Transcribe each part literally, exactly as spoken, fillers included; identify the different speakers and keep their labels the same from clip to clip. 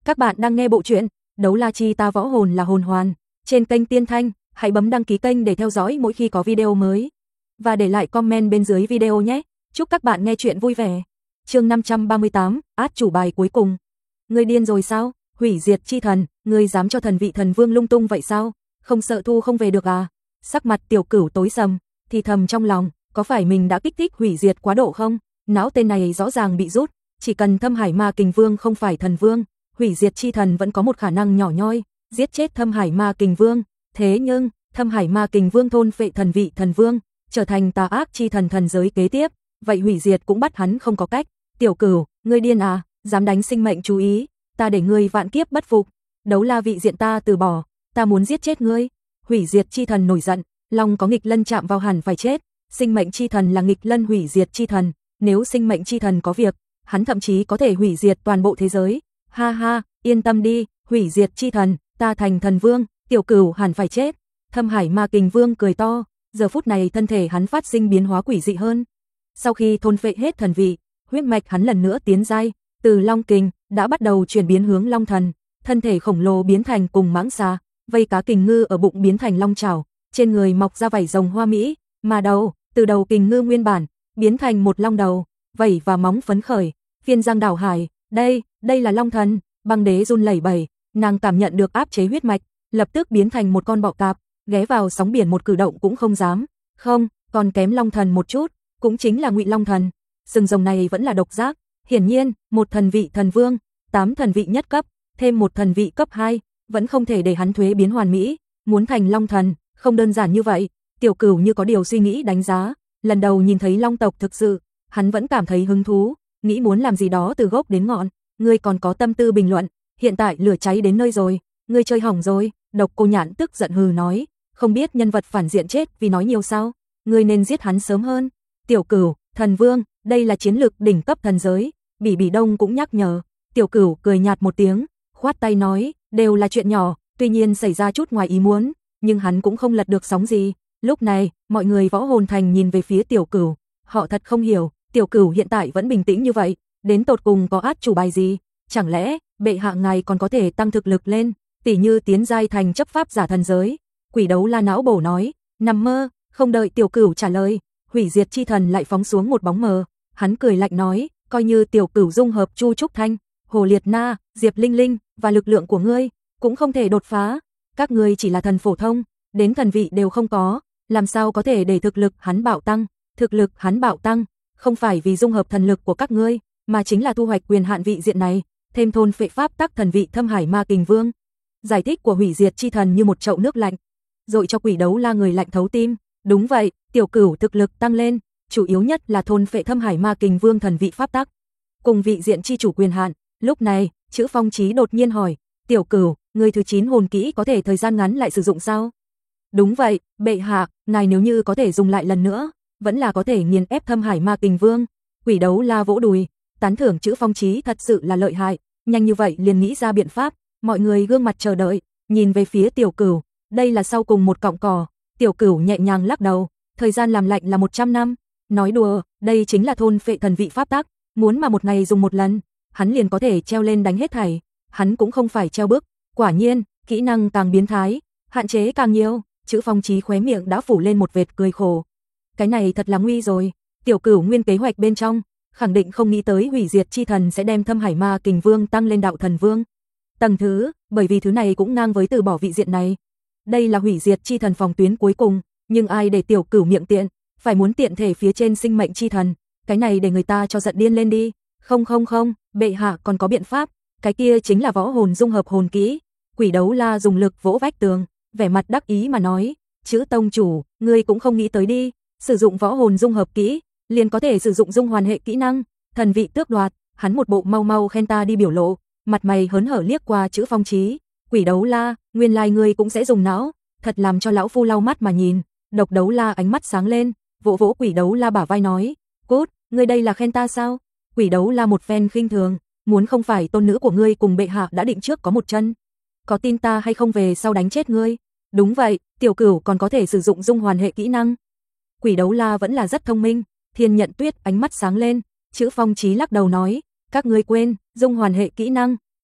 Speaker 1: Các bạn đang nghe bộ truyện Đấu La Chi Ta Võ Hồn Là Hồn Hoàn trên kênh Tiên Thanh, hãy bấm đăng ký kênh để theo dõi mỗi khi có video mới. Và để lại comment bên dưới video nhé. Chúc các bạn nghe truyện vui vẻ. Chương năm trăm ba mươi tám, át chủ bài cuối cùng. Ngươi điên rồi sao? Hủy diệt chi thần, ngươi dám cho thần vị thần vương lung tung vậy sao? Không sợ thu không về được à? Sắc mặt Tiểu Cửu tối sầm, thì thầm trong lòng, có phải mình đã kích thích hủy diệt quá độ không? Não tên này rõ ràng bị rút, chỉ cần Thâm Hải Ma Kình Vương không phải thần vương, hủy diệt chi thần vẫn có một khả năng nhỏ nhoi, giết chết Thâm Hải Ma Kình Vương. Thế nhưng, Thâm Hải Ma Kình Vương thôn phệ thần vị thần vương, trở thành tà ác chi thần thần giới kế tiếp, vậy hủy diệt cũng bắt hắn không có cách. Tiểu Cửu, ngươi điên à, dám đánh sinh mệnh chú ý, ta để ngươi vạn kiếp bất phục. Đấu la vị diện ta từ bỏ, ta muốn giết chết ngươi. Hủy diệt chi thần nổi giận, lòng có nghịch lân chạm vào hẳn phải chết. Sinh mệnh chi thần là nghịch lân hủy diệt chi thần, nếu sinh mệnh chi thần có việc, hắn thậm chí có thể hủy diệt toàn bộ thế giới. Ha ha, yên tâm đi, hủy diệt chi thần, ta thành thần vương, Tiểu Cửu hẳn phải chết. Thâm Hải Ma Kình Vương cười to, giờ phút này thân thể hắn phát sinh biến hóa quỷ dị hơn. Sau khi thôn phệ hết thần vị, huyết mạch hắn lần nữa tiến giai, từ Long Kình đã bắt đầu chuyển biến hướng Long Thần, thân thể khổng lồ biến thành cùng mãng xà, vây cá kình ngư ở bụng biến thành long chảo, trên người mọc ra vảy rồng hoa mỹ, mà đầu, từ đầu kình ngư nguyên bản biến thành một long đầu, vảy và móng phấn khởi, phiên giang đảo hải. Đây, đây là Long Thần. Băng Đế run lẩy bẩy, nàng cảm nhận được áp chế huyết mạch, lập tức biến thành một con bọ cạp, ghé vào sóng biển một cử động cũng không dám. Không, còn kém Long Thần một chút, cũng chính là Ngụy Long Thần. Sừng rồng này vẫn là độc giác, hiển nhiên, một thần vị thần vương, tám thần vị nhất cấp, thêm một thần vị cấp hai, vẫn không thể để hắn thuế biến hoàn mỹ, muốn thành Long Thần, không đơn giản như vậy. Tiểu Cửu như có điều suy nghĩ đánh giá, lần đầu nhìn thấy long tộc thực sự, hắn vẫn cảm thấy hứng thú, nghĩ muốn làm gì đó từ gốc đến ngọn. Ngươi còn có tâm tư bình luận, hiện tại lửa cháy đến nơi rồi, ngươi chơi hỏng rồi. Độc Cô Nhạn tức giận hừ nói, không biết nhân vật phản diện chết vì nói nhiều sao, ngươi nên giết hắn sớm hơn. Tiểu Cửu, thần vương, đây là chiến lược đỉnh cấp thần giới, Bỉ Bỉ Đông cũng nhắc nhở. Tiểu Cửu cười nhạt một tiếng, khoát tay nói, đều là chuyện nhỏ, tuy nhiên xảy ra chút ngoài ý muốn, nhưng hắn cũng không lật được sóng gì. Lúc này, mọi người Võ Hồn Thành nhìn về phía Tiểu Cửu, họ thật không hiểu, Tiểu Cửu hiện tại vẫn bình tĩnh như vậy, đến tột cùng có át chủ bài gì? Chẳng lẽ bệ hạ ngài còn có thể tăng thực lực lên, tỉ như tiến giai thành chấp pháp giả thần giới? Quỷ Đấu La não bổ nói, nằm mơ. Không đợi Tiểu Cửu trả lời, hủy diệt chi thần lại phóng xuống một bóng mờ, hắn cười lạnh nói, coi như Tiểu Cửu dung hợp Chu Trúc Thanh, Hồ Liệt Na, Diệp Linh Linh và lực lượng của ngươi, cũng không thể đột phá. Các ngươi chỉ là thần phổ thông, đến thần vị đều không có, làm sao có thể để thực lực hắn bạo tăng? Thực lực hắn bạo tăng, không phải vì dung hợp thần lực của các ngươi, mà chính là thu hoạch quyền hạn vị diện này, thêm thôn phệ pháp tắc thần vị Thâm Hải Ma Kình Vương. Giải thích của hủy diệt chi thần như một chậu nước lạnh, dội cho Quỷ Đấu La người lạnh thấu tim. Đúng vậy, Tiểu Cửu thực lực tăng lên, chủ yếu nhất là thôn phệ Thâm Hải Ma Kình Vương thần vị pháp tắc, cùng vị diện chi chủ quyền hạn. Lúc này, Chữ Phong Chí đột nhiên hỏi, Tiểu Cửu, người thứ chín hồn kỹ có thể thời gian ngắn lại sử dụng sao? Đúng vậy, bệ hạ, ngài nếu như có thể dùng lại lần nữa, vẫn là có thể nghiền ép Thâm Hải Ma Kình Vương. Quỷ Đấu La vỗ đùi, tán thưởng Chữ Phong Chí thật sự là lợi hại, nhanh như vậy liền nghĩ ra biện pháp. Mọi người gương mặt chờ đợi, nhìn về phía Tiểu Cửu, đây là sau cùng một cọng cỏ. Tiểu Cửu nhẹ nhàng lắc đầu, thời gian làm lạnh là một trăm năm. Nói đùa, đây chính là thôn phệ thần vị pháp tắc, muốn mà một ngày dùng một lần, hắn liền có thể treo lên đánh hết thảy. Hắn cũng không phải treo bức, quả nhiên, kỹ năng càng biến thái, hạn chế càng nhiều. Chữ Phong Chí khóe miệng đã phủ lên một vệt cười khổ. Cái này thật là nguy rồi. Tiểu Cửu nguyên kế hoạch bên trong, khẳng định không nghĩ tới hủy diệt chi thần sẽ đem Thâm Hải Ma Kình Vương tăng lên đạo thần vương tầng thứ, bởi vì thứ này cũng ngang với từ bỏ vị diện này. Đây là hủy diệt chi thần phòng tuyến cuối cùng, nhưng ai để Tiểu Cửu miệng tiện, phải muốn tiện thể phía trên sinh mệnh chi thần, cái này để người ta cho giận điên lên đi. Không không không, bệ hạ còn có biện pháp, cái kia chính là võ hồn dung hợp hồn kỹ. Quỷ Đấu La dùng lực vỗ vách tường, vẻ mặt đắc ý mà nói, Chữ tông chủ, ngươi cũng không nghĩ tới đi, sử dụng võ hồn dung hợp kỹ, liền có thể sử dụng dung hoàn hệ kỹ năng, thần vị tước đoạt. Hắn một bộ mau mau khen ta đi biểu lộ, mặt mày hớn hở liếc qua Chữ Phong Chí. Quỷ Đấu La, nguyên lai ngươi cũng sẽ dùng não, thật làm cho lão phu lau mắt mà nhìn. Độc Đấu La ánh mắt sáng lên, vỗ vỗ Quỷ Đấu La bả vai nói, cút, ngươi đây là khen ta sao? Quỷ Đấu La một phen khinh thường, muốn không phải tôn nữ của ngươi cùng bệ hạ đã định trước có một chân, có tin ta hay không về sau đánh chết ngươi? Đúng vậy, Tiểu Cửu còn có thể sử dụng dung hoàn hệ kỹ năng. Quỷ Đấu La vẫn là rất thông minh. Thiên Nhận Tuyết ánh mắt sáng lên, Chữ Phong Chí lắc đầu nói, các ngươi quên, dung hoàn hệ kỹ năng,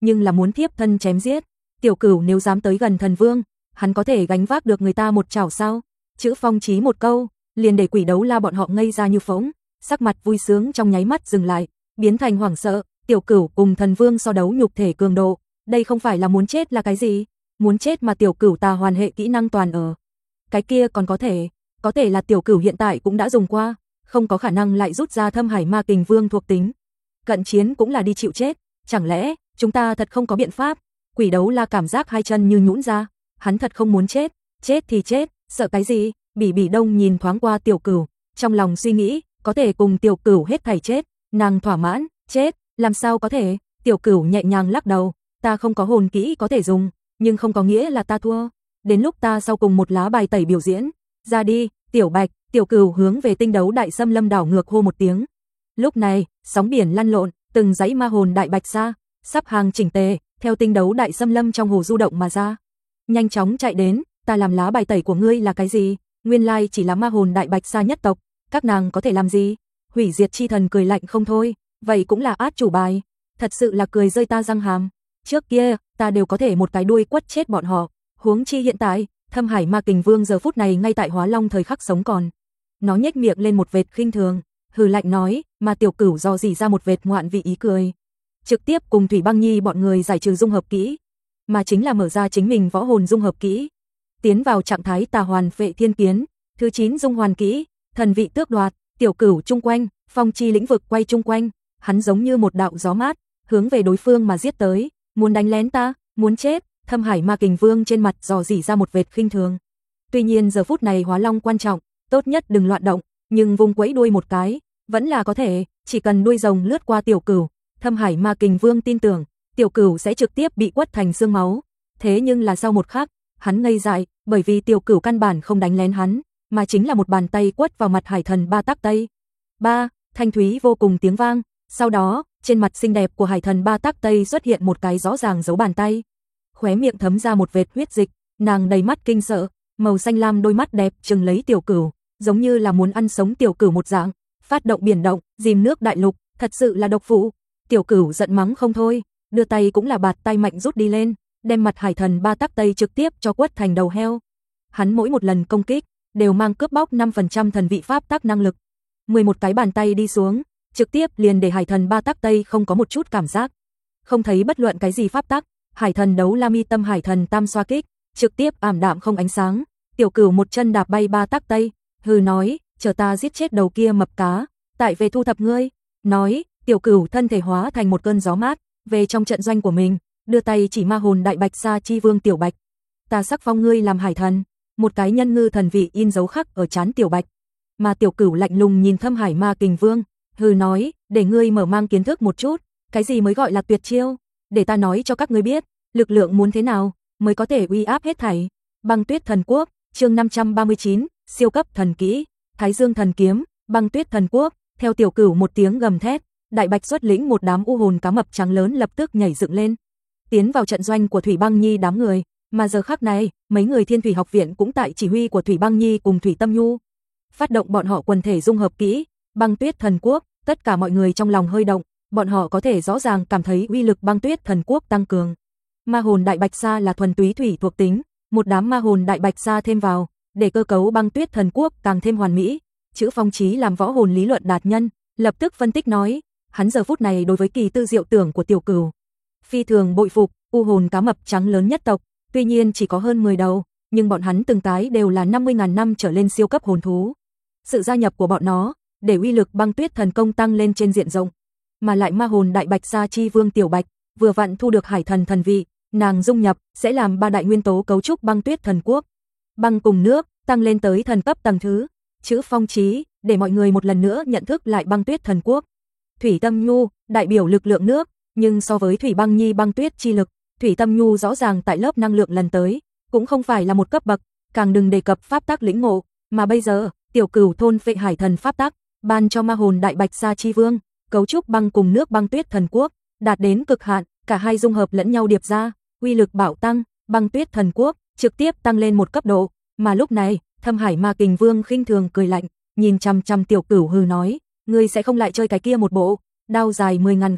Speaker 1: nhưng là muốn thiếp thân chém giết. Tiểu Cửu nếu dám tới gần thần vương, hắn có thể gánh vác được người ta một chảo sao? Chữ Phong Chí một câu, liền để Quỷ Đấu La bọn họ ngây ra như phỗng, sắc mặt vui sướng trong nháy mắt dừng lại, biến thành hoảng sợ. Tiểu Cửu cùng thần vương so đấu nhục thể cường độ, đây không phải là muốn chết là cái gì? Muốn chết mà Tiểu Cửu tà hoàn hệ kỹ năng toàn ở. Cái kia còn có thể, có thể là Tiểu Cửu hiện tại cũng đã dùng qua, không có khả năng lại rút ra Thâm Hải Ma Kình Vương thuộc tính. Cận chiến cũng là đi chịu chết, chẳng lẽ chúng ta thật không có biện pháp? Quỷ Đấu La cảm giác hai chân như nhũn ra, hắn thật không muốn chết, chết thì chết, sợ cái gì? Bỉ Bỉ Đông nhìn thoáng qua Tiểu Cửu, trong lòng suy nghĩ, có thể cùng Tiểu Cửu hết thảy chết, nàng thỏa mãn. Chết, làm sao có thể? Tiểu Cửu nhẹ nhàng lắc đầu, ta không có hồn kỹ có thể dùng, nhưng không có nghĩa là ta thua. Đến lúc ta sau cùng một lá bài tẩy biểu diễn, ra đi, Tiểu Bạch. Tiểu Cửu hướng về tinh đấu đại xâm lâm đảo ngược hô một tiếng. Lúc này, sóng biển lăn lộn, từng dãy ma hồn đại bạch sa sắp hàng chỉnh tề, theo tinh đấu đại xâm lâm trong hồ du động mà ra. Nhanh chóng chạy đến, ta làm lá bài tẩy của ngươi là cái gì? Nguyên lai chỉ là ma hồn đại bạch sa nhất tộc, các nàng có thể làm gì? Hủy diệt chi thần cười lạnh không thôi, vậy cũng là át chủ bài, thật sự là cười rơi ta răng hàm. Trước kia, ta đều có thể một cái đuôi quất chết bọn họ, huống chi hiện tại, Thâm Hải Ma Kình Vương giờ phút này ngay tại Hóa Long thời khắc sống còn. Nó nhếch miệng lên một vệt khinh thường, hừ lạnh nói, mà Tiểu Cửu dò dỉ ra một vệt ngoạn vị ý cười. Trực tiếp cùng Thủy Băng Nhi bọn người giải trừ dung hợp kỹ, mà chính là mở ra chính mình võ hồn dung hợp kỹ. Tiến vào trạng thái tà hoàn vệ thiên kiến, thứ chín dung hoàn kỹ, thần vị tước đoạt. Tiểu Cửu chung quanh, phong chi lĩnh vực quay chung quanh, hắn giống như một đạo gió mát, hướng về đối phương mà giết tới, muốn đánh lén ta, muốn chết. Thâm Hải Ma Kình Vương trên mặt dò dỉ ra một vệt khinh thường. Tuy nhiên giờ phút này Hóa Long quan trọng, tốt nhất đừng loạn động, nhưng vùng quẫy đuôi một cái, vẫn là có thể, chỉ cần đuôi rồng lướt qua Tiểu Cửu, Thâm Hải Ma Kình Vương tin tưởng, Tiểu Cửu sẽ trực tiếp bị quất thành xương máu. Thế nhưng là sau một khắc, hắn ngây dại, bởi vì Tiểu Cửu căn bản không đánh lén hắn, mà chính là một bàn tay quất vào mặt Hải Thần Ba Tắc Tây. Ba, thanh thúy vô cùng tiếng vang, sau đó, trên mặt xinh đẹp của Hải Thần Ba Tắc Tây xuất hiện một cái rõ ràng dấu bàn tay. Khóe miệng thấm ra một vệt huyết dịch, nàng đầy mắt kinh sợ, màu xanh lam đôi mắt đẹp trừng lấy Tiểu Cửu, giống như là muốn ăn sống Tiểu Cửu một dạng, phát động biển động, dìm nước đại lục, thật sự là độc phụ. Tiểu Cửu giận mắng không thôi, đưa tay cũng là bạt tay mạnh rút đi lên, đem mặt Hải Thần Ba Tắc Tây trực tiếp cho quất thành đầu heo. Hắn mỗi một lần công kích đều mang cướp bóc năm phần trăm thần vị pháp tắc năng lực. mười một cái bàn tay đi xuống, trực tiếp liền để Hải Thần Ba Tắc Tây không có một chút cảm giác, không thấy bất luận cái gì pháp tắc. Hải Thần Đấu La Mi Tâm Hải Thần Tam xoa kích, trực tiếp ảm đạm không ánh sáng. Tiểu Cửu một chân đạp bay Ba Tắc Tây, hừ nói, chờ ta giết chết đầu kia mập cá, tại về thu thập ngươi. Nói, Tiểu Cửu thân thể hóa thành một cơn gió mát, về trong trận doanh của mình, đưa tay chỉ ma hồn đại bạch sa chi vương Tiểu Bạch. Ta sắc phong ngươi làm hải thần, một cái nhân ngư thần vị in dấu khắc ở trán Tiểu Bạch. Mà Tiểu Cửu lạnh lùng nhìn Thâm Hải Ma Kình Vương, hừ nói, để ngươi mở mang kiến thức một chút, cái gì mới gọi là tuyệt chiêu, để ta nói cho các ngươi biết, lực lượng muốn thế nào mới có thể uy áp hết thảy. Băng Tuyết Thần Quốc, chương năm trăm ba mươi chín, siêu cấp thần kỹ, Thái Dương Thần Kiếm, Băng Tuyết Thần Quốc. Theo Tiểu Cửu một tiếng gầm thét, Đại Bạch xuất lĩnh một đám u hồn cá mập trắng lớn lập tức nhảy dựng lên, tiến vào trận doanh của Thủy Băng Nhi đám người, mà giờ khắc này, mấy người Thiên Thủy học viện cũng tại chỉ huy của Thủy Băng Nhi cùng Thủy Tâm Nhu, phát động bọn họ quần thể dung hợp kỹ, Băng Tuyết Thần Quốc. Tất cả mọi người trong lòng hơi động, bọn họ có thể rõ ràng cảm thấy uy lực Băng Tuyết Thần Quốc tăng cường. Ma hồn đại bạch sa là thuần túy thủy thuộc tính, một đám ma hồn đại bạch sa thêm vào, để cơ cấu Băng Tuyết Thần Quốc càng thêm hoàn mỹ. Chữ Phong Chí làm võ hồn lý luận đạt nhân, lập tức phân tích nói, hắn giờ phút này đối với kỳ tư diệu tưởng của Tiểu Cửu phi thường bội phục. U hồn cá mập trắng lớn nhất tộc, tuy nhiên chỉ có hơn mười đầu, nhưng bọn hắn từng cái đều là năm mươi nghìn năm trở lên siêu cấp hồn thú. Sự gia nhập của bọn nó, để uy lực Băng Tuyết Thần Công tăng lên trên diện rộng, mà lại ma hồn đại bạch sa chi vương Tiểu Bạch vừa vặn thu được Hải Thần thần vị, nàng dung nhập sẽ làm ba đại nguyên tố cấu trúc Băng Tuyết Thần Quốc, băng cùng nước, tăng lên tới thần cấp tầng thứ. Chữ Phong Chí, để mọi người một lần nữa nhận thức lại Băng Tuyết Thần Quốc. Thủy Tâm Nhu, đại biểu lực lượng nước, nhưng so với Thủy Băng Nhi băng tuyết chi lực, Thủy Tâm Nhu rõ ràng tại lớp năng lượng lần tới, cũng không phải là một cấp bậc, càng đừng đề cập pháp tắc lĩnh ngộ, mà bây giờ, Tiểu Cửu thôn phệ Hải Thần pháp tắc, ban cho ma hồn đại bạch sa chi vương, cấu trúc băng cùng nước Băng Tuyết Thần Quốc, đạt đến cực hạn, cả hai dung hợp lẫn nhau điệp ra, uy lực bạo tăng, Băng Tuyết Thần Quốc trực tiếp tăng lên một cấp độ, mà lúc này, Thâm Hải Ma Kình Vương khinh thường cười lạnh, nhìn chằm chằm Tiểu Cửu hừ nói, ngươi sẽ không lại chơi cái kia một bộ, đao dài mười ngàn gạo,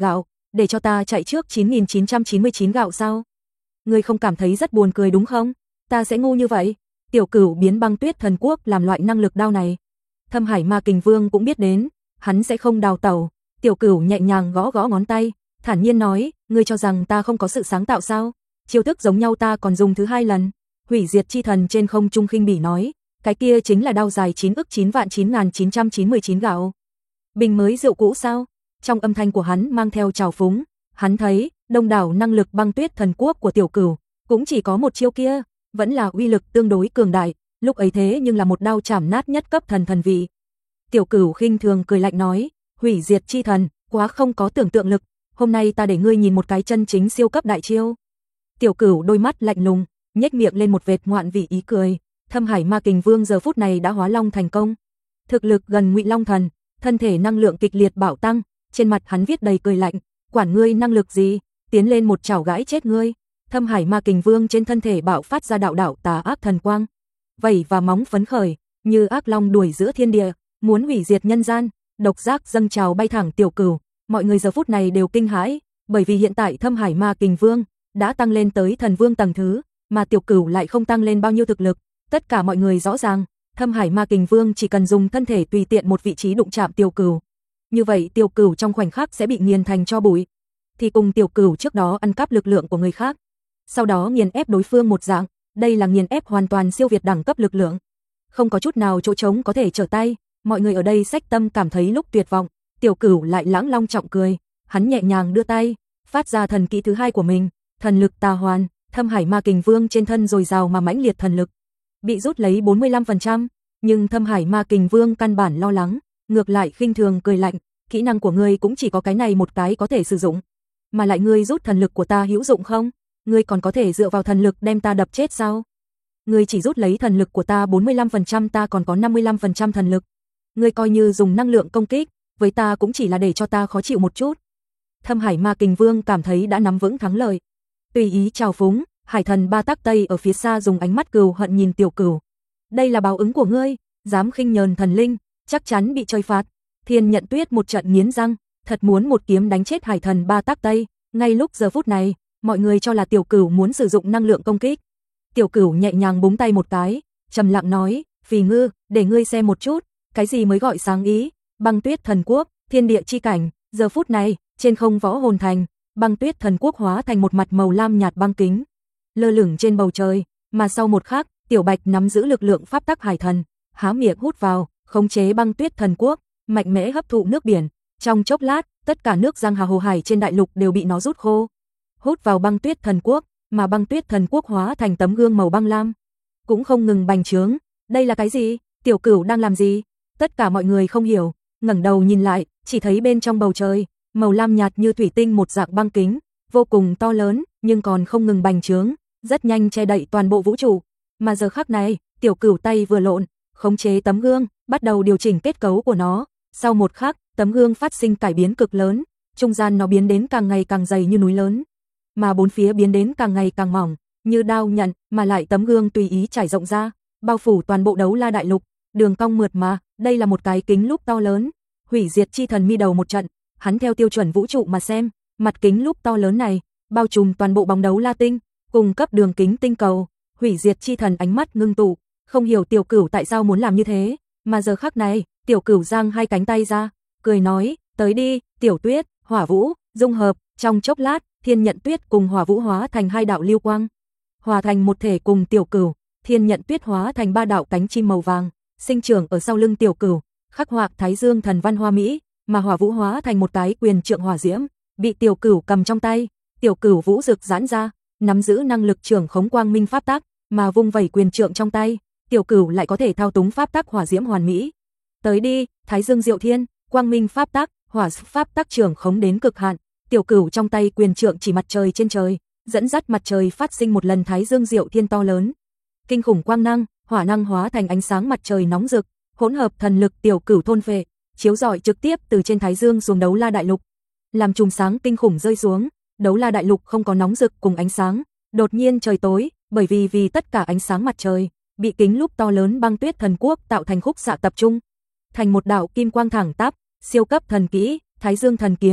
Speaker 1: để cho ta chạy trước chín nghìn chín trăm chín mươi chín gạo sao? Ngươi không cảm thấy rất buồn cười đúng không? Ta sẽ ngu như vậy? Tiểu Cửu biến băng tuyết thần quốc làm loại năng lực đao này. Thâm Hải Ma Kình Vương cũng biết đến, hắn sẽ không đào tẩu. Tiểu Cửu nhẹ nhàng gõ gõ ngón tay, thản nhiên nói, ngươi cho rằng ta không có sự sáng tạo sao? Chiêu thức giống nhau ta còn dùng thứ hai lần. Hủy diệt chi thần trên không trung khinh bỉ nói, cái kia chính là đao dài chín ức chín vạn chín nghìn chín trăm chín mươi chín gạo. Bình mới rượu cũ sao? Trong âm thanh của hắn mang theo trào phúng, hắn thấy, đông đảo năng lực băng tuyết thần quốc của Tiểu Cửu, cũng chỉ có một chiêu kia, vẫn là uy lực tương đối cường đại, lúc ấy thế nhưng là một đao chảm nát nhất cấp thần thần vị. Tiểu Cửu khinh thường cười lạnh nói, hủy diệt chi thần, quá không có tưởng tượng lực, hôm nay ta để ngươi nhìn một cái chân chính siêu cấp đại chiêu. Tiểu Cửu đôi mắt lạnh lùng, nhếch miệng lên một vệt ngoạn vị ý cười. Thâm Hải Ma Kình Vương giờ phút này đã hóa long thành công, thực lực gần Ngụy Long Thần, thân thể năng lượng kịch liệt bạo tăng, trên mặt hắn viết đầy cười lạnh, quản ngươi năng lực gì, tiến lên một chảo gãi chết ngươi. Thâm Hải Ma Kình Vương trên thân thể bạo phát ra đạo đạo tà ác thần quang, vảy và móng phấn khởi, như ác long đuổi giữa thiên địa, muốn hủy diệt nhân gian, độc giác dâng trào bay thẳng Tiểu Cửu. Mọi người giờ phút này đều kinh hãi, bởi vì hiện tại Thâm Hải Ma Kình Vương đã tăng lên tới thần vương tầng thứ, mà Tiểu Cửu lại không tăng lên bao nhiêu thực lực. Tất cả mọi người rõ ràng, Thâm Hải Ma Kình Vương chỉ cần dùng thân thể tùy tiện một vị trí đụng chạm Tiểu Cửu, như vậy Tiểu Cửu trong khoảnh khắc sẽ bị nghiền thành tro bụi. Thì cùng Tiểu Cửu trước đó ăn cắp lực lượng của người khác, sau đó nghiền ép đối phương một dạng, đây là nghiền ép hoàn toàn siêu việt đẳng cấp lực lượng, không có chút nào chỗ trống có thể trở tay. Mọi người ở đây xách tâm cảm thấy lúc tuyệt vọng, Tiểu Cửu lại lãng long trọng cười, hắn nhẹ nhàng đưa tay, phát ra thần kỹ thứ hai của mình, thần lực tà hoàn. Thâm Hải Ma Kình Vương trên thân dồi dào mà mãnh liệt thần lực bị rút lấy bốn mươi lăm phần trăm, nhưng Thâm Hải Ma Kình Vương căn bản lo lắng, ngược lại khinh thường cười lạnh, kỹ năng của ngươi cũng chỉ có cái này một cái có thể sử dụng, mà lại ngươi rút thần lực của ta hữu dụng không? Ngươi còn có thể dựa vào thần lực đem ta đập chết sao? Ngươi chỉ rút lấy thần lực của ta bốn mươi lăm phần trăm, ta còn có năm mươi lăm phần trăm thần lực. Ngươi coi như dùng năng lượng công kích, với ta cũng chỉ là để cho ta khó chịu một chút. Thâm Hải Ma Kình Vương cảm thấy đã nắm vững thắng lợi, tùy ý trào phúng. Hải thần Ba Tắc Tây ở phía xa dùng ánh mắt cừu hận nhìn Tiểu Cửu. Đây là báo ứng của ngươi, dám khinh nhờn thần linh, chắc chắn bị chơi phạt. Thiên Nhận Tuyết một trận nghiến răng, thật muốn một kiếm đánh chết Hải thần Ba Tắc Tây. Ngay lúc giờ phút này, mọi người cho là Tiểu Cửu muốn sử dụng năng lượng công kích. Tiểu Cửu nhẹ nhàng búng tay một cái, trầm lặng nói, Phì Ngư, để ngươi xem một chút, cái gì mới gọi sáng ý. Băng tuyết thần quốc, thiên địa chi cảnh. Giờ phút này, trên không võ hồn thành, băng tuyết thần quốc hóa thành một mặt màu lam nhạt băng kính, lơ lửng trên bầu trời, mà sau một khắc, Tiểu Bạch nắm giữ lực lượng pháp tắc hải thần, há miệng hút vào, khống chế băng tuyết thần quốc, mạnh mẽ hấp thụ nước biển. Trong chốc lát, tất cả nước giang hà hồ hải trên đại lục đều bị nó rút khô, hút vào băng tuyết thần quốc, mà băng tuyết thần quốc hóa thành tấm gương màu băng lam, cũng không ngừng bành trướng. Đây là cái gì? Tiểu Cửu đang làm gì? Tất cả mọi người không hiểu, ngẩng đầu nhìn lại, chỉ thấy bên trong bầu trời, màu lam nhạt như thủy tinh một dạng băng kính, vô cùng to lớn, nhưng còn không ngừng bành trướng, rất nhanh che đậy toàn bộ vũ trụ. Mà giờ khắc này, Tiểu Cửu tay vừa lộn, khống chế tấm gương, bắt đầu điều chỉnh kết cấu của nó. Sau một khắc, tấm gương phát sinh cải biến cực lớn, trung gian nó biến đến càng ngày càng dày như núi lớn, mà bốn phía biến đến càng ngày càng mỏng, như đao nhận, mà lại tấm gương tùy ý trải rộng ra, bao phủ toàn bộ Đấu La đại lục, đường cong mượt mà, đây là một cái kính lúp to lớn. Hủy diệt chi thần mi đầu một trận, hắn theo tiêu chuẩn vũ trụ mà xem, mặt kính lúp to lớn này bao trùm toàn bộ bóng Đấu La tinh, cùng cấp đường kính tinh cầu. Hủy diệt chi thần ánh mắt ngưng tụ, không hiểu Tiểu Cửu tại sao muốn làm như thế, mà giờ khắc này, Tiểu Cửu giang hai cánh tay ra, cười nói, tới đi, Tiểu Tuyết, Hỏa Vũ, dung hợp. Trong chốc lát, Thiên Nhận Tuyết cùng Hỏa Vũ hóa thành hai đạo lưu quang, hòa thành một thể cùng Tiểu Cửu. Thiên Nhận Tuyết hóa thành ba đạo cánh chim màu vàng, sinh trưởng ở sau lưng Tiểu Cửu, khắc họa Thái Dương thần văn hoa mỹ, mà Hỏa Vũ hóa thành một cái quyền trượng hỏa diễm, bị Tiểu Cửu cầm trong tay. Tiểu Cửu vũ rực giãn ra, nắm giữ năng lực trưởng khống quang minh pháp tắc, mà vung vẩy quyền trượng trong tay, Tiểu Cửu lại có thể thao túng pháp tắc hỏa diễm hoàn mỹ. Tới đi, Thái Dương Diệu Thiên, quang minh pháp tắc, hỏa pháp tắc trưởng khống đến cực hạn. Tiểu Cửu trong tay quyền trượng chỉ mặt trời trên trời, dẫn dắt mặt trời phát sinh một lần Thái Dương Diệu Thiên to lớn. Kinh khủng quang năng, hỏa năng hóa thành ánh sáng mặt trời nóng rực, hỗn hợp thần lực Tiểu Cửu thôn phệ, chiếu rọi trực tiếp từ trên Thái Dương xuống Đấu La đại lục, làm chùm sáng kinh khủng rơi xuống. Đấu La đại lục không có nóng rực cùng ánh sáng, đột nhiên trời tối, bởi vì vì tất cả ánh sáng mặt trời bị kính lúp to lớn băng tuyết thần quốc tạo thành khúc xạ tập trung, thành một đạo kim quang thẳng tắp, siêu cấp thần kỹ, Thái Dương thần kiếm.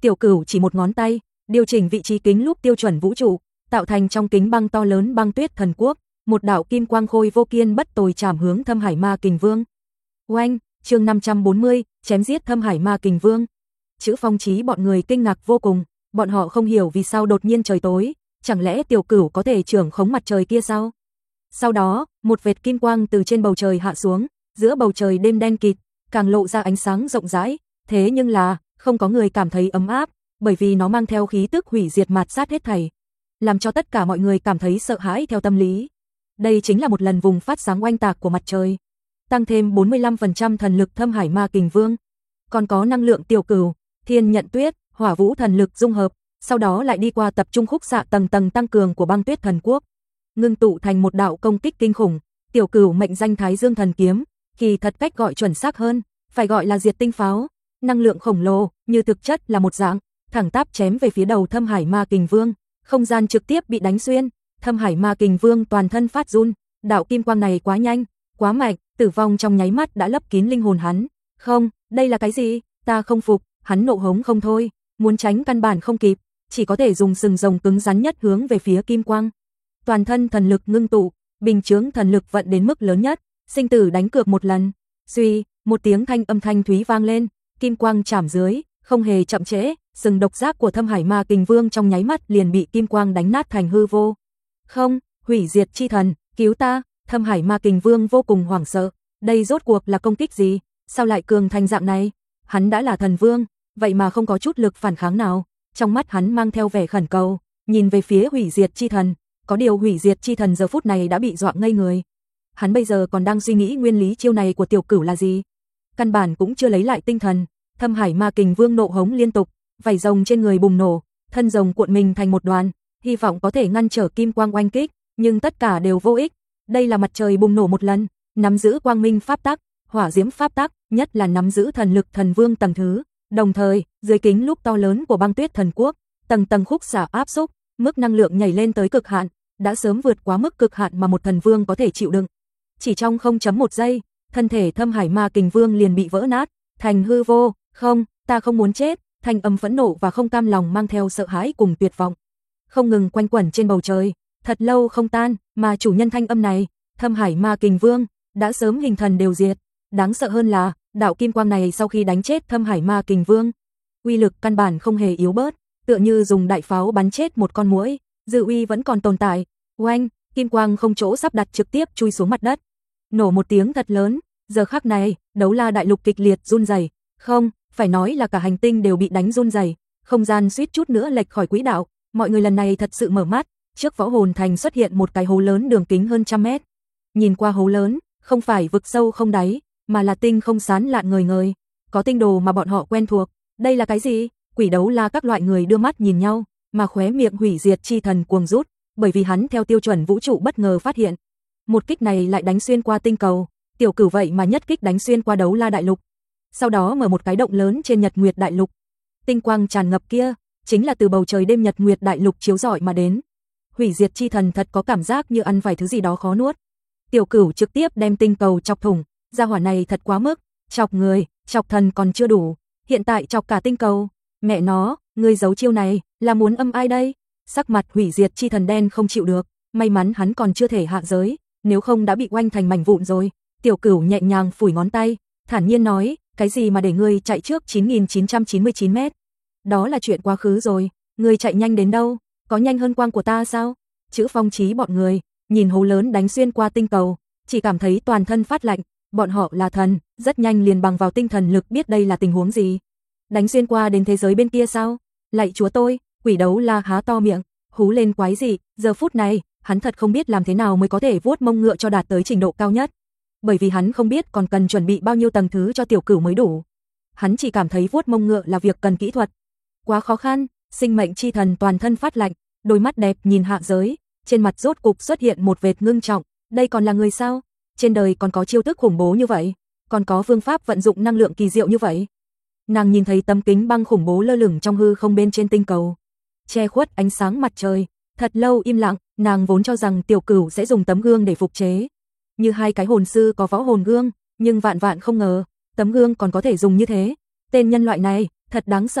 Speaker 1: Tiểu Cửu chỉ một ngón tay, điều chỉnh vị trí kính lúp tiêu chuẩn vũ trụ, tạo thành trong kính băng to lớn Băng Tuyết Thần Quốc, một đạo kim quang khôi vô kiên bất tồi chạm hướng Thâm Hải Ma Kình Vương. Oanh, chương năm trăm bốn mươi, chém giết Thâm Hải Ma Kình Vương. Chữ Phong Chí bọn người kinh ngạc vô cùng, bọn họ không hiểu vì sao đột nhiên trời tối, chẳng lẽ Tiểu Cửu có thể trưởng khống mặt trời kia sao? Sau đó, một vệt kim quang từ trên bầu trời hạ xuống, giữa bầu trời đêm đen kịt, càng lộ ra ánh sáng rộng rãi, thế nhưng là không có người cảm thấy ấm áp, bởi vì nó mang theo khí tức hủy diệt mạt sát hết thảy, làm cho tất cả mọi người cảm thấy sợ hãi theo tâm lý. Đây chính là một lần vùng phát sáng oanh tạc của mặt trời, tăng thêm bốn mươi lăm phần trăm thần lực Thâm Hải Ma Kình Vương, còn có năng lượng Tiểu Cửu, Thiên Nhận Tuyết, Hỏa Vũ thần lực dung hợp, sau đó lại đi qua tập trung khúc xạ tầng tầng tăng cường của Băng Tuyết Thần Quốc, ngưng tụ thành một đạo công kích kinh khủng. Tiểu Cửu mệnh danh Thái Dương Thần Kiếm, kỳ thật cách gọi chuẩn xác hơn, phải gọi là Diệt Tinh Pháo, năng lượng khổng lồ, như thực chất là một dạng, thẳng tắp chém về phía đầu Thâm Hải Ma Kình Vương, không gian trực tiếp bị đánh xuyên, Thâm Hải Ma Kình Vương toàn thân phát run, đạo kim quang này quá nhanh, quá mạnh, tử vong trong nháy mắt đã lấp kín linh hồn hắn. Không, đây là cái gì? Ta không phục, hắn nộ hống không thôi, muốn tránh căn bản không kịp, chỉ có thể dùng sừng rồng cứng rắn nhất hướng về phía kim quang. Toàn thân thần lực ngưng tụ, bình chướng thần lực vận đến mức lớn nhất, sinh tử đánh cược một lần. Suy, một tiếng thanh âm thanh thúy vang lên, kim quang chạm dưới, không hề chậm trễ, sừng độc giác của Thâm Hải Ma Kình Vương trong nháy mắt liền bị kim quang đánh nát thành hư vô. Không, hủy diệt chi thần, cứu ta! Thâm Hải Ma Kình Vương vô cùng hoảng sợ, đây rốt cuộc là công kích gì? Sao lại cường thành dạng này? Hắn đã là thần vương, vậy mà không có chút lực phản kháng nào. Trong mắt hắn mang theo vẻ khẩn cầu, nhìn về phía hủy diệt chi thần, có điều hủy diệt chi thần giờ phút này đã bị dọa ngây người. Hắn bây giờ còn đang suy nghĩ nguyên lý chiêu này của Tiểu Cửu là gì, căn bản cũng chưa lấy lại tinh thần. Thâm Hải Ma Kình Vương nộ hống liên tục, vảy rồng trên người bùng nổ, thân rồng cuộn mình thành một đoàn, hy vọng có thể ngăn trở kim quang oanh kích, nhưng tất cả đều vô ích. Đây là mặt trời bùng nổ một lần, nắm giữ quang minh pháp tắc, hỏa diễm pháp tắc, nhất là nắm giữ thần lực thần vương tầng thứ. Đồng thời, dưới kính lúp to lớn của Băng Tuyết Thần Quốc, tầng tầng khúc xạ áp xúc, mức năng lượng nhảy lên tới cực hạn, đã sớm vượt quá mức cực hạn mà một thần vương có thể chịu đựng. Chỉ trong không chấm một giây, thân thể Thâm Hải Ma Kình Vương liền bị vỡ nát, thành hư vô. Không, ta không muốn chết, thanh âm phẫn nộ và không cam lòng mang theo sợ hãi cùng tuyệt vọng, không ngừng quanh quẩn trên bầu trời, thật lâu không tan, mà chủ nhân thanh âm này, Thâm Hải Ma Kình Vương, đã sớm hình thần đều diệt. Đáng sợ hơn là, đạo kim quang này sau khi đánh chết Thâm Hải Ma Kình Vương, uy lực căn bản không hề yếu bớt, tựa như dùng đại pháo bắn chết một con muỗi, dư uy vẫn còn tồn tại. Oanh, kim quang không chỗ sắp đặt trực tiếp chui xuống mặt đất. Nổ một tiếng thật lớn, giờ khắc này, Đấu La đại lục kịch liệt run rẩy, không, phải nói là cả hành tinh đều bị đánh run rẩy, không gian suýt chút nữa lệch khỏi quỹ đạo, mọi người lần này thật sự mở mắt, trước Võ Hồn Thành xuất hiện một cái hố lớn đường kính hơn trăm mét. Nhìn qua hố lớn, không phải vực sâu không đáy, mà là tinh không sán lạn ngời ngời, có tinh đồ mà bọn họ quen thuộc. Đây là cái gì? Quỷ Đấu La các loại người đưa mắt nhìn nhau, mà khóe miệng hủy diệt chi thần cuồng rút, bởi vì hắn theo tiêu chuẩn vũ trụ bất ngờ phát hiện, một kích này lại đánh xuyên qua tinh cầu, Tiểu Cửu vậy mà nhất kích đánh xuyên qua Đấu La đại lục, sau đó mở một cái động lớn trên Nhật Nguyệt đại lục. Tinh quang tràn ngập kia, chính là từ bầu trời đêm Nhật Nguyệt đại lục chiếu rọi mà đến. Hủy diệt chi thần thật có cảm giác như ăn phải thứ gì đó khó nuốt. Tiểu Cửu trực tiếp đem tinh cầu chọc thủng, gia hỏa này thật quá mức, chọc người, chọc thần còn chưa đủ, hiện tại chọc cả tinh cầu. Mẹ nó, ngươi giấu chiêu này, là muốn âm ai đây? Sắc mặt hủy diệt chi thần đen không chịu được, may mắn hắn còn chưa thể hạ giới, nếu không đã bị oanh thành mảnh vụn rồi. Tiểu Cửu nhẹ nhàng phủi ngón tay, thản nhiên nói, cái gì mà để ngươi chạy trước chín nghìn chín trăm chín mươi chín mét? Đó là chuyện quá khứ rồi, ngươi chạy nhanh đến đâu? Có nhanh hơn quang của ta sao? Chữ Phong Chí bọn người, nhìn hố lớn đánh xuyên qua tinh cầu, chỉ cảm thấy toàn thân phát lạnh, bọn họ là thần, rất nhanh liền bằng vào tinh thần lực biết đây là tình huống gì. Đánh xuyên qua đến thế giới bên kia sao? Lạy chúa tôi, Quỷ Đấu La há to miệng, hú lên quái dị, giờ phút này, hắn thật không biết làm thế nào mới có thể vuốt mông ngựa cho đạt tới trình độ cao nhất. Bởi vì hắn không biết còn cần chuẩn bị bao nhiêu tầng thứ cho Tiểu Cửu mới đủ. Hắn chỉ cảm thấy vuốt mông ngựa là việc cần kỹ thuật, quá khó khăn. Sinh mệnh chi thần toàn thân phát lạnh, đôi mắt đẹp nhìn hạ giới, trên mặt rốt cục xuất hiện một vệt ngưng trọng, đây còn là người sao? Trên đời còn có chiêu thức khủng bố như vậy, còn có phương pháp vận dụng năng lượng kỳ diệu như vậy. Nàng nhìn thấy tấm kính băng khủng bố lơ lửng trong hư không bên trên tinh cầu, che khuất ánh sáng mặt trời, thật lâu im lặng, nàng vốn cho rằng Tiểu Cửu sẽ dùng tấm gương để phục chế, như hai cái hồn sư có võ hồn gương, nhưng vạn vạn không ngờ, tấm gương còn có thể dùng như thế. Tên nhân loại này, thật đáng sợ,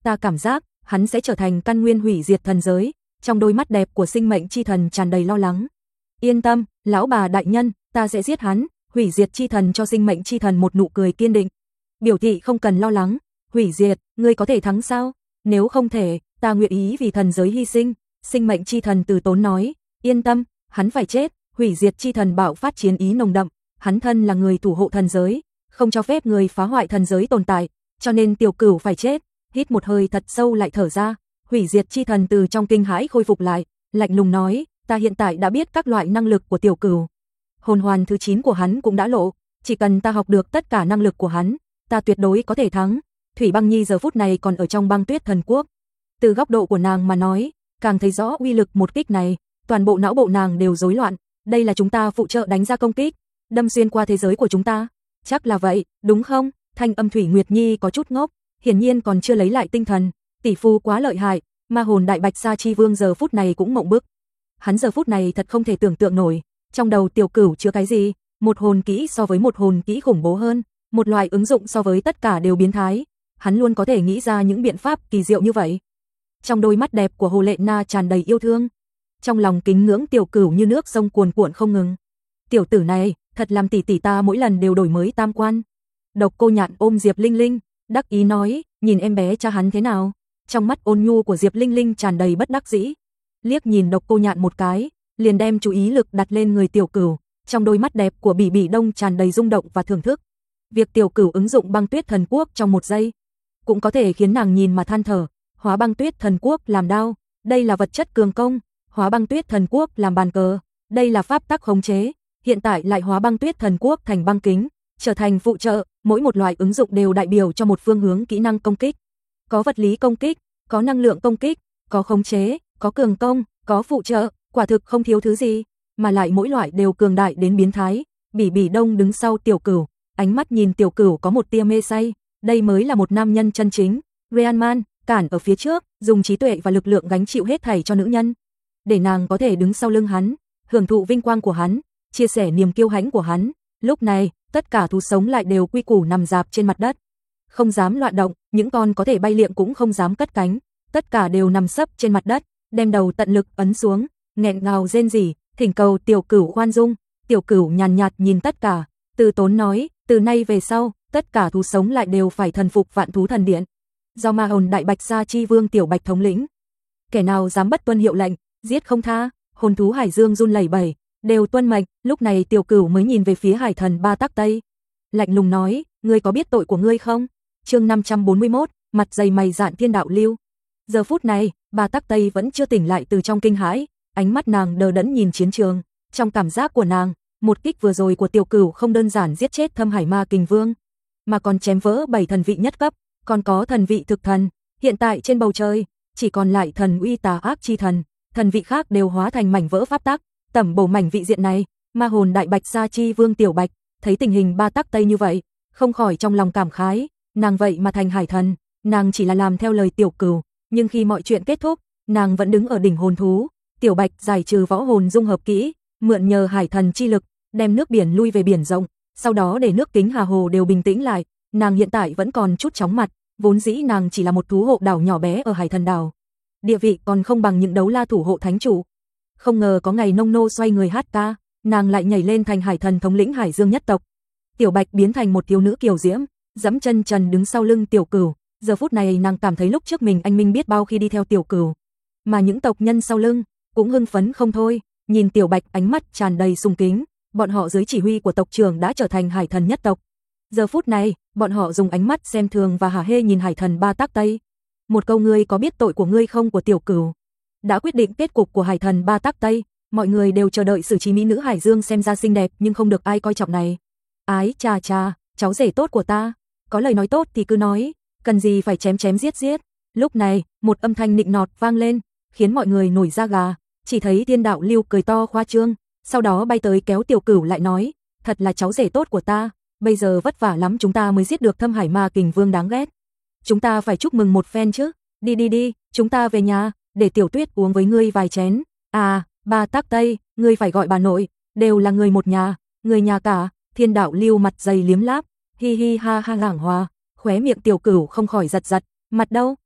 Speaker 1: ta cảm giác hắn sẽ trở thành căn nguyên hủy diệt thần giới. Trong đôi mắt đẹp của sinh mệnh chi thần tràn đầy lo lắng. Yên tâm, lão bà đại nhân, ta sẽ giết hắn. Hủy diệt chi thần cho sinh mệnh chi thần một nụ cười kiên định. Biểu thị không cần lo lắng. Hủy diệt, ngươi có thể thắng sao? Nếu không thể, ta nguyện ý vì thần giới hy sinh. Sinh mệnh chi thần từ tốn nói. Yên tâm, hắn phải chết. Hủy diệt chi thần bạo phát chiến ý nồng đậm. Hắn thân là người thủ hộ thần giới, không cho phép người phá hoại thần giới tồn tại, cho nên Tiểu Cửu phải chết. Hít một hơi thật sâu lại thở ra. Hủy diệt chi thần từ trong kinh hãi khôi phục lại, lạnh lùng nói, ta hiện tại đã biết các loại năng lực của Tiểu Cửu. Hồn hoàn thứ chín của hắn cũng đã lộ, chỉ cần ta học được tất cả năng lực của hắn, ta tuyệt đối có thể thắng. Thủy Băng Nhi giờ phút này còn ở trong băng tuyết thần quốc. Từ góc độ của nàng mà nói, càng thấy rõ uy lực một kích này, toàn bộ não bộ nàng đều rối loạn. Đây là chúng ta phụ trợ đánh ra công kích, đâm xuyên qua thế giới của chúng ta. Chắc là vậy, đúng không? Thanh âm Thủy Nguyệt Nhi có chút ngốc, hiển nhiên còn chưa lấy lại tinh thần. Tỷ phu quá lợi hại, ma hồn đại bạch sa chi vương giờ phút này cũng mộng bức. Hắn giờ phút này thật không thể tưởng tượng nổi, trong đầu Tiểu Cửu chứa cái gì, một hồn kỹ so với một hồn kỹ khủng bố hơn, một loại ứng dụng so với tất cả đều biến thái. Hắn luôn có thể nghĩ ra những biện pháp kỳ diệu như vậy. Trong đôi mắt đẹp của Hồ Lệ Na tràn đầy yêu thương, trong lòng kính ngưỡng Tiểu Cửu như nước sông cuồn cuộn không ngừng. Tiểu tử này, thật làm tỷ tỷ ta mỗi lần đều đổi mới tam quan. Độc Cô Nhạn ôm Diệp Linh Linh, đắc ý nói, nhìn em bé cha hắn thế nào. Trong mắt ôn nhu của Diệp Linh Linh tràn đầy bất đắc dĩ. Liếc nhìn Độc Cô Nhạn một cái, liền đem chú ý lực đặt lên người Tiểu Cửu. Trong đôi mắt đẹp của Bỉ Bỉ Đông tràn đầy rung động và thưởng thức. Việc Tiểu Cửu ứng dụng băng tuyết thần quốc trong một giây, cũng có thể khiến nàng nhìn mà than thở. Hóa băng tuyết thần quốc làm đao, đây là vật chất cường công. Hóa băng tuyết thần quốc làm bàn cờ, đây là pháp tắc khống chế. Hiện tại lại hóa băng tuyết thần quốc thành băng kính, trở thành phụ trợ, mỗi một loại ứng dụng đều đại biểu cho một phương hướng kỹ năng công kích. Có vật lý công kích, có năng lượng công kích, có khống chế, có cường công, có phụ trợ, quả thực không thiếu thứ gì, mà lại mỗi loại đều cường đại đến biến thái. Bỉ Bỉ Đông đứng sau Tiểu Cửu, ánh mắt nhìn Tiểu Cửu có một tia mê say, đây mới là một nam nhân chân chính. Ryan Man, cản ở phía trước, dùng trí tuệ và lực lượng gánh chịu hết thảy cho nữ nhân, để nàng có thể đứng sau lưng hắn, hưởng thụ vinh quang của hắn, chia sẻ niềm kiêu hãnh của hắn. Lúc này, tất cả thú sống lại đều quy củ nằm rạp trên mặt đất, không dám loạn động, những con có thể bay liệng cũng không dám cất cánh, tất cả đều nằm sấp trên mặt đất, đem đầu tận lực ấn xuống, nghẹn ngào rên rỉ, thỉnh cầu Tiểu Cửu khoan dung. Tiểu Cửu nhàn nhạt nhìn tất cả, từ tốn nói, từ nay về sau, tất cả thú sống lại đều phải thần phục Vạn Thú Thần Điện, do ma hồn đại bạch sa chi vương Tiểu Bạch thống lĩnh. Kẻ nào dám bất tuân hiệu lệnh, giết không tha. Hồn thú hải dương run lẩy bẩy, đều tuân mệnh. Lúc này Tiểu Cửu mới nhìn về phía hải thần Ba Tắc Tây, lạnh lùng nói, ngươi có biết tội của ngươi không? Chương năm trăm bốn mươi mốt, mặt dày mày dạn thiên đạo lưu. Giờ phút này, Ba Tắc Tây vẫn chưa tỉnh lại từ trong kinh hãi, ánh mắt nàng đờ đẫn nhìn chiến trường. Trong cảm giác của nàng, một kích vừa rồi của Tiểu Cửu không đơn giản giết chết Thâm Hải Ma Kình Vương, mà còn chém vỡ bảy thần vị nhất cấp, còn có thần vị thực thần. Hiện tại trên bầu trời chỉ còn lại thần uy tà ác chi thần, thần vị khác đều hóa thành mảnh vỡ pháp tắc. Tẩm bổ mảnh vị diện này, ma hồn đại bạch sa chi vương Tiểu Bạch thấy tình hình Ba Tắc Tây như vậy, không khỏi trong lòng cảm khái, nàng vậy mà thành hải thần, nàng chỉ là làm theo lời Tiểu Cửu, nhưng khi mọi chuyện kết thúc, nàng vẫn đứng ở đỉnh hồn thú. Tiểu Bạch giải trừ võ hồn dung hợp kỹ, mượn nhờ hải thần chi lực, đem nước biển lui về biển rộng, sau đó để nước Kính Hà Hồ đều bình tĩnh lại. Nàng hiện tại vẫn còn chút chóng mặt, vốn dĩ nàng chỉ là một thú hộ đảo nhỏ bé ở Hải Thần đảo, địa vị còn không bằng những đấu la thủ hộ thánh chủ. Không ngờ có ngày nông nô xoay người hát ca, nàng lại nhảy lên thành hải thần thống lĩnh Hải Dương nhất tộc. Tiểu Bạch biến thành một thiếu nữ kiều diễm, dẫm chân trần đứng sau lưng Tiểu Cửu. Giờ phút này nàng cảm thấy lúc trước mình anh minh biết bao khi đi theo Tiểu Cửu, mà những tộc nhân sau lưng cũng hưng phấn không thôi. Nhìn Tiểu Bạch ánh mắt tràn đầy sùng kính, bọn họ dưới chỉ huy của tộc trưởng đã trở thành hải thần nhất tộc. Giờ phút này, bọn họ dùng ánh mắt xem thường và hả hê nhìn hải thần Ba Tắc Tây. Một câu ngươi có biết tội của ngươi không của Tiểu Cửu đã quyết định kết cục của hải thần Ba Tắc Tây. Mọi người đều chờ đợi xử trí mỹ nữ Hải Dương xem ra xinh đẹp nhưng không được ai coi trọng này. Ái chà chà, cháu rể tốt của ta, có lời nói tốt thì cứ nói, cần gì phải chém chém giết giết. Lúc này, một âm thanh nịnh nọt vang lên, khiến mọi người nổi da gà. Chỉ thấy Thiên Đạo Lưu cười to khoa trương, sau đó bay tới kéo Tiểu Cửu lại nói, thật là cháu rể tốt của ta, bây giờ vất vả lắm chúng ta mới giết được Thâm Hải Ma Kình Vương đáng ghét. Chúng ta phải chúc mừng một phen chứ, đi đi đi, chúng ta về nhà, để Tiểu Tuyết uống với ngươi vài chén. À, Ba Tắc Tây, ngươi phải gọi bà nội, đều là người một nhà, người nhà cả. Thiên Đạo Lưu mặt dày liếm láp, hi hi ha ha giảng hòa, khóe miệng Tiểu Cửu không khỏi giật giật, mặt đâu,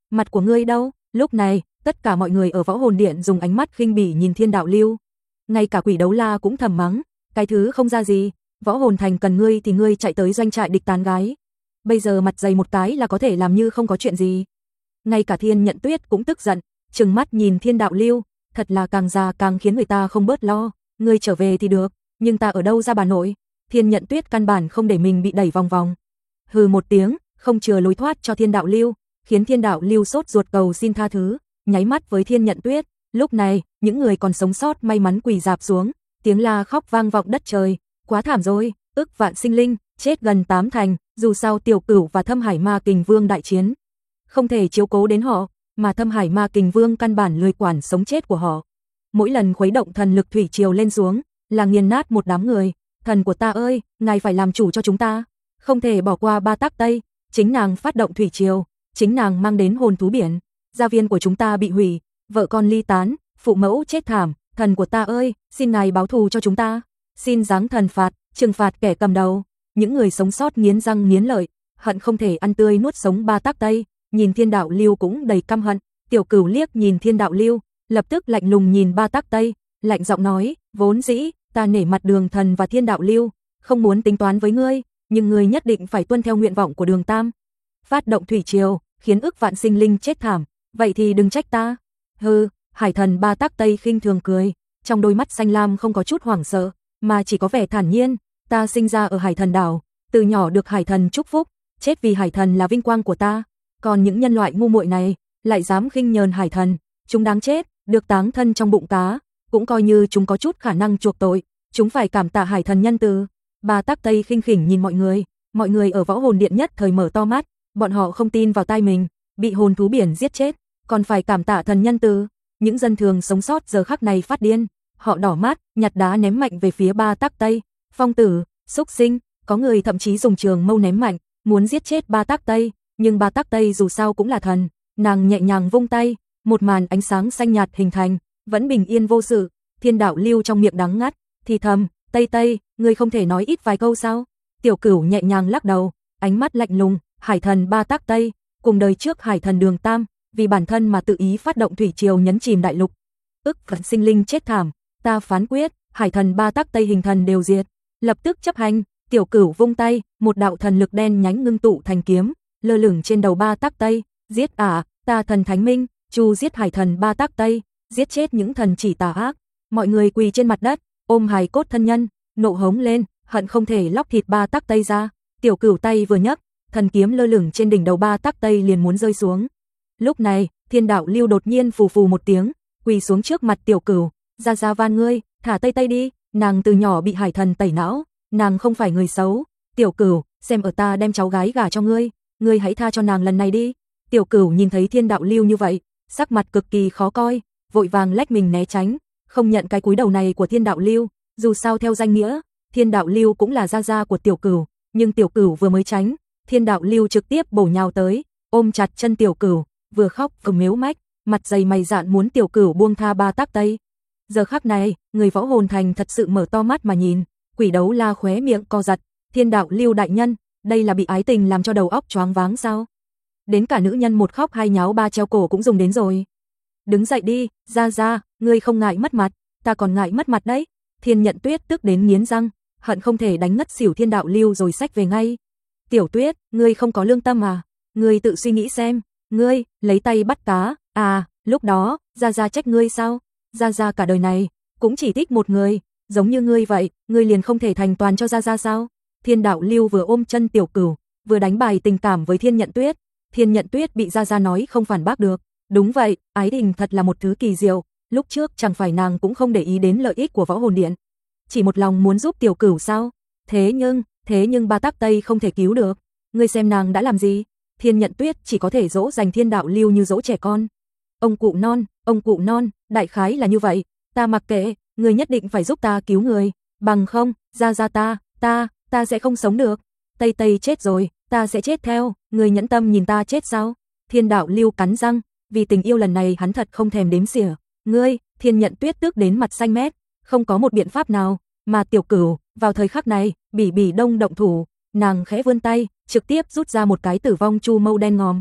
Speaker 1: Mặt của ngươi đâu? Lúc này, tất cả mọi người ở Võ Hồn Điện dùng ánh mắt khinh bỉ nhìn Thiên Đạo Lưu. Ngay cả Quỷ Đấu La cũng thầm mắng, cái thứ không ra gì, Võ Hồn Thành cần ngươi thì ngươi chạy tới doanh trại địch tán gái. Bây giờ mặt dày một cái là có thể làm như không có chuyện gì. Ngay cả Thiên Nhận Tuyết cũng tức giận, trừng mắt nhìn Thiên Đạo Lưu, thật là càng già càng khiến người ta không bớt lo, ngươi trở về thì được, nhưng ta ở đâu ra bà nội? Thiên Nhận Tuyết căn bản không để mình bị đẩy vòng vòng. Hừ một tiếng, không chừa lối thoát cho Thiên Đạo Lưu, khiến Thiên Đạo Lưu sốt ruột cầu xin tha thứ, nháy mắt với Thiên Nhận Tuyết. Lúc này, những người còn sống sót may mắn quỳ rạp xuống, tiếng la khóc vang vọng đất trời, quá thảm rồi, ức vạn sinh linh, chết gần tám thành, dù sao Tiểu Cửu và Thâm Hải Ma Kình Vương đại chiến, không thể chiếu cố đến họ, mà Thâm Hải Ma Kình Vương căn bản lười quản sống chết của họ. Mỗi lần khuấy động thần lực thủy triều lên xuống, là nghiền nát một đám người. Thần của ta ơi, ngài phải làm chủ cho chúng ta, không thể bỏ qua Ba Tác Tây, chính nàng phát động thủy triều, chính nàng mang đến hồn thú biển, gia viên của chúng ta bị hủy, vợ con ly tán, phụ mẫu chết thảm, thần của ta ơi, xin ngài báo thù cho chúng ta, xin giáng thần phạt, trừng phạt kẻ cầm đầu. Những người sống sót nghiến răng nghiến lợi, hận không thể ăn tươi nuốt sống Ba Tác Tây, nhìn Thiên Đạo Lưu cũng đầy căm hận. Tiểu Cửu liếc nhìn Thiên Đạo Lưu, lập tức lạnh lùng nhìn Ba Tác Tây, lạnh giọng nói, vốn dĩ ta nể mặt Đường Thần và Thiên Đạo Lưu, không muốn tính toán với ngươi, nhưng ngươi nhất định phải tuân theo nguyện vọng của Đường Tam. Phát động thủy triều, khiến ức vạn sinh linh chết thảm, vậy thì đừng trách ta. Hừ, Hải Thần Ba Tác Tây khinh thường cười, trong đôi mắt xanh lam không có chút hoảng sợ, mà chỉ có vẻ thản nhiên. Ta sinh ra ở Hải Thần đảo, từ nhỏ được Hải Thần chúc phúc, chết vì Hải Thần là vinh quang của ta. Còn những nhân loại ngu muội này, lại dám khinh nhờn Hải Thần, chúng đáng chết, được táng thân trong bụng cá, cũng coi như chúng có chút khả năng chuộc tội, chúng phải cảm tạ Hải Thần nhân từ. Ba Tác Tây khinh khỉnh nhìn mọi người, mọi người ở Võ Hồn Điện nhất thời mở to mắt, bọn họ không tin vào tai mình, bị hồn thú biển giết chết, còn phải cảm tạ thần nhân từ. Những dân thường sống sót giờ khắc này phát điên, họ đỏ mắt, nhặt đá ném mạnh về phía Ba Tác Tây. Phong tử, xúc sinh, có người thậm chí dùng trường mâu ném mạnh, muốn giết chết Ba Tác Tây, nhưng Ba Tác Tây dù sao cũng là thần, nàng nhẹ nhàng vung tay, một màn ánh sáng xanh nhạt hình thành, vẫn bình yên vô sự. Thiên Đạo Lưu trong miệng đắng ngắt, thì thầm, Tây Tây, ngươi không thể nói ít vài câu sao? Tiểu Cửu nhẹ nhàng lắc đầu, ánh mắt lạnh lùng, Hải Thần Ba Tác Tây, cùng đời trước Hải Thần Đường Tam, vì bản thân mà tự ý phát động thủy triều nhấn chìm đại lục, ức vạn sinh linh chết thảm, ta phán quyết, Hải Thần Ba Tác Tây hình thần đều diệt. Lập tức chấp hành, Tiểu Cửu vung tay, một đạo thần lực đen nhánh ngưng tụ thành kiếm, lơ lửng trên đầu Ba Tác Tây, giết à, ta thần Thánh Minh, chu giết Hải Thần Ba Tác Tây, giết chết những thần chỉ tà ác. Mọi người quỳ trên mặt đất, ôm hài cốt thân nhân, nộ hống lên, hận không thể lóc thịt Ba Tác Tây ra. Tiểu Cửu tay vừa nhấc, thần kiếm lơ lửng trên đỉnh đầu Ba Tác Tây liền muốn rơi xuống. Lúc này, Thiên Đạo Lưu đột nhiên phù phù một tiếng, quỳ xuống trước mặt Tiểu Cửu, ra ra van ngươi, thả Tây Tây đi, nàng từ nhỏ bị Hải Thần tẩy não, nàng không phải người xấu. Tiểu Cửu, xem ở ta đem cháu gái gả cho ngươi, ngươi hãy tha cho nàng lần này đi. Tiểu Cửu nhìn thấy Thiên Đạo Lưu như vậy, sắc mặt cực kỳ khó coi, vội vàng lách mình né tránh, không nhận cái cúi đầu này của Thiên Đạo Lưu. Dù sao theo danh nghĩa, Thiên Đạo Lưu cũng là gia gia của Tiểu Cửu, nhưng Tiểu Cửu vừa mới tránh, Thiên Đạo Lưu trực tiếp bổ nhào tới, ôm chặt chân Tiểu Cửu, vừa khóc vừa mếu mách, mặt dày mày dạn muốn Tiểu Cửu buông tha Ba Tác Tây. Giờ khắc này, người Võ Hồn Thành thật sự mở to mắt mà nhìn, Quỷ Đấu La khóe miệng co giật, Thiên Đạo Lưu đại nhân, đây là bị ái tình làm cho đầu óc choáng váng sao? Đến cả nữ nhân một khóc hai nháo ba treo cổ cũng dùng đến rồi. Đứng dậy đi, ra ra, ngươi không ngại mất mặt, ta còn ngại mất mặt đấy. Thiên Nhận Tuyết tức đến nghiến răng, hận không thể đánh ngất xỉu Thiên Đạo Lưu rồi xách về ngay. Tiểu Tuyết, ngươi không có lương tâm à? Ngươi tự suy nghĩ xem, ngươi lấy tay bắt cá, à, lúc đó, ra ra trách ngươi sao? Ra ra cả đời này cũng chỉ thích một người, giống như ngươi vậy, ngươi liền không thể thành toàn cho ra ra sao? Thiên Đạo Lưu vừa ôm chân Tiểu Cửu, vừa đánh bài tình cảm với Thiên Nhận Tuyết. Thiên Nhận Tuyết bị ra ra nói không phản bác được. Đúng vậy, ái tình thật là một thứ kỳ diệu, lúc trước chẳng phải nàng cũng không để ý đến lợi ích của Võ Hồn Điện, chỉ một lòng muốn giúp Tiểu Cửu sao? Thế nhưng, thế nhưng Ba Tác Tây không thể cứu được. Ngươi xem nàng đã làm gì? Thiên Nhận Tuyết chỉ có thể dỗ dành Thiên Đạo Lưu như dỗ trẻ con. Ông cụ non, ông cụ non, đại khái là như vậy, ta mặc kệ, ngươi nhất định phải giúp ta cứu người, bằng không, ra ra ta, ta, ta sẽ không sống được. Tây Tây chết rồi, ta sẽ chết theo, ngươi nhẫn tâm nhìn ta chết sao? Thiên Đạo Lưu cắn răng, vì tình yêu lần này hắn thật không thèm đếm xỉa. Ngươi, Thiên Nhận Tuyết tức đến mặt xanh mét, không có một biện pháp nào, mà Tiểu Cửu, vào thời khắc này, Bỉ Bỉ Đông động thủ, nàng khẽ vươn tay, trực tiếp rút ra một cái Tử Vong Chu mâu đen ngòm.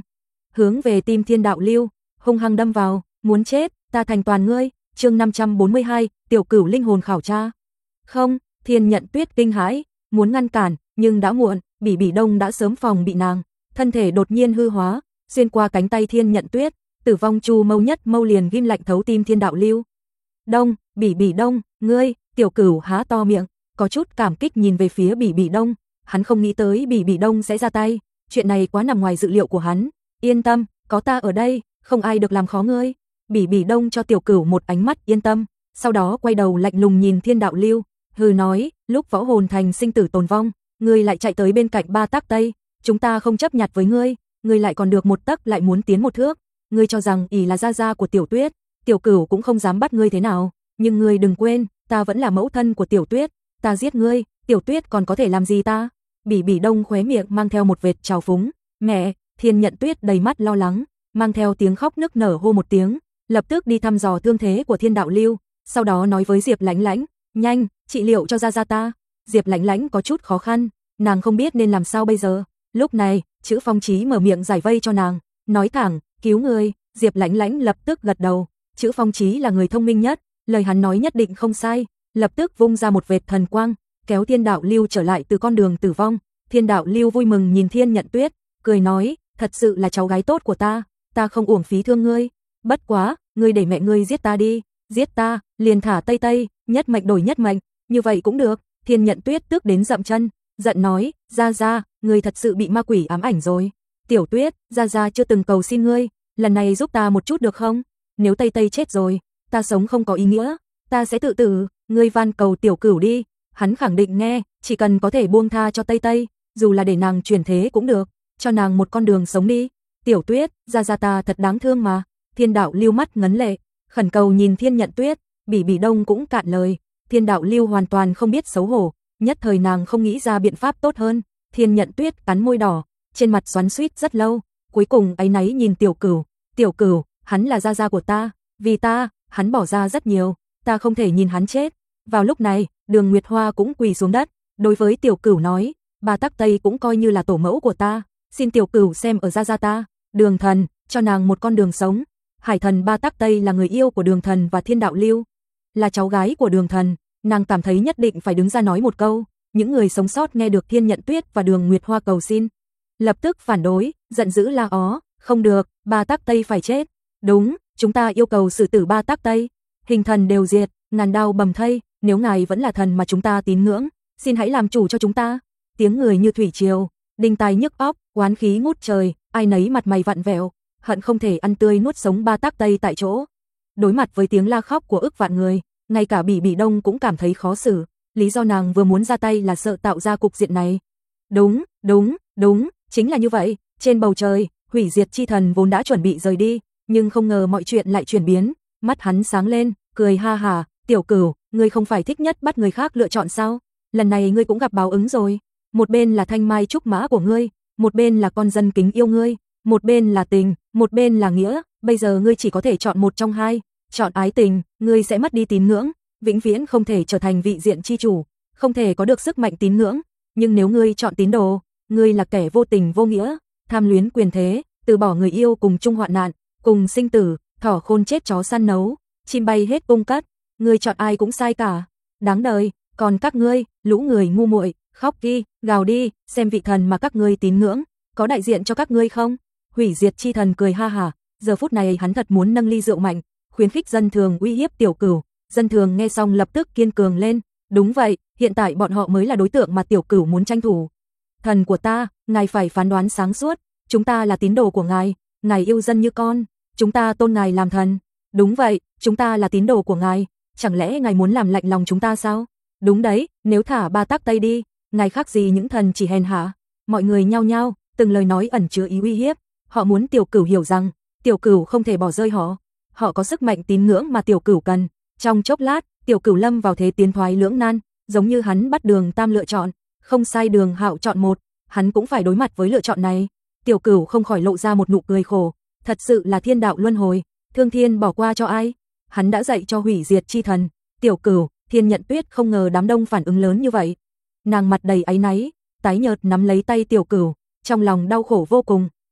Speaker 1: hướng về tim Thiên Đạo Lưu, hung hăng đâm vào, muốn chết, ta thành toàn ngươi. Chương năm trăm bốn mươi hai, Tiểu Cửu linh hồn khảo tra. Không, Thiên Nhận Tuyết kinh hãi, muốn ngăn cản, nhưng đã muộn, Bỉ Bỉ Đông đã sớm phòng bị nàng, thân thể đột nhiên hư hóa, xuyên qua cánh tay Thiên Nhận Tuyết, Tử Vong Chu Mâu nhất mâu liền ghim lạnh thấu tim Thiên Đạo Lưu. Đông, Bỉ Bỉ Đông, ngươi, Tiểu Cửu há to miệng, có chút cảm kích nhìn về phía Bỉ Bỉ Đông, hắn không nghĩ tới Bỉ Bỉ Đông sẽ ra tay, chuyện này quá nằm ngoài dự liệu của hắn. Yên tâm, có ta ở đây, không ai được làm khó ngươi. Bỉ Bỉ Đông cho Tiểu Cửu một ánh mắt yên tâm, sau đó quay đầu lạnh lùng nhìn Thiên Đạo Lưu, hừ nói, lúc võ hồn thành sinh tử tồn vong, ngươi lại chạy tới bên cạnh Ba Tắc Tây, chúng ta không chấp nhặt với ngươi, ngươi lại còn được một tấc lại muốn tiến một thước, ngươi cho rằng ỷ là gia gia của Tiểu Tuyết, Tiểu Cửu cũng không dám bắt ngươi thế nào, nhưng ngươi đừng quên, ta vẫn là mẫu thân của Tiểu Tuyết, ta giết ngươi, Tiểu Tuyết còn có thể làm gì ta? Bỉ Bỉ Đông khóe miệng mang theo một vệt trào phúng, mẹ. Thiên Nhận Tuyết đầy mắt lo lắng, mang theo tiếng khóc nức nở hô một tiếng, lập tức đi thăm dò thương thế của Thiên Đạo Lưu, sau đó nói với Diệp Lãnh Lãnh, nhanh, trị liệu cho gia gia ta. Diệp Lãnh Lãnh có chút khó khăn, nàng không biết nên làm sao bây giờ. Lúc này, Chữ Phong Chí mở miệng giải vây cho nàng, nói thẳng, cứu người. Diệp Lãnh Lãnh lập tức gật đầu, Chữ Phong Chí là người thông minh nhất, lời hắn nói nhất định không sai, lập tức vung ra một vệt thần quang, kéo Thiên Đạo Lưu trở lại từ con đường tử vong. Thiên Đạo Lưu vui mừng nhìn Thiên Nhận Tuyết, cười nói, thật sự là cháu gái tốt của ta, ta không uổng phí thương ngươi, bất quá, ngươi để mẹ ngươi giết ta đi, giết ta, liền thả Tây Tây, nhất mệnh đổi nhất mệnh, như vậy cũng được. Thiên Nhận Tuyết tức đến dậm chân, giận nói, gia gia, ngươi thật sự bị ma quỷ ám ảnh rồi. Tiểu Tuyết, gia gia chưa từng cầu xin ngươi, lần này giúp ta một chút được không? Nếu Tây Tây chết rồi, ta sống không có ý nghĩa, ta sẽ tự tử, ngươi van cầu Tiểu Cửu đi, hắn khẳng định nghe, chỉ cần có thể buông tha cho Tây Tây, dù là để nàng chuyển thế cũng được, cho nàng một con đường sống đi. Tiểu Tuyết, gia gia ta thật đáng thương mà. Thiên Đạo Lưu mắt ngấn lệ, khẩn cầu nhìn Thiên Nhận Tuyết, Bỉ Bỉ Đông cũng cạn lời. Thiên Đạo Lưu hoàn toàn không biết xấu hổ, nhất thời nàng không nghĩ ra biện pháp tốt hơn. Thiên Nhận Tuyết cắn môi đỏ, trên mặt xoắn xuýt rất lâu, cuối cùng áy náy nhìn Tiểu Cửu, Tiểu Cửu, hắn là gia gia của ta, vì ta, hắn bỏ ra rất nhiều, ta không thể nhìn hắn chết. Vào lúc này, Đường Nguyệt Hoa cũng quỳ xuống đất, đối với Tiểu Cửu nói, Ba Tắc Tây cũng coi như là tổ mẫu của ta, xin Tiểu Cửu xem ở gia gia ta, Đường Thần, cho nàng một con đường sống. Hải Thần Ba Tắc Tây là người yêu của Đường Thần và Thiên Đạo Lưu, là cháu gái của Đường Thần, nàng cảm thấy nhất định phải đứng ra nói một câu. Những người sống sót nghe được Thiên Nhận Tuyết và Đường Nguyệt Hoa cầu xin, lập tức phản đối, giận dữ la ó, không được, Ba Tắc Tây phải chết. Đúng, chúng ta yêu cầu xử tử Ba Tắc Tây, hình thần đều diệt, ngàn đao bầm thây, nếu ngài vẫn là thần mà chúng ta tín ngưỡng, xin hãy làm chủ cho chúng ta. Tiếng người như thủy triều, đinh tai nhức óc, oán khí ngút trời, ai nấy mặt mày vặn vẹo, hận không thể ăn tươi nuốt sống Ba Tắc Tây tại chỗ. Đối mặt với tiếng la khóc của ức vạn người, ngay cả Bỉ Bỉ Đông cũng cảm thấy khó xử, lý do nàng vừa muốn ra tay là sợ tạo ra cục diện này. Đúng, đúng, đúng, chính là như vậy. Trên bầu trời, hủy diệt chi thần vốn đã chuẩn bị rời đi, nhưng không ngờ mọi chuyện lại chuyển biến. Mắt hắn sáng lên, cười ha hả, Tiểu Cửu, ngươi không phải thích nhất bắt người khác lựa chọn sao? Lần này ngươi cũng gặp báo ứng rồi. Một bên là thanh mai trúc mã của ngươi, một bên là con dân kính yêu ngươi, một bên là tình, một bên là nghĩa, bây giờ ngươi chỉ có thể chọn một trong hai. Chọn ái tình, ngươi sẽ mất đi tín ngưỡng, vĩnh viễn không thể trở thành vị diện chi chủ, không thể có được sức mạnh tín ngưỡng. Nhưng nếu ngươi chọn tín đồ, ngươi là kẻ vô tình vô nghĩa, tham luyến quyền thế, từ bỏ người yêu cùng chung hoạn nạn, cùng sinh tử, thỏ khôn chết chó săn nấu, chim bay hết cung cất, ngươi chọn ai cũng sai cả. Đáng đời, còn các ngươi, lũ người ngu muội, khóc đi, gào đi, xem vị thần mà các ngươi tín ngưỡng, có đại diện cho các ngươi không? Hủy diệt chi thần cười ha hả, giờ phút này hắn thật muốn nâng ly rượu mạnh, khuyến khích dân thường uy hiếp Tiểu Cửu. Dân thường nghe xong lập tức kiên cường lên, đúng vậy, hiện tại bọn họ mới là đối tượng mà Tiểu Cửu muốn tranh thủ. Thần của ta, ngài phải phán đoán sáng suốt, chúng ta là tín đồ của ngài, ngài yêu dân như con, chúng ta tôn ngài làm thần. Đúng vậy, chúng ta là tín đồ của ngài, chẳng lẽ ngài muốn làm lạnh lòng chúng ta sao? Đúng đấy, nếu thả Ba Tắc Tây đi, ngài khác gì những thần chỉ hèn hạ. Mọi người nhao nhao, từng lời nói ẩn chứa ý uy hiếp, họ muốn Tiểu Cửu hiểu rằng, Tiểu Cửu không thể bỏ rơi họ, họ có sức mạnh tín ngưỡng mà Tiểu Cửu cần. Trong chốc lát, Tiểu Cửu lâm vào thế tiến thoái lưỡng nan, giống như hắn bắt Đường Tam lựa chọn, không sai Đường Hạo chọn một, hắn cũng phải đối mặt với lựa chọn này. Tiểu Cửu không khỏi lộ ra một nụ cười khổ, thật sự là thiên đạo luân hồi, thương thiên bỏ qua cho ai? Hắn đã dạy cho hủy diệt chi thần. Tiểu Cửu, Thiên Nhận Tuyết không ngờ đám đông phản ứng lớn như vậy. Nàng mặt đầy áy náy, tái nhợt nắm lấy tay Tiểu Cửu, trong lòng đau khổ vô cùng,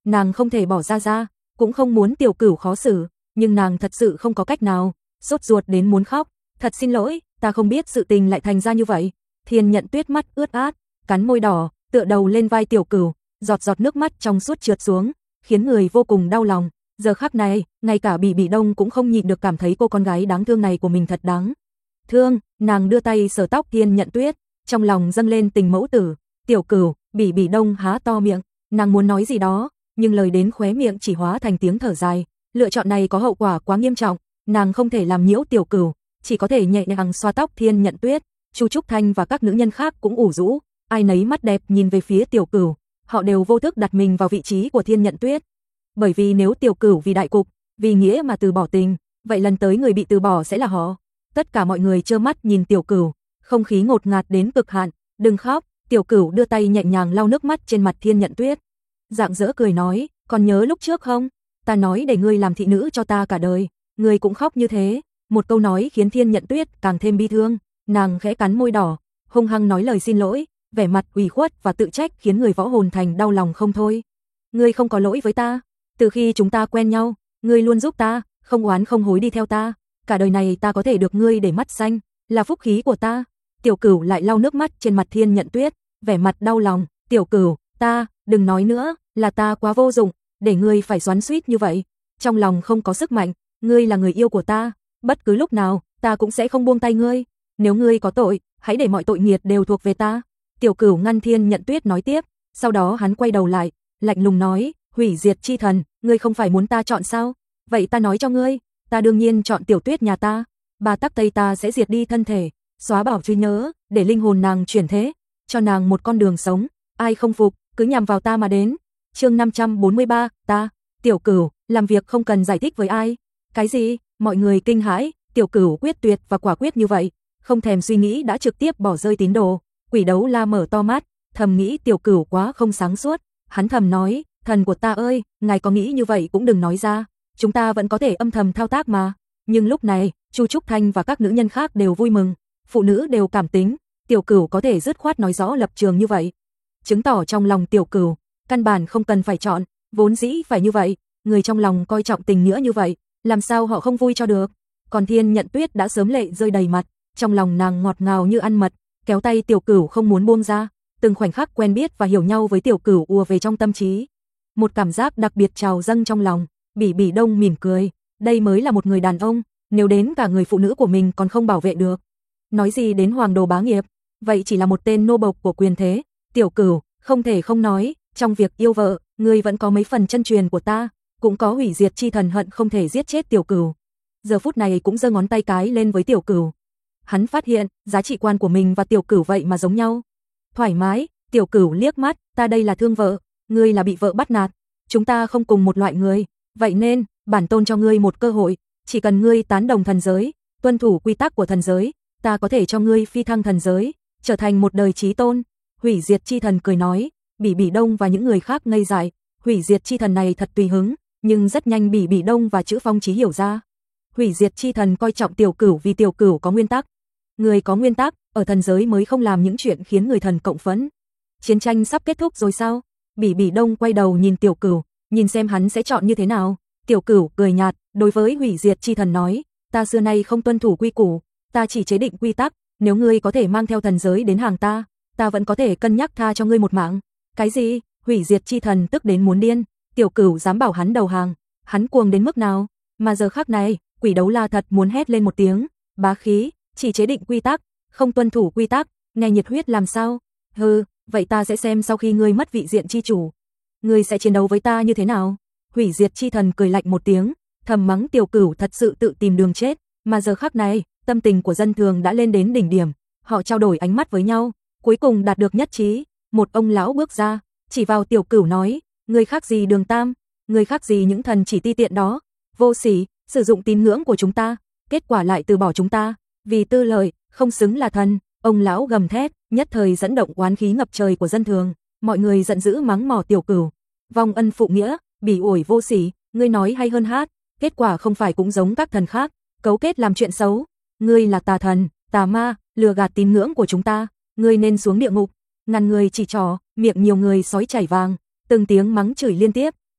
Speaker 1: nàng không thể bỏ ra ra, cũng không muốn Tiểu Cửu khó xử, nhưng nàng thật sự không có cách nào, sốt ruột đến muốn khóc, thật xin lỗi, ta không biết sự tình lại thành ra như vậy. Thiên Nhận Tuyết mắt ướt át, cắn môi đỏ, tựa đầu lên vai Tiểu Cửu, giọt giọt nước mắt trong suốt trượt xuống, khiến người vô cùng đau lòng. Giờ khắc này, ngay cả Bỉ Bỉ Đông cũng không nhịn được cảm thấy cô con gái đáng thương này của mình thật đáng thương, nàng đưa tay sờ tóc Thiên Nhận Tuyết, trong lòng dâng lên tình mẫu tử. Tiểu Cửu, Bỉ Bỉ Đông há to miệng, nàng muốn nói gì đó, nhưng lời đến khóe miệng chỉ hóa thành tiếng thở dài. Lựa chọn này có hậu quả quá nghiêm trọng, nàng không thể làm nhiễu Tiểu Cửu, chỉ có thể nhẹ nhàng xoa tóc Thiên Nhận Tuyết. Chu Trúc Thanh và các nữ nhân khác cũng ủ rũ, ai nấy mắt đẹp nhìn về phía Tiểu Cửu, họ đều vô thức đặt mình vào vị trí của Thiên Nhận Tuyết. Bởi vì nếu Tiểu Cửu vì đại cục, vì nghĩa mà từ bỏ tình, vậy lần tới người bị từ bỏ sẽ là họ. Tất cả mọi người trơ mắt nhìn Tiểu Cửu, không khí ngột ngạt đến cực hạn. Đừng khóc, Tiểu Cửu đưa tay nhẹ nhàng lau nước mắt trên mặt Thiên Nhận Tuyết. Rạng rỡ cười nói, còn nhớ lúc trước không? Ta nói để ngươi làm thị nữ cho ta cả đời, ngươi cũng khóc như thế. Một câu nói khiến Thiên Nhận Tuyết càng thêm bi thương, nàng khẽ cắn môi đỏ, hung hăng nói lời xin lỗi, vẻ mặt ủy khuất và tự trách khiến người Võ Hồn Thành đau lòng không thôi. Ngươi không có lỗi với ta, từ khi chúng ta quen nhau, ngươi luôn giúp ta, không oán không hối đi theo ta, cả đời này ta có thể được ngươi để mắt xanh, là phúc khí của ta. Tiểu Cửu lại lau nước mắt trên mặt Thiên Nhận Tuyết, vẻ mặt đau lòng. Tiểu Cửu, ta, đừng nói nữa, là ta quá vô dụng, để ngươi phải xoắn xuýt như vậy. Trong lòng không có sức mạnh, ngươi là người yêu của ta, bất cứ lúc nào, ta cũng sẽ không buông tay ngươi. Nếu ngươi có tội, hãy để mọi tội nghiệt đều thuộc về ta. Tiểu Cửu ngăn Thiên Nhận Tuyết nói tiếp, sau đó hắn quay đầu lại, lạnh lùng nói, hủy diệt chi thần, ngươi không phải muốn ta chọn sao? Vậy ta nói cho ngươi, ta đương nhiên chọn Tiểu Tuyết nhà ta. Ba tắc Tây ta sẽ diệt đi thân thể, xóa bỏ trí nhớ, để linh hồn nàng chuyển thế, cho nàng một con đường sống, ai không phục, cứ nhằm vào ta mà đến. Chương năm trăm bốn mươi ba, ta, Tiểu Cửu, làm việc không cần giải thích với ai. Cái gì? Mọi người kinh hãi, Tiểu Cửu quyết tuyệt và quả quyết như vậy, không thèm suy nghĩ đã trực tiếp bỏ rơi tín đồ. Quỷ Đấu La mở to mắt, thầm nghĩ Tiểu Cửu quá không sáng suốt, hắn thầm nói, thần của ta ơi, ngài có nghĩ như vậy cũng đừng nói ra, chúng ta vẫn có thể âm thầm thao tác mà. Nhưng lúc này, Chu Trúc Thanh và các nữ nhân khác đều vui mừng, phụ nữ đều cảm tính, Tiểu Cửu có thể dứt khoát nói rõ lập trường như vậy, chứng tỏ trong lòng Tiểu Cửu căn bản không cần phải chọn, vốn dĩ phải như vậy, người trong lòng coi trọng tình nghĩa như vậy, làm sao họ không vui cho được. Còn Thiên Nhận Tuyết đã sớm lệ rơi đầy mặt, trong lòng nàng ngọt ngào như ăn mật, kéo tay Tiểu Cửu không muốn buông ra, từng khoảnh khắc quen biết và hiểu nhau với Tiểu Cửu ùa về trong tâm trí. Một cảm giác đặc biệt trào dâng trong lòng. Bỉ Bỉ Đông mỉm cười, đây mới là một người đàn ông, nếu đến cả người phụ nữ của mình còn không bảo vệ được, nói gì đến hoàng đồ bá nghiệp, vậy chỉ là một tên nô bộc của quyền thế. Tiểu Cửu, không thể không nói, trong việc yêu vợ, ngươi vẫn có mấy phần chân truyền của ta, cũng có hủy diệt chi thần hận không thể giết chết Tiểu Cửu. Giờ phút này cũng giơ ngón tay cái lên với Tiểu Cửu. Hắn phát hiện, giá trị quan của mình và Tiểu Cửu vậy mà giống nhau. Thoải mái, Tiểu Cửu liếc mắt, ta đây là thương vợ, ngươi là bị vợ bắt nạt, chúng ta không cùng một loại người, vậy nên, bản tôn cho ngươi một cơ hội, chỉ cần ngươi tán đồng thần giới, tuân thủ quy tắc của thần giới, ta có thể cho ngươi phi thăng thần giới, trở thành một đời chí tôn. Hủy diệt chi thần cười nói. Bỉ Bỉ Đông và những người khác ngây dại, hủy diệt chi thần này thật tùy hứng, nhưng rất nhanh Bỉ Bỉ Đông và Chữ Phong Chí hiểu ra. Hủy diệt chi thần coi trọng Tiểu Cửu vì Tiểu Cửu có nguyên tắc. Người có nguyên tắc, ở thần giới mới không làm những chuyện khiến người thần cộng phẫn. Chiến tranh sắp kết thúc rồi sao? Bỉ Bỉ Đông quay đầu nhìn Tiểu Cửu, nhìn xem hắn sẽ chọn như thế nào. Tiểu Cửu cười nhạt, đối với hủy diệt chi thần nói, ta xưa nay không tuân thủ quy củ, ta chỉ chế định quy tắc, nếu ngươi có thể mang theo thần giới đến hàng ta, ta vẫn có thể cân nhắc tha cho ngươi một mạng. Cái gì? Hủy diệt chi thần tức đến muốn điên, Tiểu Cửu dám bảo hắn đầu hàng, hắn cuồng đến mức nào? Mà giờ khắc này, Quỷ Đấu La thật muốn hét lên một tiếng, bá khí, chỉ chế định quy tắc, không tuân thủ quy tắc, nghe nhiệt huyết làm sao? Hừ, vậy ta sẽ xem sau khi ngươi mất vị diện chi chủ, ngươi sẽ chiến đấu với ta như thế nào? Hủy diệt chi thần cười lạnh một tiếng, thầm mắng Tiểu Cửu thật sự tự tìm đường chết, mà giờ khắc này, tâm tình của dân thường đã lên đến đỉnh điểm, họ trao đổi ánh mắt với nhau, cuối cùng đạt được nhất trí. Một ông lão bước ra, chỉ vào Tiểu Cửu nói, người khác gì Đường Tam, người khác gì những thần chỉ ti tiện đó, vô sỉ, sử dụng tín ngưỡng của chúng ta, kết quả lại từ bỏ chúng ta, vì tư lợi, không xứng là thần. Ông lão gầm thét, nhất thời dẫn động oán khí ngập trời của dân thường, mọi người giận dữ mắng mỏ Tiểu Cửu, vong ân phụ nghĩa, bỉ ổi vô sỉ, ngươi nói hay hơn hát, kết quả không phải cũng giống các thần khác, cấu kết làm chuyện xấu, ngươi là tà thần, tà ma, lừa gạt tín ngưỡng của chúng ta, ngươi nên xuống địa ngục. Ngàn người chỉ trỏ, miệng nhiều người sói chảy vàng, từng tiếng mắng chửi liên tiếp,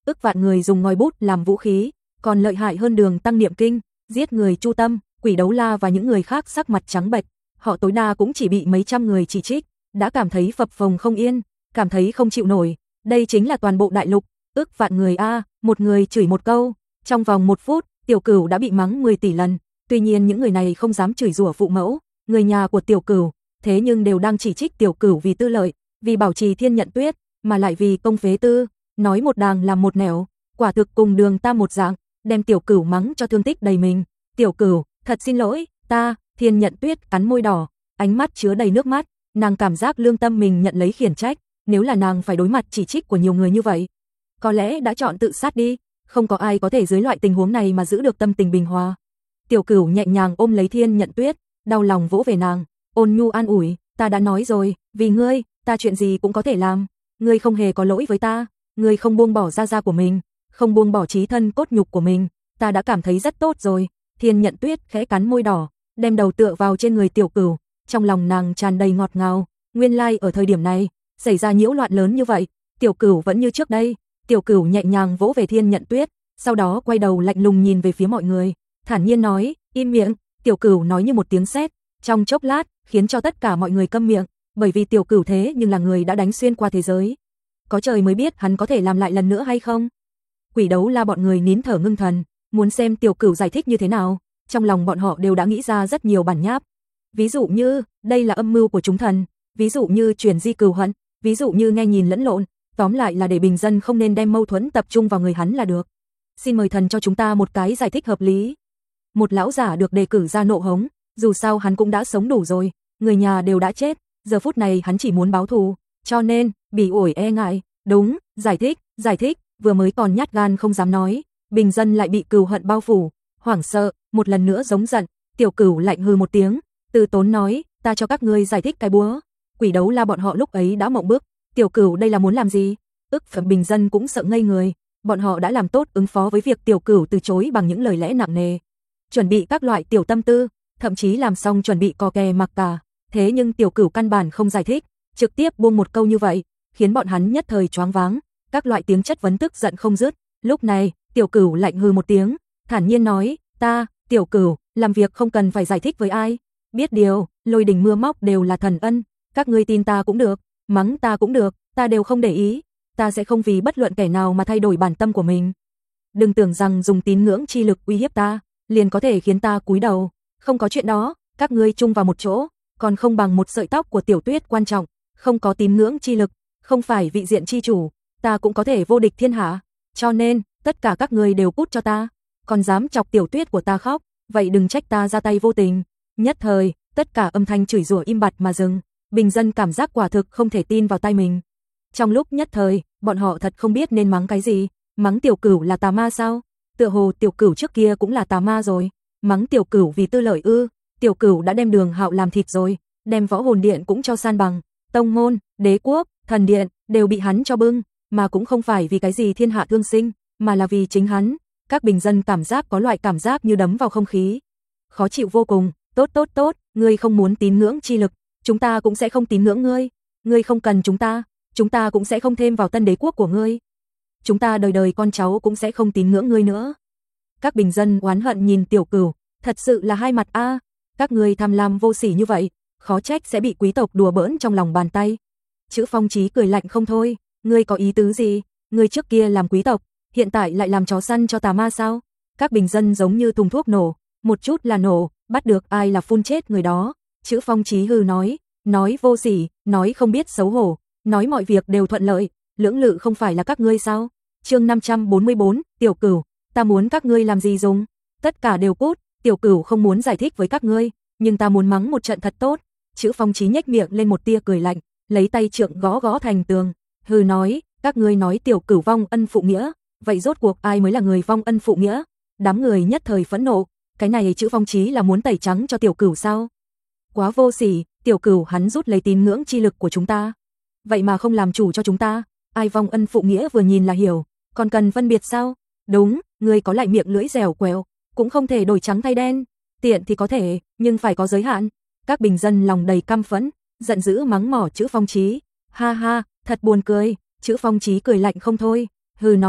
Speaker 1: ức vạn người dùng ngòi bút làm vũ khí, còn lợi hại hơn Đường Tăng niệm kinh, giết người chu tâm, Quỷ Đấu La và những người khác sắc mặt trắng bệch, họ tối đa cũng chỉ bị mấy trăm người chỉ trích, đã cảm thấy phập phồng không yên, cảm thấy không chịu nổi, đây chính là toàn bộ đại lục, ức vạn người a, một người chửi một câu, trong vòng một phút, Tiểu Cửu đã bị mắng mười tỷ lần, tuy nhiên những người này không dám chửi rủa phụ mẫu, người nhà của Tiểu Cửu, thế nhưng đều đang chỉ trích Tiểu Cửu vì tư lợi, vì bảo trì Thiên Nhận Tuyết, mà lại vì công phế tư, nói một đàng làm một nẻo, quả thực cùng Đường Tam một dạng, đem Tiểu Cửu mắng cho thương tích đầy mình. Tiểu Cửu, thật xin lỗi, ta, Thiên Nhận Tuyết cắn môi đỏ, ánh mắt chứa đầy nước mắt, nàng cảm giác lương tâm mình nhận lấy khiển trách, nếu là nàng phải đối mặt chỉ trích của nhiều người như vậy, có lẽ đã chọn tự sát đi, không có ai có thể dưới loại tình huống này mà giữ được tâm tình bình hòa. Tiểu Cửu nhẹ nhàng ôm lấy Thiên Nhận Tuyết, đau lòng vỗ về nàng, ôn nhu an ủi, ta đã nói rồi, vì ngươi, ta chuyện gì cũng có thể làm, ngươi không hề có lỗi với ta, ngươi không buông bỏ gia gia của mình, không buông bỏ chí thân cốt nhục của mình, ta đã cảm thấy rất tốt rồi. Thiên Nhận Tuyết khẽ cắn môi đỏ, đem đầu tựa vào trên người Tiểu Cửu, trong lòng nàng tràn đầy ngọt ngào, nguyên lai like ở thời điểm này, xảy ra nhiễu loạn lớn như vậy, Tiểu Cửu vẫn như trước đây. Tiểu Cửu nhẹ nhàng vỗ về Thiên Nhận Tuyết, sau đó quay đầu lạnh lùng nhìn về phía mọi người, thản nhiên nói, im miệng. Tiểu Cửu nói như một tiếng sét, trong chốc lát, khiến cho tất cả mọi người câm miệng, bởi vì Tiểu Cửu thế nhưng là người đã đánh xuyên qua thế giới. Có trời mới biết hắn có thể làm lại lần nữa hay không. Quỷ Đấu La bọn người nín thở ngưng thần, muốn xem Tiểu Cửu giải thích như thế nào, trong lòng bọn họ đều đã nghĩ ra rất nhiều bản nháp. Ví dụ như, đây là âm mưu của chúng thần, ví dụ như chuyển di cừu hận, ví dụ như nghe nhìn lẫn lộn, tóm lại là để bình dân không nên đem mâu thuẫn tập trung vào người hắn là được. Xin mời thần cho chúng ta một cái giải thích hợp lý. Một lão giả được đề cử ra nộ hống, dù sao hắn cũng đã sống đủ rồi, người nhà đều đã chết, giờ phút này hắn chỉ muốn báo thù, cho nên, bỉ ổi e ngại, đúng, giải thích, giải thích, vừa mới còn nhát gan không dám nói, bình dân lại bị cừu hận bao phủ, hoảng sợ, một lần nữa giống giận, Tiểu Cửu lạnh hừ một tiếng, từ tốn nói, ta cho các ngươi giải thích cái búa. Quỷ Đấu La bọn họ lúc ấy đã mộng bức, Tiểu Cửu đây là muốn làm gì? Ức phẩm bình dân cũng sợ ngây người, bọn họ đã làm tốt ứng phó với việc Tiểu Cửu từ chối bằng những lời lẽ nặng nề, chuẩn bị các loại tiểu tâm tư, thậm chí làm xong chuẩn bị cò kè mặc cả, thế nhưng Tiểu Cửu căn bản không giải thích, trực tiếp buông một câu như vậy, khiến bọn hắn nhất thời choáng váng, các loại tiếng chất vấn tức giận không dứt. Lúc này, Tiểu Cửu lạnh hừ một tiếng, thản nhiên nói, ta, Tiểu Cửu, làm việc không cần phải giải thích với ai, biết điều, lôi đình mưa móc đều là thần ân, các ngươi tin ta cũng được, mắng ta cũng được, ta đều không để ý, ta sẽ không vì bất luận kẻ nào mà thay đổi bản tâm của mình. Đừng tưởng rằng dùng tín ngưỡng chi lực uy hiếp ta, liền có thể khiến ta cúi đầu, không có chuyện đó, các ngươi chung vào một chỗ, còn không bằng một sợi tóc của Tiểu Tuyết quan trọng, không có tín ngưỡng chi lực, không phải vị diện chi chủ, ta cũng có thể vô địch thiên hạ, cho nên, tất cả các ngươi đều cút cho ta, còn dám chọc Tiểu Tuyết của ta khóc, vậy đừng trách ta ra tay vô tình. Nhất thời, tất cả âm thanh chửi rủa im bặt mà dừng, bình dân cảm giác quả thực không thể tin vào tai mình. Trong lúc nhất thời, bọn họ thật không biết nên mắng cái gì, mắng Tiểu Cửu là tà ma sao? Tựa hồ Tiểu Cửu trước kia cũng là tà ma rồi, mắng Tiểu Cửu vì tư lợi ư? Tiểu Cửu đã đem Đường Hạo làm thịt rồi, đem Võ Hồn Điện cũng cho san bằng, tông môn, đế quốc, thần điện đều bị hắn cho bưng, mà cũng không phải vì cái gì thiên hạ thương sinh, mà là vì chính hắn. Các bình dân cảm giác có loại cảm giác như đấm vào không khí, khó chịu vô cùng. Tốt tốt tốt, ngươi không muốn tín ngưỡng chi lực, chúng ta cũng sẽ không tín ngưỡng ngươi, ngươi không cần chúng ta, chúng ta cũng sẽ không thêm vào tân đế quốc của ngươi. Chúng ta đời đời con cháu cũng sẽ không tín ngưỡng ngươi nữa. Các bình dân oán hận nhìn Tiểu Cửu, thật sự là hai mặt a, các ngươi tham lam vô sỉ như vậy, khó trách sẽ bị quý tộc đùa bỡn trong lòng bàn tay. Chữ Phong Chí cười lạnh không thôi, ngươi có ý tứ gì? Ngươi trước kia làm quý tộc, hiện tại lại làm chó săn cho tà ma sao? Các bình dân giống như thùng thuốc nổ, một chút là nổ, bắt được ai là phun chết người đó. Chữ Phong Chí hừ nói, nói vô sỉ, nói không biết xấu hổ, nói mọi việc đều thuận lợi, lưỡng lự không phải là các ngươi sao? Chương năm trăm bốn mươi bốn, Tiểu Cửu, ta muốn các ngươi làm gì dùng? Tất cả đều cút, Tiểu Cửu không muốn giải thích với các ngươi, nhưng ta muốn mắng một trận thật tốt. Chữ Phong Chí nhếch miệng lên một tia cười lạnh, lấy tay trượng gõ gõ thành tường, hừ nói, các ngươi nói Tiểu Cửu vong ân phụ nghĩa, vậy rốt cuộc ai mới là người vong ân phụ nghĩa? Đám người nhất thời phẫn nộ, cái này Chữ Phong Chí là muốn tẩy trắng cho Tiểu Cửu sao? Quá vô sỉ, Tiểu Cửu hắn rút lấy tín ngưỡng chi lực của chúng ta, vậy mà không làm chủ cho chúng ta, ai vong ân phụ nghĩa vừa nhìn là hiểu, còn cần phân biệt sao? Đúng, ngươi có lại miệng lưỡi dẻo quẹo, cũng không thể đổi trắng thay đen, tiện thì có thể, nhưng phải có giới hạn. Các bình dân lòng đầy căm phẫn, giận dữ mắng mỏ Chữ Phong Chí, ha ha, thật buồn cười. Chữ Phong Chí cười lạnh không thôi, hừ nói,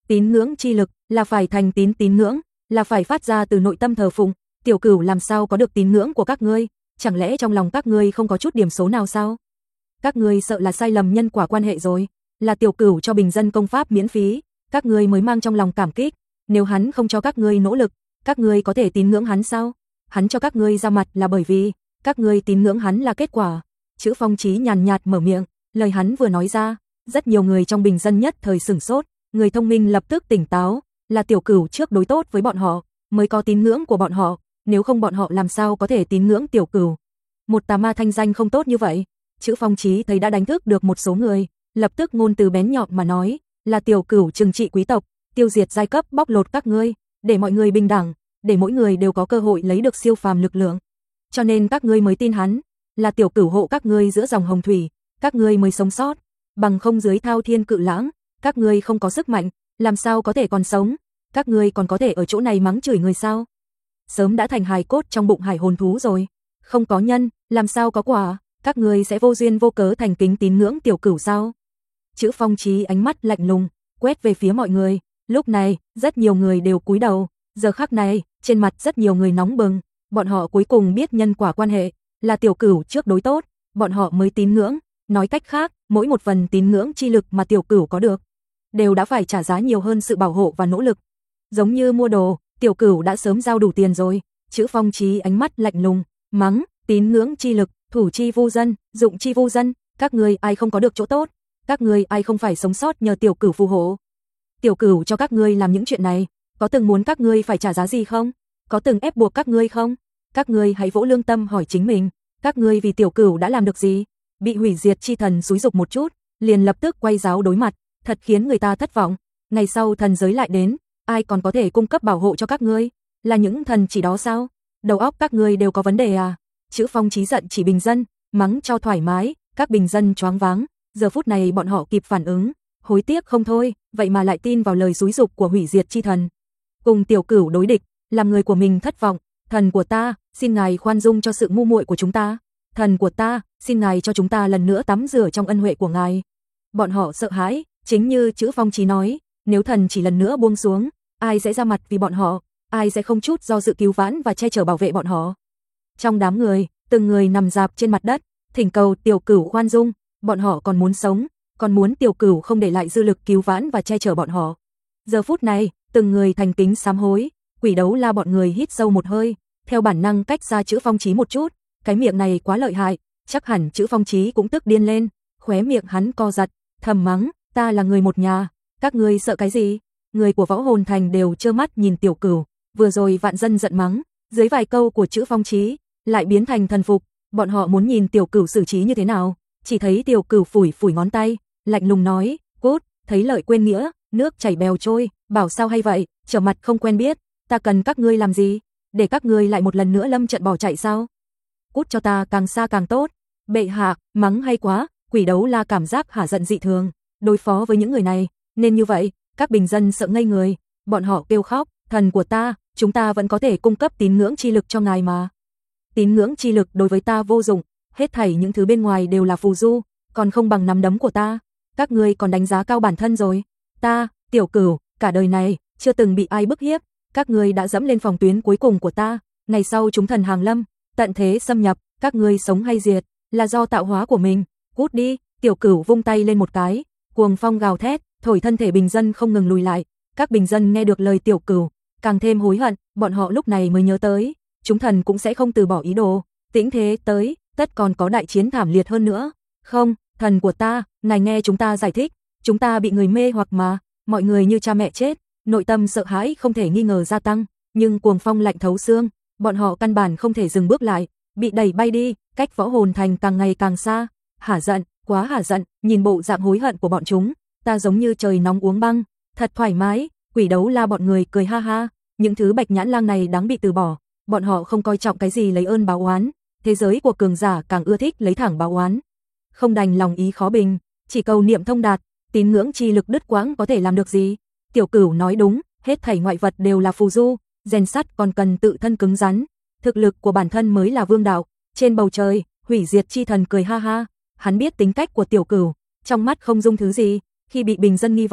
Speaker 1: Tín ngưỡng chi lực là phải thành tín tín ngưỡng, là phải phát ra từ nội tâm thờ phụng. Tiểu Cửu làm sao có được tín ngưỡng của các ngươi? Chẳng lẽ trong lòng các ngươi không có chút điểm số nào sao? Các ngươi sợ là sai lầm nhân quả quan hệ rồi, là Tiểu Cửu cho bình dân công pháp miễn phí, các ngươi mới mang trong lòng cảm kích, nếu hắn không cho các ngươi nỗ lực, các ngươi có thể tín ngưỡng hắn sao? Hắn cho các ngươi ra mặt là bởi vì các ngươi tín ngưỡng hắn là kết quả. Chữ Phong Chí nhàn nhạt mở miệng, lời hắn vừa nói ra, rất nhiều người trong bình dân nhất thời sửng sốt, người thông minh lập tức tỉnh táo, là Tiểu Cửu trước đối tốt với bọn họ, mới có tín ngưỡng của bọn họ, nếu không bọn họ làm sao có thể tín ngưỡng Tiểu Cửu. Một tà ma thanh danh không tốt như vậy. Chữ Phong Chí thấy đã đánh thức được một số người, lập tức ngôn từ bén nhọn mà nói, là Tiểu Cửu trừng trị quý tộc, tiêu diệt giai cấp, bóc lột các ngươi, để mọi người bình đẳng, để mỗi người đều có cơ hội lấy được siêu phàm lực lượng. Cho nên các ngươi mới tin hắn, là Tiểu Cửu hộ các ngươi giữa dòng hồng thủy, các ngươi mới sống sót, bằng không dưới thao thiên cự lãng, các ngươi không có sức mạnh, làm sao có thể còn sống, các ngươi còn có thể ở chỗ này mắng chửi người sao? Sớm đã thành hài cốt trong bụng hải hồn thú rồi, không có nhân, làm sao có quả, các ngươi sẽ vô duyên vô cớ thành kính tín ngưỡng Tiểu Cửu sao? Chữ Phong Chí ánh mắt lạnh lùng, quét về phía mọi người, lúc này, rất nhiều người đều cúi đầu, giờ khắc này, trên mặt rất nhiều người nóng bừng, bọn họ cuối cùng biết nhân quả quan hệ, là Tiểu Cửu trước đối tốt, bọn họ mới tín ngưỡng, nói cách khác, mỗi một phần tín ngưỡng chi lực mà Tiểu Cửu có được, đều đã phải trả giá nhiều hơn sự bảo hộ và nỗ lực. Giống như mua đồ, Tiểu Cửu đã sớm giao đủ tiền rồi. Chữ Phong Chí ánh mắt lạnh lùng, mắng, tín ngưỡng chi lực, thủ chi vu dân, dụng chi vu dân, các ngươi ai không có được chỗ tốt, các ngươi ai không phải sống sót nhờ Tiểu Cửu phù hộ. Tiểu Cửu cho các ngươi làm những chuyện này, có từng muốn các ngươi phải trả giá gì không? Có từng ép buộc các ngươi không? Các ngươi hãy vỗ lương tâm hỏi chính mình, các ngươi vì Tiểu Cửu đã làm được gì? Bị hủy diệt chi thần xúi dục một chút, liền lập tức quay giáo đối mặt, thật khiến người ta thất vọng. Ngày sau thần giới lại đến, ai còn có thể cung cấp bảo hộ cho các ngươi? Là những thần chỉ đó sao? Đầu óc các ngươi đều có vấn đề à? Chữ Phong Chí giận chỉ bình dân, mắng cho thoải mái, các bình dân choáng váng, giờ phút này bọn họ kịp phản ứng, hối tiếc không thôi, vậy mà lại tin vào lời xúi dục của hủy diệt chi thần. Cùng Tiểu Cửu đối địch, làm người của mình thất vọng, thần của ta, xin ngài khoan dung cho sự ngu muội của chúng ta. Thần của ta, xin ngài cho chúng ta lần nữa tắm rửa trong ân huệ của ngài. Bọn họ sợ hãi, chính như chữ Phong Chí nói, nếu thần chỉ lần nữa buông xuống, ai sẽ ra mặt vì bọn họ, ai sẽ không chút do dự cứu vãn và che chở bảo vệ bọn họ. Trong đám người, từng người nằm rạp trên mặt đất, thỉnh cầu Tiểu Cửu khoan dung, bọn họ còn muốn sống, còn muốn Tiểu Cửu không để lại dư lực cứu vãn và che chở bọn họ. Giờ phút này, từng người thành kính sám hối, Quỷ Đấu La bọn người hít sâu một hơi, theo bản năng cách ra chữ Phong Chí một chút, cái miệng này quá lợi hại, chắc hẳn chữ Phong Chí cũng tức điên lên, khóe miệng hắn co giật, thầm mắng, ta là người một nhà, các ngươi sợ cái gì? Người của Võ Hồn Thành đều trơ mắt nhìn Tiểu Cửu, vừa rồi vạn dân giận mắng, dưới vài câu của chữ Phong Chí, lại biến thành thần phục, bọn họ muốn nhìn Tiểu Cửu xử trí như thế nào, chỉ thấy Tiểu Cửu phủi phủi ngón tay, lạnh lùng nói, cút, thấy lợi quên nghĩa, nước chảy bèo trôi, bảo sao hay vậy, trở mặt không quen biết, ta cần các ngươi làm gì, để các ngươi lại một lần nữa lâm trận bỏ chạy sao? Cút cho ta càng xa càng tốt. Bệ hạ, mắng hay quá, Quỷ Đấu La cảm giác hả giận dị thường, đối phó với những người này, nên như vậy, các bình dân sợ ngây người, bọn họ kêu khóc, thần của ta, chúng ta vẫn có thể cung cấp tín ngưỡng chi lực cho ngài mà. Tín ngưỡng chi lực đối với ta vô dụng, hết thảy những thứ bên ngoài đều là phù du, còn không bằng nắm đấm của ta. Các ngươi còn đánh giá cao bản thân rồi. Ta, Tiểu Cửu, cả đời này chưa từng bị ai bức hiếp, các ngươi đã dẫm lên phòng tuyến cuối cùng của ta, ngày sau chúng thần hàng lâm, tận thế xâm nhập, các ngươi sống hay diệt, là do tạo hóa của mình. Cút đi. Tiểu Cửu vung tay lên một cái, cuồng phong gào thét, thổi thân thể bình dân không ngừng lùi lại. Các bình dân nghe được lời Tiểu Cửu, càng thêm hối hận, bọn họ lúc này mới nhớ tới, chúng thần cũng sẽ không từ bỏ ý đồ, tĩnh thế tới, tất còn có đại chiến thảm liệt hơn nữa. Không, thần của ta, ngài nghe chúng ta giải thích, chúng ta bị người mê hoặc mà, mọi người như cha mẹ chết, nội tâm sợ hãi không thể nghi ngờ gia tăng, nhưng cuồng phong lạnh thấu xương, bọn họ căn bản không thể dừng bước lại, bị đẩy bay đi, cách Võ Hồn Thành càng ngày càng xa. Hả giận, quá hả giận, nhìn bộ dạng hối hận của bọn chúng, ta giống như trời nóng uống băng, thật thoải mái. Quỷ Đấu La bọn người cười ha ha, những thứ Bạch Nhãn Lang này đáng bị từ bỏ, bọn họ không coi trọng cái gì lấy ơn báo oán, thế giới của cường giả càng ưa thích lấy thẳng báo oán. Không đành lòng ý khó bình, chỉ cầu niệm thông đạt, tín ngưỡng chi lực đứt quãng có thể làm được gì? Tiểu Cửu nói đúng, hết thảy ngoại vật đều là phù du, rèn sắt còn cần tự thân cứng rắn, thực lực của bản thân mới là vương đạo. Trên bầu trời, hủy diệt chi thần cười ha ha, hắn biết tính cách của Tiểu Cửu, trong mắt không dung thứ gì, khi bị bình dân nghi vấn,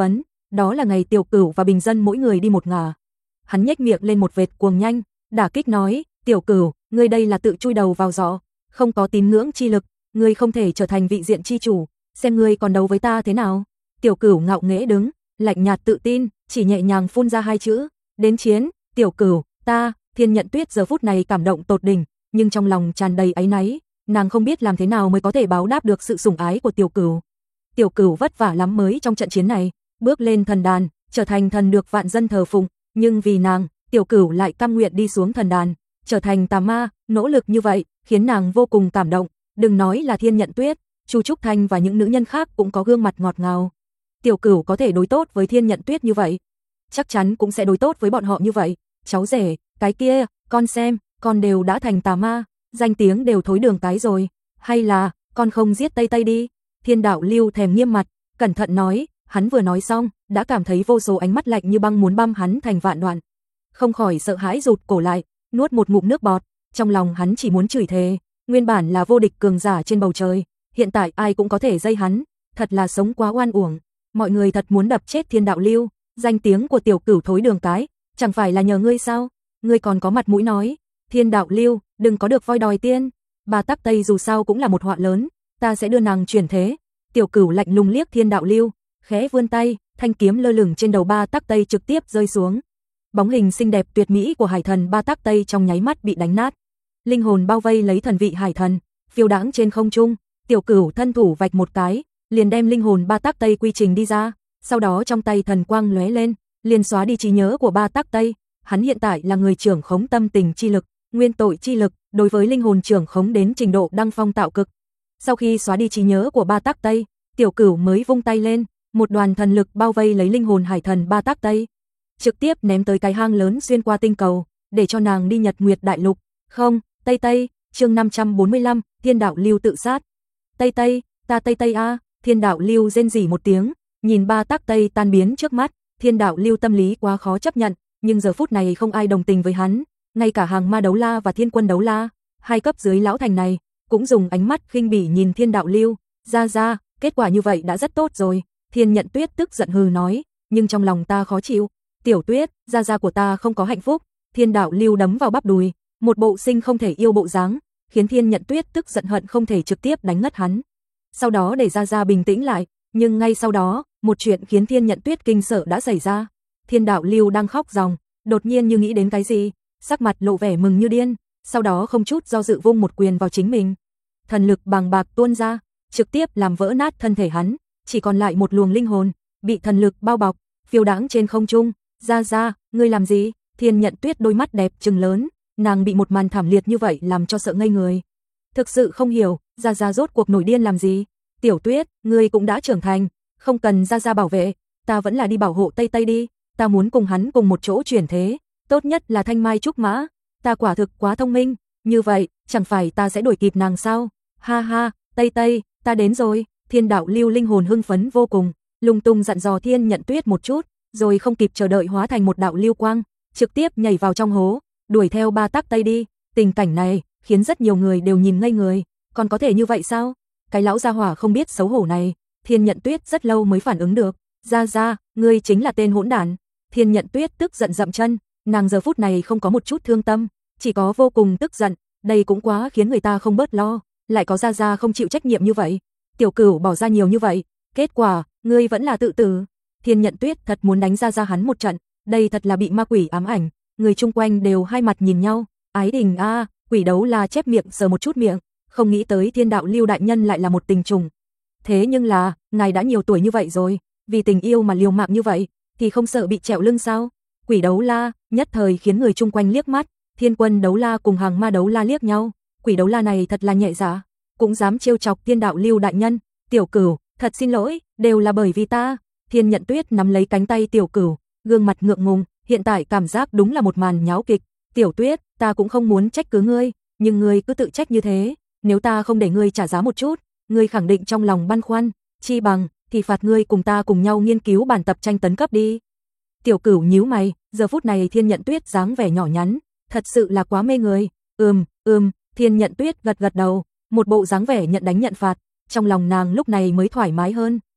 Speaker 1: đó là ngày Tiểu Cửu và Bình Dân mỗi người đi một ngả. Hắn nhếch miệng lên một vệt cuồng nhanh, đả kích nói, Tiểu Cửu, ngươi đây là tự chui đầu vào giỏ, không có tín ngưỡng chi lực, ngươi không thể trở thành vị diện chi chủ, xem ngươi còn đấu với ta thế nào. Tiểu Cửu ngạo nghễ đứng, lạnh nhạt tự tin, chỉ nhẹ nhàng phun ra hai chữ, đến chiến. Tiểu Cửu, ta, Thiên Nhận Tuyết giờ phút này cảm động tột đỉnh, nhưng trong lòng tràn đầy áy náy, nàng không biết làm thế nào mới có thể báo đáp được sự sủng ái của Tiểu Cửu. Tiểu Cửu vất vả lắm mới trong trận chiến này, bước lên thần đàn, trở thành thần được vạn dân thờ phụng, nhưng vì nàng, Tiểu Cửu lại cam nguyện đi xuống thần đàn, trở thành tà ma, nỗ lực như vậy, khiến nàng vô cùng cảm động, đừng nói là Thiên Nhận Tuyết, Chu Trúc Thanh và những nữ nhân khác cũng có gương mặt ngọt ngào. Tiểu Cửu có thể đối tốt với Thiên Nhận Tuyết như vậy, chắc chắn cũng sẽ đối tốt với bọn họ như vậy. Cháu rể, cái kia, con xem, con đều đã thành tà ma, danh tiếng đều thối đường cái rồi, hay là, con không giết Tây Tây đi. Thiên Đạo Lưu thèm nghiêm mặt, cẩn thận nói, hắn vừa nói xong, đã cảm thấy vô số ánh mắt lạnh như băng muốn băm hắn thành vạn đoạn. Không khỏi sợ hãi rụt cổ lại, nuốt một ngụm nước bọt, trong lòng hắn chỉ muốn chửi thề, nguyên bản là vô địch cường giả trên bầu trời, hiện tại ai cũng có thể dây hắn, thật là sống quá oan uổng. Mọi người thật muốn đập chết Thiên Đạo Lưu, danh tiếng của Tiểu Cửu thối đường cái, chẳng phải là nhờ ngươi sao? Ngươi còn có mặt mũi nói, Thiên Đạo Lưu, đừng có được voi đòi tiên, Ba Tắc Tây dù sao cũng là một họa lớn, ta sẽ đưa nàng chuyển thế. Tiểu Cửu lạnh lùng liếc Thiên Đạo Lưu, khẽ vươn tay, thanh kiếm lơ lửng trên đầu Ba Tắc Tây trực tiếp rơi xuống. Bóng hình xinh đẹp tuyệt mỹ của hải thần Ba Tắc Tây trong nháy mắt bị đánh nát. Linh hồn bao vây lấy thần vị hải thần, phiêu đãng trên không trung, Tiểu Cửu thân thủ vạch một cái, liền đem linh hồn Ba Tắc Tây quy trình đi ra, sau đó trong tay thần quang lóe lên, liền xóa đi trí nhớ của Ba Tắc Tây. Hắn hiện tại là người trưởng khống tâm tình chi lực, nguyên tội chi lực, đối với linh hồn trưởng khống đến trình độ đăng phong tạo cực. Sau khi xóa đi trí nhớ của Ba Tắc Tây, Tiểu Cửu mới vung tay lên, một đoàn thần lực bao vây lấy linh hồn hải thần Ba Tắc Tây, trực tiếp ném tới cái hang lớn xuyên qua tinh cầu, để cho nàng đi Nhật Nguyệt Đại Lục. Không, Tây Tây, chương năm trăm bốn mươi lăm, Thiên Đạo Lưu tự sát. Tây Tây, ta Tây Tây a, Thiên Đạo Lưu rên rỉ một tiếng, nhìn Ba Tắc Tây tan biến trước mắt, Thiên Đạo Lưu tâm lý quá khó chấp nhận, nhưng giờ phút này không ai đồng tình với hắn, ngay cả Hàng Ma Đấu La và Thiên Quân Đấu La, hai cấp dưới lão thành này, cũng dùng ánh mắt khinh bỉ nhìn Thiên Đạo Lưu. Ra ra, kết quả như vậy đã rất tốt rồi. Thiên Nhận Tuyết tức giận hừ nói, nhưng trong lòng ta khó chịu. Tiểu Tuyết, gia gia của ta không có hạnh phúc. Thiên Đạo Lưu đấm vào bắp đùi, một bộ sinh không thể yêu bộ dáng, khiến Thiên Nhận Tuyết tức giận hận không thể trực tiếp đánh ngất hắn. Sau đó để gia gia bình tĩnh lại, nhưng ngay sau đó, một chuyện khiến Thiên Nhận Tuyết kinh sợ đã xảy ra. Thiên Đạo Lưu đang khóc ròng, đột nhiên như nghĩ đến cái gì, sắc mặt lộ vẻ mừng như điên, sau đó không chút do dự vung một quyền vào chính mình. Thần lực bàng bạc tuôn ra, trực tiếp làm vỡ nát thân thể hắn, chỉ còn lại một luồng linh hồn, bị thần lực bao bọc, phiêu đãng trên không trung. Ra ra, ngươi làm gì? Thiên Nhận Tuyết đôi mắt đẹp trừng lớn, nàng bị một màn thảm liệt như vậy làm cho sợ ngây người. Thực sự không hiểu, ra ra rốt cuộc nổi điên làm gì? Tiểu Tuyết, ngươi cũng đã trưởng thành, không cần ra ra bảo vệ, ta vẫn là đi bảo hộ Tây Tây đi, ta muốn cùng hắn cùng một chỗ chuyển thế, tốt nhất là thanh mai trúc mã, ta quả thực quá thông minh, như vậy, chẳng phải ta sẽ đuổi kịp nàng sao? Ha ha, Tây Tây, ta đến rồi. Thiên Đạo Lưu linh hồn hưng phấn vô cùng, lung tung dặn dò Thiên Nhận Tuyết một chút, rồi không kịp chờ đợi hóa thành một đạo lưu quang, trực tiếp nhảy vào trong hố, đuổi theo Ba Tắc Tây đi. Tình cảnh này khiến rất nhiều người đều nhìn ngây người, còn có thể như vậy sao? Cái lão gia hỏa không biết xấu hổ này. Thiên Nhận Tuyết rất lâu mới phản ứng được, ra ra, ngươi chính là tên hỗn đản. Thiên Nhận Tuyết tức giận dậm chân, nàng giờ phút này không có một chút thương tâm, chỉ có vô cùng tức giận, đây cũng quá khiến người ta không bớt lo, lại có ra ra không chịu trách nhiệm như vậy. Tiểu Cửu bỏ ra nhiều như vậy, kết quả, ngươi vẫn là tự tử. Thiên Nhận Tuyết thật muốn đánh ra ra hắn một trận, đây thật là bị ma quỷ ám ảnh, người chung quanh đều hai mặt nhìn nhau. Ái Đình a, Quỷ Đấu La chép miệng sờ một chút miệng, không nghĩ tới Thiên Đạo Lưu đại nhân lại là một tình trùng. Thế nhưng là, ngài đã nhiều tuổi như vậy rồi, vì tình yêu mà liều mạng như vậy, thì không sợ bị trẹo lưng sao? Quỷ Đấu La nhất thời khiến người chung quanh liếc mắt, Thiên Quân Đấu La cùng Hàng Ma Đấu La liếc nhau, Quỷ Đấu La này thật là nhẹ dạ, cũng dám trêu chọc Thiên Đạo Lưu đại nhân. Tiểu Cửu, thật xin lỗi, đều là bởi vì ta. Thiên Nhận Tuyết nắm lấy cánh tay Tiểu Cửu, gương mặt ngượng ngùng, hiện tại cảm giác đúng là một màn nháo kịch. Tiểu Tuyết, ta cũng không muốn trách cứ ngươi, nhưng ngươi cứ tự trách như thế, nếu ta không để ngươi trả giá một chút, ngươi khẳng định trong lòng băn khoăn, chi bằng thì phạt ngươi cùng ta cùng nhau nghiên cứu bản tập tranh tấn cấp đi. Tiểu Cửu nhíu mày, giờ phút này Thiên Nhận Tuyết dáng vẻ nhỏ nhắn, thật sự là quá mê người. Ừm, ừm, Thiên Nhận Tuyết gật gật đầu, một bộ dáng vẻ nhận đánh nhận phạt, trong lòng nàng lúc này mới thoải mái hơn.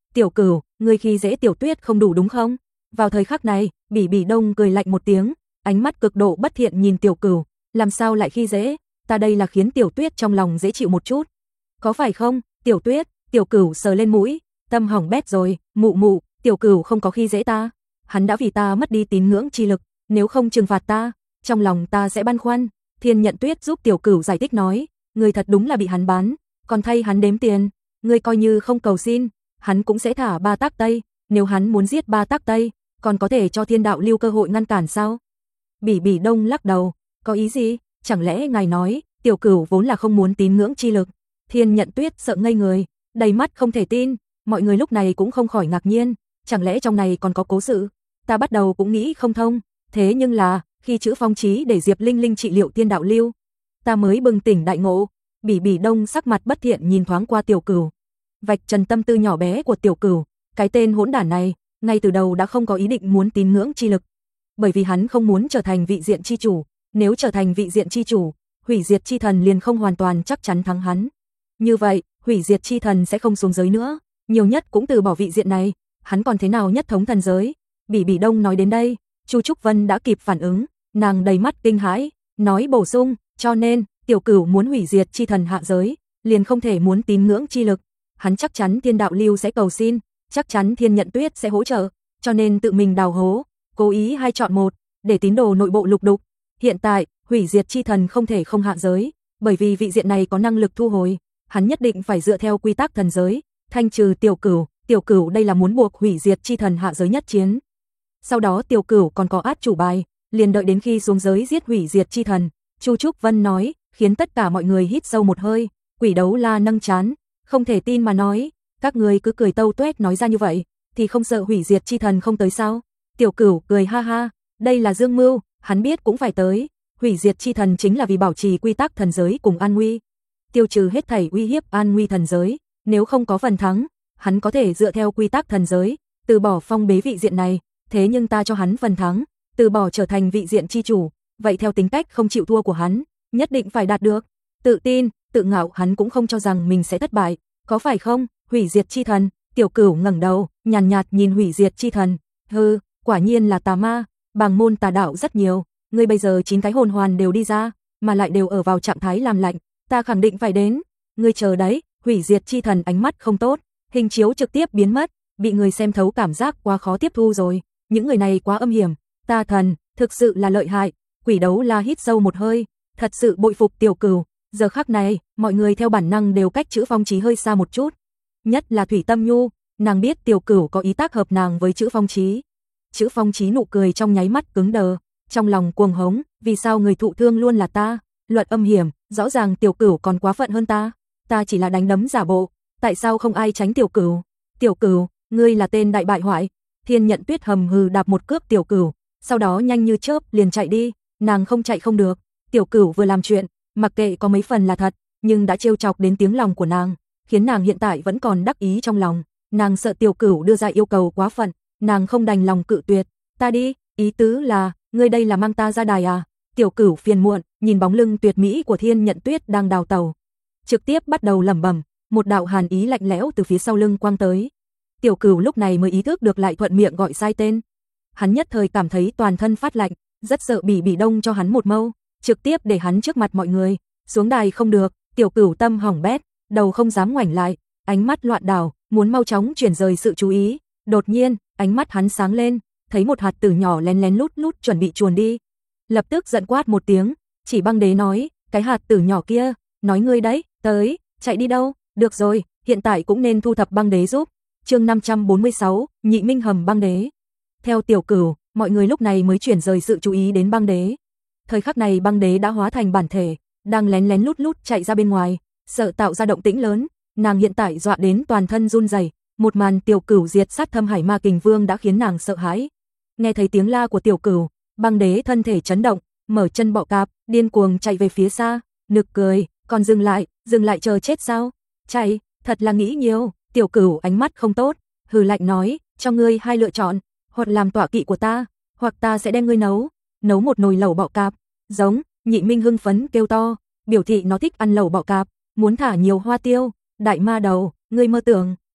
Speaker 1: Tiểu Cửu, ngươi khi dễ Tiểu Tuyết không đủ đúng không? Vào thời khắc này, Bỉ Bỉ Đông cười lạnh một tiếng, ánh mắt cực độ bất thiện nhìn Tiểu Cửu, làm sao lại khi dễ, ta đây là khiến Tiểu Tuyết trong lòng dễ chịu một chút. Có phải không, Tiểu Tuyết? Tiểu Cửu sờ lên mũi, tâm hỏng bét rồi, mụ mụ, Tiểu Cửu không có khi dễ ta, hắn đã vì ta mất đi tín ngưỡng chi lực, nếu không trừng phạt ta, trong lòng ta sẽ băn khoăn. Thiên Nhận Tuyết giúp Tiểu Cửu giải thích nói, người thật đúng là bị hắn bán, còn thay hắn đếm tiền, ngươi coi như không cầu xin, hắn cũng sẽ thả Ba Tác Tây, nếu hắn muốn giết Ba Tác Tây, còn có thể cho Thiên Đạo Lưu cơ hội ngăn cản sao? Bỉ Bỉ Đông lắc đầu, có ý gì? Chẳng lẽ ngài nói, Tiểu Cửu vốn là không muốn tín ngưỡng chi lực? Thiên Nhận Tuyết sợ ngây người, đầy mắt không thể tin, mọi người lúc này cũng không khỏi ngạc nhiên, chẳng lẽ trong này còn có cố sự? Ta bắt đầu cũng nghĩ không thông, thế nhưng là, khi chữ Phong Chí để Diệp Linh Linh trị liệu Thiên Đạo Lưu, ta mới bừng tỉnh đại ngộ. Bỉ Bỉ Đông sắc mặt bất thiện nhìn thoáng qua Tiểu Cửu, vạch trần tâm tư nhỏ bé của Tiểu Cửu, cái tên hỗn đản này, ngay từ đầu đã không có ý định muốn tín ngưỡng chi lực, bởi vì hắn không muốn trở thành vị diện chi chủ, nếu trở thành vị diện chi chủ, hủy diệt chi thần liền không hoàn toàn chắc chắn thắng hắn. Như vậy, hủy diệt chi thần sẽ không xuống giới nữa, nhiều nhất cũng từ bỏ vị diện này, hắn còn thế nào nhất thống thần giới? Bỉ Bỉ Đông nói đến đây, Chu Trúc Vân đã kịp phản ứng, nàng đầy mắt kinh hãi, nói bổ sung, cho nên, Tiểu Cửu muốn hủy diệt chi thần hạ giới, liền không thể muốn tín ngưỡng chi lực, hắn chắc chắn Thiên Đạo Lưu sẽ cầu xin, chắc chắn Thiên Nhận Tuyết sẽ hỗ trợ, cho nên tự mình đào hố, cố ý hai chọn một, để tín đồ nội bộ lục đục. Hiện tại, hủy diệt chi thần không thể không hạ giới, bởi vì vị diện này có năng lực thu hồi, hắn nhất định phải dựa theo quy tắc thần giới, thanh trừ Tiểu Cửu, Tiểu Cửu đây là muốn buộc hủy diệt chi thần hạ giới nhất chiến. Sau đó Tiểu Cửu còn có át chủ bài, liền đợi đến khi xuống giới giết hủy diệt chi thần. Chu Trúc Vân nói, khiến tất cả mọi người hít sâu một hơi, Quỷ Đấu La nâng trán, không thể tin mà nói, các người cứ cười tâu tuét nói ra như vậy, thì không sợ hủy diệt chi thần không tới sao? Tiểu Cửu cười ha ha, đây là dương mưu, hắn biết cũng phải tới, hủy diệt chi thần chính là vì bảo trì quy tắc thần giới cùng an nguy, tiêu trừ hết thảy uy hiếp an nguy thần giới, nếu không có phần thắng, hắn có thể dựa theo quy tắc thần giới, từ bỏ phong bế vị diện này, thế nhưng ta cho hắn phần thắng, từ bỏ trở thành vị diện chi chủ, vậy theo tính cách không chịu thua của hắn, nhất định phải đạt được. Tự tin, tự ngạo hắn cũng không cho rằng mình sẽ thất bại, có phải không? Hủy diệt chi thần, Tiểu Cửu ngẩng đầu, nhàn nhạt, nhạt nhìn hủy diệt chi thần, hừ, quả nhiên là tà ma, bàng môn tà đạo rất nhiều, ngươi bây giờ chín cái hồn hoàn đều đi ra, mà lại đều ở vào trạng thái làm lạnh, ta khẳng định phải đến, ngươi chờ đấy. Hủy diệt chi thần ánh mắt không tốt, hình chiếu trực tiếp biến mất, bị người xem thấu cảm giác quá khó tiếp thu rồi, những người này quá âm hiểm, ta thần, thực sự là lợi hại. Quỷ Đấu La hít sâu một hơi, thật sự bội phục Tiểu Cửu, giờ khắc này, mọi người theo bản năng đều cách chữ Phong Chí hơi xa một chút, nhất là Thủy Tâm Nhu, nàng biết Tiểu Cửu có ý tác hợp nàng với chữ Phong Chí. Chữ Phong Chí nụ cười trong nháy mắt cứng đờ, trong lòng cuồng hống, vì sao người thụ thương luôn là ta, luật âm hiểm, rõ ràng Tiểu Cửu còn quá phận hơn ta, ta chỉ là đánh đấm giả bộ, tại sao không ai tránh Tiểu Cửu? Tiểu Cửu, ngươi là tên đại bại hoại. Thiên Nhận Tuyết hầm hừ đạp một cước Tiểu Cửu, sau đó nhanh như chớp liền chạy đi, nàng không chạy không được. Tiểu Cửu vừa làm chuyện, mặc kệ có mấy phần là thật, nhưng đã trêu chọc đến tiếng lòng của nàng, khiến nàng hiện tại vẫn còn đắc ý trong lòng. Nàng sợ Tiểu Cửu đưa ra yêu cầu quá phận, nàng không đành lòng cự tuyệt. Ta đi, ý tứ là, ngươi đây là mang ta ra đài à? Tiểu Cửu phiền muộn, nhìn bóng lưng tuyệt mỹ của Thiên Nhận Tuyết đang đào tẩu, trực tiếp bắt đầu lẩm bẩm, một đạo hàn ý lạnh lẽo từ phía sau lưng quang tới. Tiểu Cửu lúc này mới ý thức được lại thuận miệng gọi sai tên. Hắn nhất thời cảm thấy toàn thân phát lạnh, rất sợ Bỉ Bỉ Đông cho hắn một mâu, trực tiếp để hắn trước mặt mọi người, xuống đài không được. Tiểu Cửu tâm hỏng bét, đầu không dám ngoảnh lại, ánh mắt loạn đảo, muốn mau chóng chuyển rời sự chú ý. Đột nhiên, ánh mắt hắn sáng lên, thấy một hạt tử nhỏ lén lén lút lút chuẩn bị chuồn đi. Lập tức giận quát một tiếng, chỉ Băng Đế nói, cái hạt tử nhỏ kia, nói ngươi đấy, tới, chạy đi đâu? Được rồi, hiện tại cũng nên thu thập Băng Đế giúp. Chương năm trăm bốn mươi sáu, Nhị Minh hầm Băng Đế. Theo Tiểu Cửu, mọi người lúc này mới chuyển rời sự chú ý đến Băng Đế. Thời khắc này Băng Đế đã hóa thành bản thể, đang lén lén lút lút chạy ra bên ngoài, sợ tạo ra động tĩnh lớn, nàng hiện tại dọa đến toàn thân run rẩy. Một màn Tiểu Cửu diệt sát Thâm Hải Ma Kình Vương đã khiến nàng sợ hãi. Nghe thấy tiếng la của Tiểu Cửu, Băng Đế thân thể chấn động, mở chân bọ cạp, điên cuồng chạy về phía xa, nực cười, còn dừng lại, dừng lại chờ chết sao? Chạy, thật là nghĩ nhiều. Tiểu Cửu ánh mắt không tốt, hừ lạnh nói, cho ngươi hai lựa chọn, hoặc làm tọa kỵ của ta, hoặc ta sẽ đem ngươi nấu, nấu một nồi lẩu bọ cạp. Giống, Nhị Minh hưng phấn kêu to, biểu thị nó thích ăn lẩu bọ cạp, muốn thả nhiều hoa tiêu. Đại ma đầu, ngươi mơ tưởng,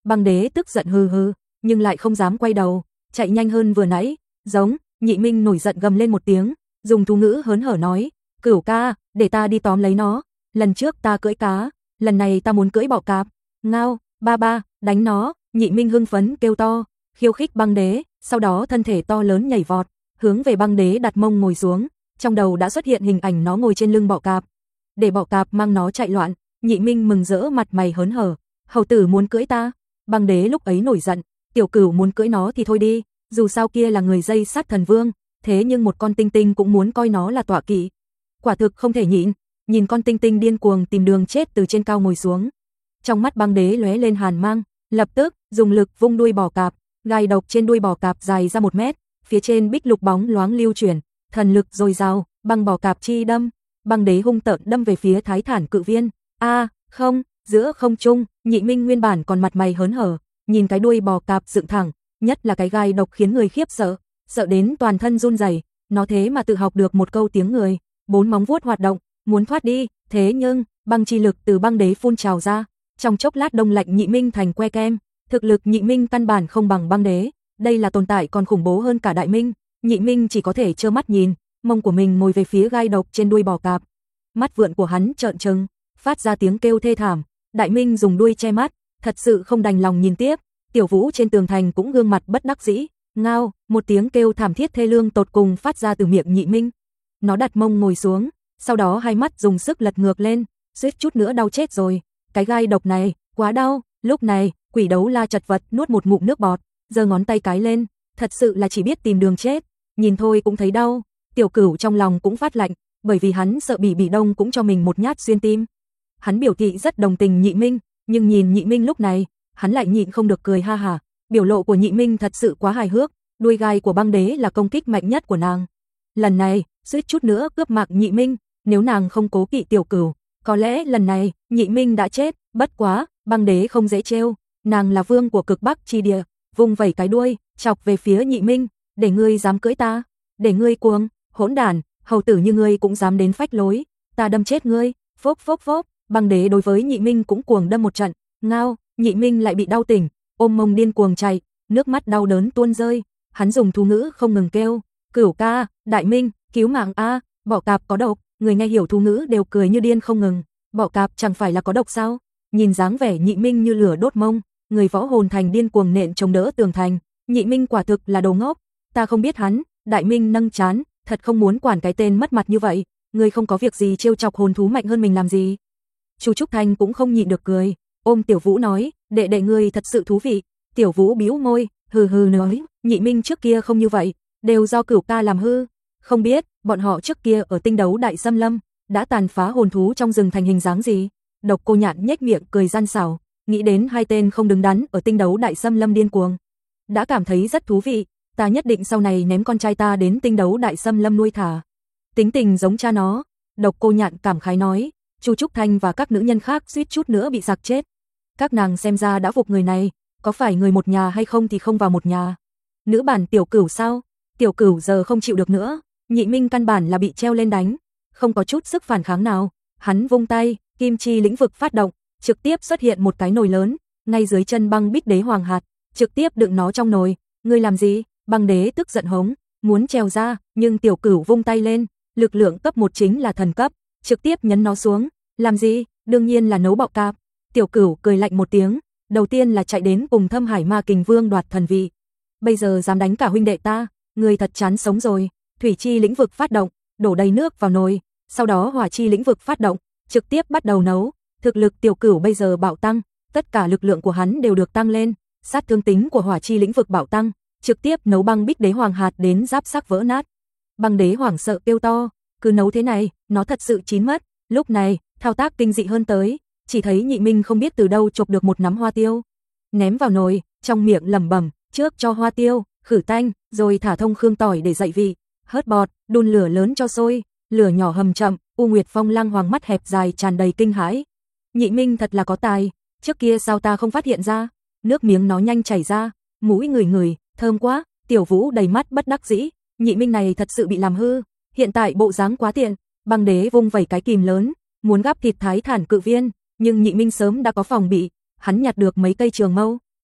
Speaker 1: Băng đế tức giận hừ hừ, nhưng lại không dám quay đầu, chạy nhanh hơn vừa nãy. Giống, Nhị Minh nổi giận gầm lên một tiếng, dùng thú ngữ hớn hở nói, Cửu ca, để ta đi tóm lấy nó. Lần trước ta cưỡi cá, lần này ta muốn cưỡi bọ cạp. Ngao, ba ba, đánh nó. Nhị Minh hưng phấn kêu to, khiêu khích băng đế, sau đó thân thể to lớn nhảy vọt, hướng về băng đế đặt mông ngồi xuống, trong đầu đã xuất hiện hình ảnh nó ngồi trên lưng bọ cạp. Để bọ cạp mang nó chạy loạn, Nhị Minh mừng rỡ mặt mày hớn hở, hầu tử muốn cưỡi ta. Băng đế lúc ấy nổi giận, Tiểu Cửu muốn cưỡi nó thì thôi đi, dù sao kia là người dây sát thần vương, thế nhưng một con tinh tinh cũng muốn coi nó là tọa kỵ. Quả thực không thể nhịn, nhìn con tinh tinh điên cuồng tìm đường chết từ trên cao ngồi xuống. Trong mắt băng đế lóe lên hàn mang, lập tức dùng lực vung đuôi bò cạp, gai độc trên đuôi bò cạp dài ra một mét, phía trên bích lục bóng loáng lưu chuyển, thần lực dồi dào, băng bò cạp chi đâm, băng đế hung tợn đâm về phía Thái Thản cự viên. A, không, giữa không trung, Nhị Minh nguyên bản còn mặt mày hớn hở, nhìn cái đuôi bò cạp dựng thẳng, nhất là cái gai độc khiến người khiếp sợ, sợ đến toàn thân run rẩy, nó thế mà tự học được một câu tiếng người, bốn móng vuốt hoạt động, muốn thoát đi, thế nhưng, băng chi lực từ băng đế phun trào ra, trong chốc lát đông lạnh Nhị Minh thành que kem, thực lực Nhị Minh căn bản không bằng băng đế, đây là tồn tại còn khủng bố hơn cả Đại Minh, Nhị Minh chỉ có thể trơ mắt nhìn, mông của mình ngồi về phía gai độc trên đuôi bò cạp. Mắt vượn của hắn trợn trừng, phát ra tiếng kêu thê thảm, Đại Minh dùng đuôi che mắt, thật sự không đành lòng nhìn tiếp. Tiểu Vũ trên tường thành cũng gương mặt bất đắc dĩ, ngao, một tiếng kêu thảm thiết thê lương tột cùng phát ra từ miệng Nhị Minh. Nó đặt mông ngồi xuống, sau đó hai mắt dùng sức lật ngược lên, suýt chút nữa đau chết rồi. Cái gai độc này, quá đau. Lúc này, Quỷ Đấu La chật vật nuốt một ngụm nước bọt, giơ ngón tay cái lên, thật sự là chỉ biết tìm đường chết, nhìn thôi cũng thấy đau. Tiểu Cửu trong lòng cũng phát lạnh, bởi vì hắn sợ Bỉ Bỉ Đông cũng cho mình một nhát xuyên tim. Hắn biểu thị rất đồng tình Nhị Minh, nhưng nhìn Nhị Minh lúc này, hắn lại nhịn không được cười ha hả. Biểu lộ của Nhị Minh thật sự quá hài hước, đuôi gai của băng đế là công kích mạnh nhất của nàng. Lần này, suýt chút nữa cướp mạng Nhị Minh, nếu nàng không cố kỵ Tiểu Cửu, có lẽ lần này Nhị Minh đã chết. Bất quá, băng đế không dễ trêu, nàng là vương của cực Bắc chi địa, vung vẩy cái đuôi, chọc về phía Nhị Minh, để ngươi dám cưỡi ta, để ngươi cuồng, hỗn đản, hầu tử như ngươi cũng dám đến phách lối, ta đâm chết ngươi. Phốc phốc phốc, băng đế đối với Nhị Minh cũng cuồng đâm một trận, ngao, Nhị Minh lại bị đau tỉnh, ôm mông điên cuồng chạy, nước mắt đau đớn tuôn rơi, hắn dùng thú ngữ không ngừng kêu, Cửu ca, Đại Minh, cứu mạng a, bọ cạp có độc. Người nghe hiểu thú ngữ đều cười như điên không ngừng, bọ cạp chẳng phải là có độc sao? Nhìn dáng vẻ Nhị Minh như lửa đốt mông, người võ hồn thành điên cuồng nện chống đỡ tường thành, Nhị Minh quả thực là đồ ngốc, ta không biết hắn. Đại Minh nâng trán, thật không muốn quản cái tên mất mặt như vậy, người không có việc gì trêu chọc hồn thú mạnh hơn mình làm gì? Chu Trúc Thanh cũng không nhịn được cười, ôm Tiểu Vũ nói, đệ đệ ngươi thật sự thú vị. Tiểu Vũ bĩu môi, hừ hừ nói, Nhị Minh trước kia không như vậy, đều do Cửu ca làm hư. Không biết, bọn họ trước kia ở Tinh Đấu Đại Xâm Lâm đã tàn phá hồn thú trong rừng thành hình dáng gì? Độc Cô Nhạn nhếch miệng cười gian xảo, nghĩ đến hai tên không đứng đắn ở Tinh Đấu Đại Xâm Lâm điên cuồng, đã cảm thấy rất thú vị, ta nhất định sau này ném con trai ta đến Tinh Đấu Đại Xâm Lâm nuôi thả. Tính tình giống cha nó, Độc Cô Nhạn cảm khái nói. Chu Trúc Thanh và các nữ nhân khác suýt chút nữa bị giặc chết. Các nàng xem ra đã phục người này, có phải người một nhà hay không thì không vào một nhà. Nữ bản Tiểu Cửu sao? Tiểu Cửu giờ không chịu được nữa, Nhị Minh căn bản là bị treo lên đánh, không có chút sức phản kháng nào. Hắn vung tay, kim chi lĩnh vực phát động, trực tiếp xuất hiện một cái nồi lớn, ngay dưới chân băng bích đế hoàng hạt, trực tiếp đựng nó trong nồi. Ngươi làm gì? Băng đế tức giận hống, muốn trèo ra, nhưng Tiểu Cửu vung tay lên, lực lượng cấp một chính là thần cấp, trực tiếp nhấn nó xuống. Làm gì? Đương nhiên là nấu bọ cạp. Tiểu Cửu cười lạnh một tiếng, đầu tiên là chạy đến cùng Thâm Hải Ma Kình Vương đoạt thần vị. Bây giờ dám đánh cả huynh đệ ta, người thật chán sống rồi. Thủy chi lĩnh vực phát động, đổ đầy nước vào nồi, sau đó hỏa chi lĩnh vực phát động, trực tiếp bắt đầu nấu. Thực lực Tiểu Cửu bây giờ bạo tăng, tất cả lực lượng của hắn đều được tăng lên, sát thương tính của hỏa chi lĩnh vực bạo tăng, trực tiếp nấu băng bích đế hoàng hạt đến giáp xác vỡ nát. Băng đế hoảng sợ kêu to, cứ nấu thế này, nó thật sự chín mất. Lúc này, thao tác kinh dị hơn tới, chỉ thấy Nhị Minh không biết từ đâu chộp được một nắm hoa tiêu, ném vào nồi, trong miệng lẩm bẩm, trước cho hoa tiêu, khử tanh, rồi thả thông khương tỏi để dậy vị, hớt bọt, đun lửa lớn cho sôi, lửa nhỏ hầm chậm. U Nguyệt Phong Lang Hoàng mắt hẹp dài tràn đầy kinh hãi. Nhị Minh thật là có tài, trước kia sao ta không phát hiện ra? Nước miếng nó nhanh chảy ra, mũi ngửi ngửi, thơm quá. Tiểu Vũ đầy mắt bất đắc dĩ, Nhị Minh này thật sự bị làm hư, hiện tại bộ dáng quá tiện. Băng đế vung vẩy cái kìm lớn, muốn gắp thịt Thái Thản cự viên, nhưng Nhị Minh sớm đã có phòng bị, hắn nhặt được mấy cây trường mâu,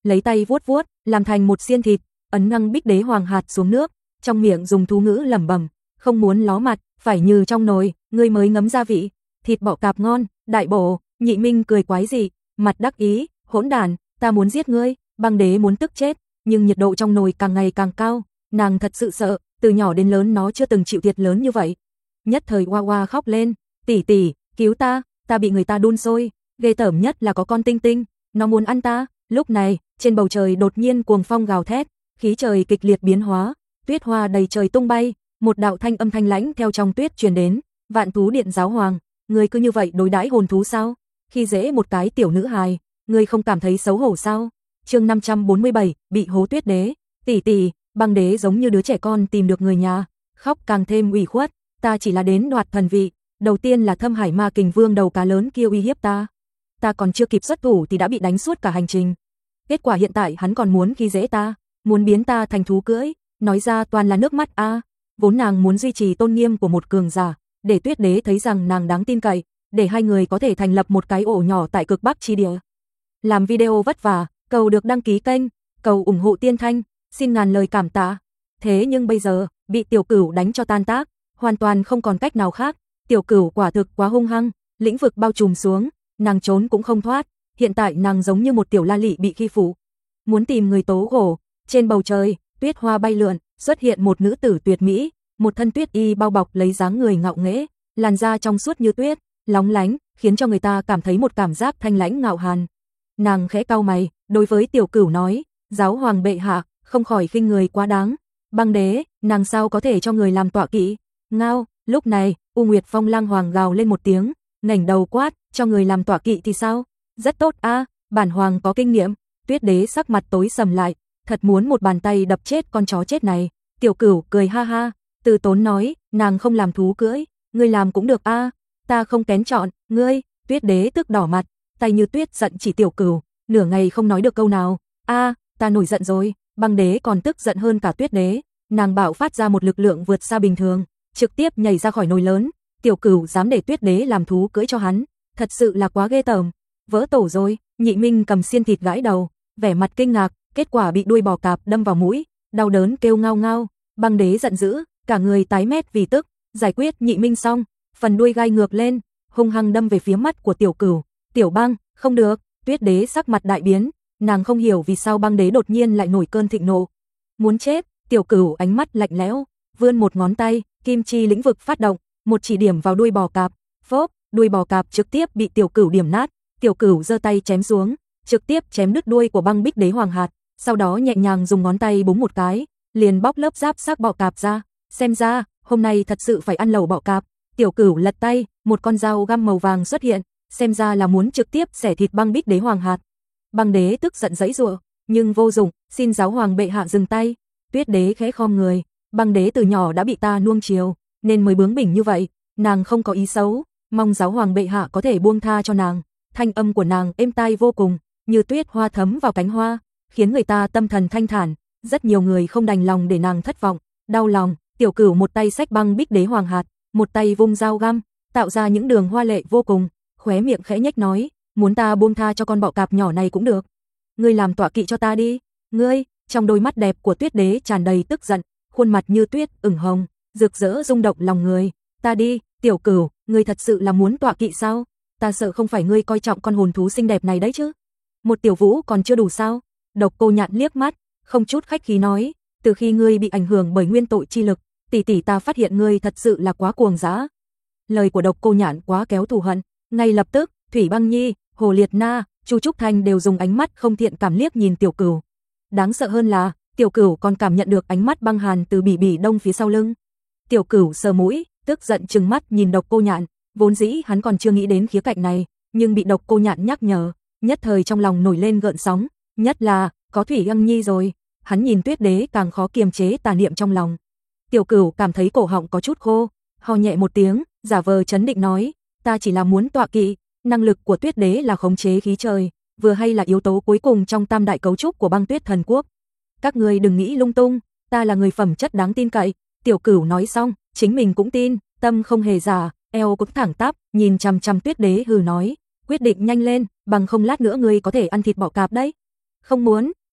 Speaker 1: lấy tay vuốt vuốt, làm thành một xiên thịt, ấn năng Bích Đế Hoàng hạt xuống nước, trong miệng dùng thú ngữ lẩm bẩm, không muốn ló mặt, phải như trong nồi, ngươi mới ngấm gia vị, thịt bọ cạp ngon, đại bổ. Nhị Minh cười quái dị, mặt đắc ý, hỗn đản, ta muốn giết ngươi. Băng Đế muốn tức chết, nhưng nhiệt độ trong nồi càng ngày càng cao, nàng thật sự sợ, từ nhỏ đến lớn nó chưa từng chịu thiệt lớn như vậy. Nhất thời oa oa khóc lên, tỷ tỷ, cứu ta, ta bị người ta đun sôi, ghê tởm nhất là có con tinh tinh, nó muốn ăn ta. Lúc này, trên bầu trời đột nhiên cuồng phong gào thét, khí trời kịch liệt biến hóa, tuyết hoa đầy trời tung bay, một đạo thanh âm thanh lãnh theo trong tuyết truyền đến, Vạn Thú Điện giáo hoàng, ngươi cứ như vậy đối đãi hồn thú sao? Khi dễ một cái tiểu nữ hài, ngươi không cảm thấy xấu hổ sao? Chương năm trăm bốn mươi bảy, bị hố Tuyết Đế, tỷ tỷ. Băng Đế giống như đứa trẻ con tìm được người nhà, khóc càng thêm ủy khuất, ta chỉ là đến đoạt thần vị, đầu tiên là Thâm Hải Ma Kình Vương đầu cá lớn kia uy hiếp ta, ta còn chưa kịp xuất thủ thì đã bị đánh suốt cả hành trình. Kết quả hiện tại hắn còn muốn khi dễ ta, muốn biến ta thành thú cưỡi, nói ra toàn là nước mắt a. À. Vốn nàng muốn duy trì tôn nghiêm của một cường giả, để Tuyết Đế thấy rằng nàng đáng tin cậy, để hai người có thể thành lập một cái ổ nhỏ tại cực Bắc chi địa. Làm video vất vả, cầu được đăng ký kênh, cầu ủng hộ Tiên Thanh, xin ngàn lời cảm tạ. Thế nhưng bây giờ, bị Tiểu Cửu đánh cho tan tác, hoàn toàn không còn cách nào khác. Tiểu Cửu quả thực quá hung hăng, lĩnh vực bao trùm xuống, nàng trốn cũng không thoát, hiện tại nàng giống như một tiểu la lị bị khi phụ, muốn tìm người tố gổ. Trên bầu trời, tuyết hoa bay lượn, xuất hiện một nữ tử tuyệt mỹ, một thân tuyết y bao bọc lấy dáng người ngạo nghễ, làn da trong suốt như tuyết, lóng lánh, khiến cho người ta cảm thấy một cảm giác thanh lãnh ngạo hàn. Nàng khẽ cau mày, đối với Tiểu Cửu nói, giáo hoàng bệ hạ, không khỏi khinh người quá đáng. Băng Đế, nàng sao có thể cho người làm tọa kỵ? Ngao. Lúc này, U Nguyệt Phong Lang Hoàng gào lên một tiếng, ngẩng đầu quát, cho người làm tọa kỵ thì sao? Rất tốt a, à, bản hoàng có kinh nghiệm. Tuyết Đế sắc mặt tối sầm lại, thật muốn một bàn tay đập chết con chó chết này. Tiểu Cửu cười ha ha, từ tốn nói, nàng không làm thú cưỡi, ngươi làm cũng được a, à, ta không kén chọn, ngươi. Tuyết Đế tức đỏ mặt, tay như tuyết giận chỉ Tiểu Cửu, nửa ngày không nói được câu nào. A, à, ta nổi giận rồi. Băng Đế còn tức giận hơn cả Tuyết Đế, nàng bạo phát ra một lực lượng vượt xa bình thường, trực tiếp nhảy ra khỏi nồi lớn. Tiểu Cửu dám để Tuyết Đế làm thú cưỡi cho hắn, thật sự là quá ghê tởm. Vỡ tổ rồi. Nhị Minh cầm xiên thịt gãi đầu, vẻ mặt kinh ngạc, kết quả bị đuôi bò cạp đâm vào mũi, đau đớn kêu ngao ngao. Băng Đế giận dữ, cả người tái mét vì tức, giải quyết Nhị Minh xong, phần đuôi gai ngược lên, hung hăng đâm về phía mắt của Tiểu Cửu. Tiểu Băng, không được. Tuyết Đế sắc mặt đại biến, nàng không hiểu vì sao Băng Đế đột nhiên lại nổi cơn thịnh nộ, muốn chết. Tiểu Cửu ánh mắt lạnh lẽo, vươn một ngón tay, kim chi lĩnh vực phát động, một chỉ điểm vào đuôi bò cạp. Phốp, đuôi bò cạp trực tiếp bị Tiểu Cửu điểm nát. Tiểu Cửu giơ tay chém xuống, trực tiếp chém đứt đuôi của Băng Bích Đế Hoàng hạt, sau đó nhẹ nhàng dùng ngón tay búng một cái, liền bóc lớp giáp xác bọ cạp ra. Xem ra, hôm nay thật sự phải ăn lẩu bọ cạp. Tiểu Cửu lật tay, một con dao găm màu vàng xuất hiện, xem ra là muốn trực tiếp xẻ thịt Băng Bích Đế Hoàng hạt. Băng Đế tức giận giãy giụa, nhưng vô dụng, xin giáo hoàng bệ hạ dừng tay. Tuyết Đế khẽ khom người, Băng Đế từ nhỏ đã bị ta nuông chiều, nên mới bướng bỉnh như vậy, nàng không có ý xấu, mong giáo hoàng bệ hạ có thể buông tha cho nàng. Thanh âm của nàng êm tai vô cùng, như tuyết hoa thấm vào cánh hoa, khiến người ta tâm thần thanh thản. Rất nhiều người không đành lòng để nàng thất vọng, đau lòng. Tiểu Cửu một tay xách Băng Bích Đế Hoàng hạt, một tay vung dao găm, tạo ra những đường hoa lệ vô cùng, khóe miệng khẽ nhếch nói, muốn ta buông tha cho con bọ cạp nhỏ này cũng được. Ngươi làm tọa kỵ cho ta đi. Ngươi. Trong đôi mắt đẹp của Tuyết Đế tràn đầy tức giận, khuôn mặt như tuyết ửng hồng, rực rỡ rung động lòng người. Ta đi. Tiểu Cửu, ngươi thật sự là muốn tọa kỵ sao? Ta sợ không phải ngươi coi trọng con hồn thú xinh đẹp này đấy chứ. Một tiểu vũ còn chưa đủ sao? Độc Cô Nhạn liếc mắt, không chút khách khí nói, từ khi ngươi bị ảnh hưởng bởi nguyên tội chi lực, tỷ tỷ ta phát hiện ngươi thật sự là quá cuồng dã. Lời của Độc Cô Nhạn quá kéo thù hận, ngay lập tức, Thủy Băng Nhi, Hồ Liệt Na, Chu Trúc Thanh đều dùng ánh mắt không thiện cảm liếc nhìn Tiểu Cửu. Đáng sợ hơn là, Tiểu Cửu còn cảm nhận được ánh mắt băng hàn từ Bỉ Bỉ Đông phía sau lưng. Tiểu Cửu sờ mũi, tức giận trừng mắt nhìn Độc Cô Nhạn, vốn dĩ hắn còn chưa nghĩ đến khía cạnh này, nhưng bị Độc Cô Nhạn nhắc nhở, nhất thời trong lòng nổi lên gợn sóng, nhất là có Thủy Băng Nhi rồi, hắn nhìn Tuyết Đế càng khó kiềm chế tà niệm trong lòng. Tiểu Cửu cảm thấy cổ họng có chút khô, ho nhẹ một tiếng, giả vờ trấn định nói, ta chỉ là muốn tọa kỵ. Năng lực của Tuyết Đế là khống chế khí trời, vừa hay là yếu tố cuối cùng trong tam đại cấu trúc của Băng Tuyết Thần Quốc. Các ngươi đừng nghĩ lung tung, ta là người phẩm chất đáng tin cậy. Tiểu Cửu nói xong, chính mình cũng tin, tâm không hề giả, eo cũng thẳng tắp, nhìn chằm chằm Tuyết Đế hừ nói, quyết định nhanh lên, bằng không lát nữa ngươi có thể ăn thịt bọ cạp đấy. Không muốn.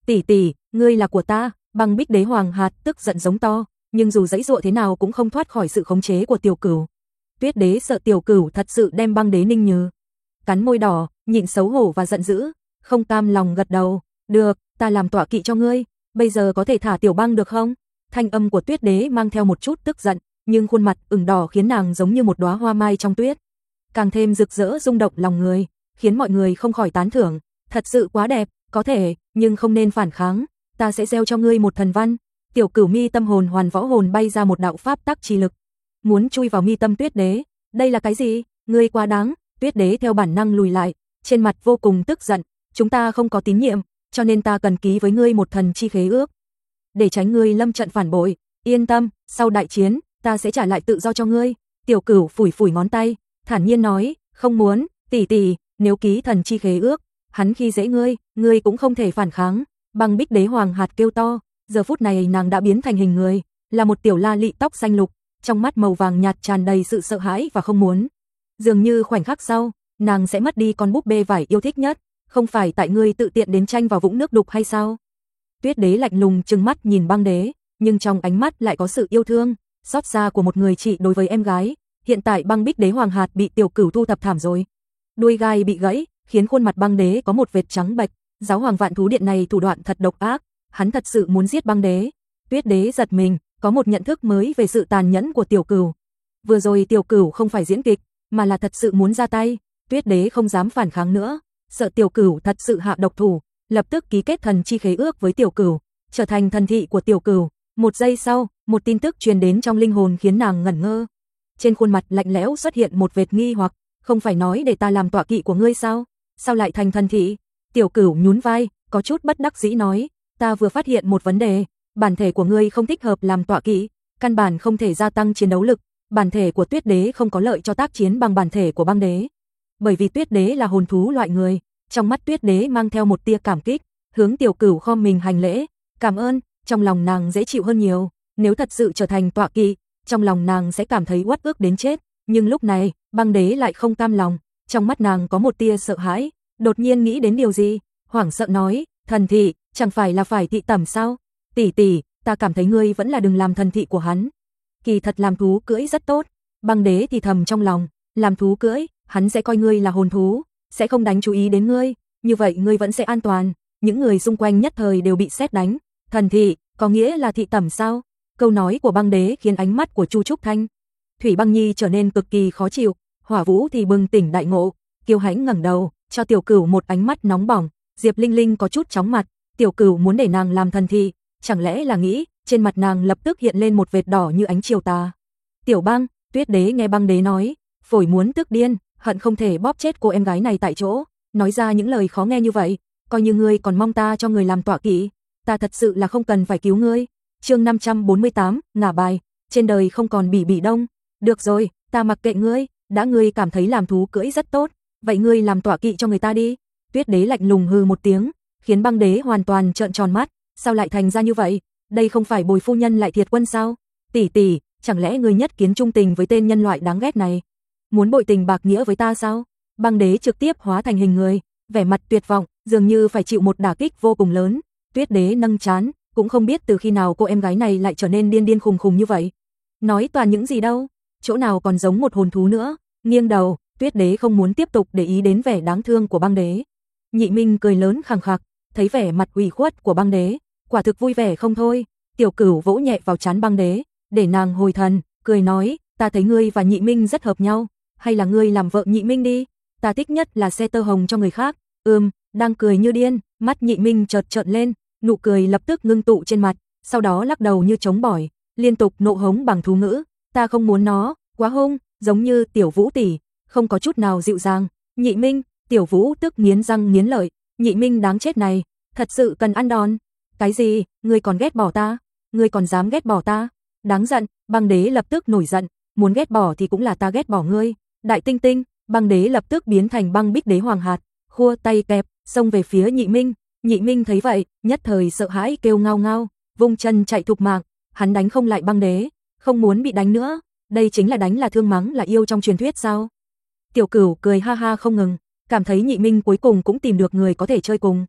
Speaker 1: tỷ tỷ, ngươi là của ta, Băng Bích Đế Hoàng hạt tức giận giống to, nhưng dù giãy giụa thế nào cũng không thoát khỏi sự khống chế của Tiểu Cửu. Tuyết Đế sợ Tiểu Cửu thật sự đem Băng Đế Ninh Như. Cắn môi đỏ, nhịn xấu hổ và giận dữ, không cam lòng gật đầu, được, ta làm tọa kỵ cho ngươi, bây giờ có thể thả Tiểu Băng được không? Thanh âm của Tuyết Đế mang theo một chút tức giận, nhưng khuôn mặt ửng đỏ khiến nàng giống như một đóa hoa mai trong tuyết, càng thêm rực rỡ rung động lòng người, khiến mọi người không khỏi tán thưởng, thật sự quá đẹp, có thể, nhưng không nên phản kháng, ta sẽ gieo cho ngươi một thần văn. Tiểu Cửu mi tâm hồn hoàn võ hồn bay ra một đạo pháp tắc chi lực, muốn chui vào mi tâm Tuyết Đế. Đây là cái gì? Ngươi quá đáng. Tuyết Đế theo bản năng lùi lại, trên mặt vô cùng tức giận, chúng ta không có tín nhiệm, cho nên ta cần ký với ngươi một thần chi khế ước, để tránh ngươi lâm trận phản bội. Yên tâm, sau đại chiến, ta sẽ trả lại tự do cho ngươi. Tiểu Cửu phủi phủi ngón tay, thản nhiên nói, không muốn, tỷ tỷ, nếu ký thần chi khế ước, hắn khi dễ ngươi, ngươi cũng không thể phản kháng. Băng Bích Đế Hoàng hạt kêu to, giờ phút này nàng đã biến thành hình người, là một tiểu la lị tóc xanh lục, trong mắt màu vàng nhạt tràn đầy sự sợ hãi và không muốn. Dường như khoảnh khắc sau, nàng sẽ mất đi con búp bê vải yêu thích nhất, không phải tại ngươi tự tiện đến tranh vào vũng nước đục hay sao? Tuyết Đế lạnh lùng trừng mắt nhìn Băng Đế, nhưng trong ánh mắt lại có sự yêu thương, xót xa của một người chị đối với em gái. Hiện tại Băng Bích Đế Hoàng hạt bị Tiểu Cửu thu thập thảm rồi, đuôi gai bị gãy, khiến khuôn mặt Băng Đế có một vệt trắng bệch. Giáo hoàng Vạn Thú Điện này thủ đoạn thật độc ác, hắn thật sự muốn giết Băng Đế. Tuyết Đế giật mình, có một nhận thức mới về sự tàn nhẫn của Tiểu Cửu. Vừa rồi Tiểu Cửu không phải diễn kịch, mà là thật sự muốn ra tay. Tuyết Đế không dám phản kháng nữa, sợ Tiểu Cửu thật sự hạ độc thủ, lập tức ký kết thần chi khế ước với Tiểu Cửu, trở thành thần thị của Tiểu Cửu. Một giây sau, một tin tức truyền đến trong linh hồn khiến nàng ngẩn ngơ. Trên khuôn mặt lạnh lẽo xuất hiện một vệt nghi hoặc, không phải nói để ta làm tọa kỵ của ngươi sao? Sao lại thành thần thị? Tiểu Cửu nhún vai, có chút bất đắc dĩ nói, ta vừa phát hiện một vấn đề, bản thể của ngươi không thích hợp làm tọa kỵ, căn bản không thể gia tăng chiến đấu lực, bản thể của Tuyết Đế không có lợi cho tác chiến bằng bản thể của Băng Đế. Bởi vì Tuyết Đế là hồn thú loại người, trong mắt Tuyết Đế mang theo một tia cảm kích, hướng Tiểu Cửu khom mình hành lễ, cảm ơn, trong lòng nàng dễ chịu hơn nhiều, nếu thật sự trở thành tọa kỵ, trong lòng nàng sẽ cảm thấy uất ức đến chết, nhưng lúc này, Băng Đế lại không cam lòng, trong mắt nàng có một tia sợ hãi, đột nhiên nghĩ đến điều gì, hoảng sợ nói, thần thị, chẳng phải là phải thị tẩm sao? Tỷ tỷ, ta cảm thấy ngươi vẫn là đừng làm thần thị của hắn. Kỳ thật làm thú cưỡi rất tốt. Băng Đế thì thầm trong lòng, làm thú cưỡi, hắn sẽ coi ngươi là hồn thú, sẽ không đánh chú ý đến ngươi, như vậy ngươi vẫn sẽ an toàn. Những người xung quanh nhất thời đều bị sét đánh. Thần thị, có nghĩa là thị tẩm sao? Câu nói của Băng Đế khiến ánh mắt của Chu Trúc Thanh, Thủy Băng Nhi trở nên cực kỳ khó chịu. Hỏa Vũ thì bừng tỉnh đại ngộ, kiêu hãnh ngẩng đầu, cho Tiểu Cửu một ánh mắt nóng bỏng. Diệp Linh Linh có chút chóng mặt, Tiểu Cửu muốn để nàng làm thần thị, chẳng lẽ là nghĩ? Trên mặt nàng lập tức hiện lên một vệt đỏ như ánh chiều tà. Tiểu Băng, Tuyết Đế nghe Băng Đế nói, phổi muốn tức điên, hận không thể bóp chết cô em gái này tại chỗ, nói ra những lời khó nghe như vậy, coi như ngươi còn mong ta cho người làm tọa kỵ, ta thật sự là không cần phải cứu ngươi. Chương năm trăm bốn mươi tám, ngả bài, trên đời không còn Bỉ Bỉ Đông. Được rồi, ta mặc kệ ngươi, đã ngươi cảm thấy làm thú cưỡi rất tốt, vậy ngươi làm tọa kỵ cho người ta đi. Tuyết Đế lạnh lùng hừ một tiếng, khiến Băng Đế hoàn toàn trợn tròn mắt, sao lại thành ra như vậy? Đây không phải Bồi phu nhân lại thiệt quân sao? Tỷ tỷ, chẳng lẽ ngươi nhất kiến trung tình với tên nhân loại đáng ghét này? Muốn bội tình bạc nghĩa với ta sao? Băng Đế trực tiếp hóa thành hình người, vẻ mặt tuyệt vọng, dường như phải chịu một đả kích vô cùng lớn. Tuyết Đế nâng trán, cũng không biết từ khi nào cô em gái này lại trở nên điên điên khùng khùng như vậy. Nói toàn những gì đâu, chỗ nào còn giống một hồn thú nữa. Nghiêng đầu, Tuyết Đế không muốn tiếp tục để ý đến vẻ đáng thương của Băng Đế. Nhị Minh cười lớn khằng khặc, thấy vẻ mặt ủy khuất của Băng Đế, quả thực vui vẻ không thôi. Tiểu Cửu vỗ nhẹ vào trán Băng Đế, để nàng hồi thần, cười nói, ta thấy ngươi và Nhị Minh rất hợp nhau, hay là ngươi làm vợ Nhị Minh đi, ta thích nhất là xe tơ hồng cho người khác. Ừm, đang cười như điên, mắt Nhị Minh chợt trợn lên, nụ cười lập tức ngưng tụ trên mặt, sau đó lắc đầu như trống bỏi, liên tục nộ hống bằng thú ngữ, ta không muốn nó, quá hung, giống như Tiểu Vũ tỷ, không có chút nào dịu dàng. Nhị Minh, Tiểu Vũ tức nghiến răng nghiến lợi, Nhị Minh đáng chết này, thật sự cần ăn đòn. Cái gì, ngươi còn ghét bỏ ta? Ngươi còn dám ghét bỏ ta? Đáng giận, Băng Đế lập tức nổi giận, muốn ghét bỏ thì cũng là ta ghét bỏ ngươi. Đại Tinh Tinh, Băng Đế lập tức biến thành Băng Bích Đế Hoàng hạt, khua tay kẹp, xông về phía Nhị Minh. Nhị Minh thấy vậy, nhất thời sợ hãi kêu ngao ngao, vung chân chạy thục mạng, hắn đánh không lại Băng Đế, không muốn bị đánh nữa, đây chính là đánh là thương mắng là yêu trong truyền thuyết sao? Tiểu Cửu cười ha ha không ngừng, cảm thấy Nhị Minh cuối cùng cũng tìm được người có thể chơi cùng.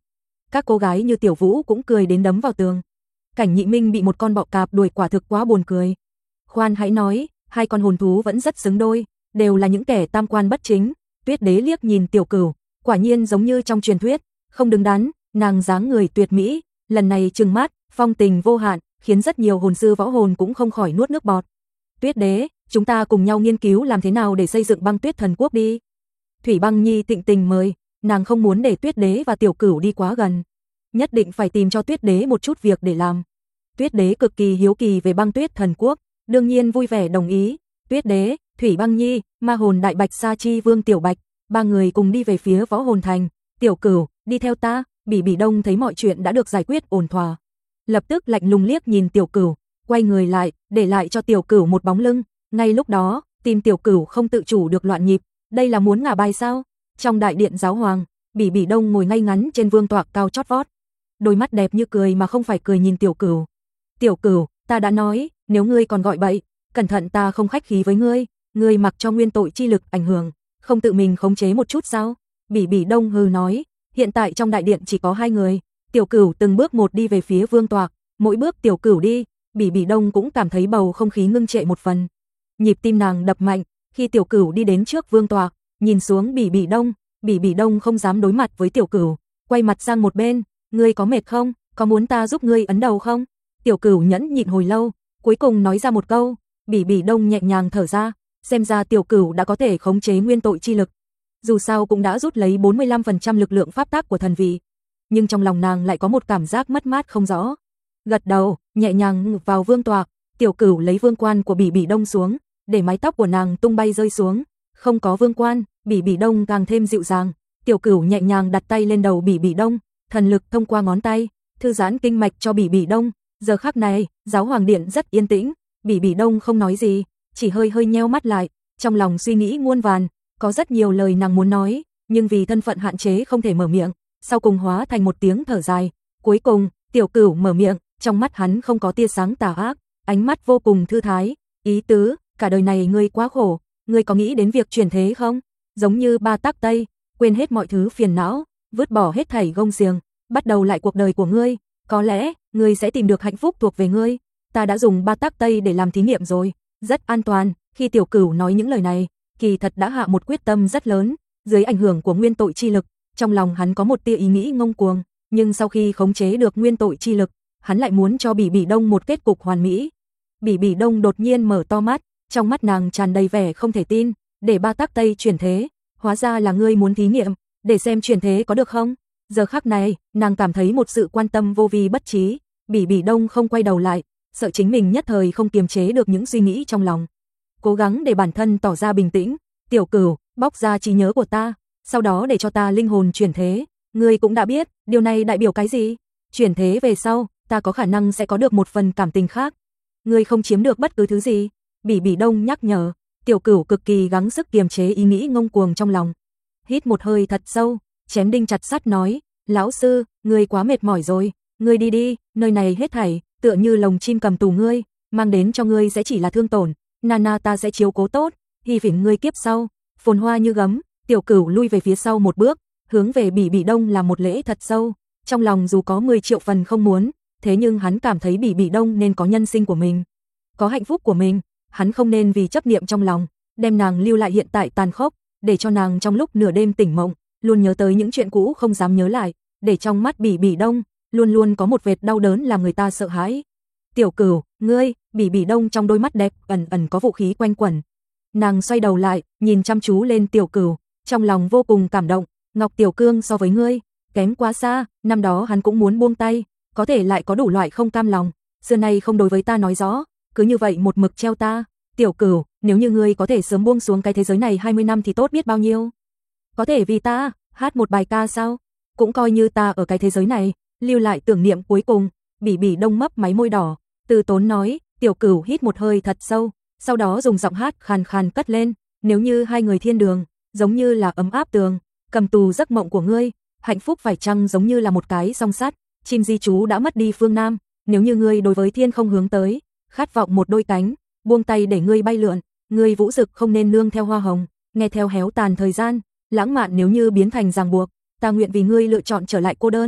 Speaker 1: các cô gái như Tiểu Vũ cũng cười đến đấm vào tường. Cảnh Nhị Minh bị một con bọ cạp đuổi quả thực quá buồn cười. Khoan hãy nói, hai con hồn thú vẫn rất xứng đôi, đều là những kẻ tam quan bất chính. Tuyết Đế liếc nhìn Tiểu Cửu, quả nhiên giống như trong truyền thuyết, không đứng đắn, nàng dáng người tuyệt mỹ, lần này trừng mắt, phong tình vô hạn, khiến rất nhiều hồn sư võ hồn cũng không khỏi nuốt nước bọt. Tuyết Đế, chúng ta cùng nhau nghiên cứu làm thế nào để xây dựng Băng Tuyết Thần Quốc đi. Thủy Băng Nhi tịnh tình mời, nàng không muốn để Tuyết Đế và Tiểu Cửu đi quá gần, nhất định phải tìm cho Tuyết Đế một chút việc để làm. Tuyết Đế cực kỳ hiếu kỳ về Băng Tuyết Thần Quốc, đương nhiên vui vẻ đồng ý. Tuyết Đế, Thủy Băng Nhi, Ma Hồn Đại Bạch Sa Chi Vương Tiểu Bạch, ba người cùng đi về phía Võ Hồn Thành. Tiểu Cửu, đi theo ta. Bỉ Bỉ Đông thấy mọi chuyện đã được giải quyết ổn thỏa, lập tức lạnh lùng liếc nhìn Tiểu Cửu, quay người lại, để lại cho Tiểu Cửu một bóng lưng. Ngay lúc đó, tim Tiểu Cửu không tự chủ được loạn nhịp, đây là muốn ngả bài sao? Trong đại điện giáo hoàng, Bỉ Bỉ Đông ngồi ngay ngắn trên vương tọa cao chót vót, đôi mắt đẹp như cười mà không phải cười nhìn Tiểu Cửu. Tiểu Cửu, ta đã nói, nếu ngươi còn gọi bậy, cẩn thận ta không khách khí với ngươi. Ngươi mặc cho nguyên tội chi lực ảnh hưởng, không tự mình khống chế một chút sao? Bỉ Bỉ Đông hừ nói. Hiện tại trong đại điện chỉ có hai người. Tiểu Cửu từng bước một đi về phía vương tọa, mỗi bước Tiểu Cửu đi, Bỉ Bỉ Đông cũng cảm thấy bầu không khí ngưng trệ một phần. Nhịp tim nàng đập mạnh, khi Tiểu Cửu đi đến trước vương tọa, nhìn xuống Bỉ Bỉ Đông, Bỉ Bỉ Đông không dám đối mặt với Tiểu Cửu, quay mặt sang một bên. Ngươi có mệt không? Có muốn ta giúp ngươi ấn đầu không? Tiểu Cửu nhẫn nhịn hồi lâu, cuối cùng nói ra một câu. Bỉ Bỉ Đông nhẹ nhàng thở ra, xem ra Tiểu Cửu đã có thể khống chế nguyên tội chi lực. Dù sao cũng đã rút lấy bốn mươi lăm phần trăm lực lượng pháp tác của thần vị, nhưng trong lòng nàng lại có một cảm giác mất mát không rõ. Gật đầu, nhẹ nhàng vào vương tọa, Tiểu Cửu lấy vương quan của Bỉ Bỉ Đông xuống, để mái tóc của nàng tung bay rơi xuống. Không có vương quan, Bỉ Bỉ Đông càng thêm dịu dàng. Tiểu Cửu nhẹ nhàng đặt tay lên đầu Bỉ Bỉ Đông, thần lực thông qua ngón tay, thư giãn kinh mạch cho Bỉ Bỉ Đông. Giờ khắc này, giáo hoàng điện rất yên tĩnh, Bỉ Bỉ Đông không nói gì, chỉ hơi hơi nheo mắt lại, trong lòng suy nghĩ muôn vàn. Có rất nhiều lời nàng muốn nói, nhưng vì thân phận hạn chế không thể mở miệng, sau cùng hóa thành một tiếng thở dài. Cuối cùng, Tiểu Cửu mở miệng, trong mắt hắn không có tia sáng tà ác, ánh mắt vô cùng thư thái. Ý tứ, cả đời này ngươi quá khổ, ngươi có nghĩ đến việc chuyển thế không? Giống như Ba Tắc Tây, quên hết mọi thứ phiền não, vứt bỏ hết thảy gông xiềng, bắt đầu lại cuộc đời của ngươi, có lẽ ngươi sẽ tìm được hạnh phúc thuộc về ngươi. Ta đã dùng Ba Tắc Tây để làm thí nghiệm rồi, rất an toàn. Khi Tiểu Cửu nói những lời này, kỳ thật đã hạ một quyết tâm rất lớn, dưới ảnh hưởng của nguyên tội chi lực, trong lòng hắn có một tia ý nghĩ ngông cuồng, nhưng sau khi khống chế được nguyên tội chi lực, hắn lại muốn cho Bỉ Bỉ Đông một kết cục hoàn mỹ. Bỉ Bỉ Đông đột nhiên mở to mắt, trong mắt nàng tràn đầy vẻ không thể tin, để Ba Tắc Tây chuyển thế, hóa ra là ngươi muốn thí nghiệm, để xem chuyển thế có được không? Giờ khắc này, nàng cảm thấy một sự quan tâm vô vi bất trí, Bỉ Bỉ Đông không quay đầu lại, sợ chính mình nhất thời không kiềm chế được những suy nghĩ trong lòng. Cố gắng để bản thân tỏ ra bình tĩnh. Tiểu Cửu, bóc ra trí nhớ của ta, sau đó để cho ta linh hồn chuyển thế. Ngươi cũng đã biết, điều này đại biểu cái gì? Chuyển thế về sau, ta có khả năng sẽ có được một phần cảm tình khác. Ngươi không chiếm được bất cứ thứ gì. Bỉ Bỉ Đông nhắc nhở. Tiểu Cửu cực kỳ gắng sức kiềm chế ý nghĩ ngông cuồng trong lòng. Hít một hơi thật sâu, chém đinh chặt sắt nói, lão sư, ngươi quá mệt mỏi rồi, ngươi đi đi, nơi này hết thảy tựa như lồng chim cầm tù ngươi, mang đến cho ngươi sẽ chỉ là thương tổn. Nana ta sẽ chiếu cố tốt, hy vọng ngươi kiếp sau phồn hoa như gấm. Tiểu Cửu lui về phía sau một bước, hướng về Bỉ Bỉ Đông làm một lễ thật sâu. Trong lòng dù có mười triệu phần không muốn, thế nhưng hắn cảm thấy Bỉ Bỉ Đông nên có nhân sinh của mình, có hạnh phúc của mình, hắn không nên vì chấp niệm trong lòng, đem nàng lưu lại hiện tại tàn khốc, để cho nàng trong lúc nửa đêm tỉnh mộng, luôn nhớ tới những chuyện cũ không dám nhớ lại, để trong mắt Bỉ Bỉ Đông luôn luôn có một vệt đau đớn làm người ta sợ hãi. Tiểu Cửu, ngươi, Bỉ Bỉ Đông trong đôi mắt đẹp ẩn ẩn có vũ khí quanh quẩn. Nàng xoay đầu lại, nhìn chăm chú lên Tiểu Cửu, trong lòng vô cùng cảm động. Ngọc Tiểu Cương so với ngươi, kém quá xa, năm đó hắn cũng muốn buông tay, có thể lại có đủ loại không cam lòng, xưa nay không đối với ta nói rõ, cứ như vậy một mực treo ta. Tiểu Cửu, nếu như ngươi có thể sớm buông xuống cái thế giới này hai mươi năm thì tốt biết bao nhiêu. Có thể vì ta hát một bài ca sao? Cũng coi như ta ở cái thế giới này lưu lại tưởng niệm cuối cùng. Bỉ Bỉ Đông mấp máy môi đỏ, từ tốn nói. Tiểu Cửu hít một hơi thật sâu, sau đó dùng giọng hát khàn khàn cất lên, nếu như hai người thiên đường, giống như là ấm áp tường, cầm tù giấc mộng của ngươi, hạnh phúc phải chăng giống như là một cái song sắt, chim di trú đã mất đi phương Nam, nếu như ngươi đối với thiên không hướng tới, khát vọng một đôi cánh, buông tay để ngươi bay lượn, ngươi vũ dực không nên nương theo hoa hồng, nghe theo héo tàn thời gian, lãng mạn nếu như biến thành ràng buộc, ta nguyện vì ngươi lựa chọn trở lại cô đơn,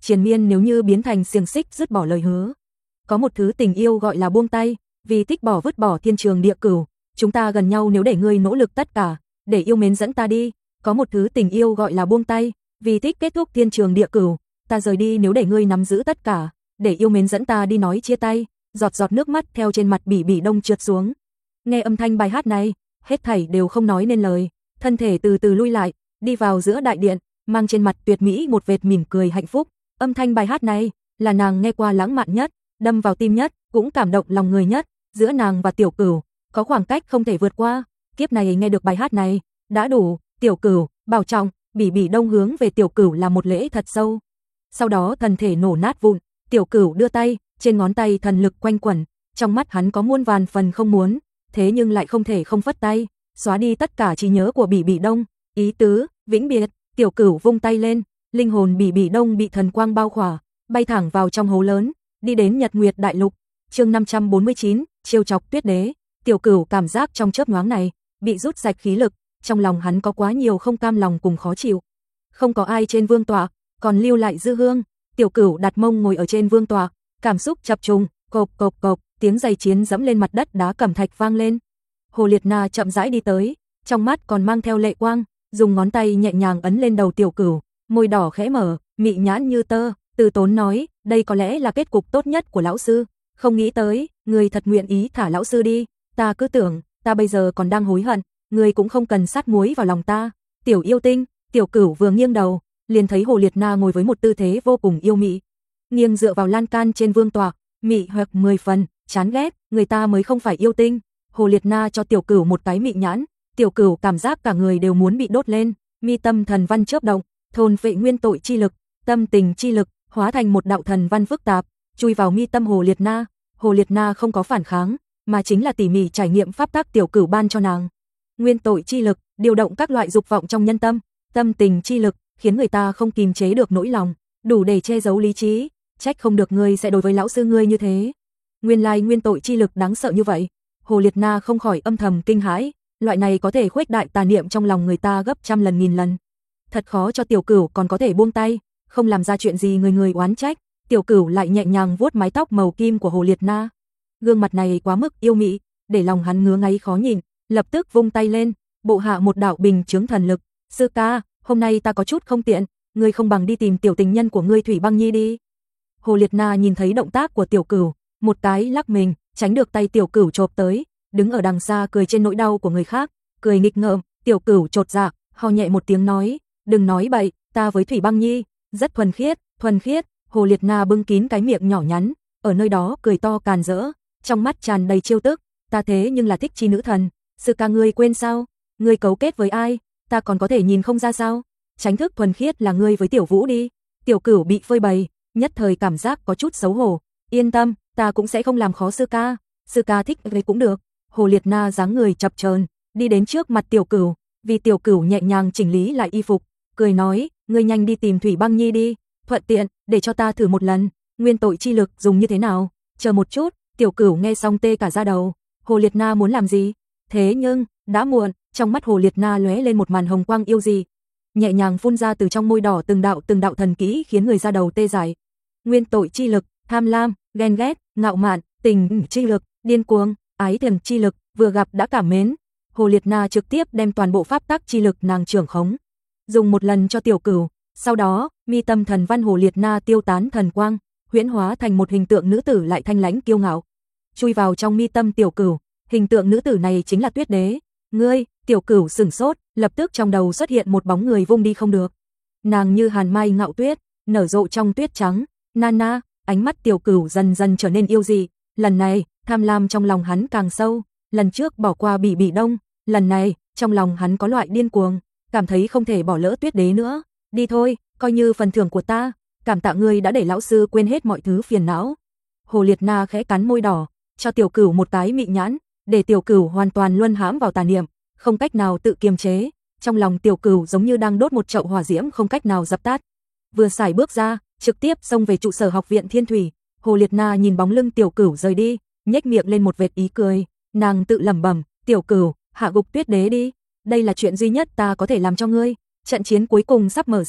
Speaker 1: triền miên nếu như biến thành xiềng xích dứt bỏ lời hứa. Có một thứ tình yêu gọi là buông tay, vì thích bỏ vứt bỏ thiên trường địa cửu, chúng ta gần nhau nếu để ngươi nỗ lực tất cả, để yêu mến dẫn ta đi. Có một thứ tình yêu gọi là buông tay, vì thích kết thúc thiên trường địa cửu, ta rời đi nếu để ngươi nắm giữ tất cả, để yêu mến dẫn ta đi nói chia tay. Giọt giọt nước mắt theo trên mặt Bỉ Bỉ Đông trượt xuống. Nghe âm thanh bài hát này, hết thảy đều không nói nên lời, thân thể từ từ lui lại, đi vào giữa đại điện, mang trên mặt tuyệt mỹ một vệt mỉm cười hạnh phúc. Âm thanh bài hát này là nàng nghe qua lãng mạn nhất, đâm vào tim nhất, cũng cảm động lòng người nhất. Giữa nàng và Tiểu Cửu có khoảng cách không thể vượt qua, kiếp này nghe được bài hát này đã đủ. Tiểu Cửu, bảo trọng. Bỉ Bỉ Đông hướng về Tiểu Cửu là một lễ thật sâu, sau đó thân thể nổ nát vụn. Tiểu Cửu đưa tay, trên ngón tay thần lực quanh quẩn, trong mắt hắn có muôn vàn phần không muốn, thế nhưng lại không thể không phất tay, xóa đi tất cả trí nhớ của Bỉ Bỉ Đông. Ý tứ vĩnh biệt. Tiểu Cửu vung tay lên, linh hồn Bỉ Bỉ Đông bị thần quang bao khỏa, bay thẳng vào trong hố lớn, đi đến Nhật Nguyệt Đại Lục. Chương năm trăm bốn mươi chín, trêu chọc Tuyết Đế. Tiểu Cửu cảm giác trong chớp nhoáng này bị rút sạch khí lực, trong lòng hắn có quá nhiều không cam lòng cùng khó chịu. Không có ai trên vương tọa, còn lưu lại dư hương. Tiểu Cửu đặt mông ngồi ở trên vương tọa, cảm xúc chập trùng, cộp cộp cộp, tiếng giày chiến dẫm lên mặt đất đá cẩm thạch vang lên. Hồ Liệt Na chậm rãi đi tới, trong mắt còn mang theo lệ quang, dùng ngón tay nhẹ nhàng ấn lên đầu Tiểu Cửu, môi đỏ khẽ mở, mị nhãn như tơ, từ tốn nói, đây có lẽ là kết cục tốt nhất của lão sư, không nghĩ tới, người thật nguyện ý thả lão sư đi, ta cứ tưởng, ta bây giờ còn đang hối hận, người cũng không cần sát muối vào lòng ta. Tiểu yêu tinh. Tiểu Cửu vừa nghiêng đầu, liền thấy Hồ Liệt Na ngồi với một tư thế vô cùng yêu mị, nghiêng dựa vào lan can trên vương tọa, mị hoặc mười phần, chán ghét, người ta mới không phải yêu tinh. Hồ Liệt Na cho Tiểu Cửu một cái mị nhãn, Tiểu Cửu cảm giác cả người đều muốn bị đốt lên, mi tâm thần văn chớp động, thôn phệ nguyên tội chi lực, tâm tình chi lực, hóa thành một đạo thần văn phức tạp, chui vào mi tâm Hồ Liệt Na. Hồ Liệt Na không có phản kháng, mà chính là tỉ mỉ trải nghiệm pháp tắc Tiểu Cửu ban cho nàng. Nguyên tội chi lực, điều động các loại dục vọng trong nhân tâm, tâm tình chi lực, khiến người ta không kìm chế được nỗi lòng, đủ để che giấu lý trí, trách không được ngươi sẽ đối với lão sư ngươi như thế. Nguyên lai nguyên tội chi lực đáng sợ như vậy. Hồ Liệt Na không khỏi âm thầm kinh hãi, loại này có thể khuếch đại tà niệm trong lòng người ta gấp trăm lần nghìn lần. Thật khó cho Tiểu Cửu còn có thể buông tay, không làm ra chuyện gì người người oán trách. Tiểu Cửu lại nhẹ nhàng vuốt mái tóc màu kim của Hồ Liệt Na. Gương mặt này quá mức yêu mị, để lòng hắn ngứa ngáy khó nhìn, lập tức vung tay lên, bộ hạ một đạo bình chướng thần lực. Sư ca, hôm nay ta có chút không tiện, ngươi không bằng đi tìm tiểu tình nhân của ngươi Thủy Băng Nhi đi. Hồ Liệt Na nhìn thấy động tác của Tiểu Cửu, một cái lắc mình, tránh được tay Tiểu Cửu chộp tới, đứng ở đằng xa cười trên nỗi đau của người khác, cười nghịch ngợm. Tiểu Cửu chột dạ, ho nhẹ một tiếng nói, đừng nói bậy, ta với Thủy Băng Nhi rất thuần khiết, thuần khiết. Hồ Liệt Na bưng kín cái miệng nhỏ nhắn, ở nơi đó cười to càn rỡ, trong mắt tràn đầy trêu tức, ta thế nhưng là thích chi nữ thần, sư ca ngươi quên sao? Ngươi cấu kết với ai? Ta còn có thể nhìn không ra sao? Tránh thức thuần khiết là ngươi với Tiểu Vũ đi. Tiểu Cửu bị phơi bày, nhất thời cảm giác có chút xấu hổ. Yên tâm, ta cũng sẽ không làm khó sư ca. Sư ca thích vậy cũng được. Hồ Liệt Na dáng người chập chờn, đi đến trước mặt Tiểu Cửu, vì Tiểu Cửu nhẹ nhàng chỉnh lý lại y phục, cười nói, ngươi nhanh đi tìm Thủy Băng Nhi đi, thuận tiện để cho ta thử một lần, nguyên tội chi lực dùng như thế nào. Chờ một chút. Tiểu Cửu nghe xong tê cả da đầu, Hồ Liệt Na muốn làm gì? Thế nhưng đã muộn, trong mắt Hồ Liệt Na lóe lên một màn hồng quang yêu dị, nhẹ nhàng phun ra từ trong môi đỏ từng đạo từng đạo thần kỹ khiến người da đầu tê dại. Nguyên tội chi lực, tham lam, ghen ghét, ngạo mạn, tình chi lực, điên cuồng, ái thiềm chi lực, vừa gặp đã cảm mến. Hồ Liệt Na trực tiếp đem toàn bộ pháp tắc chi lực nàng trưởng khống, dùng một lần cho Tiểu Cửu, sau đó, mi tâm thần văn Hồ Liệt Na tiêu tán thần quang, huyễn hóa thành một hình tượng nữ tử lại thanh lãnh kiêu ngạo, chui vào trong mi tâm Tiểu Cửu. Hình tượng nữ tử này chính là Tuyết Đế. Ngươi? Tiểu Cửu sửng sốt, lập tức trong đầu xuất hiện một bóng người vung đi không được. Nàng như hàn mai ngạo tuyết, nở rộ trong tuyết trắng. Nana. Ánh mắt Tiểu Cửu dần dần trở nên yêu dị, lần này, tham lam trong lòng hắn càng sâu, lần trước bỏ qua Bỉ Bỉ Đông, lần này, trong lòng hắn có loại điên cuồng, cảm thấy không thể bỏ lỡ Tuyết Đế nữa. Đi thôi, coi như phần thưởng của ta, cảm tạ ngươi đã để lão sư quên hết mọi thứ phiền não. Hồ Liệt Na khẽ cắn môi đỏ, cho Tiểu Cửu một cái mị nhãn, để Tiểu Cửu hoàn toàn luân hãm vào tà niệm, không cách nào tự kiềm chế. Trong lòng Tiểu Cửu giống như đang đốt một chậu hỏa diễm không cách nào dập tắt. Vừa xài bước ra, trực tiếp xông về trụ sở học viện Thiên Thủy. Hồ Liệt Na nhìn bóng lưng Tiểu Cửu rời đi, nhếch miệng lên một vệt ý cười, nàng tự lẩm bẩm, Tiểu Cửu, hạ gục Tuyết Đế đi, đây là chuyện duy nhất ta có thể làm cho ngươi. Trận chiến cuối cùng sắp mở ra,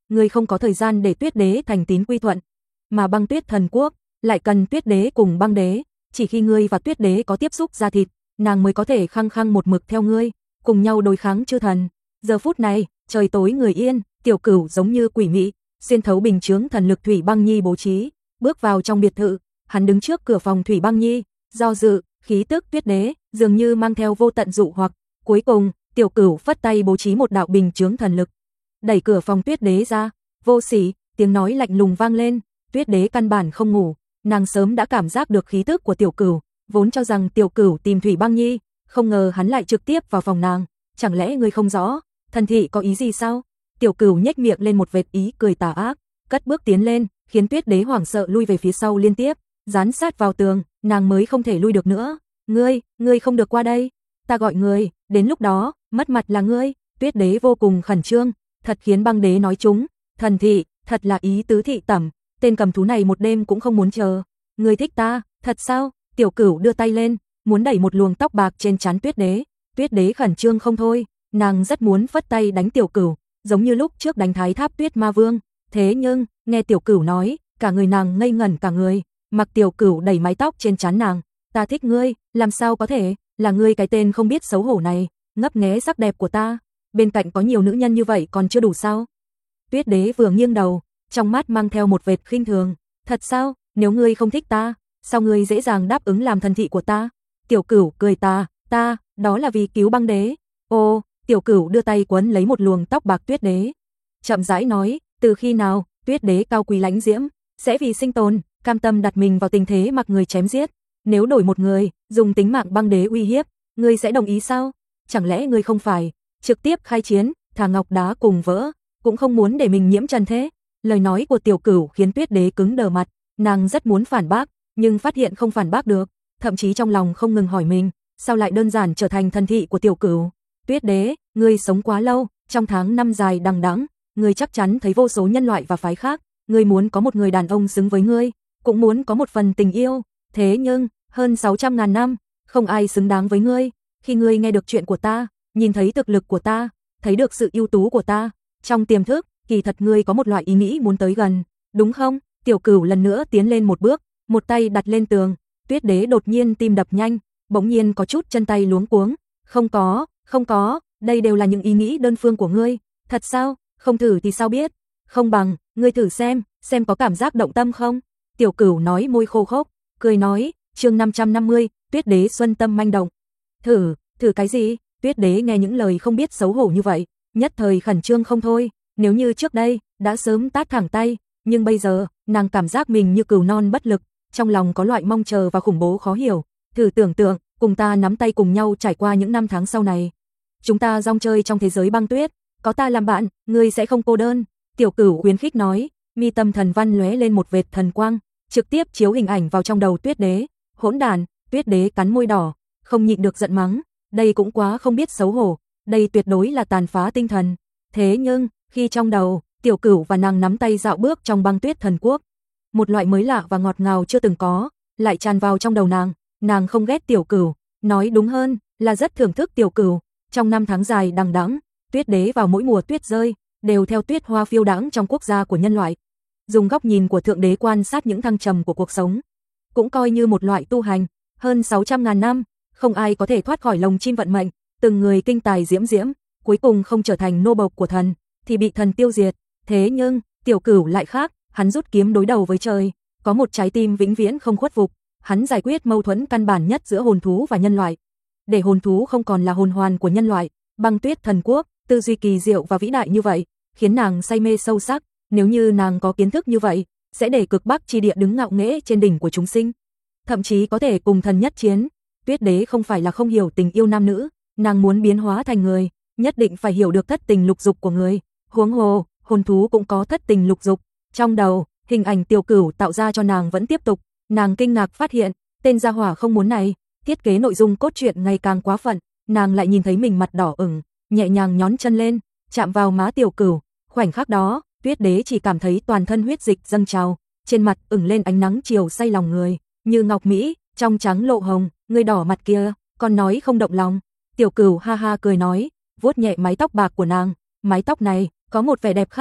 Speaker 1: ngươi không có thời gian để Tuyết Đế thành tín quy thuận, mà Băng Tuyết Thần Quốc lại cần Tuyết Đế cùng Băng Đế, chỉ khi ngươi và Tuyết Đế có tiếp xúc da thịt, nàng mới có thể khăng khăng một mực theo ngươi, cùng nhau đối kháng chư thần. Giờ phút này, trời tối người yên, Tiểu Cửu giống như quỷ mị, xuyên thấu bình chướng thần lực Thủy Băng Nhi bố trí, bước vào trong biệt thự, hắn đứng trước cửa phòng Thủy Băng Nhi, do dự, khí tức Tuyết Đế dường như mang theo vô tận dụ hoặc, cuối cùng, Tiểu Cửu phất tay bố trí một đạo bình chướng thần lực, đẩy cửa phòng Tuyết Đế ra, vô sỉ, tiếng nói lạnh lùng vang lên, Tuyết Đế căn bản không ngủ, nàng sớm đã cảm giác được khí tức của Tiểu Cửu, vốn cho rằng Tiểu Cửu tìm Thủy Băng Nhi, không ngờ hắn lại trực tiếp vào phòng nàng, chẳng lẽ ngươi không rõ, thần thị có ý gì sao? Tiểu Cửu nhếch miệng lên một vệt ý cười tà ác, cất bước tiến lên, khiến Tuyết Đế hoảng sợ lui về phía sau liên tiếp, dán sát vào tường, nàng mới không thể lui được nữa. Ngươi, ngươi không được qua đây, ta gọi ngươi, đến lúc đó, mất mặt là ngươi. Tuyết Đế vô cùng khẩn trương, thật khiến Băng Đế nói trúng, thần thị, thật là ý tứ thị tẩm, tên cầm thú này một đêm cũng không muốn chờ. Ngươi thích ta, thật sao? Tiểu Cửu đưa tay lên, muốn đẩy một luồng tóc bạc trên trán Tuyết Đế. Tuyết Đế khẩn trương không thôi, nàng rất muốn phất tay đánh Tiểu Cửu, giống như lúc trước đánh Thái Tháp Tuyết Ma Vương. Thế nhưng, nghe Tiểu Cửu nói, cả người nàng ngây ngẩn cả người, mặc Tiểu Cửu đẩy mái tóc trên trán nàng, ta thích ngươi, làm sao có thể, là ngươi cái tên không biết xấu hổ này, ngấp nghé sắc đẹp của ta, bên cạnh có nhiều nữ nhân như vậy còn chưa đủ sao? Tuyết Đế vừa nghiêng đầu, trong mắt mang theo một vệt khinh thường, thật sao, nếu ngươi không thích ta, sao ngươi dễ dàng đáp ứng làm thần thị của ta? Tiểu Cửu cười ta, ta, đó là vì cứu Băng Đế. Ô, Tiểu Cửu đưa tay quấn lấy một luồng tóc bạc Tuyết Đế, chậm rãi nói, từ khi nào, Tuyết Đế cao quý lãnh diễm, sẽ vì sinh tồn, cam tâm đặt mình vào tình thế mặc người chém giết, nếu đổi một người, dùng tính mạng Băng Đế uy hiếp, ngươi sẽ đồng ý sao? Chẳng lẽ ngươi không phải trực tiếp khai chiến, thả ngọc đá cùng vỡ, cũng không muốn để mình nhiễm trần thế? Lời nói của Tiểu Cửu khiến Tuyết Đế cứng đờ mặt, nàng rất muốn phản bác, nhưng phát hiện không phản bác được, thậm chí trong lòng không ngừng hỏi mình, sao lại đơn giản trở thành thần thị của Tiểu Cửu? Tuyết Đế, ngươi sống quá lâu, trong tháng năm dài đằng đẵng, ngươi chắc chắn thấy vô số nhân loại và phái khác, ngươi muốn có một người đàn ông xứng với ngươi, cũng muốn có một phần tình yêu, thế nhưng, hơn sáu trăm ngàn năm, không ai xứng đáng với ngươi. Khi ngươi nghe được chuyện của ta, nhìn thấy thực lực của ta, thấy được sự ưu tú của ta, trong tiềm thức, kỳ thật ngươi có một loại ý nghĩ muốn tới gần, đúng không? Tiểu Cửu lần nữa tiến lên một bước, một tay đặt lên tường, Tuyết Đế đột nhiên tim đập nhanh, bỗng nhiên có chút chân tay luống cuống, không có, không có, đây đều là những ý nghĩ đơn phương của ngươi, thật sao? Không thử thì sao biết? Không bằng, ngươi thử xem, xem có cảm giác động tâm không? Tiểu Cửu nói môi khô khốc, cười nói, chương năm trăm năm mươi, Tuyết Đế xuân tâm manh động. Thử, thử cái gì? Tuyết Đế nghe những lời không biết xấu hổ như vậy, nhất thời khẩn trương không thôi, nếu như trước đây, đã sớm tát thẳng tay, nhưng bây giờ, nàng cảm giác mình như cừu non bất lực, trong lòng có loại mong chờ và khủng bố khó hiểu. Thử tưởng tượng, cùng ta nắm tay cùng nhau trải qua những năm tháng sau này. Chúng ta rong chơi trong thế giới băng tuyết, có ta làm bạn, ngươi sẽ không cô đơn. Tiểu Cửu khuyến khích nói, mi tâm thần văn lóe lên một vệt thần quang, trực tiếp chiếu hình ảnh vào trong đầu Tuyết Đế. Hỗn đàn, Tuyết Đế cắn môi đỏ, không nhịn được giận mắng, đây cũng quá không biết xấu hổ, đây tuyệt đối là tàn phá tinh thần. Thế nhưng, khi trong đầu, Tiểu Cửu và nàng nắm tay dạo bước trong băng tuyết thần quốc, một loại mới lạ và ngọt ngào chưa từng có, lại tràn vào trong đầu nàng, nàng không ghét Tiểu Cửu, nói đúng hơn, là rất thưởng thức Tiểu Cửu. Trong năm tháng dài đằng đẵng, Tuyết Đế vào mỗi mùa tuyết rơi, đều theo tuyết hoa phiêu đãng trong quốc gia của nhân loại. Dùng góc nhìn của Thượng Đế quan sát những thăng trầm của cuộc sống, cũng coi như một loại tu hành, hơn sáu trăm ngàn năm, không ai có thể thoát khỏi lồng chim vận mệnh, từng người kinh tài diễm diễm, cuối cùng không trở thành nô bộc của thần, thì bị thần tiêu diệt. Thế nhưng, Tiểu Cửu lại khác, hắn rút kiếm đối đầu với trời, có một trái tim vĩnh viễn không khuất phục, hắn giải quyết mâu thuẫn căn bản nhất giữa hồn thú và nhân loại, để hồn thú không còn là hồn hoàn của nhân loại. Băng tuyết thần quốc, tư duy kỳ diệu và vĩ đại như vậy, khiến nàng say mê sâu sắc, nếu như nàng có kiến thức như vậy, sẽ để cực bắc chi địa đứng ngạo nghễ trên đỉnh của chúng sinh, thậm chí có thể cùng thần nhất chiến. Tuyết Đế không phải là không hiểu tình yêu nam nữ, nàng muốn biến hóa thành người, nhất định phải hiểu được thất tình lục dục của người, huống hồ, hồn thú cũng có thất tình lục dục. Trong đầu, hình ảnh Tiểu Cửu tạo ra cho nàng vẫn tiếp tục, nàng kinh ngạc phát hiện, tên gia hỏa không muốn này, thiết kế nội dung cốt truyện ngày càng quá phận, nàng lại nhìn thấy mình mặt đỏ ửng, nhẹ nhàng nhón chân lên, chạm vào má Tiểu Cửu, khoảnh khắc đó, Tuyết Đế chỉ cảm thấy toàn thân huyết dịch dâng trào, trên mặt ửng lên ánh nắng chiều say lòng người, như ngọc mỹ, trong trắng lộ hồng, ngươi đỏ mặt kia, còn nói không động lòng. Tiểu Cửu ha ha cười nói, vuốt nhẹ mái tóc bạc của nàng, mái tóc này có một vẻ đẹp khác,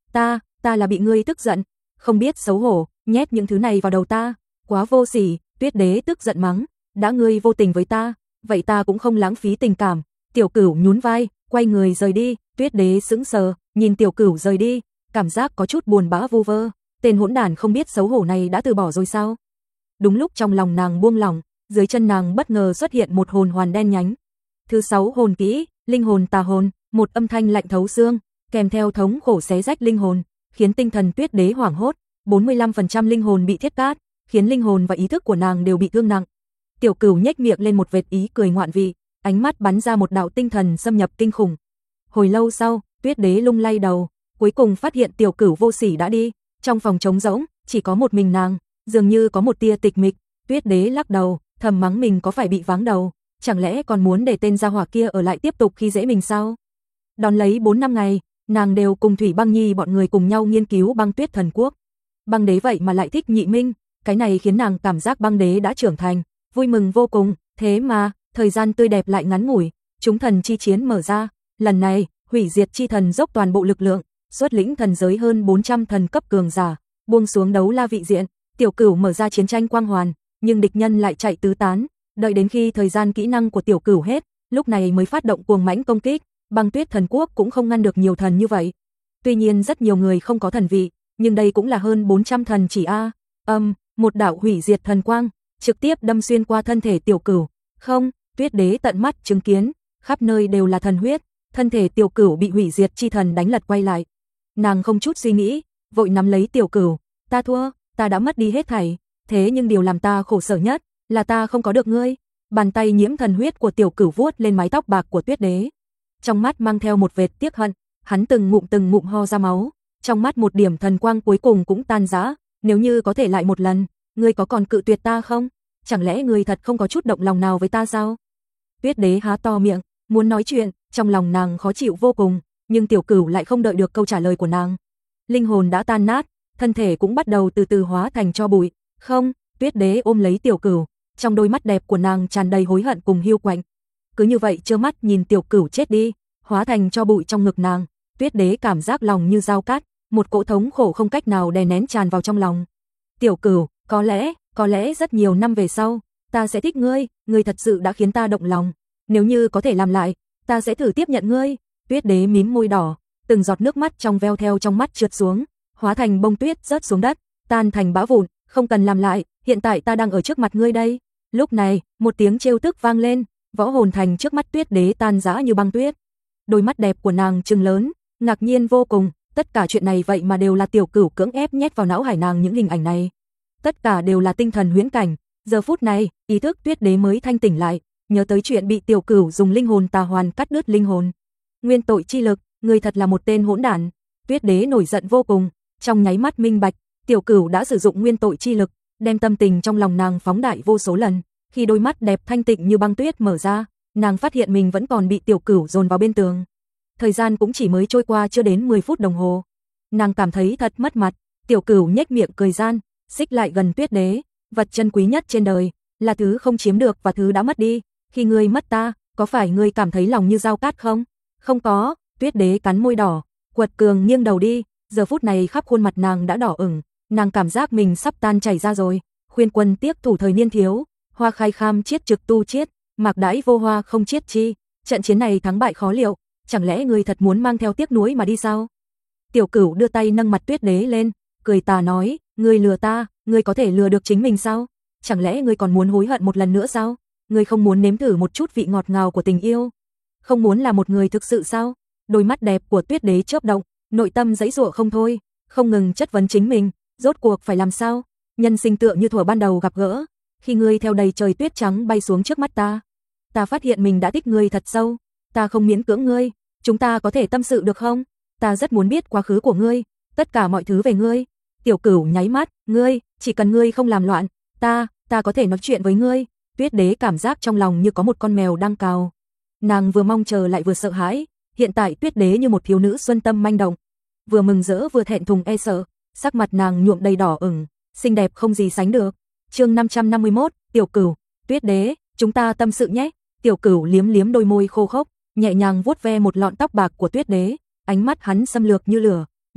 Speaker 1: Ta, ta là bị ngươi tức giận, không biết xấu hổ, nhét những thứ này vào đầu ta, quá vô sỉ. Tuyết đế tức giận mắng, đã ngươi vô tình với ta, vậy ta cũng không lãng phí tình cảm. Tiểu Cửu nhún vai, quay người rời đi. Tuyết đế sững sờ, nhìn Tiểu Cửu rời đi, cảm giác có chút buồn bã vu vơ, tên hỗn đản không biết xấu hổ này đã từ bỏ rồi sao? Đúng lúc trong lòng nàng buông lỏng, dưới chân nàng bất ngờ xuất hiện một hồn hoàn đen nhánh. Thứ sáu hồn kỹ, linh hồn tà hồn, một âm thanh lạnh thấu xương, kèm theo thống khổ xé rách linh hồn, khiến tinh thần Tuyết đế hoảng hốt, bốn mươi lăm phần trăm linh hồn bị thiết cát, khiến linh hồn và ý thức của nàng đều bị thương nặng. Tiểu Cửu nhếch miệng lên một vệt ý cười ngoạn vị, ánh mắt bắn ra một đạo tinh thần xâm nhập kinh khủng. Hồi lâu sau, Tuyết đế lung lay đầu, cuối cùng phát hiện Tiểu Cửu vô sỉ đã đi, trong phòng trống rỗng, chỉ có một mình nàng, dường như có một tia tịch mịch. Tuyết đế lắc đầu, thầm mắng mình có phải bị váng đầu, chẳng lẽ còn muốn để tên gia hỏa kia ở lại tiếp tục khi dễ mình sao? Đón lấy bốn năm ngày, nàng đều cùng Thủy Băng Nhi bọn người cùng nhau nghiên cứu Băng Tuyết Thần Quốc. Băng đế vậy mà lại thích Nhị Minh, cái này khiến nàng cảm giác Băng đế đã trưởng thành, vui mừng vô cùng. Thế mà, thời gian tươi đẹp lại ngắn ngủi, chúng thần chi chiến mở ra, lần này, hủy diệt chi thần dốc toàn bộ lực lượng, xuất lĩnh thần giới hơn bốn trăm thần cấp cường giả, buông xuống đấu la vị diện. Tiểu Cửu mở ra chiến tranh quang hoàn, nhưng địch nhân lại chạy tứ tán, đợi đến khi thời gian kỹ năng của Tiểu Cửu hết, lúc này mới phát động cuồng mãnh công kích. Băng Tuyết Thần Quốc cũng không ngăn được nhiều thần như vậy. Tuy nhiên rất nhiều người không có thần vị, nhưng đây cũng là hơn bốn trăm thần chỉ a. Âm, um, một đạo hủy diệt thần quang trực tiếp đâm xuyên qua thân thể Tiểu Cửu. Không, Tuyết đế tận mắt chứng kiến, khắp nơi đều là thần huyết, thân thể Tiểu Cửu bị hủy diệt chi thần đánh lật quay lại. Nàng không chút suy nghĩ, vội nắm lấy Tiểu Cửu, ta thua, ta đã mất đi hết thảy, thế nhưng điều làm ta khổ sở nhất là ta không có được ngươi. Bàn tay nhiễm thần huyết của Tiểu Cửu vuốt lên mái tóc bạc của Tuyết đế, trong mắt mang theo một vệt tiếc hận, hắn từng ngụm từng ngụm ho ra máu, trong mắt một điểm thần quang cuối cùng cũng tan rã. Nếu như có thể lại một lần, ngươi có còn cự tuyệt ta không? Chẳng lẽ ngươi thật không có chút động lòng nào với ta sao? Tuyết đế há to miệng, muốn nói chuyện, trong lòng nàng khó chịu vô cùng, nhưng Tiểu Cửu lại không đợi được câu trả lời của nàng. Linh hồn đã tan nát, thân thể cũng bắt đầu từ từ hóa thành tro bụi. Không, Tuyết đế ôm lấy Tiểu Cửu, trong đôi mắt đẹp của nàng tràn đầy hối hận cùng hiu quạnh. Cứ như vậy trơ mắt nhìn Tiểu Cửu chết đi, hóa thành tro bụi trong ngực nàng. Tuyết đế cảm giác lòng như dao cát, một cỗ thống khổ không cách nào đè nén tràn vào trong lòng. Tiểu Cửu, có lẽ, có lẽ rất nhiều năm về sau, ta sẽ thích ngươi, ngươi thật sự đã khiến ta động lòng. Nếu như có thể làm lại, ta sẽ thử tiếp nhận ngươi. Tuyết đế mím môi đỏ, từng giọt nước mắt trong veo theo trong mắt trượt xuống, hóa thành bông tuyết rớt xuống đất, tan thành bã vụn. Không cần làm lại, hiện tại ta đang ở trước mặt ngươi đây. Lúc này, một tiếng trêu tức vang lên, võ hồn thành trước mắt Tuyết đế tan rã như băng tuyết. Đôi mắt đẹp của nàng trừng lớn, ngạc nhiên vô cùng, tất cả chuyện này vậy mà đều là Tiểu Cửu cưỡng ép nhét vào não hải nàng những hình ảnh này. Tất cả đều là tinh thần huyễn cảnh. Giờ phút này, ý thức Tuyết đế mới thanh tỉnh lại, nhớ tới chuyện bị Tiểu Cửu dùng linh hồn tà hoàn cắt đứt linh hồn. Nguyên tội chi lực, ngươi thật là một tên hỗn đản. Tuyết đế nổi giận vô cùng, trong nháy mắt minh bạch, Tiểu Cửu đã sử dụng nguyên tội chi lực, đem tâm tình trong lòng nàng phóng đại vô số lần. Khi đôi mắt đẹp thanh tịnh như băng tuyết mở ra, nàng phát hiện mình vẫn còn bị Tiểu Cửu dồn vào bên tường. Thời gian cũng chỉ mới trôi qua chưa đến mười phút đồng hồ. Nàng cảm thấy thật mất mặt. Tiểu Cửu nhếch miệng cười gian, xích lại gần Tuyết đế, vật chân quý nhất trên đời là thứ không chiếm được và thứ đã mất đi. Khi ngươi mất ta, có phải ngươi cảm thấy lòng như dao cát không? Không có. Tuyết đế cắn môi đỏ, quật cường nghiêng đầu đi. Giờ phút này khắp khuôn mặt nàng đã đỏ ửng, nàng cảm giác mình sắp tan chảy ra rồi. Khuyên quân tiếc thủ thời niên thiếu, hoa khai kham chiết trực tu chiết, mạc đãi vô hoa không chiết chi. Trận chiến này thắng bại khó liệu, chẳng lẽ ngươi thật muốn mang theo tiếc nuối mà đi sao? Tiểu Cửu đưa tay nâng mặt Tuyết đế lên, cười tà nói, ngươi lừa ta, ngươi có thể lừa được chính mình sao? Chẳng lẽ ngươi còn muốn hối hận một lần nữa sao? Ngươi không muốn nếm thử một chút vị ngọt ngào của tình yêu? Không muốn là một người thực sự sao? Đôi mắt đẹp của Tuyết đế chớp động, nội tâm giãy giụa không thôi, không ngừng chất vấn chính mình, rốt cuộc phải làm sao? Nhân sinh tựa như thuở ban đầu gặp gỡ, khi ngươi theo đầy trời tuyết trắng bay xuống trước mắt ta, ta phát hiện mình đã thích ngươi thật sâu, ta không miễn cưỡng ngươi, chúng ta có thể tâm sự được không? Ta rất muốn biết quá khứ của ngươi, tất cả mọi thứ về ngươi. Tiểu Cửu nháy mắt, ngươi, chỉ cần ngươi không làm loạn, ta, ta có thể nói chuyện với ngươi. Tuyết đế cảm giác trong lòng như có một con mèo đang cào. Nàng vừa mong chờ lại vừa sợ hãi, hiện tại Tuyết đế như một thiếu nữ xuân tâm manh động, vừa mừng rỡ vừa thẹn thùng e sợ, sắc mặt nàng nhuộm đầy đỏ ửng, xinh đẹp không gì sánh được. Chương năm trăm năm mươi mốt, Tiểu Cửu, Tuyết đế, chúng ta tâm sự nhé. Tiểu Cửu liếm liếm đôi môi khô khốc, nhẹ nhàng vuốt ve một lọn tóc bạc của Tuyết đế, ánh mắt hắn xâm lược như lửa,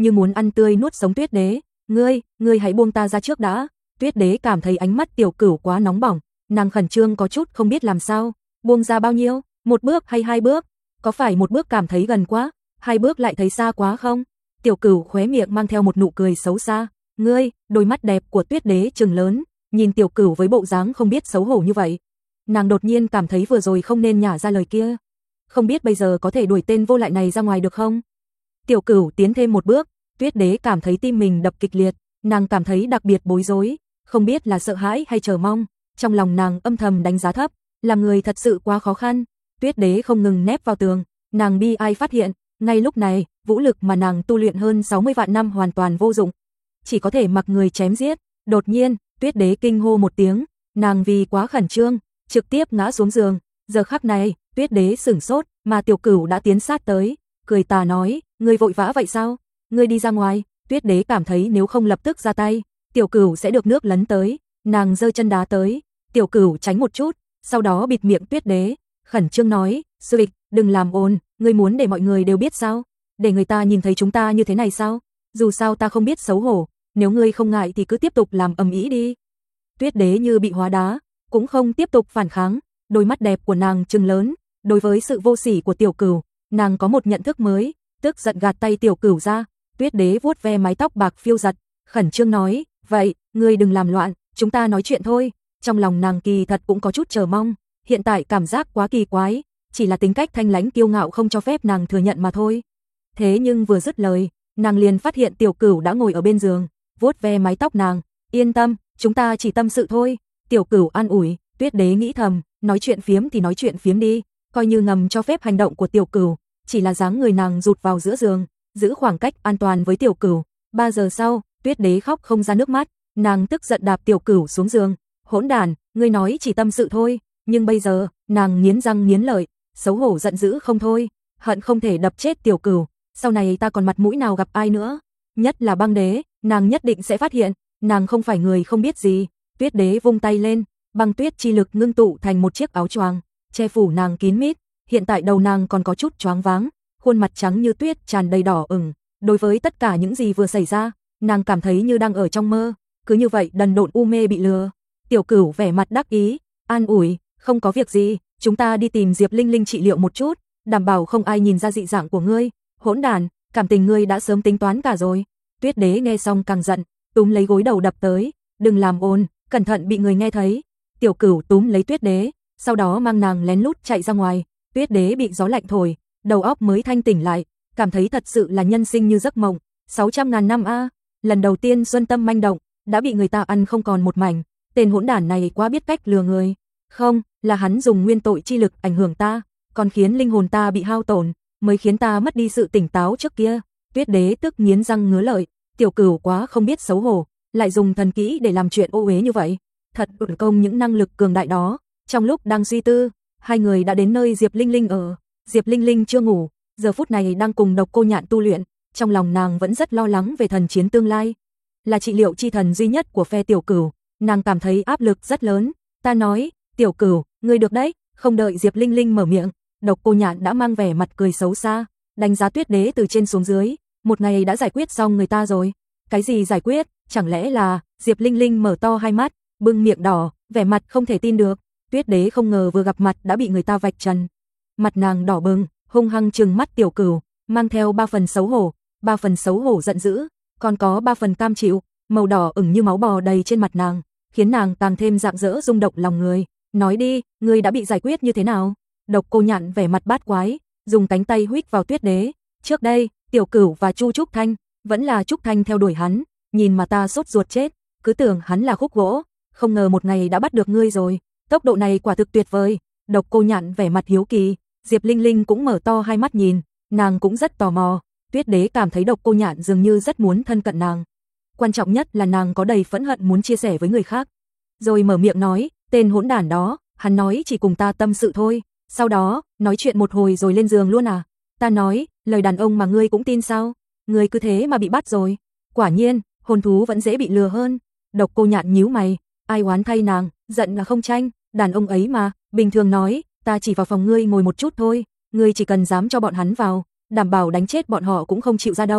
Speaker 1: như muốn ăn tươi nuốt sống Tuyết Đế. Ngươi, ngươi hãy buông ta ra trước đã. Tuyết Đế cảm thấy ánh mắt Tiểu Cửu quá nóng bỏng, nàng khẩn trương có chút không biết làm sao. Buông ra bao nhiêu? Một bước hay hai bước? Có phải một bước cảm thấy gần quá, hai bước lại thấy xa quá không? Tiểu Cửu khóe miệng mang theo một nụ cười xấu xa. Ngươi, đôi mắt đẹp của Tuyết Đế trừng lớn, nhìn Tiểu Cửu với bộ dáng không biết xấu hổ như vậy. Nàng đột nhiên cảm thấy vừa rồi không nên nhả ra lời kia. Không biết bây giờ có thể đuổi tên vô lại này ra ngoài được không? Tiểu Cửu tiến thêm một bước, Tuyết Đế cảm thấy tim mình đập kịch liệt, nàng cảm thấy đặc biệt bối rối, không biết là sợ hãi hay chờ mong, trong lòng nàng âm thầm đánh giá thấp, làm người thật sự quá khó khăn. Tuyết Đế không ngừng nép vào tường, nàng bi ai phát hiện, ngay lúc này, vũ lực mà nàng tu luyện hơn sáu mươi vạn năm hoàn toàn vô dụng, chỉ có thể mặc người chém giết. Đột nhiên, Tuyết Đế kinh hô một tiếng, nàng vì quá khẩn trương, trực tiếp ngã xuống giường. Giờ khắc này, Tuyết Đế sửng sốt, mà Tiểu Cửu đã tiến sát tới, cười tà nói, ngươi vội vã vậy sao? Ngươi đi ra ngoài. Tuyết Đế cảm thấy nếu không lập tức ra tay, Tiểu Cửu sẽ được nước lấn tới, nàng giơ chân đá tới, Tiểu Cửu tránh một chút, sau đó bịt miệng Tuyết Đế, khẩn trương nói, sư vịch, đừng làm ồn, ngươi muốn để mọi người đều biết sao? Để người ta nhìn thấy chúng ta như thế này sao? Dù sao ta không biết xấu hổ, nếu ngươi không ngại thì cứ tiếp tục làm ầm ĩ đi. Tuyết Đế như bị hóa đá, cũng không tiếp tục phản kháng, đôi mắt đẹp của nàng trừng lớn, đối với sự vô sỉ của Tiểu Cửu, nàng có một nhận thức mới, tức giận gạt tay Tiểu Cửu ra. Tuyết Đế vuốt ve mái tóc bạc phiêu giật, khẩn trương nói, vậy, ngươi đừng làm loạn, chúng ta nói chuyện thôi. Trong lòng nàng kỳ thật cũng có chút chờ mong, hiện tại cảm giác quá kỳ quái, chỉ là tính cách thanh lãnh kiêu ngạo không cho phép nàng thừa nhận mà thôi. Thế nhưng vừa dứt lời, nàng liền phát hiện Tiểu Cửu đã ngồi ở bên giường, vuốt ve mái tóc nàng, yên tâm, chúng ta chỉ tâm sự thôi. Tiểu Cửu an ủi. Tuyết Đế nghĩ thầm, nói chuyện phiếm thì nói chuyện phiếm đi, coi như ngầm cho phép hành động của Tiểu Cửu, chỉ là dáng người nàng rụt vào giữa giường, giữ khoảng cách an toàn với Tiểu Cửu. Ba giờ sau, Tuyết Đế khóc không ra nước mắt, nàng tức giận đạp Tiểu Cửu xuống giường. Hỗn đản, ngươi nói chỉ tâm sự thôi, nhưng bây giờ, nàng nghiến răng nghiến lợi, xấu hổ giận dữ không thôi, hận không thể đập chết Tiểu Cửu, sau này ta còn mặt mũi nào gặp ai nữa, nhất là Băng Đế, nàng nhất định sẽ phát hiện, nàng không phải người không biết gì. Tuyết Đế vung tay lên, băng tuyết chi lực ngưng tụ thành một chiếc áo choàng, che phủ nàng kín mít, hiện tại đầu nàng còn có chút choáng váng, khuôn mặt trắng như tuyết tràn đầy đỏ ửng, đối với tất cả những gì vừa xảy ra, nàng cảm thấy như đang ở trong mơ, cứ như vậy đần độn u mê bị lừa. Tiểu Cửu vẻ mặt đắc ý, an ủi, không có việc gì, chúng ta đi tìm Diệp Linh Linh trị liệu một chút, đảm bảo không ai nhìn ra dị dạng của ngươi. Hỗn đản, cảm tình ngươi đã sớm tính toán cả rồi. Tuyết Đế nghe xong càng giận, túm lấy gối đầu đập tới, đừng làm ồn, cẩn thận bị người nghe thấy. Tiểu Cửu túm lấy Tuyết Đế, sau đó mang nàng lén lút chạy ra ngoài. Tuyết Đế bị gió lạnh thổi, đầu óc mới thanh tỉnh lại, cảm thấy thật sự là nhân sinh như giấc mộng. sáu trăm ngàn năm a, lần đầu tiên Xuân Tâm manh động, đã bị người ta ăn không còn một mảnh. Tên hỗn đản này quá biết cách lừa người. Không, là hắn dùng nguyên tội chi lực ảnh hưởng ta, còn khiến linh hồn ta bị hao tổn, mới khiến ta mất đi sự tỉnh táo trước kia. Tuyết Đế tức nghiến răng ngứa lợi, Tiểu Cửu quá không biết xấu hổ, lại dùng thần kỹ để làm chuyện ô uế như vậy, thật uổng công những năng lực cường đại đó. Trong lúc đang suy tư, hai người đã đến nơi Diệp Linh Linh ở. Diệp Linh Linh chưa ngủ, giờ phút này đang cùng Độc Cô Nhạn tu luyện, trong lòng nàng vẫn rất lo lắng về thần chiến tương lai. Là trị liệu chi thần duy nhất của phe Tiểu Cửu, nàng cảm thấy áp lực rất lớn. Ta nói, Tiểu Cửu, ngươi được đấy. Không đợi Diệp Linh Linh mở miệng, Độc Cô Nhạn đã mang vẻ mặt cười xấu xa, đánh giá Tuyết Đế từ trên xuống dưới, một ngày đã giải quyết xong người ta rồi. Cái gì giải quyết, chẳng lẽ là... Diệp Linh Linh mở to hai mắt, bưng miệng đỏ, vẻ mặt không thể tin được. Tuyết Đế không ngờ vừa gặp mặt đã bị người ta vạch trần. Mặt nàng đỏ bừng, hung hăng trừng mắt Tiểu Cửu, mang theo ba phần xấu hổ, ba phần xấu hổ giận dữ, còn có ba phần cam chịu, màu đỏ ửng như máu bò đầy trên mặt nàng, khiến nàng càng thêm rạng rỡ rung động lòng người. Nói đi, ngươi đã bị giải quyết như thế nào? Độc Cô Nhạn vẻ mặt bát quái, dùng cánh tay huých vào Tuyết Đế. Trước đây, Tiểu Cửu và Chu Trúc Thanh, vẫn là Trúc Thanh theo đuổi hắn, nhìn mà ta sốt ruột chết, cứ tưởng hắn là khúc gỗ, không ngờ một ngày đã bắt được ngươi rồi, tốc độ này quả thực tuyệt vời. Độc Cô Nhạn vẻ mặt hiếu kỳ, Diệp Linh Linh cũng mở to hai mắt nhìn, nàng cũng rất tò mò. Tuyết Đế cảm thấy Độc Cô Nhạn dường như rất muốn thân cận nàng, quan trọng nhất là nàng có đầy phẫn hận muốn chia sẻ với người khác. Rồi mở miệng nói, tên hỗn đản đó, hắn nói chỉ cùng ta tâm sự thôi, sau đó, nói chuyện một hồi rồi lên giường luôn à? Ta nói, lời đàn ông mà ngươi cũng tin sao? Ngươi cứ thế mà bị bắt rồi. Quả nhiên, hồn thú vẫn dễ bị lừa hơn. Độc Cô Nhạn nhíu mày, ai oán thay nàng, giận là không tranh, đàn ông ấy mà, bình thường nói, ta chỉ vào phòng ngươi ngồi một chút thôi, ngươi chỉ cần dám cho bọn hắn vào, đảm bảo đánh chết bọn họ cũng không chịu ra đâu.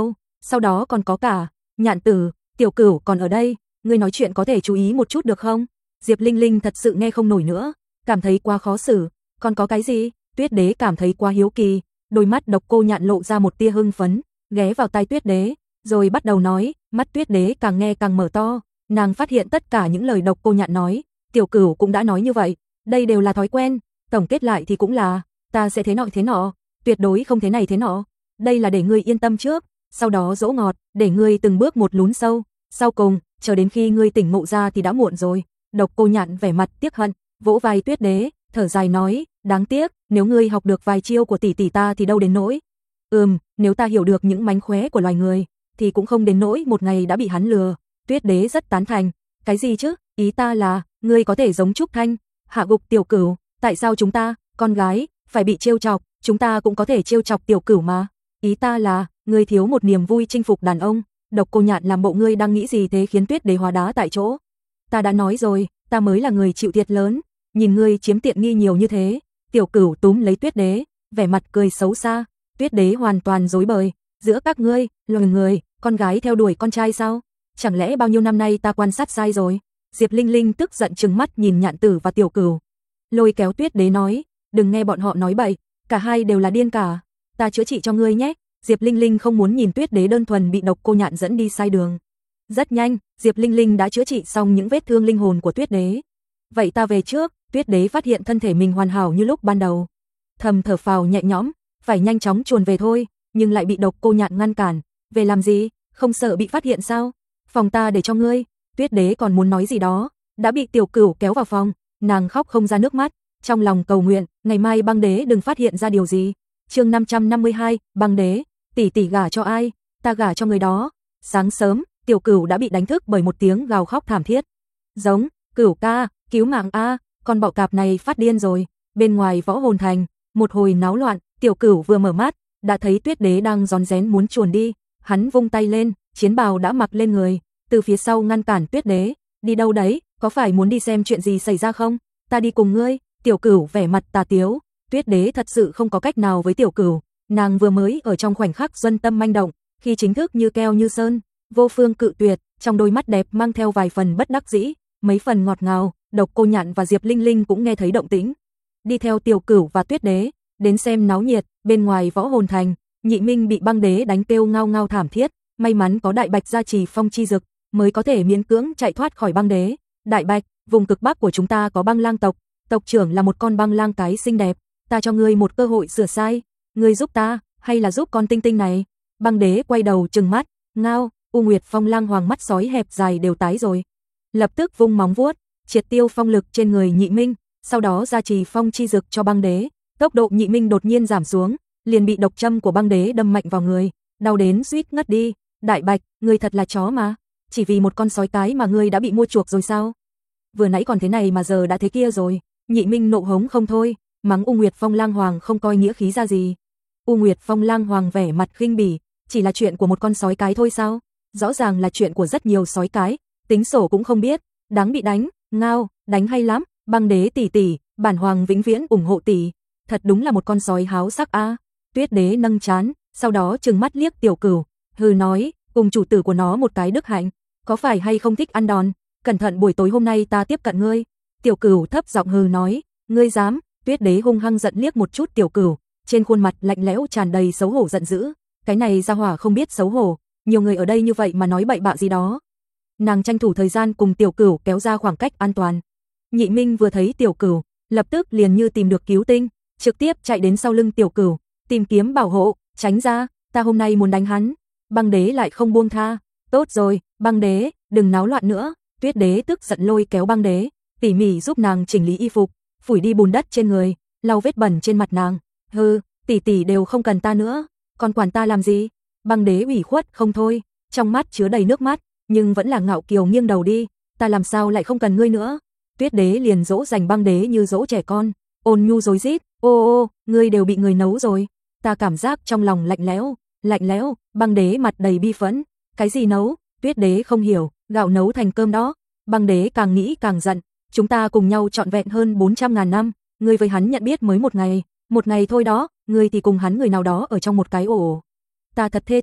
Speaker 1: sau đó còn có cả Nhạn Tử, Tiểu Cửu còn ở đây, ngươi nói chuyện có thể chú ý một chút được không? Diệp Linh Linh thật sự nghe không nổi nữa, cảm thấy quá khó xử. Còn có cái gì? Tuyết Đế cảm thấy quá hiếu kỳ, đôi mắt Độc Cô Nhạn lộ ra một tia hưng phấn, ghé vào tai Tuyết Đế, rồi bắt đầu nói. Mắt Tuyết Đế càng nghe càng mở to, nàng phát hiện tất cả những lời Độc Cô Nhạn nói, Tiểu Cửu cũng đã nói như vậy, đây đều là thói quen, tổng kết lại thì cũng là, ta sẽ thế nọ thế nọ, tuyệt đối không thế này thế nọ, đây là để ngươi yên tâm trước, sau đó dỗ ngọt, để ngươi từng bước một lún sâu, sau cùng, chờ đến khi ngươi tỉnh ngộ ra thì đã muộn rồi. Độc Cô Nhạn vẻ mặt tiếc hận, vỗ vai Tuyết Đế, thở dài nói, đáng tiếc, nếu ngươi học được vài chiêu của tỷ tỷ ta thì đâu đến nỗi. Ừm, nếu ta hiểu được những mánh khóe của loài người, thì cũng không đến nỗi một ngày đã bị hắn lừa. Tuyết Đế rất tán thành, cái gì chứ, ý ta là, ngươi có thể giống Trúc Thanh, hạ gục Tiểu Cửu, tại sao chúng ta, con gái, phải bị trêu chọc, chúng ta cũng có thể trêu chọc Tiểu Cửu mà. Ý ta là, ngươi thiếu một niềm vui chinh phục đàn ông. Độc Cô Nhạn làm bộ ngươi đang nghĩ gì thế khiến Tuyết Đế hóa đá tại chỗ. Ta đã nói rồi, ta mới là người chịu thiệt lớn, nhìn ngươi chiếm tiện nghi nhiều như thế. Tiểu Cửu túm lấy Tuyết Đế, vẻ mặt cười xấu xa. Tuyết Đế hoàn toàn rối bời, giữa các ngươi, loài người, con gái theo đuổi con trai sao? Chẳng lẽ bao nhiêu năm nay ta quan sát sai rồi? Diệp Linh Linh tức giận trừng mắt nhìn Nhạn Tử và Tiểu Cửu, lôi kéo Tuyết Đế nói, đừng nghe bọn họ nói bậy, cả hai đều là điên cả, ta chữa trị cho ngươi nhé. Diệp Linh Linh không muốn nhìn Tuyết Đế đơn thuần bị Độc Cô Nhạn dẫn đi sai đường. Rất nhanh, Diệp Linh Linh đã chữa trị xong những vết thương linh hồn của Tuyết Đế. Vậy ta về trước. Tuyết Đế phát hiện thân thể mình hoàn hảo như lúc ban đầu, thầm thở phào nhẹ nhõm, phải nhanh chóng chuồn về thôi, nhưng lại bị Độc Cô Nhạn ngăn cản. Về làm gì? Không sợ bị phát hiện sao? Phòng ta để cho ngươi. Tuyết Đế còn muốn nói gì đó, đã bị Tiểu Cửu kéo vào phòng, nàng khóc không ra nước mắt, trong lòng cầu nguyện, ngày mai Băng Đế đừng phát hiện ra điều gì. Chương năm trăm năm mươi hai, Băng Đế, tỷ tỷ gả cho ai? Ta gả cho người đó. Sáng sớm, Tiểu Cửu đã bị đánh thức bởi một tiếng gào khóc thảm thiết. Giống, Cửu ca, cứu mạng a, con bọ cạp này phát điên rồi. Bên ngoài Võ Hồn Thành, một hồi náo loạn, Tiểu Cửu vừa mở mắt, đã thấy Tuyết Đế đang rón rén muốn chuồn đi, hắn vung tay lên, chiến bào đã mặc lên người, từ phía sau ngăn cản Tuyết Đế, đi đâu đấy, có phải muốn đi xem chuyện gì xảy ra không? Ta đi cùng ngươi. Tiểu Cửu vẻ mặt tà tiếu, Tuyết Đế thật sự không có cách nào với Tiểu Cửu, nàng vừa mới ở trong khoảnh khắc xuân tâm manh động, khi chính thức như keo như sơn, vô phương cự tuyệt, trong đôi mắt đẹp mang theo vài phần bất đắc dĩ, mấy phần ngọt ngào. Độc Cô Nhạn và Diệp Linh Linh cũng nghe thấy động tĩnh, đi theo Tiểu Cửu và Tuyết Đế đến xem náo nhiệt. Bên ngoài Võ Hồn Thành, Nhị Minh bị Băng Đế đánh kêu ngao ngao thảm thiết, may mắn có Đại Bạch gia trì phong chi dực, mới có thể miễn cưỡng chạy thoát khỏi Băng Đế. Đại Bạch, vùng cực bắc của chúng ta có băng lang tộc, tộc trưởng là một con băng lang cái xinh đẹp, ta cho ngươi một cơ hội sửa sai, ngươi giúp ta, hay là giúp con tinh tinh này? Băng Đế quay đầu trừng mắt, ngao. U Nguyệt Phong lang hoàng mắt sói hẹp dài đều tái rồi, lập tức vung móng vuốt, triệt tiêu phong lực trên người Nhị Minh, sau đó gia trì phong chi dực cho Băng Đế. Tốc độ Nhị Minh đột nhiên giảm xuống, liền bị độc châm của Băng Đế đâm mạnh vào người, đau đến suýt ngất đi. Đại Bạch, ngươi thật là chó mà, chỉ vì một con sói cái mà ngươi đã bị mua chuộc rồi sao? Vừa nãy còn thế này mà giờ đã thế kia rồi. Nhị Minh nộ hống không thôi, mắng U Nguyệt Phong lang hoàng không coi nghĩa khí ra gì. U Nguyệt Phong lang hoàng vẻ mặt khinh bỉ, chỉ là chuyện của một con sói cái thôi sao? Rõ ràng là chuyện của rất nhiều sói cái, tính sổ cũng không biết, đáng bị đánh. Ngao, đánh hay lắm, Băng Đế tỷ tỷ, bản hoàng vĩnh viễn ủng hộ tỷ. Thật đúng là một con sói háo sắc a. À. Tuyết Đế nâng trán, sau đó trừng mắt liếc Tiểu Cửu, hừ nói, cùng chủ tử của nó một cái đức hạnh, có phải hay không thích ăn đòn? Cẩn thận buổi tối hôm nay ta tiếp cận ngươi. Tiểu Cửu thấp giọng hừ nói, ngươi dám? Tuyết Đế hung hăng giận liếc một chút Tiểu Cửu, trên khuôn mặt lạnh lẽo tràn đầy xấu hổ giận dữ, cái này gia hỏa không biết xấu hổ, nhiều người ở đây như vậy mà nói bậy bạ gì đó. Nàng tranh thủ thời gian cùng Tiểu Cửu kéo ra khoảng cách an toàn. Nhị Minh vừa thấy Tiểu Cửu, lập tức liền như tìm được cứu tinh, trực tiếp chạy đến sau lưng Tiểu Cửu, tìm kiếm bảo hộ, tránh ra, ta hôm nay muốn đánh hắn. Băng Đế lại không buông tha. Tốt rồi, Băng Đế, đừng náo loạn nữa. Tuyết Đế tức giận lôi kéo Băng Đế, tỉ mỉ giúp nàng chỉnh lý y phục, phủi đi bùn đất trên người, lau vết bẩn trên mặt nàng. Hừ, tỷ tỷ đều không cần ta nữa, còn quản ta làm gì? Băng Đế ủy khuất không thôi, trong mắt chứa đầy nước mắt, nhưng vẫn là ngạo kiều nghiêng đầu đi, ta làm sao lại không cần ngươi nữa? Tuyết Đế liền dỗ dành Băng Đế như dỗ trẻ con, ôn nhu rối rít, ô ô, ngươi đều bị người nấu rồi. Ta cảm giác trong lòng lạnh lẽo, lạnh lẽo. Băng Đế mặt đầy bi phẫn, cái gì nấu? Tuyết Đế không hiểu, gạo nấu thành cơm đó. Băng Đế càng nghĩ càng giận, chúng ta cùng nhau trọn vẹn hơn bốn trăm ngàn năm, ngươi với hắn nhận biết mới một ngày, một ngày thôi đó, ngươi thì cùng hắn người nào đó ở trong một cái ổ. Ta thật thê thảm,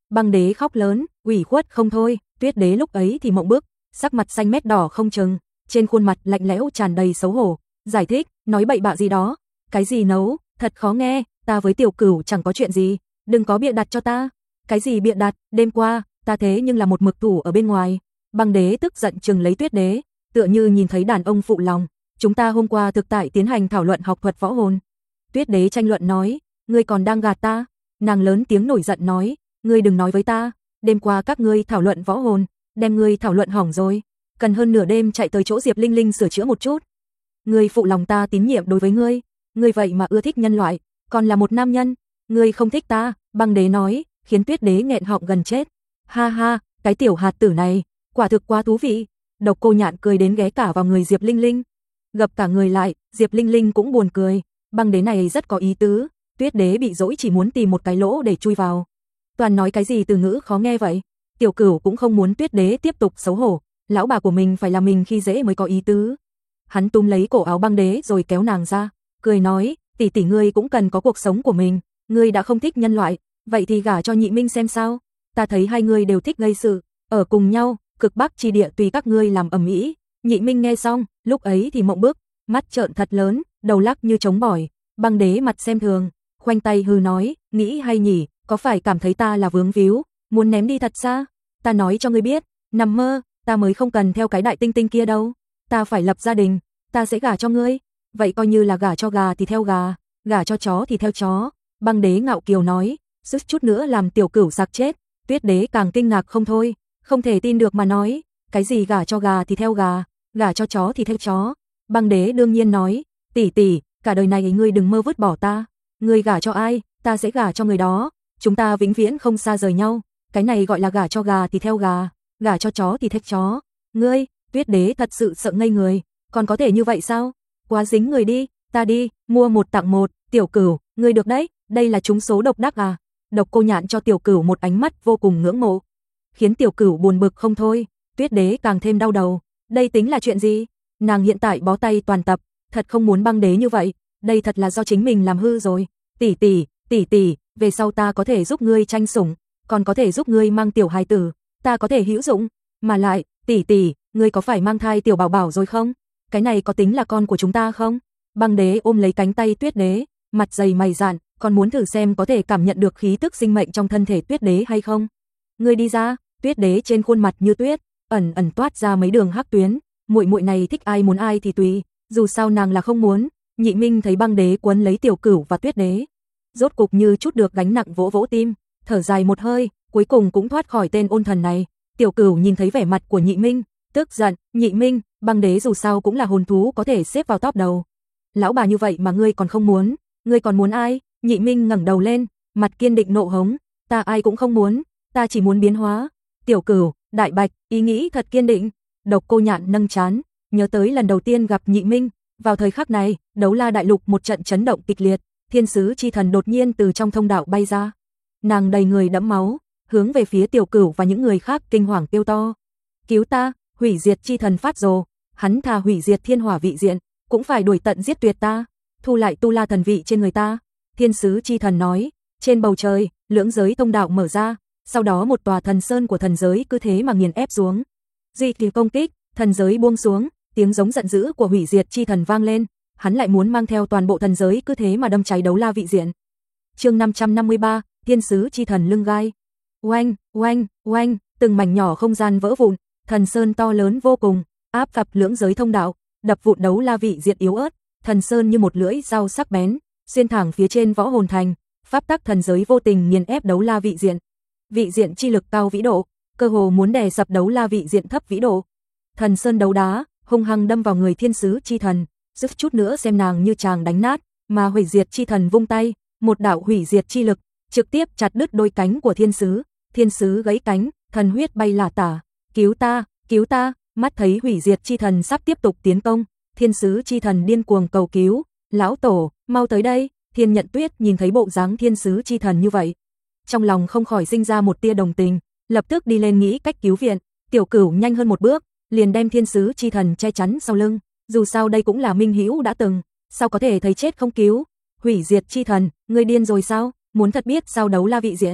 Speaker 1: Băng đế khóc lớn, ủy khuất không thôi, Tuyết đế lúc ấy thì mộng bức, sắc mặt xanh mét đỏ không chừng, trên khuôn mặt lạnh lẽo tràn đầy xấu hổ, giải thích, nói bậy bạ gì đó, cái gì nấu, thật khó nghe, ta với Tiểu Cửu chẳng có chuyện gì, đừng có bịa đặt cho ta. Cái gì bịa đặt, đêm qua, ta thế nhưng là một mực thủ ở bên ngoài. Băng đế tức giận trừng lấy Tuyết đế, tựa như nhìn thấy đàn ông phụ lòng, chúng ta hôm qua thực tại tiến hành thảo luận học thuật võ hồn. Tuyết đế tranh luận nói, ngươi còn đang gạt ta. Nàng lớn tiếng nổi giận nói, ngươi đừng nói với ta, đêm qua các ngươi thảo luận võ hồn, đem ngươi thảo luận hỏng rồi, cần hơn nửa đêm chạy tới chỗ Diệp Linh Linh sửa chữa một chút. Ngươi phụ lòng ta tín nhiệm đối với ngươi, ngươi vậy mà ưa thích nhân loại, còn là một nam nhân, ngươi không thích ta, băng đế nói, khiến Tuyết đế nghẹn họng gần chết. Ha ha, cái tiểu hạt tử này, quả thực quá thú vị. Độc Cô Nhạn cười đến ghé cả vào người Diệp Linh Linh, gập cả người lại, Diệp Linh Linh cũng buồn cười, băng đế này rất có ý tứ, Tuyết đế bị dỗi chỉ muốn tìm một cái lỗ để chui vào. Toàn nói cái gì từ ngữ khó nghe vậy. Tiểu Cửu cũng không muốn Tuyết đế tiếp tục xấu hổ, lão bà của mình phải là mình khi dễ mới có ý tứ. Hắn túm lấy cổ áo băng đế rồi kéo nàng ra, cười nói, tỷ tỷ ngươi cũng cần có cuộc sống của mình, ngươi đã không thích nhân loại, vậy thì gả cho Nhị Minh xem sao? Ta thấy hai người đều thích gây sự, ở cùng nhau, cực bắc chi địa tùy các ngươi làm ầm ĩ. Nhị Minh nghe xong, lúc ấy thì mộng bức, mắt trợn thật lớn, đầu lắc như trống bỏi. Băng đế mặt xem thường, khoanh tay hừ nói, nghĩ hay nhỉ, có phải cảm thấy ta là vướng víu, muốn ném đi thật xa? Ta nói cho ngươi biết, nằm mơ, ta mới không cần theo cái đại tinh tinh kia đâu. Ta phải lập gia đình, ta sẽ gả cho ngươi. Vậy coi như là gả cho gà thì theo gà, gả cho chó thì theo chó. Băng đế ngạo kiều nói, sức chút nữa làm Tiểu Cửu sặc chết. Tuyết đế càng kinh ngạc không thôi, không thể tin được mà nói, cái gì gả cho gà thì theo gà, gả cho chó thì theo chó. Băng đế đương nhiên nói, tỷ tỷ, cả đời này ngươi đừng mơ vứt bỏ ta, ngươi gả cho ai, ta sẽ gả cho người đó, chúng ta vĩnh viễn không xa rời nhau, cái này gọi là gả cho gà thì theo gà, gả cho chó thì theo chó. Ngươi, Tuyết đế thật sự sợ ngây người, còn có thể như vậy sao? Quá dính người đi, ta đi, mua một tặng một, Tiểu Cửu, ngươi được đấy, đây là trúng số độc đắc à? Độc Cô Nhạn cho Tiểu Cửu một ánh mắt vô cùng ngưỡng mộ, khiến Tiểu Cửu buồn bực không thôi. Tuyết đế càng thêm đau đầu, đây tính là chuyện gì? Nàng hiện tại bó tay toàn tập, thật không muốn băng đế như vậy, đây thật là do chính mình làm hư rồi. Tỷ tỷ, tỷ tỷ, về sau ta có thể giúp ngươi tranh sủng, còn có thể giúp ngươi mang tiểu hài tử, ta có thể hữu dụng, mà lại, tỷ tỷ, ngươi có phải mang thai tiểu bảo bảo rồi không? Cái này có tính là con của chúng ta không? Băng đế ôm lấy cánh tay Tuyết đế, mặt dày mày dạn, còn muốn thử xem có thể cảm nhận được khí tức sinh mệnh trong thân thể Tuyết đế hay không. Ngươi đi ra. Tuyết đế trên khuôn mặt như tuyết, ẩn ẩn toát ra mấy đường hắc tuyến, muội muội này thích ai muốn ai thì tùy, dù sao nàng là không muốn. Nhị Minh thấy băng đế quấn lấy Tiểu Cửu và Tuyết đế, rốt cục như chút được gánh nặng vỗ vỗ tim, thở dài một hơi, cuối cùng cũng thoát khỏi tên ôn thần này. Tiểu Cửu nhìn thấy vẻ mặt của Nhị Minh, tức giận, Nhị Minh, băng đế dù sao cũng là hồn thú có thể xếp vào top đầu. Lão bà như vậy mà ngươi còn không muốn, ngươi còn muốn ai? Nhị Minh ngẩng đầu lên, mặt kiên định nộ hống, ta ai cũng không muốn, ta chỉ muốn biến hóa. Tiểu Cửu, Đại Bạch, ý nghĩ thật kiên định. Độc Cô Nhạn nâng trán, nhớ tới lần đầu tiên gặp Nhị Minh, vào thời khắc này, Đấu La đại lục một trận chấn động kịch liệt, thiên sứ chi thần đột nhiên từ trong thông đạo bay ra. Nàng đầy người đẫm máu, hướng về phía Tiểu Cửu và những người khác kinh hoàng kêu to. Cứu ta, hủy diệt chi thần phát rồ, hắn thà hủy diệt thiên hỏa vị diện, cũng phải đuổi tận giết tuyệt ta, thu lại tu la thần vị trên người ta. Thiên sứ chi thần nói, trên bầu trời, lưỡng giới thông đạo mở ra, sau đó một tòa thần sơn của thần giới cứ thế mà nghiền ép xuống. Duy kỳ công kích, thần giới buông xuống, tiếng giống giận dữ của hủy diệt chi thần vang lên, hắn lại muốn mang theo toàn bộ thần giới cứ thế mà đâm cháy Đấu La vị diện. Chương năm trăm năm mươi ba, thiên sứ chi thần lưng gai. Oanh, oanh, oanh, từng mảnh nhỏ không gian vỡ vụn, thần sơn to lớn vô cùng, áp cặp lưỡng giới thông đạo, đập vụn Đấu La vị diện yếu ớt, thần sơn như một lưỡi dao sắc bén, xuyên thẳng phía trên võ hồn thành, pháp tắc thần giới vô tình nghiền ép Đấu La vị diện. Vị diện chi lực cao vĩ độ, cơ hồ muốn đè sập Đấu La vị diện thấp vĩ độ. Thần sơn đấu đá, hung hăng đâm vào người thiên sứ chi thần, giúp chút nữa xem nàng như chàng đánh nát, mà hủy diệt chi thần vung tay, một đạo hủy diệt chi lực, trực tiếp chặt đứt đôi cánh của thiên sứ, thiên sứ gãy cánh, thần huyết bay lả tả, cứu ta, cứu ta, mắt thấy hủy diệt chi thần sắp tiếp tục tiến công, thiên sứ chi thần điên cuồng cầu cứu, lão tổ, mau tới đây. Thiên Nhận Tuyết nhìn thấy bộ dáng thiên sứ chi thần như vậy, trong lòng không khỏi sinh ra một tia đồng tình, lập tức đi lên nghĩ cách cứu viện. Tiểu Cửu nhanh hơn một bước, liền đem thiên sứ chi thần che chắn sau lưng, dù sao đây cũng là minh hữu đã từng, sao có thể thấy chết không cứu. Hủy diệt chi thần, ngươi điên rồi sao, muốn thật biết sao Đấu La vị diện,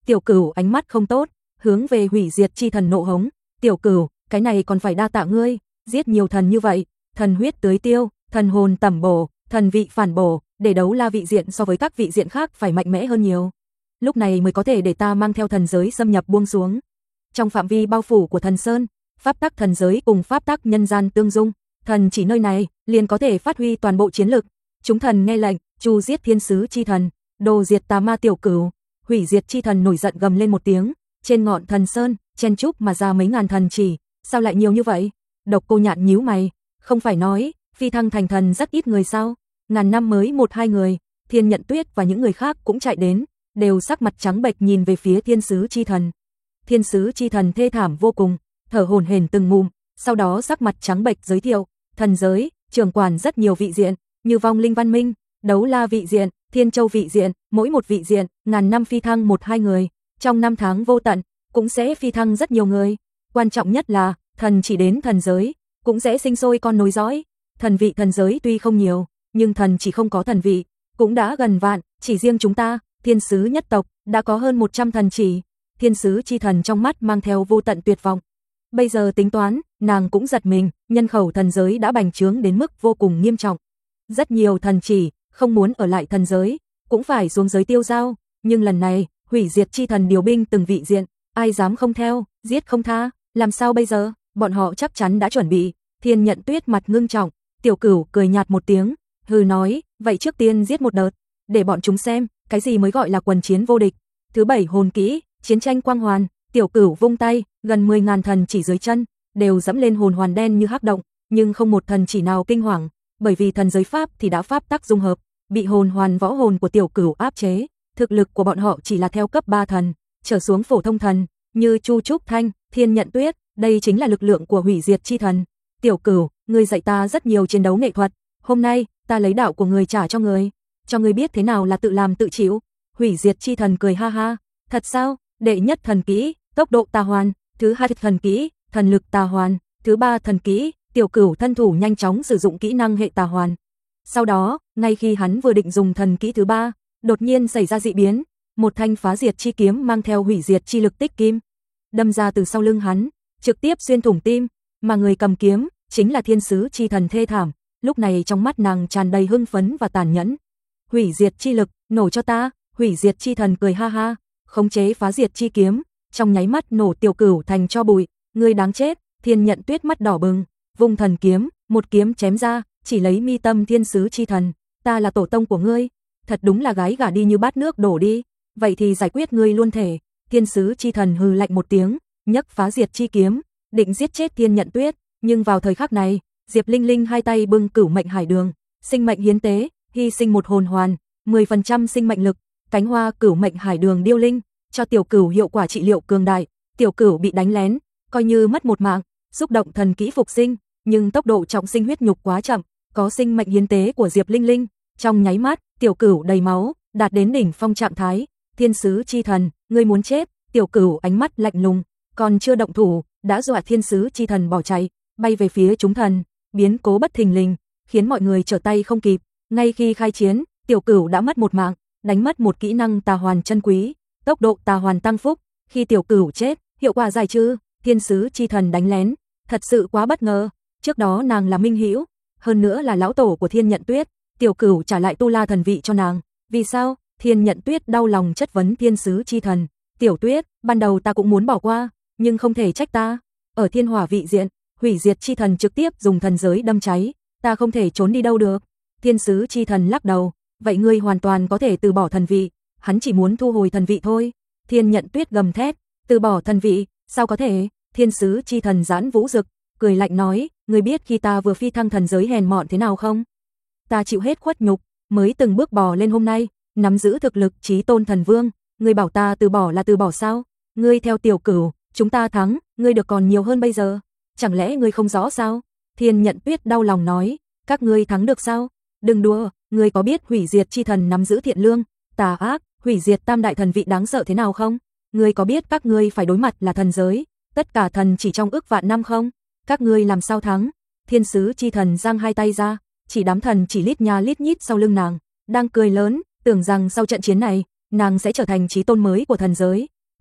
Speaker 1: Tiểu Cửu ánh mắt không tốt, hướng về hủy diệt chi thần nộ hống, "Tiểu Cửu, cái này còn phải đa tạ ngươi, giết nhiều thần như vậy, thần huyết tưới tiêu, thần hồn tẩm bổ, thần vị phản bổ, để đấu la vị diện so với các vị diện khác phải mạnh mẽ hơn nhiều. Lúc này mới có thể để ta mang theo thần giới xâm nhập buông xuống." Trong phạm vi bao phủ của thần sơn, pháp tắc thần giới cùng pháp tắc nhân gian tương dung, thần chỉ nơi này liền có thể phát huy toàn bộ chiến lực. Chúng thần nghe lệnh, chu giết thiên sứ chi thần, đồ diệt tà ma Tiểu Cửu. Hủy diệt chi thần nổi giận gầm lên một tiếng, trên ngọn thần sơn chen chúc mà ra mấy ngàn thần chỉ, sao lại nhiều như vậy? Độc Cô Nhạn nhíu mày, không phải nói phi thăng thành thần rất ít người sao? Ngàn năm mới một hai người. Thiên Nhận Tuyết và những người khác cũng chạy đến, đều sắc mặt trắng bệch nhìn về phía thiên sứ chi thần. Thiên sứ chi thần thê thảm vô cùng, thở hổn hển từng ngụm, sau đó sắc mặt trắng bệch giới thiệu, thần giới, trưởng quản rất nhiều vị diện, như Vong Linh Văn Minh, Đấu La vị diện, Thiên Châu vị diện, mỗi một vị diện, ngàn năm phi thăng một hai người, trong năm tháng vô tận, cũng sẽ phi thăng rất nhiều người. Quan trọng nhất là, thần chỉ đến thần giới, cũng sẽ sinh sôi con nối dõi. Thần vị thần giới tuy không nhiều, nhưng thần chỉ không có thần vị, cũng đã gần vạn, chỉ riêng chúng ta, thiên sứ nhất tộc, đã có hơn một trăm thần chỉ. Thiên sứ chi thần trong mắt mang theo vô tận tuyệt vọng. Bây giờ tính toán, nàng cũng giật mình, nhân khẩu thần giới đã bành trướng đến mức vô cùng nghiêm trọng. Rất nhiều thần chỉ, không muốn ở lại thần giới, cũng phải xuống giới tiêu dao, nhưng lần này, hủy diệt chi thần điều binh từng vị diện, ai dám không theo, giết không tha, làm sao bây giờ? Bọn họ chắc chắn đã chuẩn bị. Thiên Nhận Tuyết mặt ngưng trọng, Tiểu Cửu cười nhạt một tiếng, hừ nói, vậy trước tiên giết một đợt, để bọn chúng xem, cái gì mới gọi là quần chiến vô địch. Thứ bảy hồn kỹ, chiến tranh quang hoàn. Tiểu Cửu vung tay, gần mười ngàn thần chỉ dưới chân, đều dẫm lên hồn hoàn đen như hắc động, nhưng không một thần chỉ nào kinh hoàng, bởi vì thần giới pháp thì đã pháp tắc dung hợp, bị hồn hoàn võ hồn của Tiểu Cửu áp chế, thực lực của bọn họ chỉ là theo cấp ba thần, trở xuống phổ thông thần, như Chu Trúc Thanh, Thiên Nhận Tuyết, đây chính là lực lượng của hủy diệt chi thần. Tiểu Cửu, ngươi dạy ta rất nhiều chiến đấu nghệ thuật, hôm nay, ta lấy đạo của người trả cho ngươi, cho ngươi biết thế nào là tự làm tự chịu. Hủy diệt chi thần cười ha ha, thật sao? Đệ nhất thần kỹ, tốc độ tà hoàn, thứ hai thần kỹ, thần lực tà hoàn, thứ ba thần kỹ, Tiểu Cửu thân thủ nhanh chóng sử dụng kỹ năng hệ tà hoàn. Sau đó, ngay khi hắn vừa định dùng thần kỹ thứ ba, đột nhiên xảy ra dị biến, một thanh phá diệt chi kiếm mang theo hủy diệt chi lực tích kim, đâm ra từ sau lưng hắn, trực tiếp xuyên thủng tim, mà người cầm kiếm chính là thiên sứ chi thần thê thảm, lúc này trong mắt nàng tràn đầy hưng phấn và tàn nhẫn. Hủy diệt chi lực, nổ cho ta. Hủy diệt chi thần cười ha ha, khống chế phá diệt chi kiếm, trong nháy mắt nổ Tiểu Cửu thành tro bụi. Ngươi đáng chết. Thiên Nhận Tuyết mắt đỏ bừng, vung thần kiếm, một kiếm chém ra, chỉ lấy mi tâm thiên sứ chi thần. Ta là tổ tông của ngươi, thật đúng là gái gả đi như bát nước đổ đi, vậy thì giải quyết ngươi luôn thể. Thiên sứ chi thần hừ lạnh một tiếng, nhấc phá diệt chi kiếm, định giết chết Thiên Nhận Tuyết, nhưng vào thời khắc này, Diệp Linh Linh hai tay bưng cửu mệnh hải đường, sinh mệnh hiến tế, hy sinh một hồn hoàn, mười phần trăm sinh mệnh lực, cánh hoa cửu mệnh hải đường điêu linh, cho Tiểu Cửu hiệu quả trị liệu cường đại. Tiểu Cửu bị đánh lén, coi như mất một mạng, xúc động thần kỹ phục sinh, nhưng tốc độ trọng sinh huyết nhục quá chậm, có sinh mệnh hiến tế của Diệp Linh Linh, trong nháy mắt, Tiểu Cửu đầy máu, đạt đến đỉnh phong trạng thái. Thiên sứ chi thần, ngươi muốn chết? Tiểu Cửu ánh mắt lạnh lùng, còn chưa động thủ, đã dọa thiên sứ chi thần bỏ chạy, bay về phía chúng thần. Biến cố bất thình lình, khiến mọi người trở tay không kịp. Ngay khi khai chiến, Tiểu Cửu đã mất một mạng, đánh mất một kỹ năng tà hoàn chân quý, tốc độ tà hoàn tăng phúc. Khi Tiểu Cửu chết, hiệu quả giải trừ. Thiên sứ chi thần đánh lén, thật sự quá bất ngờ. Trước đó nàng là minh hữu, hơn nữa là lão tổ của Thiên Nhận Tuyết, Tiểu Cửu trả lại tu la thần vị cho nàng. Vì sao? Thiên Nhận Tuyết đau lòng chất vấn thiên sứ chi thần. Tiểu Tuyết, ban đầu ta cũng muốn bỏ qua, nhưng không thể trách ta. Ở thiên hỏa vị diện, hủy diệt chi thần trực tiếp dùng thần giới đâm cháy, ta không thể trốn đi đâu được. Thiên sứ chi thần lắc đầu, vậy ngươi hoàn toàn có thể từ bỏ thần vị, hắn chỉ muốn thu hồi thần vị thôi. Thiên Nhận Tuyết gầm thét, từ bỏ thần vị, sao có thể? Thiên sứ chi thần giãn vũ dực, cười lạnh nói, ngươi biết khi ta vừa phi thăng thần giới hèn mọn thế nào không? Ta chịu hết khuất nhục, mới từng bước bò lên hôm nay, nắm giữ thực lực chí tôn thần vương, ngươi bảo ta từ bỏ là từ bỏ sao? Ngươi theo Tiểu Cửu, chúng ta thắng, ngươi được còn nhiều hơn bây giờ, chẳng lẽ ngươi không rõ sao? Thiên Nhận Tuyết đau lòng nói, các ngươi thắng được sao? Đừng đùa, ngươi có biết hủy diệt chi thần nắm giữ thiện lương, tà ác, hủy diệt tam đại thần vị đáng sợ thế nào không? Ngươi có biết các ngươi phải đối mặt là thần giới, tất cả thần chỉ trong ước vạn năm không? Các ngươi làm sao thắng? Thiên sứ chi thần giang hai tay ra, chỉ đám thần chỉ lít nha lít nhít sau lưng nàng, đang cười lớn, tưởng rằng sau trận chiến này, nàng sẽ trở thành chí tôn mới của thần giới,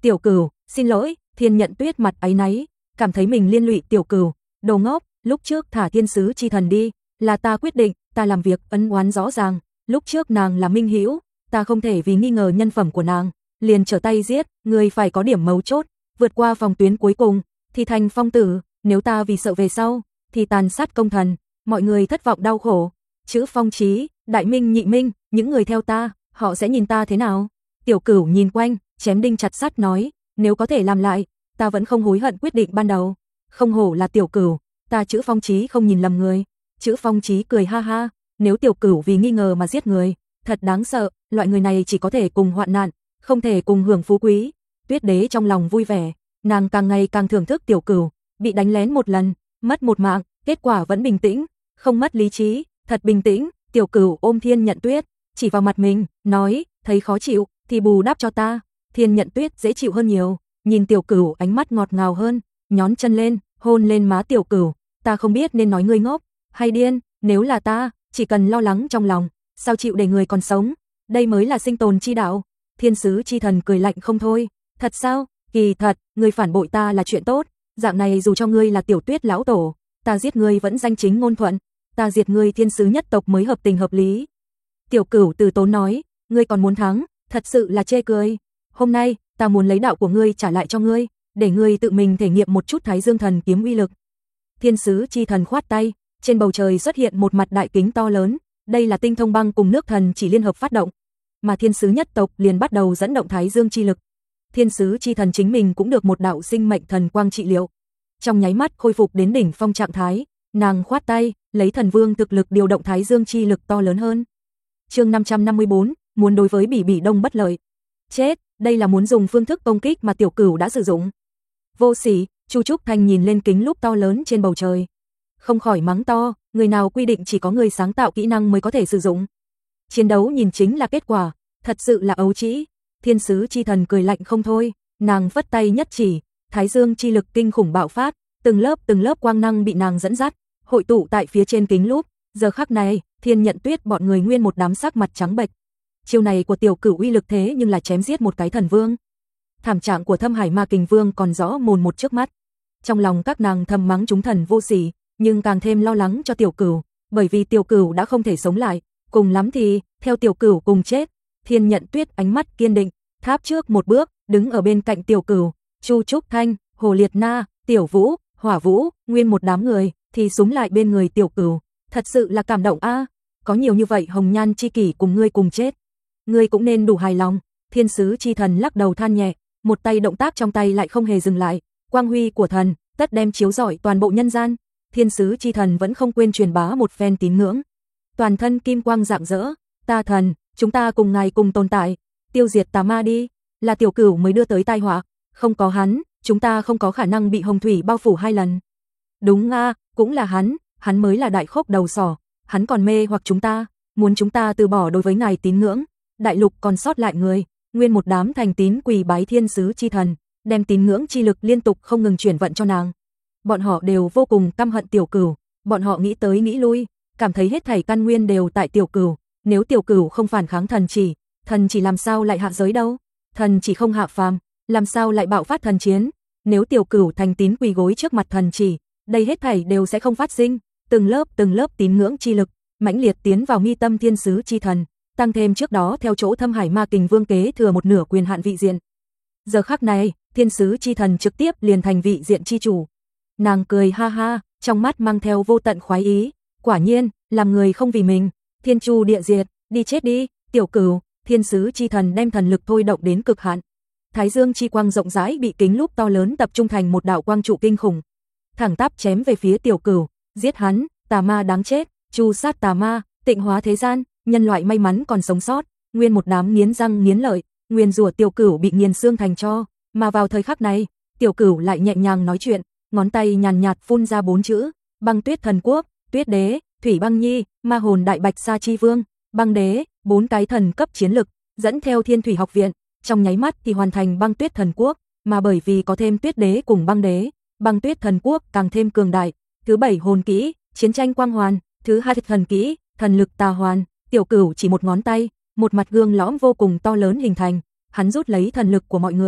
Speaker 1: Tiểu Cửu, xin lỗi, Thiên Nhận Tuyết mặt áy náy, cảm thấy mình liên lụy Tiểu Cửu, đồ ngốc, lúc trước thả thiên sứ chi thần đi, là ta quyết định, ta làm việc ân oán rõ ràng, lúc trước nàng là minh hữu, ta không thể vì nghi ngờ nhân phẩm của nàng, liền trở tay giết, người phải có điểm mấu chốt, vượt qua phòng tuyến cuối cùng, thì thành phong tử, nếu ta vì sợ về sau, thì tàn sát công thần, mọi người thất vọng đau khổ. Chữ Phong Chí, Đại Minh Nhị Minh, những người theo ta, họ sẽ nhìn ta thế nào? Tiểu Cửu nhìn quanh, chém đinh chặt sắt nói, nếu có thể làm lại, ta vẫn không hối hận quyết định ban đầu. Không hổ là Tiểu Cửu, ta Chữ Phong Chí không nhìn lầm người. Chữ Phong Chí cười ha ha, nếu Tiểu Cửu vì nghi ngờ mà giết người, thật đáng sợ, loại người này chỉ có thể cùng hoạn nạn, không thể cùng hưởng phú quý. Tuyết Đế trong lòng vui vẻ, nàng càng ngày càng thưởng thức Tiểu Cửu, bị đánh lén một lần, mất một mạng, kết quả vẫn bình tĩnh, không mất lý trí, thật bình tĩnh. Tiểu Cửu ôm Thiên Nhận Tuyết, chỉ vào mặt mình, nói, thấy khó chịu, thì bù đắp cho ta. Thiên Nhận Tuyết dễ chịu hơn nhiều, nhìn Tiểu Cửu ánh mắt ngọt ngào hơn, nhón chân lên, hôn lên má Tiểu Cửu, ta không biết nên nói ngươi ngốc, hay điên, nếu là ta, chỉ cần lo lắng trong lòng, sao chịu để người còn sống, đây mới là sinh tồn chi đạo. Thiên sứ chi thần cười lạnh không thôi, thật sao, kỳ thật, ngươi phản bội ta là chuyện tốt, dạng này dù cho ngươi là Tiểu Tuyết lão tổ, ta giết ngươi vẫn danh chính ngôn thuận, ta diệt ngươi thiên sứ nhất tộc mới hợp tình hợp lý. Tiểu Cửu từ tốn nói, ngươi còn muốn thắng, thật sự là chê cười. Hôm nay, ta muốn lấy đạo của ngươi trả lại cho ngươi, để ngươi tự mình thể nghiệm một chút Thái Dương Thần kiếm uy lực. Thiên sứ chi thần khoát tay, trên bầu trời xuất hiện một mặt đại kính to lớn, đây là tinh thông băng cùng nước thần chỉ liên hợp phát động, mà thiên sứ nhất tộc liền bắt đầu dẫn động Thái Dương chi lực. Thiên sứ chi thần chính mình cũng được một đạo sinh mệnh thần quang trị liệu, trong nháy mắt khôi phục đến đỉnh phong trạng thái, nàng khoát tay, lấy thần vương thực lực điều động Thái Dương chi lực to lớn hơn. Chương năm trăm năm mươi bốn, muốn đối với Bỉ Bỉ Đông bất lợi. Chết, đây là muốn dùng phương thức công kích mà Tiểu Cửu đã sử dụng. Vô sỉ, Chu Trúc Thanh nhìn lên kính lúp to lớn trên bầu trời, không khỏi mắng to, người nào quy định chỉ có người sáng tạo kỹ năng mới có thể sử dụng. Chiến đấu nhìn chính là kết quả, thật sự là ấu trĩ. Thiên sứ chi thần cười lạnh không thôi, nàng vất tay nhất chỉ, Thái Dương chi lực kinh khủng bạo phát, từng lớp từng lớp quang năng bị nàng dẫn dắt, hội tụ tại phía trên kính lúp. Giờ khắc này, Thiên Nhận Tuyết bọn người nguyên một đám sắc mặt trắng bệch. Chiêu này của Tiểu Cửu uy lực thế nhưng là chém giết một cái thần vương. Thảm trạng của Thâm Hải Ma Kình Vương còn rõ mồn một trước mắt. Trong lòng các nàng thầm mắng chúng thần vô sỉ, nhưng càng thêm lo lắng cho Tiểu Cửu, bởi vì Tiểu Cửu đã không thể sống lại, cùng lắm thì theo Tiểu Cửu cùng chết. Thiên Nhận Tuyết ánh mắt kiên định, tháp trước một bước, đứng ở bên cạnh Tiểu Cửu, Chu Trúc Thanh, Hồ Liệt Na, Tiểu Vũ, Hỏa Vũ, nguyên một đám người thì súng lại bên người Tiểu Cửu, thật sự là cảm động a, à, có nhiều như vậy hồng nhan chi kỷ cùng ngươi cùng chết, ngươi cũng nên đủ hài lòng. Thiên sứ chi thần lắc đầu than nhẹ, một tay động tác trong tay lại không hề dừng lại, quang huy của thần tất đem chiếu rọi toàn bộ nhân gian. Thiên sứ chi thần vẫn không quên truyền bá một phen tín ngưỡng, toàn thân kim quang rạng rỡ, ta thần, chúng ta cùng ngài cùng tồn tại, tiêu diệt tà ma đi, là Tiểu Cửu mới đưa tới tai họa, không có hắn, chúng ta không có khả năng bị hồng thủy bao phủ hai lần. Đúng a, à, cũng là hắn, hắn mới là đại khốc đầu sỏ, hắn còn mê hoặc chúng ta, muốn chúng ta từ bỏ đối với ngài tín ngưỡng. Đại lục còn sót lại người, nguyên một đám thành tín quỳ bái thiên sứ chi thần, đem tín ngưỡng chi lực liên tục không ngừng chuyển vận cho nàng. Bọn họ đều vô cùng căm hận Tiểu Cửu, bọn họ nghĩ tới nghĩ lui, cảm thấy hết thảy căn nguyên đều tại Tiểu Cửu, nếu Tiểu Cửu không phản kháng thần chỉ, thần chỉ làm sao lại hạ giới đâu? Thần chỉ không hạ phàm, làm sao lại bạo phát thần chiến? Nếu Tiểu Cửu thành tín quỳ gối trước mặt thần chỉ, đây hết thảy đều sẽ không phát sinh. Từng lớp từng lớp tín ngưỡng chi lực mãnh liệt tiến vào mi tâm thiên sứ chi thần, tăng thêm trước đó theo chỗ Thâm Hải Ma Kình Vương kế thừa một nửa quyền hạn vị diện. Giờ khắc này, thiên sứ chi thần trực tiếp liền thành vị diện chi chủ. Nàng cười ha ha, trong mắt mang theo vô tận khoái ý, quả nhiên, làm người không vì mình, thiên chu địa diệt, đi chết đi, Tiểu Cửu. Thiên sứ chi thần đem thần lực thôi động đến cực hạn. Thái Dương chi quang rộng rãi bị kính lúp to lớn tập trung thành một đạo quang trụ kinh khủng, thẳng tắp chém về phía Tiểu Cửu, giết hắn, tà ma đáng chết, chu sát tà ma, tịnh hóa thế gian, nhân loại may mắn còn sống sót, nguyên một đám nghiến răng nghiến lợi, nguyên rủa Tiểu Cửu bị nghiền xương thành tro, mà vào thời khắc này, Tiểu Cửu lại nhẹ nhàng nói chuyện, ngón tay nhàn nhạt phun ra bốn chữ: Băng Tuyết Thần Quốc, Tuyết Đế, Thủy Băng Nhi, Ma Hồn Đại Bạch Sa Chi Vương, Băng Đế, bốn cái thần cấp chiến lực, dẫn theo Thiên Thủy Học viện, trong nháy mắt thì hoàn thành Băng Tuyết Thần Quốc, mà bởi vì có thêm Tuyết Đế cùng Băng Đế, Băng Tuyết Thần Quốc càng thêm cường đại. Thứ bảy hồn kỹ, Chiến tranh quang hoàn, thứ hai thần kỹ, Thần lực tà hoàn. Tiểu Cửu chỉ một ngón tay, một mặt gương lõm vô cùng to lớn hình thành, hắn rút lấy thần lực của mọi người,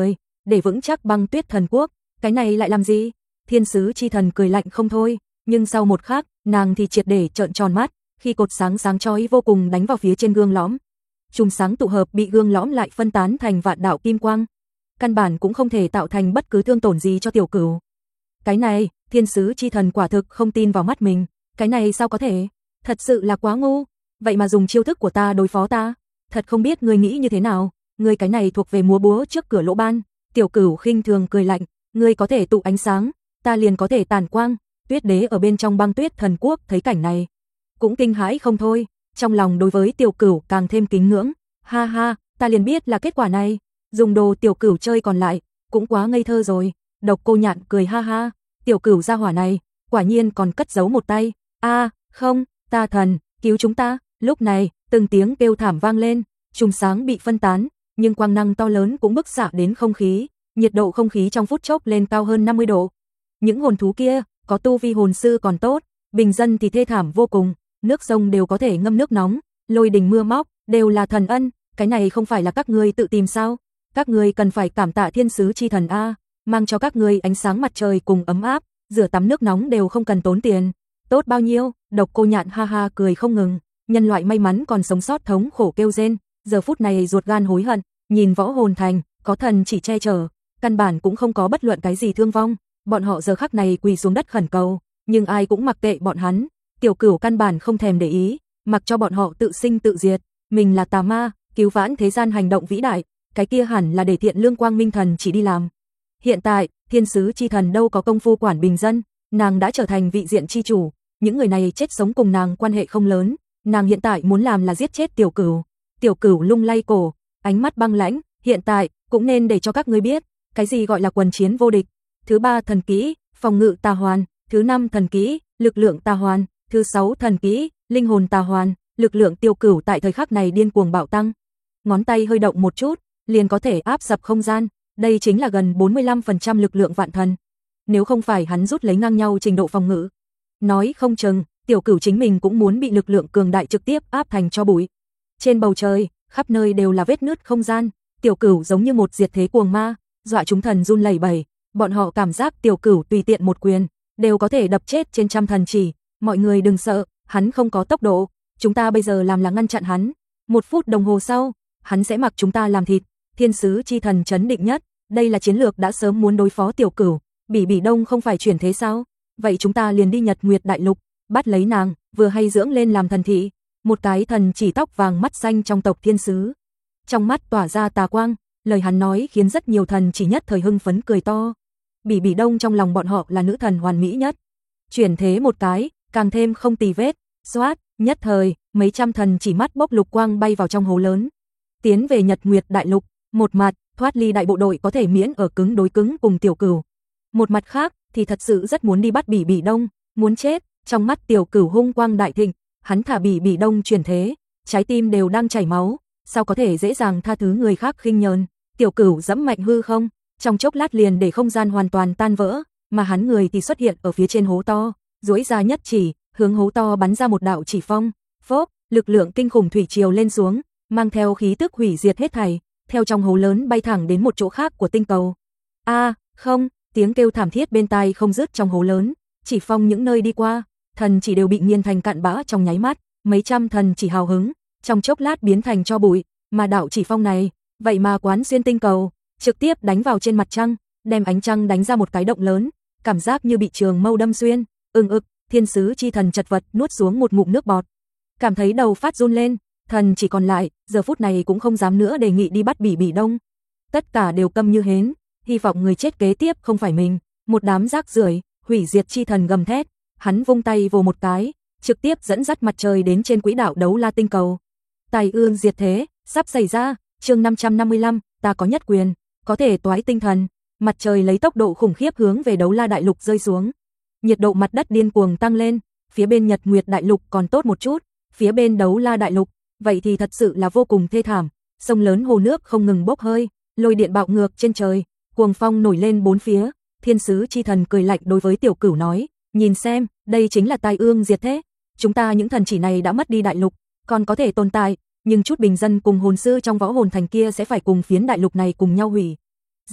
Speaker 1: để vững chắc băng tuyết thần quốc, cái này lại làm gì? Thiên sứ chi thần cười lạnh không thôi, nhưng sau một khắc, nàng thì triệt để trợn tròn mắt, khi cột sáng sáng chói vô cùng đánh vào phía trên gương lõm. Chùm sáng tụ hợp bị gương lõm lại phân tán thành vạn đạo kim quang, căn bản cũng không thể tạo thành bất cứ thương tổn gì cho Tiểu Cửu. Cái này, thiên sứ chi thần quả thực không tin vào mắt mình, cái này sao có thể? Thật sự là quá ngu, vậy mà dùng chiêu thức của ta đối phó ta, thật không biết ngươi nghĩ như thế nào, ngươi cái này thuộc về múa búa trước cửa lỗ ban. Tiểu Cửu khinh thường cười lạnh, ngươi có thể tụ ánh sáng, ta liền có thể tản quang. Tuyết đế ở bên trong băng tuyết thần quốc thấy cảnh này, cũng kinh hãi không thôi, trong lòng đối với Tiểu Cửu càng thêm kính ngưỡng. Ha ha, ta liền biết là kết quả này, dùng đồ Tiểu Cửu chơi còn lại, cũng quá ngây thơ rồi. Độc Cô Nhạn cười ha ha, Tiểu Cửu gia hỏa này, quả nhiên còn cất giấu một tay. A, không, ta thần, cứu chúng ta. Lúc này, từng tiếng kêu thảm vang lên, chùm sáng bị phân tán, nhưng quang năng to lớn cũng bức xạ đến không khí, nhiệt độ không khí trong phút chốc lên cao hơn năm mươi độ. Những hồn thú kia, có tu vi hồn sư còn tốt, bình dân thì thê thảm vô cùng, nước sông đều có thể ngâm nước nóng, lôi đình mưa móc, đều là thần ân, cái này không phải là các ngươi tự tìm sao? Các ngươi cần phải cảm tạ thiên sứ chi thần a, mang cho các ngươi ánh sáng mặt trời cùng ấm áp, rửa tắm nước nóng đều không cần tốn tiền. Tốt bao nhiêu? Độc Cô Nhạn ha ha cười không ngừng, nhân loại may mắn còn sống sót thống khổ kêu rên, giờ phút này ruột gan hối hận, nhìn Võ Hồn Thành, có thần chỉ che chở, căn bản cũng không có bất luận cái gì thương vong, bọn họ giờ khắc này quỳ xuống đất khẩn cầu, nhưng ai cũng mặc kệ bọn hắn, Tiểu Cửu căn bản không thèm để ý, mặc cho bọn họ tự sinh tự diệt, mình là tà ma, cứu vãn thế gian hành động vĩ đại, cái kia hẳn là để Thiện Lương Quang Minh Thần chỉ đi làm. Hiện tại, thiên sứ chi thần đâu có công phu quản bình dân, nàng đã trở thành vị diện chi chủ, những người này chết sống cùng nàng quan hệ không lớn, nàng hiện tại muốn làm là giết chết Tiểu Cửu. Tiểu Cửu lung lay cổ, ánh mắt băng lãnh, hiện tại cũng nên để cho các ngươi biết, cái gì gọi là quần chiến vô địch. Thứ ba thần kỹ, phòng ngự tà hoàn, thứ năm thần kỹ, lực lượng tà hoàn, thứ sáu thần kỹ, linh hồn tà hoàn. Lực lượng Tiểu Cửu tại thời khắc này điên cuồng bạo tăng, ngón tay hơi động một chút, liền có thể áp sập không gian, đây chính là gần bốn mươi lăm phần trăm lực lượng vạn thần. Nếu không phải hắn rút lấy ngang nhau trình độ phòng ngự, nói không chừng Tiểu Cửu chính mình cũng muốn bị lực lượng cường đại trực tiếp áp thành cho bụi. Trên bầu trời, khắp nơi đều là vết nứt không gian, Tiểu Cửu giống như một diệt thế cuồng ma, dọa chúng thần run lẩy bẩy, bọn họ cảm giác Tiểu Cửu tùy tiện một quyền đều có thể đập chết trên trăm thần chỉ. Mọi người đừng sợ, hắn không có tốc độ, chúng ta bây giờ làm là ngăn chặn hắn, một phút đồng hồ sau, hắn sẽ mặc chúng ta làm thịt. Thiên sứ chi thần chấn định nhất, đây là chiến lược đã sớm muốn đối phó Tiểu Cửu, Bỉ Bỉ Đông không phải chuyển thế sao? Vậy chúng ta liền đi Nhật Nguyệt Đại Lục, bắt lấy nàng, vừa hay dưỡng lên làm thần thị. Một cái thần chỉ tóc vàng mắt xanh trong tộc thiên sứ, trong mắt tỏa ra tà quang, lời hắn nói khiến rất nhiều thần chỉ nhất thời hưng phấn cười to. Bỉ Bỉ Đông trong lòng bọn họ là nữ thần hoàn mỹ nhất, chuyển thế một cái, càng thêm không tì vết. Xoát, nhất thời, mấy trăm thần chỉ mắt bốc lục quang bay vào trong hố lớn, tiến về Nhật Nguyệt Đại Lục. Một mặt, thoát ly đại bộ đội có thể miễn ở cứng đối cứng cùng Tiểu Cửu. Một mặt khác, thì thật sự rất muốn đi bắt Bỉ Bỉ Đông, muốn chết. Trong mắt Tiểu Cửu hung quang đại thịnh, hắn thả Bỉ Bỉ Đông chuyển thế, trái tim đều đang chảy máu, sao có thể dễ dàng tha thứ người khác khinh nhờn. Tiểu Cửu dẫm mạnh hư không, trong chốc lát liền để không gian hoàn toàn tan vỡ, mà hắn người thì xuất hiện ở phía trên hố to, duỗi ra nhất chỉ, hướng hố to bắn ra một đạo chỉ phong, phốc, lực lượng kinh khủng thủy triều lên xuống, mang theo khí tức hủy diệt hết thảy, theo trong hố lớn bay thẳng đến một chỗ khác của tinh cầu. A, không, tiếng kêu thảm thiết bên tai không dứt trong hố lớn, chỉ phong những nơi đi qua, thần chỉ đều bị nghiền thành cạn bã trong nháy mắt, mấy trăm thần chỉ hào hứng, trong chốc lát biến thành tro bụi, mà đạo chỉ phong này, vậy mà quán xuyên tinh cầu, trực tiếp đánh vào trên mặt trăng, đem ánh trăng đánh ra một cái động lớn, cảm giác như bị trường mâu đâm xuyên. Ưng ực, thiên sứ chi thần chật vật nuốt xuống một ngụm nước bọt, cảm thấy đầu phát run lên, thần chỉ còn lại, giờ phút này cũng không dám nữa đề nghị đi bắt Bỉ Bỉ Đông. Tất cả đều câm như hến, hy vọng người chết kế tiếp không phải mình, một đám rác rưởi. Hủy diệt chi thần gầm thét, hắn vung tay vồ một cái, trực tiếp dẫn dắt mặt trời đến trên quỹ đạo đấu la tinh cầu. Tai ương diệt thế, sắp xảy ra, chương năm trăm năm mươi lăm, ta có nhất quyền, có thể toái tinh thần. Mặt trời lấy tốc độ khủng khiếp hướng về đấu la đại lục rơi xuống. Nhiệt độ mặt đất điên cuồng tăng lên, phía bên Nhật Nguyệt Đại Lục còn tốt một chút, phía bên đấu la đại lục, vậy thì thật sự là vô cùng thê thảm. Sông lớn hồ nước không ngừng bốc hơi, lôi điện bạo ngược trên trời, cuồng phong nổi lên bốn phía. Thiên sứ chi thần cười lạnh đối với Tiểu Cửu nói, nhìn xem, đây chính là tai ương diệt thế. Chúng ta những thần chỉ này đã mất đi đại lục, còn có thể tồn tại, nhưng chút bình dân cùng hồn sư trong võ hồn thành kia sẽ phải cùng phiến đại lục này cùng nhau hủy diệt.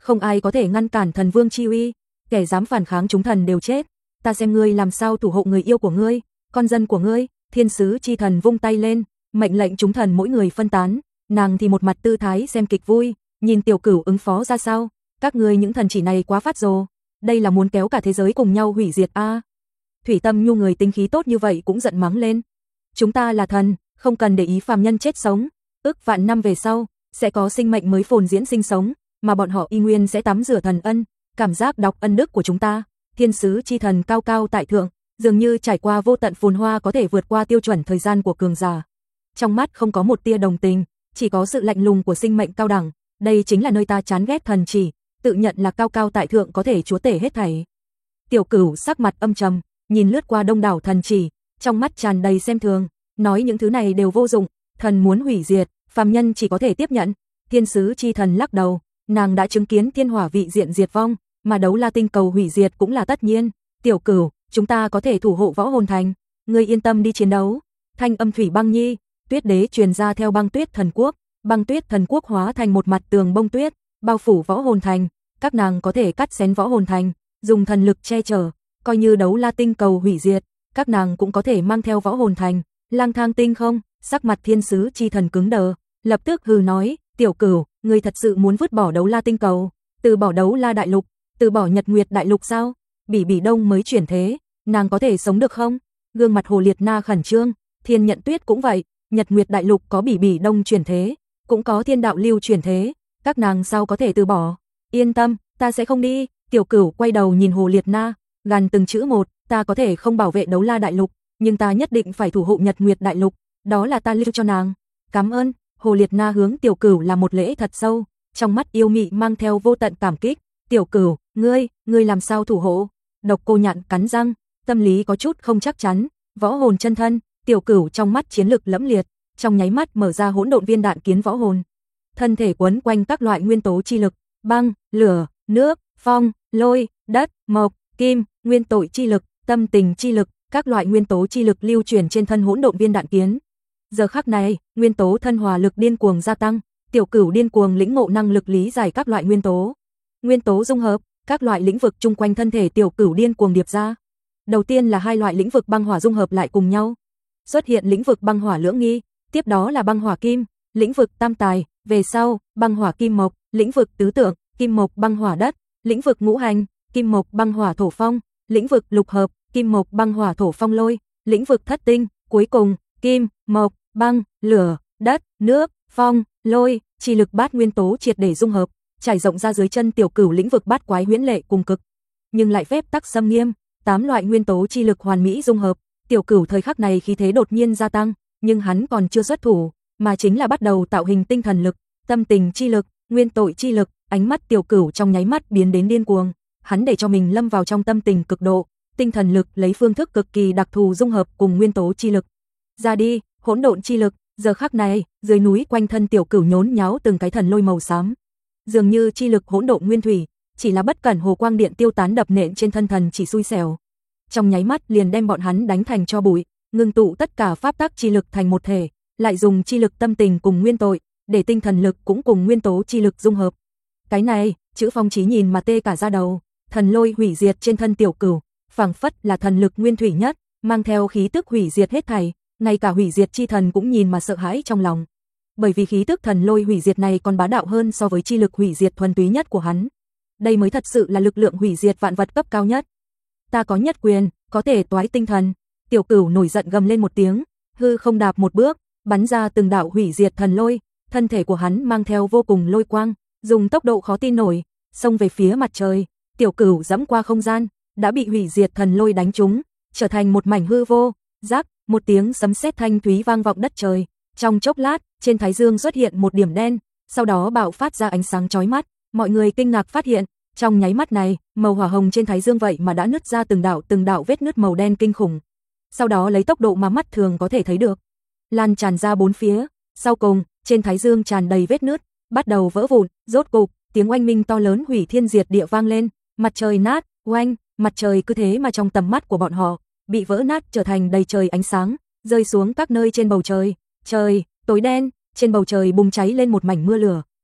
Speaker 1: không ai có thể ngăn cản thần vương chi uy, kẻ dám phản kháng chúng thần đều chết. Ta xem ngươi làm sao thủ hộ người yêu của ngươi, con dân của ngươi. Thiên sứ chi thần vung tay lên, mệnh lệnh chúng thần mỗi người phân tán, nàng thì một mặt tư thái xem kịch vui, nhìn Tiểu Cửu ứng phó ra sao. Các ngươi những thần chỉ này quá phát rồ, đây là muốn kéo cả thế giới cùng nhau hủy diệt a. À, Thủy Tâm Nhu người tính khí tốt như vậy cũng giận mắng lên. Chúng ta là thần, không cần để ý phàm nhân chết sống, ước vạn năm về sau sẽ có sinh mệnh mới phồn diễn sinh sống, mà bọn họ y nguyên sẽ tắm rửa thần ân, cảm giác đọc ân đức của chúng ta. Thiên sứ chi thần cao cao tại thượng, dường như trải qua vô tận phồn hoa có thể vượt qua tiêu chuẩn thời gian của cường giả. Trong mắt không có một tia đồng tình, chỉ có sự lạnh lùng của sinh mệnh cao đẳng. Đây chính là nơi ta chán ghét thần chỉ, tự nhận là cao cao tại thượng có thể chúa tể hết thảy. Tiểu Cửu sắc mặt âm trầm, nhìn lướt qua đông đảo thần chỉ, trong mắt tràn đầy xem thường, nói những thứ này đều vô dụng, thần muốn hủy diệt, phàm nhân chỉ có thể tiếp nhận. Thiên sứ chi thần lắc đầu, nàng đã chứng kiến thiên hỏa vị diện diệt vong, mà đấu la tinh cầu hủy diệt cũng là tất nhiên. Tiểu Cửu, chúng ta có thể thủ hộ võ hồn thành, ngươi yên tâm đi chiến đấu. Thanh âm Thủy Băng Nhi, Tuyết Đế truyền ra theo Băng Tuyết Thần Quốc, Băng Tuyết Thần Quốc hóa thành một mặt tường bông tuyết, bao phủ võ hồn thành, các nàng có thể cắt xén võ hồn thành, dùng thần lực che chở, coi như đấu la tinh cầu hủy diệt, các nàng cũng có thể mang theo võ hồn thành. Lang thang tinh không, sắc mặt thiên sứ chi thần cứng đờ, lập tức hừ nói, Tiểu Cửu, ngươi thật sự muốn vứt bỏ đấu la tinh cầu, từ bỏ đấu la đại lục, từ bỏ Nhật Nguyệt đại lục sao? Bỉ Bỉ Đông mới chuyển thế, nàng có thể sống được không? Gương mặt Hồ Liệt Na khẩn trương, Thiên Nhận Tuyết cũng vậy, Nhật Nguyệt đại lục có Bỉ Bỉ Đông chuyển thế, cũng có Thiên Đạo Lưu chuyển thế, các nàng sao có thể từ bỏ? Yên tâm, ta sẽ không đi. Tiểu Cửu quay đầu nhìn Hồ Liệt Na, gằn từng chữ một, ta có thể không bảo vệ đấu la đại lục, nhưng ta nhất định phải thủ hộ Nhật Nguyệt đại lục, đó là ta lưu cho nàng. Cảm ơn. Hồ Liệt Na hướng Tiểu Cửu làm một lễ thật sâu, trong mắt yêu mị mang theo vô tận cảm kích. Tiểu Cửu, ngươi, ngươi làm sao thủ hộ? Độc Cô Nhạn cắn răng, tâm lý có chút không chắc chắn. Võ hồn chân thân, Tiểu Cửu trong mắt chiến lực lẫm liệt, trong nháy mắt mở ra hỗn độn viên đạn kiến võ hồn. Thân thể quấn quanh các loại nguyên tố chi lực, băng, lửa, nước, phong, lôi, đất, mộc, kim, nguyên tội chi lực, tâm tình chi lực, các loại nguyên tố chi lực lưu chuyển trên thân hỗn độn viên đạn kiến. Giờ khắc này, nguyên tố thân hòa lực điên cuồng gia tăng, Tiểu Cửu điên cuồng lĩnh ngộ năng lực lý giải các loại nguyên tố. Nguyên tố dung hợp, các loại lĩnh vực chung quanh thân thể Tiểu Cửu điên cuồng điệp ra. Đầu tiên là hai loại lĩnh vực băng hỏa dung hợp lại cùng nhau, xuất hiện lĩnh vực băng hỏa lưỡng nghi, tiếp đó là băng hỏa kim, lĩnh vực tam tài, về sau, băng hỏa kim mộc, lĩnh vực tứ tượng, kim mộc băng hỏa đất, lĩnh vực ngũ hành, kim mộc băng hỏa thổ phong, lĩnh vực lục hợp, kim mộc băng hỏa thổ phong lôi, lĩnh vực thất tinh, cuối cùng, kim, mộc, băng, lửa, đất, nước, phong, lôi, chi lực bát nguyên tố triệt để dung hợp, trải rộng ra dưới chân Tiểu Cửu lĩnh vực bát quái huyễn lệ cùng cực, nhưng lại phép tắc xâm nghiêm, tám loại nguyên tố chi lực hoàn mỹ dung hợp. Tiểu Cửu thời khắc này khí thế đột nhiên gia tăng, nhưng hắn còn chưa xuất thủ, mà chính là bắt đầu tạo hình tinh thần lực, tâm tình chi lực, nguyên tội chi lực. Ánh mắt Tiểu Cửu trong nháy mắt biến đến điên cuồng, hắn để cho mình lâm vào trong tâm tình cực độ, tinh thần lực lấy phương thức cực kỳ đặc thù dung hợp cùng nguyên tố chi lực. Ra đi, hỗn độn chi lực. Giờ khắc này, dưới núi quanh thân Tiểu Cửu nhốn nháo từng cái thần lôi màu xám, dường như chi lực hỗn độn nguyên thủy, chỉ là bất cẩn hồ quang điện tiêu tán đập nện trên thân thần chỉ xui xẻo, trong nháy mắt liền đem bọn hắn đánh thành tro bụi, ngưng tụ tất cả pháp tắc chi lực thành một thể, lại dùng chi lực tâm tình cùng nguyên tội, để tinh thần lực cũng cùng nguyên tố chi lực dung hợp. Cái này, chữ Phong Chí nhìn mà tê cả da đầu, thần lôi hủy diệt trên thân Tiểu Cửu, phảng phất là thần lực nguyên thủy nhất, mang theo khí tức hủy diệt hết thảy, ngay cả hủy diệt chi thần cũng nhìn mà sợ hãi trong lòng. Bởi vì khí tức thần lôi hủy diệt này còn bá đạo hơn so với chi lực hủy diệt thuần túy nhất của hắn. Đây mới thật sự là lực lượng hủy diệt vạn vật cấp cao nhất. Ta có nhất quyền, có thể toái tinh thần. Tiểu Cửu nổi giận gầm lên một tiếng, hư không đạp một bước, bắn ra từng đạo hủy diệt thần lôi, thân thể của hắn mang theo vô cùng lôi quang, dùng tốc độ khó tin nổi, xông về phía mặt trời. Tiểu Cửu giẫm qua không gian, đã bị hủy diệt thần lôi đánh trúng, trở thành một mảnh hư vô. Rắc, một tiếng sấm sét thanh thúy vang vọng đất trời. Trong chốc lát, trên thái dương xuất hiện một điểm đen, sau đó bạo phát ra ánh sáng chói mắt. Mọi người kinh ngạc phát hiện, trong nháy mắt này, màu hỏa hồng trên thái dương vậy mà đã nứt ra từng đạo từng đạo vết nứt màu đen kinh khủng. Sau đó lấy tốc độ mà mắt thường có thể thấy được, lan tràn ra bốn phía. Sau cùng, trên thái dương tràn đầy vết nứt, bắt đầu vỡ vụn. Rốt cục, tiếng oanh minh to lớn hủy thiên diệt địa vang lên, mặt trời nát, oanh, mặt trời cứ thế mà trong tầm mắt của bọn họ, bị vỡ nát trở thành đầy trời ánh sáng, rơi xuống các nơi trên bầu trời. Trời tối đen, trên bầu trời bùng cháy lên một mảnh mưa lửa,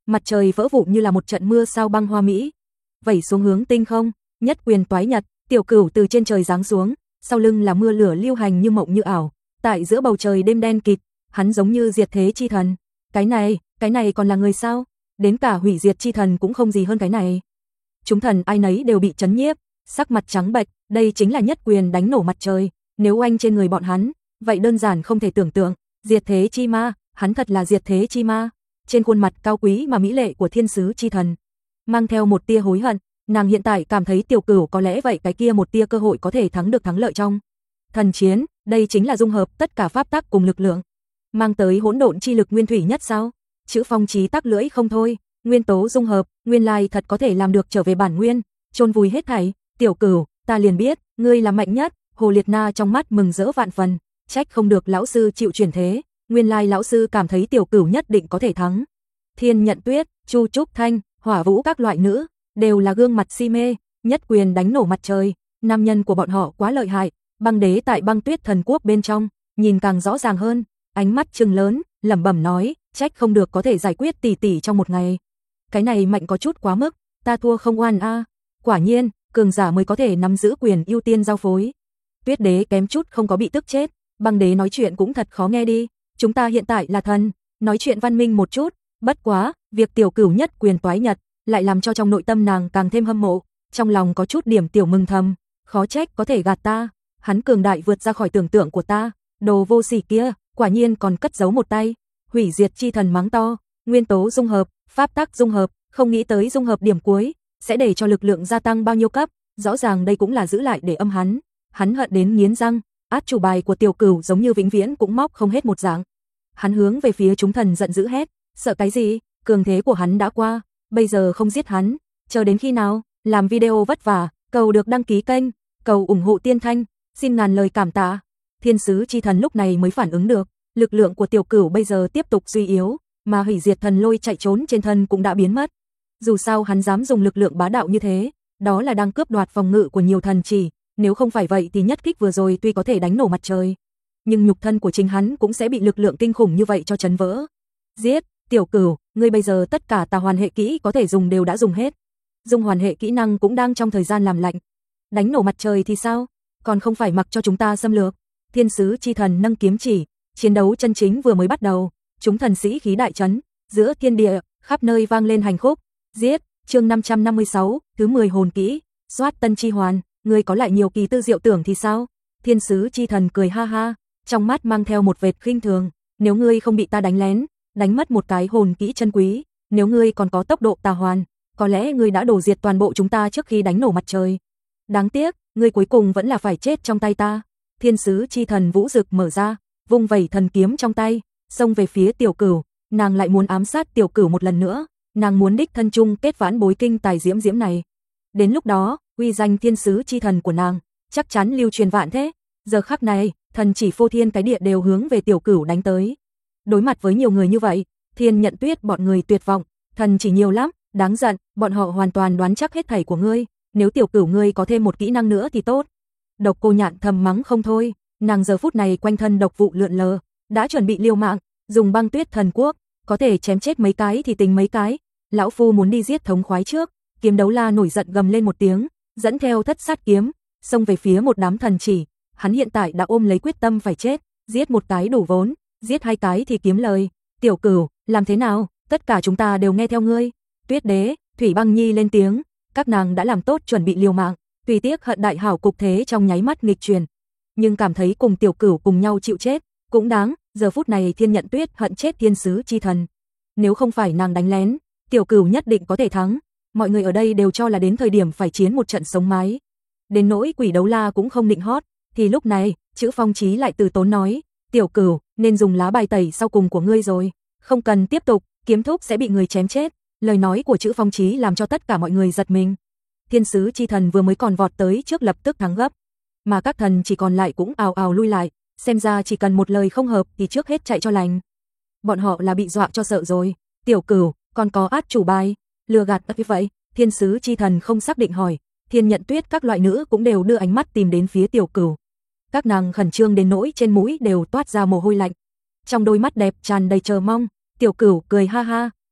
Speaker 1: mặt trời vỡ vụn như là một trận mưa sao băng hoa mỹ, vẩy xuống hướng tinh không, nhất quyền toái nhật, Tiểu Cửu từ trên trời giáng xuống, sau lưng là mưa lửa lưu hành như mộng như ảo, tại giữa bầu trời đêm đen kịt, hắn giống như diệt thế chi thần. Cái này, cái này còn là người sao? Đến cả hủy diệt chi thần cũng không gì hơn cái này. Chúng thần ai nấy đều bị chấn nhiếp, sắc mặt trắng bệch, đây chính là nhất quyền đánh nổ mặt trời, nếu oanh trên người bọn hắn, vậy đơn giản không thể tưởng tượng, diệt thế chi ma, hắn thật là diệt thế chi ma. Trên khuôn mặt cao quý mà mỹ lệ của thiên sứ chi thần, mang theo một tia hối hận, nàng hiện tại cảm thấy Tiểu Cửu có lẽ vậy cái kia một tia cơ hội có thể thắng được thắng lợi trong thần chiến, đây chính là dung hợp tất cả pháp tắc cùng lực lượng, mang tới hỗn độn chi lực nguyên thủy nhất sao? Chữ Phong Chí tắc lưỡi không thôi, nguyên tố dung hợp, nguyên lai thật có thể làm được trở về bản nguyên, chôn vùi hết thảy, Tiểu Cửu, ta liền biết, ngươi là mạnh nhất. Hồ Liệt Na trong mắt mừng rỡ vạn phần, trách không được lão sư chịu chuyển thế, nguyên lai lão sư cảm thấy Tiểu Cửu nhất định có thể thắng. Thiên Nhận Tuyết, Chu Trúc Thanh, Hỏa Vũ các loại nữ, đều là gương mặt si mê, nhất quyền đánh nổ mặt trời, nam nhân của bọn họ quá lợi hại, Băng Đế tại Băng Tuyết Thần Quốc bên trong, nhìn càng rõ ràng hơn, ánh mắt trừng lớn, lẩm bẩm nói, trách không được có thể giải quyết tỷ tỷ trong một ngày. Cái này mạnh có chút quá mức, ta thua không oan a. Quả nhiên, cường giả mới có thể nắm giữ quyền ưu tiên giao phối. Tuyết Đế kém chút không có bị tức chết, Băng Đế nói chuyện cũng thật khó nghe đi, chúng ta hiện tại là thần, nói chuyện văn minh một chút, bất quá, việc Tiểu Cửu nhất quyền toái nhật, lại làm cho trong nội tâm nàng càng thêm hâm mộ, trong lòng có chút điểm tiểu mừng thầm, khó trách có thể gạt ta, hắn cường đại vượt ra khỏi tưởng tượng của ta, đồ vô sỉ kia, quả nhiên còn cất giấu một tay. Hủy diệt chi thần mắng to, nguyên tố dung hợp, pháp tắc dung hợp, không nghĩ tới dung hợp điểm cuối, sẽ để cho lực lượng gia tăng bao nhiêu cấp, rõ ràng đây cũng là giữ lại để âm hắn. Hắn hận đến nghiến răng, át chủ bài của Tiểu Cửu giống như vĩnh viễn cũng móc không hết một dạng. Hắn hướng về phía chúng thần giận dữ hét, sợ cái gì, cường thế của hắn đã qua, bây giờ không giết hắn, chờ đến khi nào? Làm video vất vả, cầu được đăng ký kênh, cầu ủng hộ Tiên Thanh, xin ngàn lời cảm tạ. Thiên sứ chi thần lúc này mới phản ứng được, lực lượng của Tiểu Cửu bây giờ tiếp tục suy yếu, mà hủy diệt thần lôi chạy trốn trên thân cũng đã biến mất. Dù sao hắn dám dùng lực lượng bá đạo như thế, đó là đang cướp đoạt phòng ngự của nhiều thần chỉ, nếu không phải vậy thì nhất kích vừa rồi tuy có thể đánh nổ mặt trời, nhưng nhục thân của chính hắn cũng sẽ bị lực lượng kinh khủng như vậy cho chấn vỡ. Giết, Tiểu Cửu, ngươi bây giờ tất cả tà hoàn hệ kỹ có thể dùng đều đã dùng hết. Dung hoàn hệ kỹ năng cũng đang trong thời gian làm lạnh. Đánh nổ mặt trời thì sao? Còn không phải mặc cho chúng ta xâm lược. Thiên sứ chi thần nâng kiếm chỉ, chiến đấu chân chính vừa mới bắt đầu, chúng thần sĩ khí đại chấn, giữa thiên địa, khắp nơi vang lên hành khúc. Giết, chương năm trăm năm mươi sáu, thứ mười hồn kỹ, soát tân chi hoàn, ngươi có lại nhiều kỳ tư diệu tưởng thì sao? Thiên sứ chi thần cười ha ha, trong mắt mang theo một vệt khinh thường, nếu ngươi không bị ta đánh lén, đánh mất một cái hồn kỹ chân quý, nếu ngươi còn có tốc độ tà hoàn, có lẽ ngươi đã đổ diệt toàn bộ chúng ta trước khi đánh nổ mặt trời. Đáng tiếc, ngươi cuối cùng vẫn là phải chết trong tay ta. Thiên sứ chi thần vũ rực mở ra, vung vẩy thần kiếm trong tay, xông về phía Tiểu Cửu, nàng lại muốn ám sát Tiểu Cửu một lần nữa, nàng muốn đích thân chung kết vãn bối kinh tài diễm diễm này. Đến lúc đó, uy danh thiên sứ chi thần của nàng chắc chắn lưu truyền vạn thế. Giờ khắc này, thần chỉ phô thiên cái địa đều hướng về Tiểu Cửu đánh tới. Đối mặt với nhiều người như vậy, Thiên Nhận Tuyết bọn người tuyệt vọng, thần chỉ nhiều lắm, đáng giận, bọn họ hoàn toàn đoán chắc hết thảy của ngươi, nếu Tiểu Cửu ngươi có thêm một kỹ năng nữa thì tốt. Độc Cô Nhạn thầm mắng không thôi, nàng giờ phút này quanh thân độc vụ lượn lờ, đã chuẩn bị liều mạng, dùng Băng Tuyết Thần Quốc, có thể chém chết mấy cái thì tính mấy cái, lão phu muốn đi giết thống khoái trước. Kiếm Đấu La nổi giận gầm lên một tiếng, dẫn theo thất sát kiếm, xông về phía một đám thần chỉ, hắn hiện tại đã ôm lấy quyết tâm phải chết, giết một cái đủ vốn, giết hai cái thì kiếm lời. Tiểu Cửu, làm thế nào? Tất cả chúng ta đều nghe theo ngươi. Tuyết Đế, Thủy Băng Nhi lên tiếng, các nàng đã làm tốt chuẩn bị liều mạng, tùy tiếc hận đại hảo cục thế trong nháy mắt nghịch truyền, nhưng cảm thấy cùng Tiểu Cửu cùng nhau chịu chết, cũng đáng. Giờ phút này Thiên Nhận Tuyết hận chết thiên sứ chi thần, nếu không phải nàng đánh lén, Tiểu Cửu nhất định có thể thắng. Mọi người ở đây đều cho là đến thời điểm phải chiến một trận sống mái. Đến nỗi Quỷ Đấu La cũng không định hót, thì lúc này, Chữ Phong Chí lại từ tốn nói, Tiểu Cửu, nên dùng lá bài tẩy sau cùng của ngươi rồi, không cần tiếp tục, kiếm thúc sẽ bị người chém chết. Lời nói của Chữ Phong Chí làm cho tất cả mọi người giật mình. Thiên sứ chi thần vừa mới còn vọt tới trước lập tức thắng gấp, mà các thần chỉ còn lại cũng ào ào lui lại, xem ra chỉ cần một lời không hợp thì trước hết chạy cho lành. Bọn họ là bị dọa cho sợ rồi. Tiểu Cửu, còn có át chủ bài, lừa gạt như vậy? Thiên sứ chi thần không xác định hỏi. Thiên Nhận Tuyết các loại nữ cũng đều đưa ánh mắt tìm đến phía Tiểu Cửu. Các nàng khẩn trương đến nỗi trên mũi đều toát ra mồ hôi lạnh, trong đôi mắt đẹp tràn đầy chờ mong. Tiểu Cửu cười ha ha,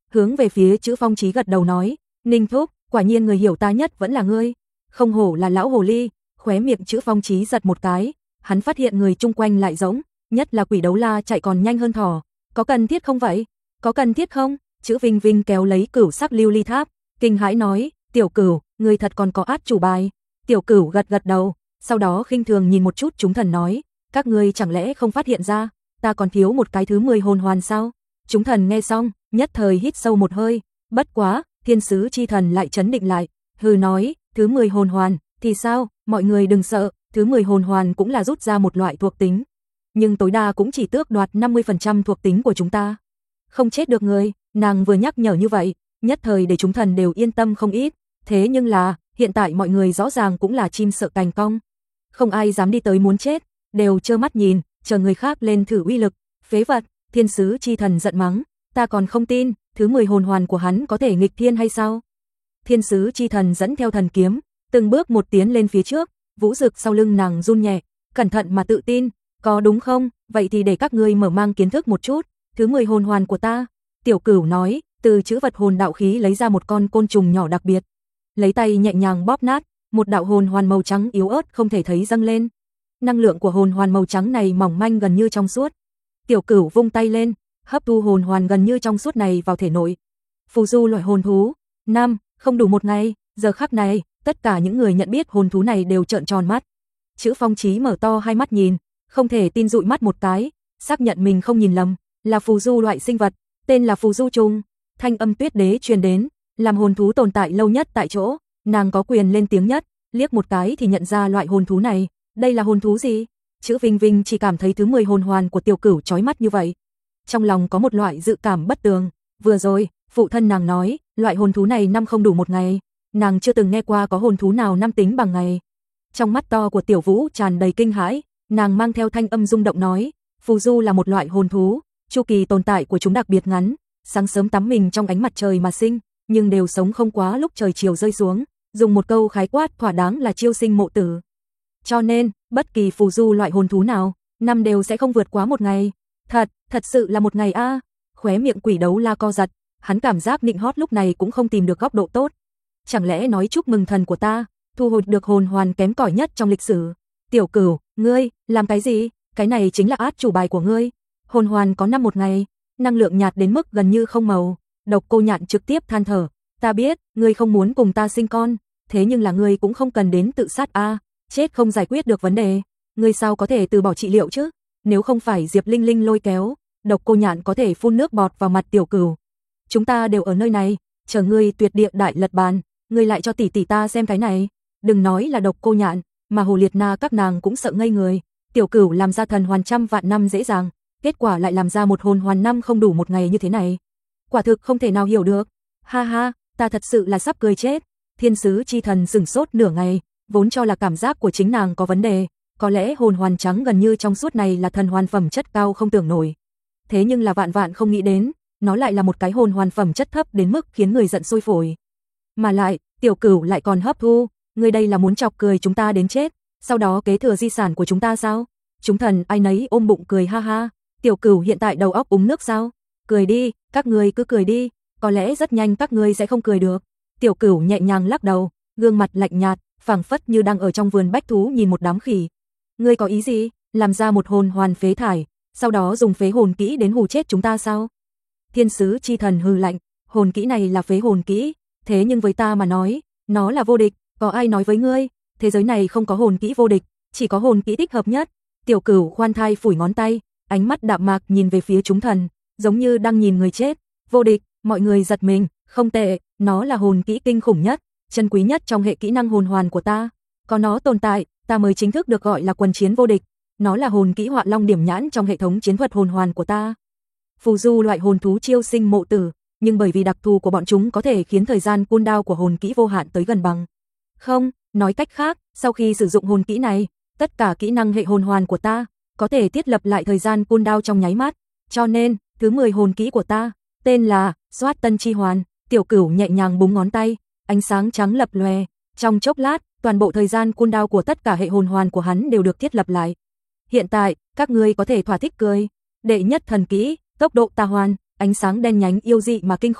Speaker 1: hướng về phía Chữ Phong Chí gật đầu nói, Ninh thúc, quả nhiên người hiểu ta nhất vẫn là ngươi. Không hổ là lão hồ ly. Khóe miệng Chữ Phong Chí giật một cái, hắn phát hiện người chung quanh lại giống, nhất là Quỷ Đấu La chạy còn nhanh hơn thỏ. Có cần thiết không vậy? Có cần thiết không? Chữ Vinh Vinh kéo lấy Cửu Sắc Lưu Ly Tháp, kinh hãi nói, Tiểu Cửu, ngươi thật còn có át chủ bài. Tiểu Cửu gật gật đầu, sau đó khinh thường nhìn một chút chúng thần nói, các ngươi chẳng lẽ không phát hiện ra, ta còn thiếu một cái thứ mười hồn hoàn sao? Chúng thần nghe xong, nhất thời hít sâu một hơi, bất quá, Thiên Sứ Chi Thần lại trấn định lại, hừ nói, thứ mười hồn hoàn, thì sao, mọi người đừng sợ, thứ mười hồn hoàn cũng là rút ra một loại thuộc tính, nhưng tối đa cũng chỉ tước đoạt năm mươi phần trăm thuộc tính của chúng ta. Không chết được người, nàng vừa nhắc nhở như vậy, nhất thời để chúng thần đều yên tâm không ít, thế nhưng là, hiện tại mọi người rõ ràng cũng là chim sợ cành cong. Không ai dám đi tới muốn chết, đều trơ mắt nhìn, chờ người khác lên thử uy lực, phế vật, Thiên Sứ Chi Thần giận mắng, ta còn không tin, thứ mười hồn hoàn của hắn có thể nghịch thiên hay sao? Thiên Sứ Chi Thần dẫn theo thần kiếm, từng bước một tiến lên phía trước, vũ dực sau lưng nàng run nhẹ, cẩn thận mà tự tin, có đúng không? Vậy thì để các ngươi mở mang kiến thức một chút, thứ mười hồn hoàn của ta. Tiểu Cửu nói, từ chữ vật hồn đạo khí lấy ra một con côn trùng nhỏ đặc biệt, lấy tay nhẹ nhàng bóp nát, một đạo hồn hoàn màu trắng yếu ớt không thể thấy dâng lên. Năng lượng của hồn hoàn màu trắng này mỏng manh gần như trong suốt. Tiểu Cửu vung tay lên, hấp thu hồn hoàn gần như trong suốt này vào thể nội. Phù du loại hồn thú, năm, không đủ một ngày, giờ khắc này, tất cả những người nhận biết hồn thú này đều trợn tròn mắt. Chữ Phong Chí mở to hai mắt nhìn, không thể tin dụi mắt một cái, xác nhận mình không nhìn lầm, là phù du loại sinh vật, tên là phù du trùng. Thanh âm Tuyết Đế truyền đến, làm hồn thú tồn tại lâu nhất tại chỗ, nàng có quyền lên tiếng nhất, liếc một cái thì nhận ra loại hồn thú này, đây là hồn thú gì? Chữ Vinh Vinh chỉ cảm thấy thứ mười hồn hoàn của Tiểu Cửu chói mắt như vậy, trong lòng có một loại dự cảm bất tường, vừa rồi, phụ thân nàng nói, loại hồn thú này năm không đủ một ngày, nàng chưa từng nghe qua có hồn thú nào năm tính bằng ngày. Trong mắt to của Tiểu Vũ tràn đầy kinh hãi, nàng mang theo thanh âm rung động nói, phù du là một loại hồn thú, chu kỳ tồn tại của chúng đặc biệt ngắn, sáng sớm tắm mình trong ánh mặt trời mà sinh, nhưng đều sống không quá lúc trời chiều rơi xuống, dùng một câu khái quát thỏa đáng là chiêu sinh mộ tử. Cho nên, bất kỳ phù du loại hồn thú nào, năm đều sẽ không vượt quá một ngày. Thật, thật sự là một ngày a. À. Khóe miệng Quỷ Đấu La co giật, hắn cảm giác nịnh hót lúc này cũng không tìm được góc độ tốt. Chẳng lẽ nói chúc mừng thần của ta, thu hồi được hồn hoàn kém cỏi nhất trong lịch sử. Tiểu Cửu, ngươi, làm cái gì? Cái này chính là át chủ bài của ngươi. Hồn hoàn có năm một ngày, năng lượng nhạt đến mức gần như không màu. Độc Cô Nhạn trực tiếp than thở, ta biết, ngươi không muốn cùng ta sinh con, thế nhưng là ngươi cũng không cần đến tự sát a, à, chết không giải quyết được vấn đề, ngươi sao có thể từ bỏ trị liệu chứ? Nếu không phải Diệp Linh Linh lôi kéo, Độc Cô Nhạn có thể phun nước bọt vào mặt Tiểu Cửu. Chúng ta đều ở nơi này, chờ ngươi tuyệt địa đại lật bàn, ngươi lại cho tỷ tỷ ta xem cái này. Đừng nói là Độc Cô Nhạn, mà Hồ Liệt Na các nàng cũng sợ ngây người. Tiểu Cửu làm ra thần hoàn trăm vạn năm dễ dàng, kết quả lại làm ra một hồn hoàn năm không đủ một ngày như thế này. Quả thực không thể nào hiểu được. Ha ha, ta thật sự là sắp cười chết. Thiên Sứ Chi Thần sửng sốt nửa ngày, vốn cho là cảm giác của chính nàng có vấn đề, có lẽ hồn hoàn trắng gần như trong suốt này là thần hoàn phẩm chất cao không tưởng nổi. Thế nhưng là vạn vạn không nghĩ đến, nó lại là một cái hồn hoàn phẩm chất thấp đến mức khiến người giận sôi phổi. Mà lại, Tiểu Cửu lại còn hấp thu, ngươi đây là muốn chọc cười chúng ta đến chết, sau đó kế thừa di sản của chúng ta sao? Chúng thần ai nấy ôm bụng cười ha ha, Tiểu Cửu hiện tại đầu óc uống nước sao? Cười đi, các ngươi cứ cười đi, có lẽ rất nhanh các ngươi sẽ không cười được. Tiểu Cửu nhẹ nhàng lắc đầu, gương mặt lạnh nhạt, phảng phất như đang ở trong vườn bách thú nhìn một đám khỉ. Ngươi có ý gì? Làm ra một hồn hoàn phế thải, sau đó dùng phế hồn kỹ đến hù chết chúng ta sao? Thiên Sứ Chi Thần hừ lạnh, hồn kỹ này là phế hồn kỹ, thế nhưng với ta mà nói, nó là vô địch, có ai nói với ngươi, thế giới này không có hồn kỹ vô địch, chỉ có hồn kỹ thích hợp nhất. Tiểu Cửu khoan thai phủi ngón tay, ánh mắt đạm mạc nhìn về phía chúng thần, giống như đang nhìn người chết. Vô địch, mọi người giật mình, không tệ, nó là hồn kỹ kinh khủng nhất, chân quý nhất trong hệ kỹ năng hồn hoàn của ta. Có nó tồn tại, ta mới chính thức được gọi là quần chiến vô địch. Nó là hồn kỹ Họa Long điểm nhãn trong hệ thống chiến thuật hồn hoàn của ta. Phù du loại hồn thú chiêu sinh mộ tử, nhưng bởi vì đặc thù của bọn chúng có thể khiến thời gian cooldown của hồn kỹ vô hạn tới gần bằng không, nói cách khác, sau khi sử dụng hồn kỹ này, tất cả kỹ năng hệ hồn hoàn của ta có thể thiết lập lại thời gian cooldown trong nháy mắt, cho nên, thứ mười hồn kỹ của ta, tên là Soát Tân Chi Hoàn. Tiểu Cửu nhẹ nhàng búng ngón tay, ánh sáng trắng lập lòe, trong chốc lát, toàn bộ thời gian cooldown của tất cả hệ hồn hoàn của hắn đều được thiết lập lại. Hiện tại, các ngươi có thể thỏa thích cười. Đệ nhất thần kỹ, tốc độ tà hoàn, ánh sáng đen nhánh yêu dị mà kinh khủng,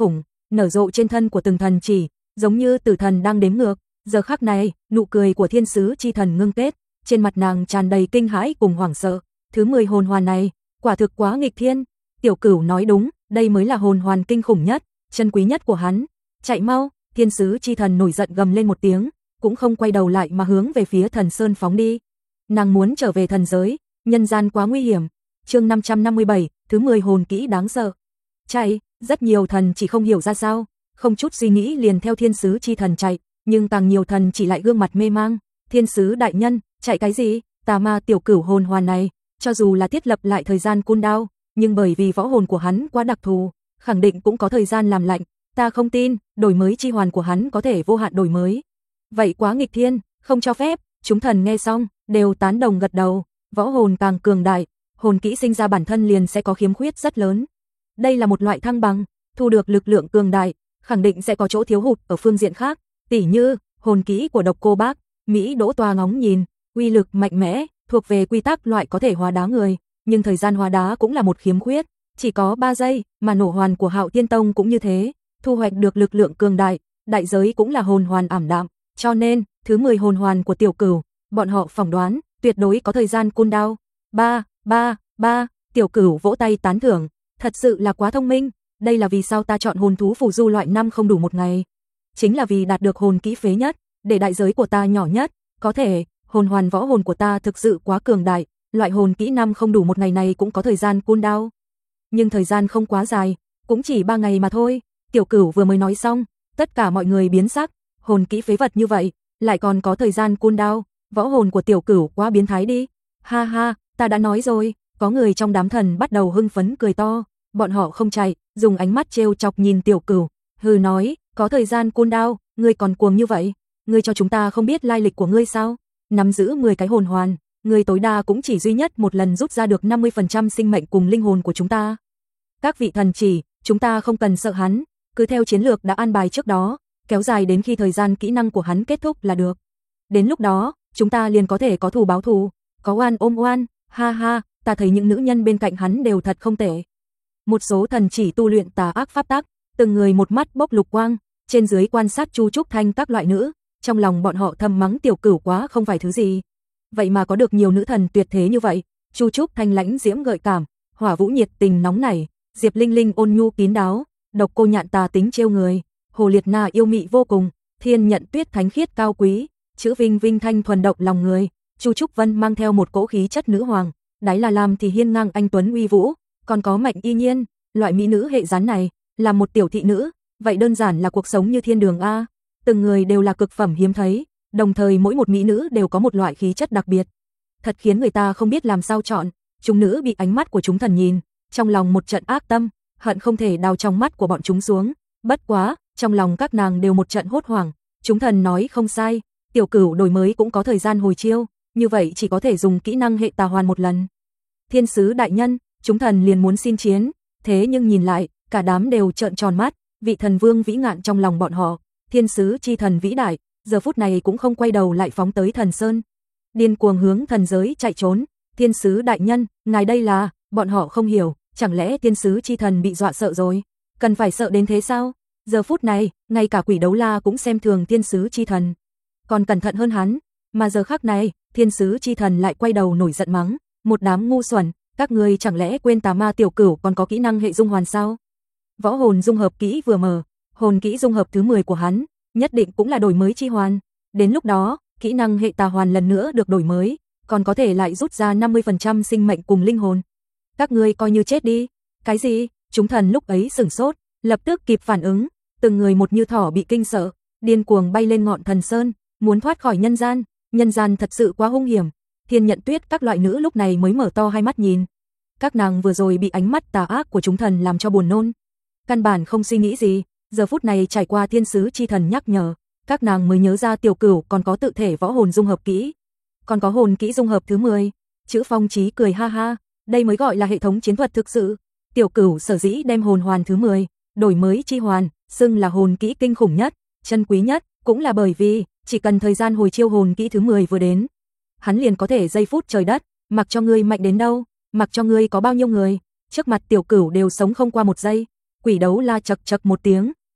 Speaker 1: nở rộ trên thân của từng thần chỉ, giống như tử thần đang đếm ngược. Giờ khắc này, nụ cười của thiên sứ chi thần ngưng kết, trên mặt nàng tràn đầy kinh hãi cùng hoảng sợ. Thứ mười hồn hoàn này, quả thực quá nghịch thiên. Tiểu Cửu nói đúng, đây mới là hồn hoàn kinh khủng nhất, chân quý nhất của hắn. Chạy mau, thiên sứ chi thần nổi giận gầm lên một tiếng, cũng không quay đầu lại mà hướng về phía thần sơn phóng đi. Nàng muốn trở về thần giới, nhân gian quá nguy hiểm. Chương năm trăm năm mươi bảy, thứ mười hồn kỹ đáng sợ. Chạy, rất nhiều thần chỉ không hiểu ra sao, không chút suy nghĩ liền theo thiên sứ chi thần chạy, nhưng càng nhiều thần chỉ lại gương mặt mê mang. Thiên sứ đại nhân, chạy cái gì? Tà ma Tiểu Cửu hồn hoàn này, cho dù là thiết lập lại thời gian cooldown, nhưng bởi vì võ hồn của hắn quá đặc thù, khẳng định cũng có thời gian làm lạnh. Ta không tin, đổi mới chi hoàn của hắn có thể vô hạn đổi mới. Vậy quá nghịch thiên, không cho phép. Chúng thần nghe xong, đều tán đồng gật đầu. Võ hồn càng cường đại, hồn kỹ sinh ra bản thân liền sẽ có khiếm khuyết rất lớn. Đây là một loại thăng bằng, thu được lực lượng cường đại, khẳng định sẽ có chỗ thiếu hụt ở phương diện khác, tỉ như hồn kỹ của Độc Cô Bác, Mỹ Đỗ Toa ngóng nhìn, uy lực mạnh mẽ, thuộc về quy tắc loại có thể hóa đá người, nhưng thời gian hóa đá cũng là một khiếm khuyết, chỉ có ba giây, mà nổ hoàn của Hạo Thiên Tông cũng như thế, thu hoạch được lực lượng cường đại, đại giới cũng là hồn hoàn ảm đạm, cho nên, thứ mười hồn hoàn của Tiểu Cửu, bọn họ phỏng đoán, tuyệt đối có thời gian cooldown. ba, ba, ba, Tiểu Cửu vỗ tay tán thưởng, thật sự là quá thông minh, đây là vì sao ta chọn hồn thú phù du loại năm không đủ một ngày. Chính là vì đạt được hồn kỹ phế nhất, để đại giới của ta nhỏ nhất, có thể, hồn hoàn võ hồn của ta thực sự quá cường đại, loại hồn kỹ năm không đủ một ngày này cũng có thời gian cooldown. Nhưng thời gian không quá dài, cũng chỉ ba ngày mà thôi. Tiểu Cửu vừa mới nói xong, tất cả mọi người biến sắc, hồn kỹ phế vật như vậy, lại còn có thời gian cooldown, võ hồn của Tiểu Cửu quá biến thái đi. Ha ha, ta đã nói rồi, có người trong đám thần bắt đầu hưng phấn cười to, bọn họ không chạy, dùng ánh mắt trêu chọc nhìn Tiểu Cửu, hừ nói, có thời gian cooldown, ngươi còn cuồng như vậy, ngươi cho chúng ta không biết lai lịch của ngươi sao? Nắm giữ mười cái hồn hoàn, ngươi tối đa cũng chỉ duy nhất một lần rút ra được năm mươi phần trăm sinh mệnh cùng linh hồn của chúng ta. Các vị thần chỉ, chúng ta không cần sợ hắn, cứ theo chiến lược đã an bài trước đó, kéo dài đến khi thời gian kỹ năng của hắn kết thúc là được. Đến lúc đó, chúng ta liền có thể có thù báo thù, có oan ôm oan, ha ha, ta thấy những nữ nhân bên cạnh hắn đều thật không tệ. Một số thần chỉ tu luyện tà ác pháp tắc, từng người một mắt bốc lục quang, trên dưới quan sát Chu Trúc Thanh các loại nữ, trong lòng bọn họ thầm mắng Tiểu Cửu quá không phải thứ gì. Vậy mà có được nhiều nữ thần tuyệt thế như vậy, Chu Trúc Thanh lãnh diễm gợi cảm, Hỏa Vũ nhiệt tình nóng nảy, Diệp Linh Linh ôn nhu kín đáo, Độc Cô Nhạn tà tính trêu người, Hồ Liệt Na yêu mị vô cùng, Thiên Nhận Tuyết thánh khiết cao quý, Chữ Vinh Vinh thanh thuần động lòng người, Chu Trúc Vân mang theo một cỗ khí chất nữ hoàng, Đái La Lam thì hiên ngang anh tuấn uy vũ, còn có Mạnh Y Nhiên, loại mỹ nữ hệ dáng này, là một tiểu thị nữ, vậy đơn giản là cuộc sống như thiên đường a. Từng người đều là cực phẩm hiếm thấy, đồng thời mỗi một mỹ nữ đều có một loại khí chất đặc biệt, thật khiến người ta không biết làm sao chọn. Chúng nữ bị ánh mắt của chúng thần nhìn, trong lòng một trận ác tâm, hận không thể đào trong mắt của bọn chúng xuống. Bất quá, trong lòng các nàng đều một trận hốt hoảng. Chúng thần nói không sai, Tiểu Cửu đổi mới cũng có thời gian hồi chiêu, như vậy chỉ có thể dùng kỹ năng hệ tà hoàn một lần. Thiên sứ đại nhân, chúng thần liền muốn xin chiến, thế nhưng nhìn lại, cả đám đều trợn tròn mắt, vị thần vương vĩ ngạn trong lòng bọn họ, thiên sứ chi thần vĩ đại, giờ phút này cũng không quay đầu lại phóng tới thần sơn, điên cuồng hướng thần giới chạy trốn. Thiên sứ đại nhân, ngài đây là, bọn họ không hiểu, chẳng lẽ thiên sứ chi thần bị dọa sợ rồi, cần phải sợ đến thế sao? Giờ phút này, ngay cả Quỷ Đấu La cũng xem thường thiên sứ chi thần, còn cẩn thận hơn hắn, mà giờ khắc này, thiên sứ chi thần lại quay đầu nổi giận mắng, một đám ngu xuẩn, các ngươi chẳng lẽ quên tà ma Tiểu Cửu còn có kỹ năng hệ dung hoàn sao? Võ hồn dung hợp kỹ vừa mở, hồn kỹ dung hợp thứ mười của hắn, nhất định cũng là đổi mới chi hoàn, đến lúc đó, kỹ năng hệ tà hoàn lần nữa được đổi mới, còn có thể lại rút ra năm mươi phần trăm sinh mệnh cùng linh hồn. Các ngươi coi như chết đi. Cái gì? Chúng thần lúc ấy sửng sốt, lập tức kịp phản ứng, từng người một như thỏ bị kinh sợ, điên cuồng bay lên ngọn thần sơn, muốn thoát khỏi nhân gian. Nhân gian thật sự quá hung hiểm. Thiên Nhận Tuyết các loại nữ lúc này mới mở to hai mắt nhìn. Các nàng vừa rồi bị ánh mắt tà ác của chúng thần làm cho buồn nôn, căn bản không suy nghĩ gì, giờ phút này trải qua thiên sứ chi thần nhắc nhở, các nàng mới nhớ ra Tiểu Cửu còn có tự thể võ hồn dung hợp kỹ, còn có hồn kỹ dung hợp thứ mười. Chữ Phong Chí cười ha ha, đây mới gọi là hệ thống chiến thuật thực sự. Tiểu Cửu sở dĩ đem hồn hoàn thứ mười, đổi mới chi hoàn, xưng là hồn kỹ kinh khủng nhất, chân quý nhất, cũng là bởi vì chỉ cần thời gian hồi chiêu hồn kỹ thứ mười vừa đến, hắn liền có thể giây phút trời đất, mặc cho ngươi mạnh đến đâu, mặc cho ngươi có bao nhiêu người, trước mặt Tiểu Cửu đều sống không qua một giây. Quỷ Đấu La chậc chậc một tiếng,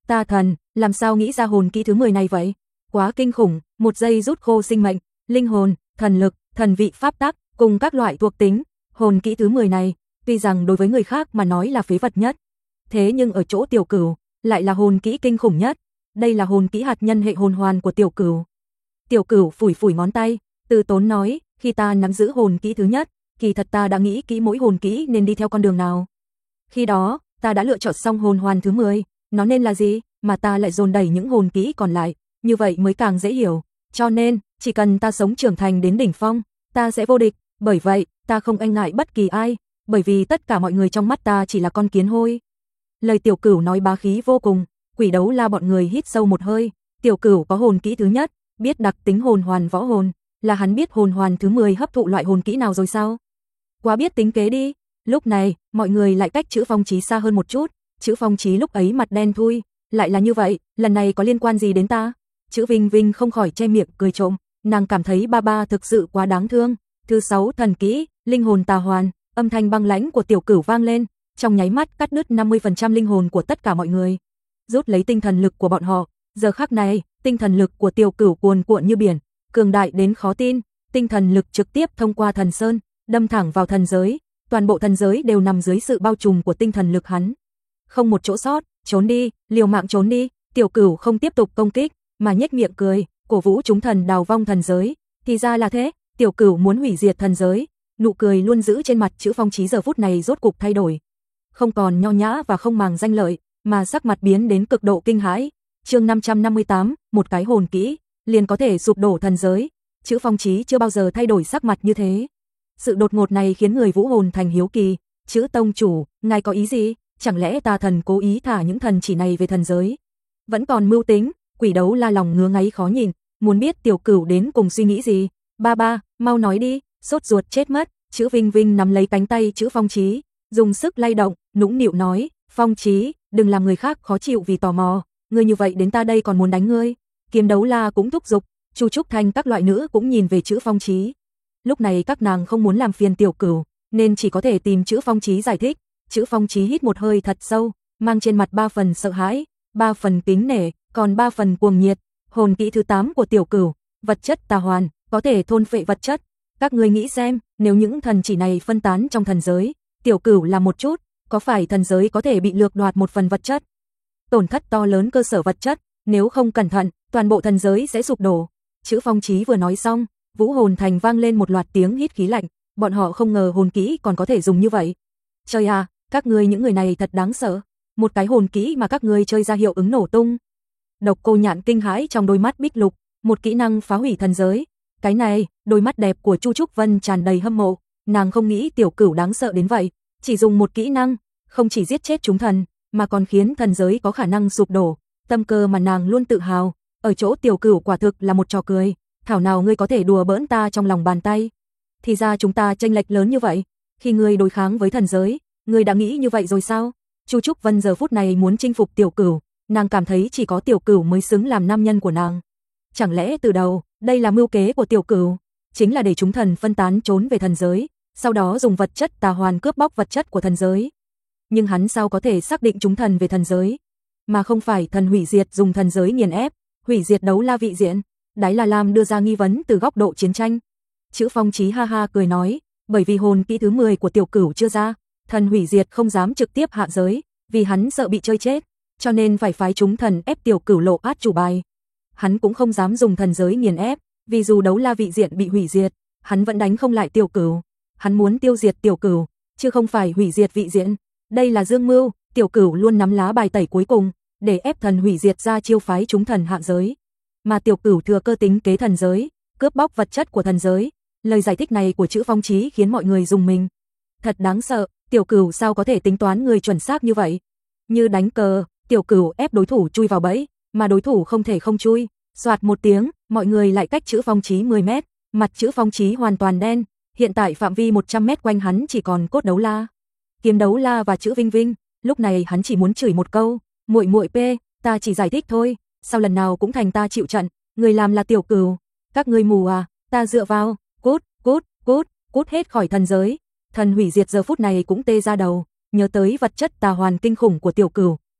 Speaker 1: Ta thần, làm sao nghĩ ra hồn kỹ thứ mười này vậy? Quá kinh khủng, một giây rút khô sinh mệnh, linh hồn, thần lực, thần vị pháp tắc, cùng các loại thuộc tính. Hồn kỹ thứ mười này, tuy rằng đối với người khác mà nói là phế vật nhất, thế nhưng ở chỗ Tiểu Cửu, lại là hồn kỹ kinh khủng nhất. Đây là hồn kỹ hạt nhân hệ hồn hoàn của Tiểu Cửu. Tiểu Cửu phủi phủi ngón tay, từ tốn nói, khi ta nắm giữ hồn kỹ thứ nhất, kỳ thật ta đã nghĩ kỹ mỗi hồn kỹ nên đi theo con đường nào. Khi đó, ta đã lựa chọn xong hồn hoàn thứ mười, nó nên là gì, mà ta lại dồn đẩy những hồn kỹ còn lại, như vậy mới càng dễ hiểu. Cho nên, chỉ cần ta sống trưởng thành đến đỉnh phong, ta sẽ vô địch, bởi vậy, ta không e ngại bất kỳ ai, bởi vì tất cả mọi người trong mắt ta chỉ là con kiến hôi. Lời Tiểu Cửu nói bá khí vô cùng, Quỷ Đấu La bọn người hít sâu một hơi, Tiểu Cửu có hồn kỹ thứ nhất, biết đặc tính hồn hoàn võ hồn, là hắn biết hồn hoàn thứ mười hấp thụ loại hồn kỹ nào rồi sao? Quá biết tính kế đi. Lúc này, mọi người lại cách Chữ Phong Chí xa hơn một chút, Chữ Phong Chí lúc ấy mặt đen thui, lại là như vậy, lần này có liên quan gì đến ta? Chữ Vinh Vinh không khỏi che miệng cười trộm, nàng cảm thấy ba ba thực sự quá đáng thương. Thứ sáu thần kỹ, linh hồn tà hoàn, âm thanh băng lãnh của Tiểu Cửu vang lên, trong nháy mắt cắt đứt năm mươi phần trăm linh hồn của tất cả mọi người, rút lấy tinh thần lực của bọn họ. Giờ khắc này, tinh thần lực của Tiểu Cửu cuồn cuộn như biển, cường đại đến khó tin, tinh thần lực trực tiếp thông qua thần sơn, đâm thẳng vào thần giới, toàn bộ thần giới đều nằm dưới sự bao trùm của tinh thần lực hắn. Không một chỗ sót, trốn đi, liều mạng trốn đi. Tiểu Cửu không tiếp tục công kích, mà nhếch miệng cười, cổ vũ chúng thần đào vong thần giới. Thì ra là thế, Tiểu Cửu muốn hủy diệt thần giới. Nụ cười luôn giữ trên mặt Chữ Phong Chí giờ phút này rốt cục thay đổi, không còn nho nhã và không màng danh lợi, mà sắc mặt biến đến cực độ kinh hãi. Chương năm trăm năm mươi tám, một cái hồn kỹ liền có thể sụp đổ thần giới. Chữ Phong Chí chưa bao giờ thay đổi sắc mặt như thế. Sự đột ngột này khiến người Vũ Hồn Thành hiếu kỳ, "Chữ tông chủ, ngài có ý gì? Chẳng lẽ tà thần cố ý thả những thần chỉ này về thần giới? Vẫn còn mưu tính?" Quỷ Đấu La lòng ngứa ngáy khó nhìn, muốn biết Tiểu Cửu đến cùng suy nghĩ gì. "Ba ba, mau nói đi." Sốt ruột chết mất, Chữ Vinh Vinh nắm lấy cánh tay Chữ Phong Chí, dùng sức lay động, nũng nịu nói, "Phong Chí, đừng làm người khác khó chịu vì tò mò, ngươi như vậy đến ta đây còn muốn đánh ngươi." Kiếm Đấu La cũng thúc giục, Chu Trúc Thanh các loại nữ cũng nhìn về Chữ Phong Chí. Lúc này các nàng không muốn làm phiền Tiểu Cửu, nên chỉ có thể tìm Chữ Phong Chí giải thích. Chữ Phong Chí hít một hơi thật sâu, mang trên mặt ba phần sợ hãi, ba phần kính nể, còn ba phần cuồng nhiệt. Hồn kỹ thứ tám của Tiểu Cửu, vật chất tà hoàn, có thể thôn phệ vật chất. Các ngươi nghĩ xem, nếu những thần chỉ này phân tán trong thần giới, Tiểu Cửu làm một chút, có phải thần giới có thể bị lược đoạt một phần vật chất? Tổn thất to lớn cơ sở vật chất, nếu không cẩn thận, toàn bộ thần giới sẽ sụp đổ. Chữ Phong Chí vừa nói xong, Vũ Hồn Thành vang lên một loạt tiếng hít khí lạnh, bọn họ không ngờ hồn kỹ còn có thể dùng như vậy. Trời à, các ngươi những người này thật đáng sợ, một cái hồn kỹ mà các ngươi chơi ra hiệu ứng nổ tung. Độc Cô Nhạn kinh hãi trong đôi mắt bích lục, một kỹ năng phá hủy thần giới. Cái này, đôi mắt đẹp của Chu Trúc Vân tràn đầy hâm mộ, nàng không nghĩ Tiểu Cửu đáng sợ đến vậy, chỉ dùng một kỹ năng, không chỉ giết chết chúng thần, mà còn khiến thần giới có khả năng sụp đổ. Tâm cơ mà nàng luôn tự hào, ở chỗ Tiểu Cửu quả thực là một trò cười. Thảo nào ngươi có thể đùa bỡn ta trong lòng bàn tay. Thì ra chúng ta chênh lệch lớn như vậy. Khi ngươi đối kháng với thần giới, ngươi đã nghĩ như vậy rồi sao? Chu Trúc Vân giờ phút này muốn chinh phục Tiểu Cửu, nàng cảm thấy chỉ có Tiểu Cửu mới xứng làm nam nhân của nàng. Chẳng lẽ từ đầu, đây là mưu kế của Tiểu Cửu, chính là để chúng thần phân tán trốn về thần giới, sau đó dùng vật chất tà hoàn cướp bóc vật chất của thần giới. Nhưng hắn sao có thể xác định chúng thần về thần giới, mà không phải thần hủy diệt dùng thần giới nghiền ép, hủy diệt Đấu La vị diện? Đái La Lam đưa ra nghi vấn từ góc độ chiến tranh. Chữ Phong Chí ha ha cười nói, bởi vì hồn kỹ thứ mười của Tiểu Cửu chưa ra, thần hủy diệt không dám trực tiếp hạ giới, vì hắn sợ bị chơi chết, cho nên phải phái chúng thần ép Tiểu Cửu lộ át chủ bài. Hắn cũng không dám dùng thần giới nghiền ép, vì dù Đấu La vị diện bị hủy diệt, hắn vẫn đánh không lại Tiểu Cửu. Hắn muốn tiêu diệt Tiểu Cửu, chứ không phải hủy diệt vị diện. Đây là dương mưu, Tiểu Cửu luôn nắm lá bài tẩy cuối cùng, để ép thần hủy diệt ra chiêu phái chúng thần hạ giới. Mà Tiểu Cửu thừa cơ tính kế thần giới, cướp bóc vật chất của thần giới. Lời giải thích này của Chữ Phong Chí khiến mọi người rùng mình. Thật đáng sợ, Tiểu Cửu sao có thể tính toán người chuẩn xác như vậy? Như đánh cờ, Tiểu Cửu ép đối thủ chui vào bẫy, mà đối thủ không thể không chui. Soạt một tiếng, mọi người lại cách Chữ Phong Chí mười mét, mặt Chữ Phong Chí hoàn toàn đen, hiện tại phạm vi một trăm mét quanh hắn chỉ còn Cốt Đấu La, Kiếm Đấu La và Chữ Vinh Vinh. Lúc này hắn chỉ muốn chửi một câu, muội muội p, ta chỉ giải thích thôi, sao lần nào cũng thành ta chịu trận, người làm là Tiểu Cửu, các ngươi mù à, ta dựa vào, cút, cút, cút, cút hết khỏi thần giới. Thần hủy diệt giờ phút này cũng tê ra đầu, nhớ tới vật chất tà hoàn kinh khủng của Tiểu Cửu,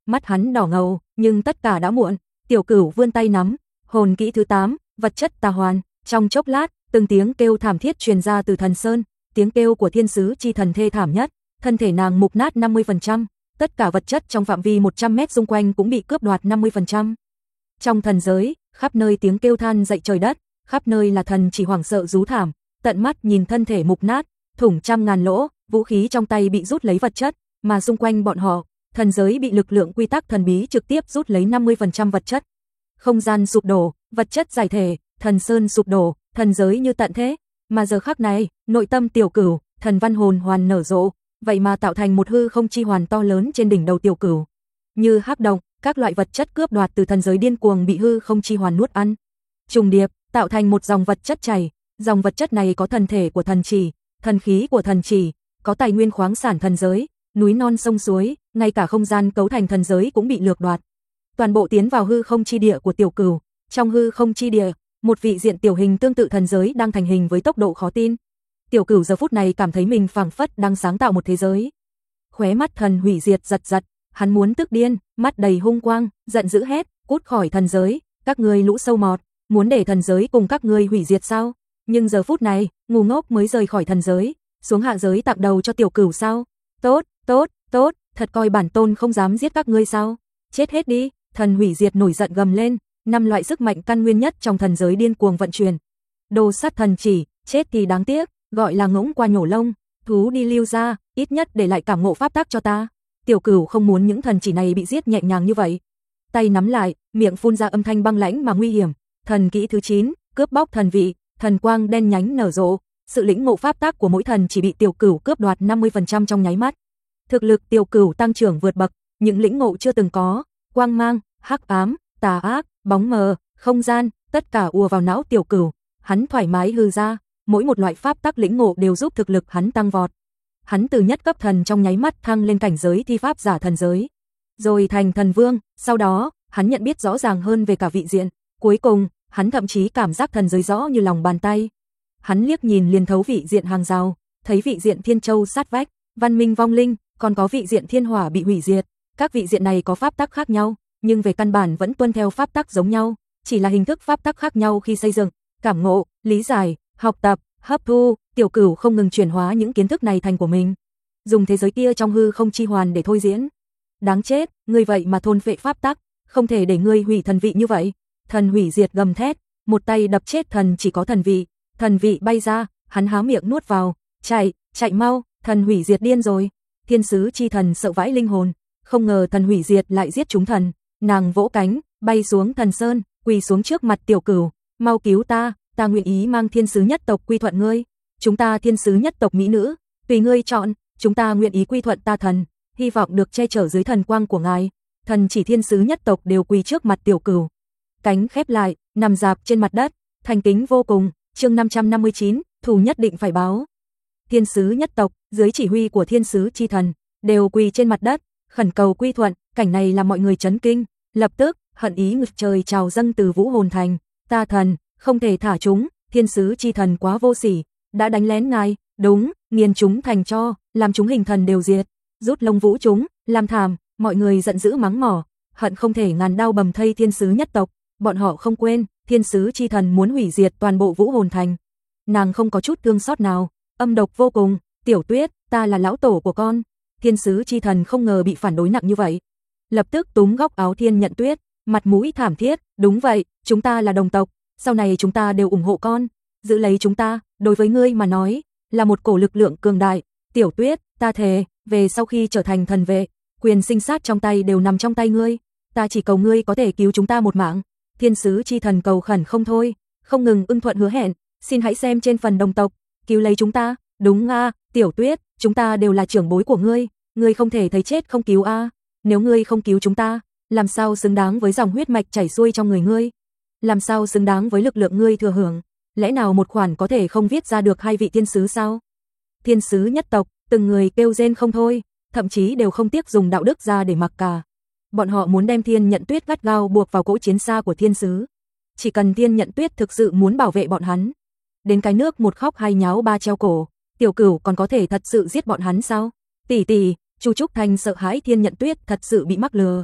Speaker 1: mắt hắn đỏ ngầu, nhưng tất cả đã muộn. Tiểu Cửu vươn tay nắm, hồn kỹ thứ tám, vật chất tà hoàn, trong chốc lát, từng tiếng kêu thảm thiết truyền ra từ thần sơn, tiếng kêu của thiên sứ chi thần thê thảm nhất, thân thể nàng mục nát năm mươi phần trăm, tất cả vật chất trong phạm vi một trăm mét xung quanh cũng bị cướp đoạt năm mươi phần trăm. Trong thần giới, khắp nơi tiếng kêu than dậy trời đất, khắp nơi là thần chỉ hoảng sợ rú thảm, tận mắt nhìn thân thể mục nát, thủng trăm ngàn lỗ, vũ khí trong tay bị rút lấy vật chất, mà xung quanh bọn họ, thần giới bị lực lượng quy tắc thần bí trực tiếp rút lấy năm mươi phần trăm vật chất. Không gian sụp đổ, vật chất giải thể, thần sơn sụp đổ, thần giới như tận thế, mà giờ khắc này, nội tâm Tiểu Cửu, thần văn hồn hoàn nở rộ, vậy mà tạo thành một hư không chi hoàn to lớn trên đỉnh đầu Tiểu Cửu. Như hắc động, các loại vật chất cướp đoạt từ thần giới điên cuồng bị hư không chi hoàn nuốt ăn. Trùng điệp, tạo thành một dòng vật chất chảy, dòng vật chất này có thần thể của thần chỉ, thần khí của thần chỉ, có tài nguyên khoáng sản thần giới, núi non sông suối, ngay cả không gian cấu thành thần giới cũng bị lược đoạt. Toàn bộ tiến vào hư không chi địa của Tiểu Cửu, trong hư không chi địa, một vị diện tiểu hình tương tự thần giới đang thành hình với tốc độ khó tin. Tiểu Cửu giờ phút này cảm thấy mình phảng phất đang sáng tạo một thế giới. Khóe mắt thần hủy diệt giật giật, hắn muốn tức điên, mắt đầy hung quang, giận dữ hét, cút khỏi thần giới, các ngươi lũ sâu mọt, muốn để thần giới cùng các ngươi hủy diệt sao? Nhưng giờ phút này, ngu ngốc mới rời khỏi thần giới, xuống hạ giới tặng đầu cho Tiểu Cửu sao? Tốt, tốt, tốt, thật coi bản tôn không dám giết các ngươi sao? Chết hết đi, thần hủy diệt nổi giận gầm lên, năm loại sức mạnh căn nguyên nhất trong thần giới điên cuồng vận chuyển. Đồ sát thần chỉ, chết thì đáng tiếc, gọi là ngỗng qua nhổ lông, thú đi lưu ra, ít nhất để lại cảm ngộ pháp tắc cho ta. Tiểu Cửu không muốn những thần chỉ này bị giết nhẹ nhàng như vậy. Tay nắm lại, miệng phun ra âm thanh băng lãnh mà nguy hiểm. Thần kỹ thứ chín, cướp bóc thần vị, thần quang đen nhánh nở rộ, sự lĩnh ngộ pháp tắc của mỗi thần chỉ bị Tiểu Cửu cướp đoạt năm mươi phần trăm trong nháy mắt. Thực lực Tiểu Cửu tăng trưởng vượt bậc, những lĩnh ngộ chưa từng có, quang mang, hắc ám, tà ác, bóng mờ, không gian, tất cả ùa vào não Tiểu Cửu, hắn thoải mái hừ ra, mỗi một loại pháp tắc lĩnh ngộ đều giúp thực lực hắn tăng vọt. Hắn từ nhất cấp thần trong nháy mắt thăng lên cảnh giới thi pháp giả thần giới, rồi thành thần vương, sau đó, hắn nhận biết rõ ràng hơn về cả vị diện, cuối cùng, hắn thậm chí cảm giác thần giới rõ như lòng bàn tay. Hắn liếc nhìn liền thấu vị diện hàng rào, thấy vị diện Thiên Châu sát vách, văn minh vong linh, còn có vị diện Thiên Hỏa bị hủy diệt, các vị diện này có pháp tắc khác nhau, nhưng về căn bản vẫn tuân theo pháp tắc giống nhau, chỉ là hình thức pháp tắc khác nhau khi xây dựng, cảm ngộ, lý giải, học tập, hấp thu. Tiểu Cửu không ngừng chuyển hóa những kiến thức này thành của mình, dùng thế giới kia trong hư không chi hoàn để thôi diễn. Đáng chết, ngươi vậy mà thôn phệ pháp tắc, không thể để ngươi hủy thần vị như vậy. Thần hủy diệt gầm thét, một tay đập chết thần chỉ có thần vị, thần vị bay ra, hắn há miệng nuốt vào, chạy, chạy mau, thần hủy diệt điên rồi. Thiên sứ chi thần sợ vãi linh hồn, không ngờ thần hủy diệt lại giết chúng thần, nàng vỗ cánh, bay xuống thần sơn, quỳ xuống trước mặt Tiểu Cửu, mau cứu ta, ta nguyện ý mang thiên sứ nhất tộc quy thuận ngươi. Chúng ta thiên sứ nhất tộc mỹ nữ, tùy ngươi chọn, chúng ta nguyện ý quy thuận ta thần, hy vọng được che chở dưới thần quang của ngài. Thần chỉ thiên sứ nhất tộc đều quỳ trước mặt Tiểu Cửu. Cánh khép lại, nằm dạp trên mặt đất, thành kính vô cùng. Chương năm trăm năm mươi chín, thù nhất định phải báo. Thiên sứ nhất tộc, dưới chỉ huy của thiên sứ chi thần, đều quỳ trên mặt đất, khẩn cầu quy thuận, cảnh này làm mọi người chấn kinh, lập tức, hận ý ngực trời trào dâng từ Vũ Hồn Thành, ta thần, không thể thả chúng, thiên sứ chi thần quá vô sỉ, đã đánh lén ngài, đúng, nghiền chúng thành tro, làm chúng hình thần đều diệt, rút lông vũ chúng, làm thảm, mọi người giận dữ mắng mỏ, hận không thể ngàn đao bầm thây thiên sứ nhất tộc, bọn họ không quên, thiên sứ chi thần muốn hủy diệt toàn bộ Vũ Hồn Thành. Nàng không có chút thương xót nào, âm độc vô cùng, Tiểu Tuyết, ta là lão tổ của con. Thiên sứ chi thần không ngờ bị phản đối nặng như vậy, lập tức túm góc áo Thiên Nhận Tuyết, mặt mũi thảm thiết, đúng vậy, chúng ta là đồng tộc, sau này chúng ta đều ủng hộ con, giữ lấy chúng ta, đối với ngươi mà nói, là một cổ lực lượng cường đại. Tiểu Tuyết, ta thề, về sau khi trở thành thần vệ, quyền sinh sát trong tay đều nằm trong tay ngươi, ta chỉ cầu ngươi có thể cứu chúng ta một mạng. Thiên sứ chi thần cầu khẩn không thôi, không ngừng ưng thuận hứa hẹn, xin hãy xem trên phần đồng tộc, cứu lấy chúng ta. Đúng a, Tiểu Tuyết, chúng ta đều là trưởng bối của ngươi, ngươi không thể thấy chết không cứu a. Nếu ngươi không cứu chúng ta, làm sao xứng đáng với dòng huyết mạch chảy xuôi trong người ngươi? Làm sao xứng đáng với lực lượng ngươi thừa hưởng? Lẽ nào một khoản có thể không viết ra được hai vị thiên sứ sao? Thiên sứ nhất tộc, từng người kêu rên không thôi, thậm chí đều không tiếc dùng đạo đức ra để mặc cả. Bọn họ muốn đem Thiên Nhận Tuyết gắt gao buộc vào cỗ chiến xa của thiên sứ. Chỉ cần Thiên Nhận Tuyết thực sự muốn bảo vệ bọn hắn, đến cái nước một khóc hai nháo ba treo cổ, Tiểu Cửu còn có thể thật sự giết bọn hắn sao? Tỷ tỷ, Chu Trúc Thành sợ hãi Thiên Nhận Tuyết thật sự bị mắc lừa,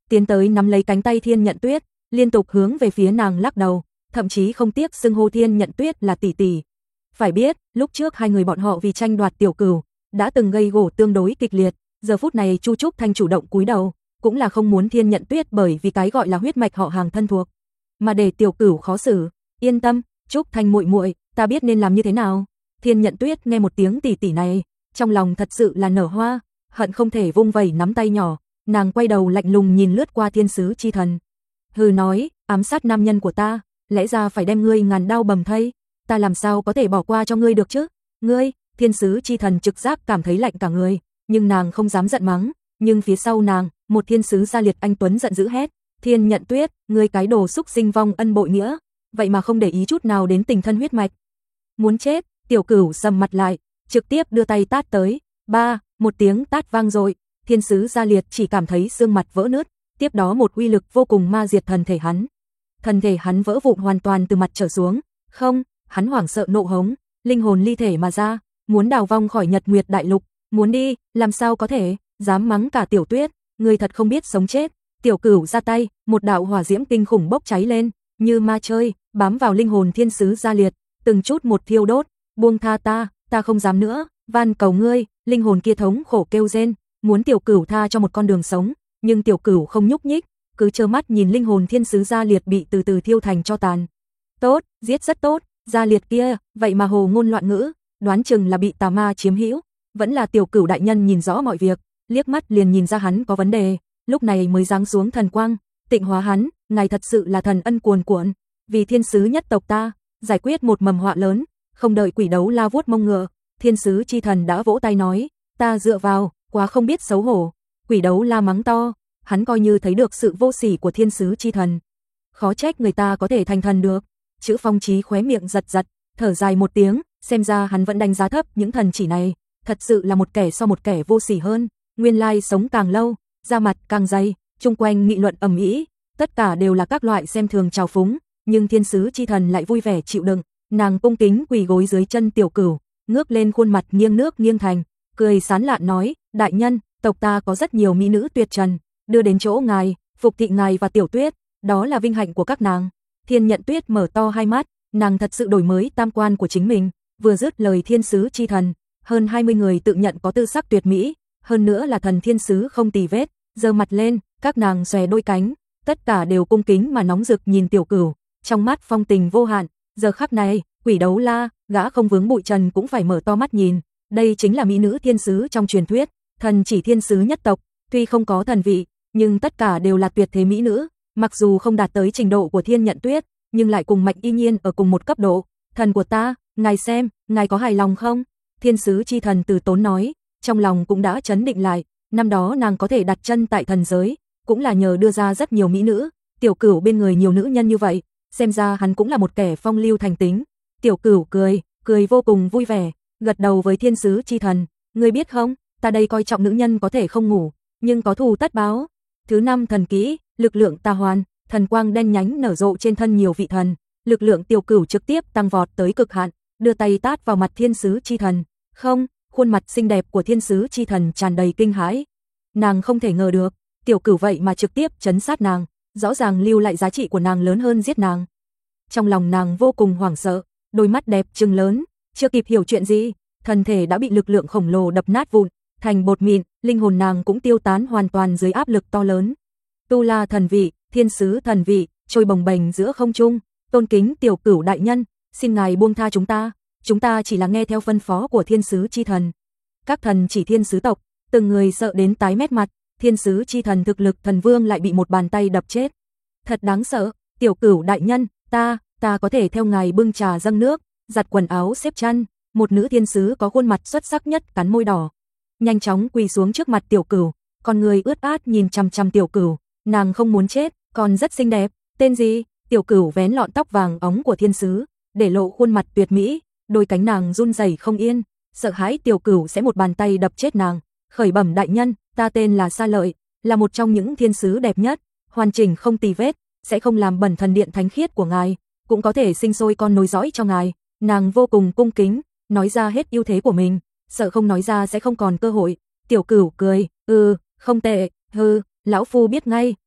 Speaker 1: tiến tới nắm lấy cánh tay Thiên Nhận Tuyết, liên tục hướng về phía nàng lắc đầu, thậm chí không tiếc xưng hô Thiên Nhận Tuyết là tỷ tỷ. Phải biết, lúc trước hai người bọn họ vì tranh đoạt tiểu cửu, đã từng gây gổ tương đối kịch liệt, giờ phút này Chu Trúc Thanh chủ động cúi đầu, cũng là không muốn Thiên Nhận Tuyết bởi vì cái gọi là huyết mạch họ hàng thân thuộc, mà để tiểu cửu khó xử. Yên tâm, Trúc Thanh muội muội, ta biết nên làm như thế nào. Thiên Nhận Tuyết nghe một tiếng tỷ tỷ này, trong lòng thật sự là nở hoa, hận không thể vung vẩy nắm tay nhỏ, nàng quay đầu lạnh lùng nhìn lướt qua Thiên Sứ Chi Thần. Hừ nói, ám sát nam nhân của ta, lẽ ra phải đem ngươi ngàn đao bầm thây, ta làm sao có thể bỏ qua cho ngươi được chứ? Ngươi, Thiên Sứ Chi Thần trực giác cảm thấy lạnh cả người, nhưng nàng không dám giận mắng, nhưng phía sau nàng, một thiên sứ gia liệt anh tuấn giận dữ hét, Thiên Nhận Tuyết, ngươi cái đồ xúc sinh vong ân bội nghĩa, vậy mà không để ý chút nào đến tình thân huyết mạch. Muốn chết, tiểu cửu sầm mặt lại, trực tiếp đưa tay tát tới, ba, một tiếng tát vang dội, thiên sứ gia liệt chỉ cảm thấy xương mặt vỡ nứt, tiếp đó một uy lực vô cùng ma diệt thần thể hắn. Thần thể hắn vỡ vụn hoàn toàn từ mặt trở xuống, không, hắn hoảng sợ nộ hống, linh hồn ly thể mà ra, muốn đào vong khỏi Nhật Nguyệt Đại Lục, muốn đi, làm sao có thể, dám mắng cả Tiểu Tuyết, người thật không biết sống chết. Tiểu cửu ra tay, một đạo hỏa diễm kinh khủng bốc cháy lên, như ma chơi, bám vào linh hồn thiên sứ gia liệt, từng chút một thiêu đốt, buông tha ta, ta không dám nữa, van cầu ngươi, linh hồn kia thống khổ kêu rên, muốn tiểu cửu tha cho một con đường sống, nhưng tiểu cửu không nhúc nhích, cứ trơ mắt nhìn linh hồn thiên sứ gia liệt bị từ từ thiêu thành tro tàn. Tốt, giết rất tốt, gia liệt kia, vậy mà hồ ngôn loạn ngữ, đoán chừng là bị tà ma chiếm hữu, vẫn là tiểu cửu đại nhân nhìn rõ mọi việc, liếc mắt liền nhìn ra hắn có vấn đề, lúc này mới giáng xuống thần quang, tịnh hóa hắn, ngài thật sự là thần ân cuồn cuộn, vì thiên sứ nhất tộc ta, giải quyết một mầm họa lớn, không đợi quỷ đấu la vuốt mông ngựa, thiên sứ chi thần đã vỗ tay nói, ta dựa vào, quá không biết xấu hổ, quỷ đấu la mắng to, hắn coi như thấy được sự vô sỉ của thiên sứ chi thần. Khó trách người ta có thể thành thần được, chữ Phong Chí khóe miệng giật giật, thở dài một tiếng, xem ra hắn vẫn đánh giá thấp những thần chỉ này, thật sự là một kẻ so một kẻ vô sỉ hơn, nguyên lai sống càng lâu, da mặt càng dày, chung quanh nghị luận ầm ĩ, tất cả đều là các loại xem thường trào phúng, nhưng thiên sứ chi thần lại vui vẻ chịu đựng, nàng cung kính quỳ gối dưới chân tiểu cửu, ngước lên khuôn mặt nghiêng nước nghiêng thành, cười sán lạn nói, đại nhân, tộc ta có rất nhiều mỹ nữ tuyệt trần, đưa đến chỗ ngài, phục thị ngài và Tiểu Tuyết, đó là vinh hạnh của các nàng. Thiên Nhận Tuyết mở to hai mắt, nàng thật sự đổi mới tam quan của chính mình, vừa dứt lời thiên sứ chi thần, hơn hai mươi người tự nhận có tư sắc tuyệt mỹ, hơn nữa là thần thiên sứ không tì vết, giơ mặt lên, các nàng xòe đôi cánh, tất cả đều cung kính mà nóng rực nhìn tiểu cửu, trong mắt phong tình vô hạn, giờ khắc này, quỷ đấu la, gã không vướng bụi trần cũng phải mở to mắt nhìn, đây chính là mỹ nữ thiên sứ trong truyền thuyết, thần chỉ thiên sứ nhất tộc, tuy không có thần vị, nhưng tất cả đều là tuyệt thế mỹ nữ, mặc dù không đạt tới trình độ của Thiên Nhận Tuyết, nhưng lại cùng Mạnh Y Nhiên ở cùng một cấp độ, thần của ta, ngài xem, ngài có hài lòng không? Thiên sứ chi thần từ tốn nói, trong lòng cũng đã chấn định lại, năm đó nàng có thể đặt chân tại thần giới, cũng là nhờ đưa ra rất nhiều mỹ nữ, tiểu cửu bên người nhiều nữ nhân như vậy, xem ra hắn cũng là một kẻ phong lưu thành tính. Tiểu cửu cười, cười vô cùng vui vẻ, gật đầu với thiên sứ chi thần, ngươi biết không, ta đây coi trọng nữ nhân có thể không ngủ, nhưng có thù tất báo. Thứ năm thần kỹ, lực lượng tà hoàn, thần quang đen nhánh nở rộ trên thân nhiều vị thần, lực lượng tiểu cửu trực tiếp tăng vọt tới cực hạn, đưa tay tát vào mặt thiên sứ chi thần. Không, khuôn mặt xinh đẹp của thiên sứ chi thần tràn đầy kinh hãi. Nàng không thể ngờ được, tiểu cửu vậy mà trực tiếp trấn sát nàng, rõ ràng lưu lại giá trị của nàng lớn hơn giết nàng. Trong lòng nàng vô cùng hoảng sợ, đôi mắt đẹp trừng lớn, chưa kịp hiểu chuyện gì, thân thể đã bị lực lượng khổng lồ đập nát vụn, thành bột mịn, linh hồn nàng cũng tiêu tán hoàn toàn dưới áp lực to lớn. Tu La thần vị, thiên sứ thần vị, trôi bồng bềnh giữa không trung, tôn kính tiểu cửu đại nhân, xin ngài buông tha chúng ta, chúng ta chỉ là nghe theo phân phó của thiên sứ chi thần. Các thần chỉ thiên sứ tộc, từng người sợ đến tái mét mặt, thiên sứ chi thần thực lực thần vương lại bị một bàn tay đập chết. Thật đáng sợ, tiểu cửu đại nhân, ta, ta có thể theo ngài bưng trà dâng nước, giặt quần áo xếp chăn, một nữ thiên sứ có khuôn mặt xuất sắc nhất cắn môi đỏ. Nhanh chóng quỳ xuống trước mặt tiểu cửu, con người ướt át nhìn chằm chằm tiểu cửu, nàng không muốn chết, còn rất xinh đẹp, tên gì? Tiểu cửu vén lọn tóc vàng óng của thiên sứ, để lộ khuôn mặt tuyệt mỹ, đôi cánh nàng run rẩy không yên, sợ hãi tiểu cửu sẽ một bàn tay đập chết nàng. Khởi bẩm đại nhân, ta tên là Sa Lợi, là một trong những thiên sứ đẹp nhất, hoàn chỉnh không tì vết, sẽ không làm bẩn thần điện thánh khiết của ngài, cũng có thể sinh sôi con nối dõi cho ngài. Nàng vô cùng cung kính, nói ra hết ưu thế của mình, sợ không nói ra sẽ không còn cơ hội. Tiểu cửu cười, ừ, không tệ, hừ, lão phu biết ngay,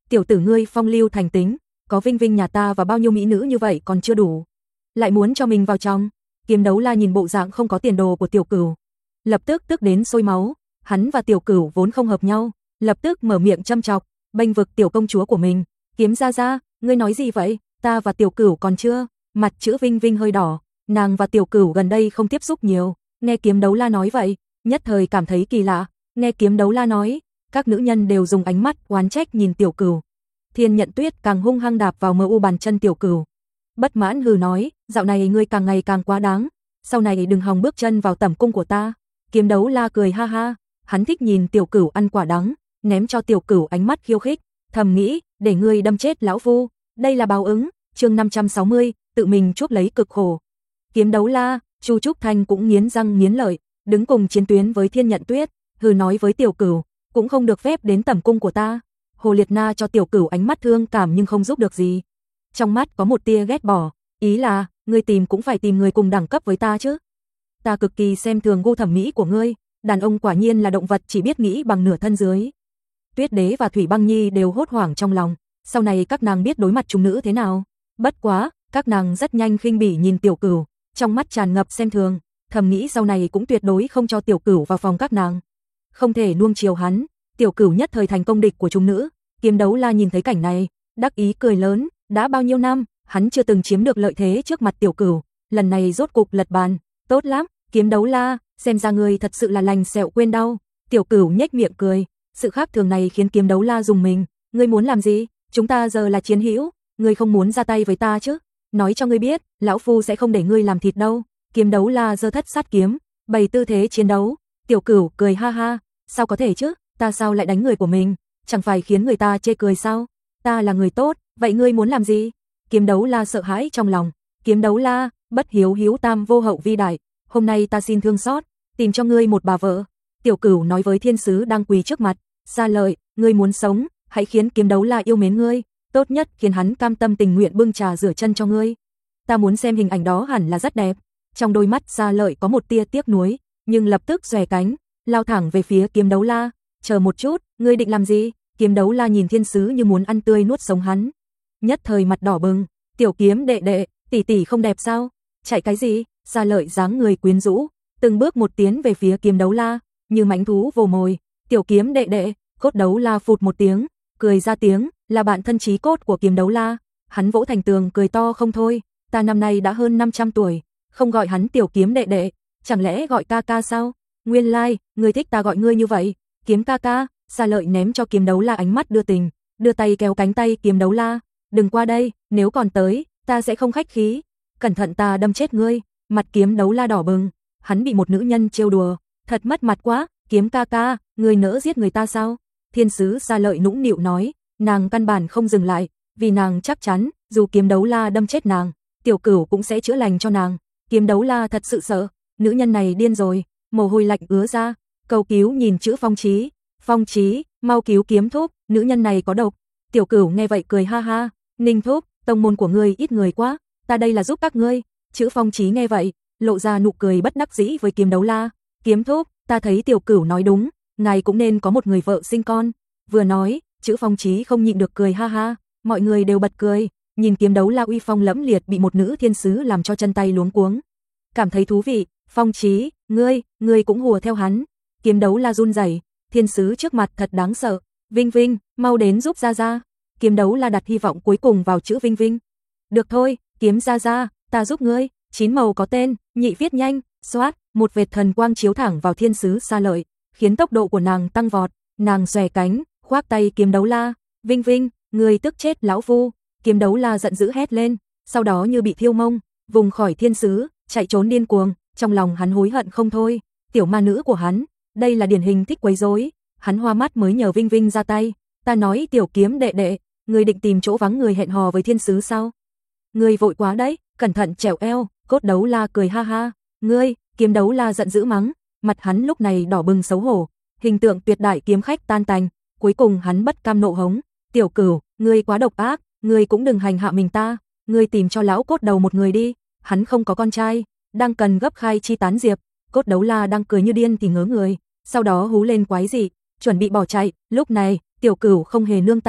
Speaker 1: tiểu tử ngươi phong lưu thành tính, có Vinh Vinh nhà ta và bao nhiêu mỹ nữ như vậy còn chưa đủ, lại muốn cho mình vào trong. Kiếm Đấu La nhìn bộ dạng không có tiền đồ của Tiểu Cửu, lập tức tức đến sôi máu. Hắn và Tiểu Cửu vốn không hợp nhau, lập tức mở miệng châm chọc, bênh vực tiểu công chúa của mình. Kiếm gia gia, ngươi nói gì vậy? Ta và Tiểu Cửu còn chưa. Mặt chữ Vinh Vinh hơi đỏ, nàng và Tiểu Cửu gần đây không tiếp xúc nhiều, nghe Kiếm Đấu La nói vậy, nhất thời cảm thấy kỳ lạ. Nghe Kiếm Đấu La nói, các nữ nhân đều dùng ánh mắt oán trách nhìn Tiểu Cửu. Thiên Nhận Tuyết càng hung hăng đạp vào mờ u bàn chân Tiểu Cửu, bất mãn hừ nói, dạo này ngươi càng ngày càng quá đáng, sau này đừng hòng bước chân vào tẩm cung của ta. Kiếm Đấu La cười ha ha, hắn thích nhìn Tiểu Cửu ăn quả đắng, ném cho Tiểu Cửu ánh mắt khiêu khích, thầm nghĩ, để ngươi đâm chết lão phu, đây là báo ứng. Chương năm trăm sáu mươi, tự mình chuốc lấy cực khổ. Kiếm Đấu La, Chu Trúc Thanh cũng nghiến răng nghiến lợi, đứng cùng chiến tuyến với Thiên Nhận Tuyết, hừ nói với Tiểu Cửu, cũng không được phép đến tẩm cung của ta. Hồ Liệt Na cho Tiểu Cửu ánh mắt thương cảm nhưng không giúp được gì, trong mắt có một tia ghét bỏ, ý là, ngươi tìm cũng phải tìm người cùng đẳng cấp với ta chứ. Ta cực kỳ xem thường gu thẩm mỹ của ngươi, đàn ông quả nhiên là động vật chỉ biết nghĩ bằng nửa thân dưới. Tuyết Đế và Thủy Băng Nhi đều hốt hoảng trong lòng, sau này các nàng biết đối mặt chúng nữ thế nào. Bất quá, các nàng rất nhanh khinh bỉ nhìn Tiểu Cửu, trong mắt tràn ngập xem thường, thầm nghĩ sau này cũng tuyệt đối không cho Tiểu Cửu vào phòng các nàng. Không thể nuông chiều hắn, Tiểu Cửu nhất thời thành công địch của chúng nữ. Kiếm Đấu La nhìn thấy cảnh này, đắc ý cười lớn, đã bao nhiêu năm, hắn chưa từng chiếm được lợi thế trước mặt Tiểu Cửu, lần này rốt cục lật bàn, tốt lắm, Kiếm Đấu La, xem ra ngươi thật sự là lành sẹo quên đau. Tiểu Cửu nhếch miệng cười, sự khác thường này khiến Kiếm Đấu La dùng mình, ngươi muốn làm gì? Chúng ta giờ là chiến hữu, ngươi không muốn ra tay với ta chứ? Nói cho ngươi biết, lão phu sẽ không để ngươi làm thịt đâu. Kiếm Đấu La giơ thất sát kiếm, bày tư thế chiến đấu. Tiểu Cửu cười ha ha, sao có thể chứ, ta sao lại đánh người của mình, chẳng phải khiến người ta chê cười sao? Ta là người tốt, vậy ngươi muốn làm gì? Kiếm Đấu La sợ hãi trong lòng, Kiếm Đấu La, bất hiếu hiếu tam vô hậu vi đại, hôm nay ta xin thương xót, tìm cho ngươi một bà vợ. Tiểu Cửu nói với thiên sứ đang quỳ trước mặt, Sa Lợi, ngươi muốn sống, hãy khiến Kiếm Đấu La yêu mến ngươi, tốt nhất khiến hắn cam tâm tình nguyện bưng trà rửa chân cho ngươi. Ta muốn xem hình ảnh đó, hẳn là rất đẹp. Trong đôi mắt Sa Lợi có một tia tiếc nuối, nhưng lập tức xòe cánh, lao thẳng về phía Kiếm Đấu La. Chờ một chút, ngươi định làm gì? Kiếm Đấu La nhìn thiên sứ như muốn ăn tươi nuốt sống hắn, nhất thời mặt đỏ bừng. Tiểu Kiếm đệ đệ, tỷ tỷ không đẹp sao? Chạy cái gì? Sa Lợi dáng người quyến rũ, từng bước một tiến về phía Kiếm Đấu La, như mãnh thú vồ mồi. Tiểu Kiếm đệ đệ, Cốt Đấu La phụt một tiếng, cười ra tiếng, là bạn thân chí cốt của Kiếm Đấu La. Hắn vỗ thành tường cười to không thôi, ta năm nay đã hơn năm trăm tuổi, không gọi hắn Tiểu Kiếm đệ đệ, chẳng lẽ gọi ca ca sao? Nguyên lai, like, ngươi thích ta gọi ngươi như vậy. Kiếm ca ca. Sa Lợi ném cho Kiếm Đấu La ánh mắt đưa tình, đưa tay kéo cánh tay Kiếm Đấu La, đừng qua đây, nếu còn tới, ta sẽ không khách khí, cẩn thận ta đâm chết ngươi. Mặt Kiếm Đấu La đỏ bừng, hắn bị một nữ nhân trêu đùa, thật mất mặt quá. Kiếm ca ca, ngươi nỡ giết người ta sao? Thiên sứ Sa Lợi nũng nịu nói, nàng căn bản không dừng lại, vì nàng chắc chắn, dù Kiếm Đấu La đâm chết nàng, Tiểu Cửu cũng sẽ chữa lành cho nàng. Kiếm Đấu La thật sự sợ, nữ nhân này điên rồi, mồ hôi lạnh ứa ra, cầu cứu nhìn chữ Phong Chí. Phong Chí, mau cứu Kiếm thúc, nữ nhân này có độc. Tiểu Cửu nghe vậy cười ha ha, Ninh thúc, tông môn của ngươi ít người quá, ta đây là giúp các ngươi. Chữ Phong Chí nghe vậy, lộ ra nụ cười bất đắc dĩ với Kiếm Đấu La. Kiếm thúc, ta thấy Tiểu Cửu nói đúng, ngài cũng nên có một người vợ sinh con. Vừa nói, chữ Phong Chí không nhịn được cười ha ha, mọi người đều bật cười, nhìn Kiếm Đấu La uy phong lẫm liệt bị một nữ thiên sứ làm cho chân tay luống cuống. Cảm thấy thú vị, Phong Chí, ngươi, ngươi cũng hùa theo hắn. Kiếm Đấu La run rẩy, thiên sứ trước mặt thật đáng sợ. Vinh Vinh, mau đến giúp gia gia. Kiếm Đấu La đặt hy vọng cuối cùng vào chữ Vinh Vinh. Được thôi, Kiếm gia gia, ta giúp ngươi. Chín màu có tên, nhị viết nhanh. Xoát, một vệt thần quang chiếu thẳng vào thiên sứ Sa Lợi, khiến tốc độ của nàng tăng vọt. Nàng xòe cánh, khoác tay Kiếm Đấu La. Vinh Vinh, ngươi tức chết lão phu. Kiếm Đấu La giận dữ hét lên, sau đó như bị thiêu mông, vùng khỏi thiên sứ, chạy trốn điên cuồng. Trong lòng hắn hối hận không thôi. Tiểu ma nữ của hắn, đây là điển hình thích quấy rối. Hắn hoa mắt mới nhờ Vinh Vinh ra tay. Ta nói Tiểu Kiếm đệ đệ, ngươi định tìm chỗ vắng người hẹn hò với thiên sứ sao? Ngươi vội quá đấy, cẩn thận trèo eo. Cốt Đấu La cười ha ha. Ngươi, Kiếm Đấu La giận dữ mắng, mặt hắn lúc này đỏ bừng xấu hổ, hình tượng tuyệt đại kiếm khách tan tành. Cuối cùng hắn bất cam nộ hống, Tiểu Cửu, ngươi quá độc ác, ngươi cũng đừng hành hạ mình ta, ngươi tìm cho lão Cốt Đầu một người đi, hắn không có con trai, đang cần gấp khai chi tán diệp. Cốt Đấu La đang cười như điên thì ngớ người, sau đó hú lên quái dị, chuẩn bị bỏ chạy. Lúc này, Tiểu Cửu không hề nương tay,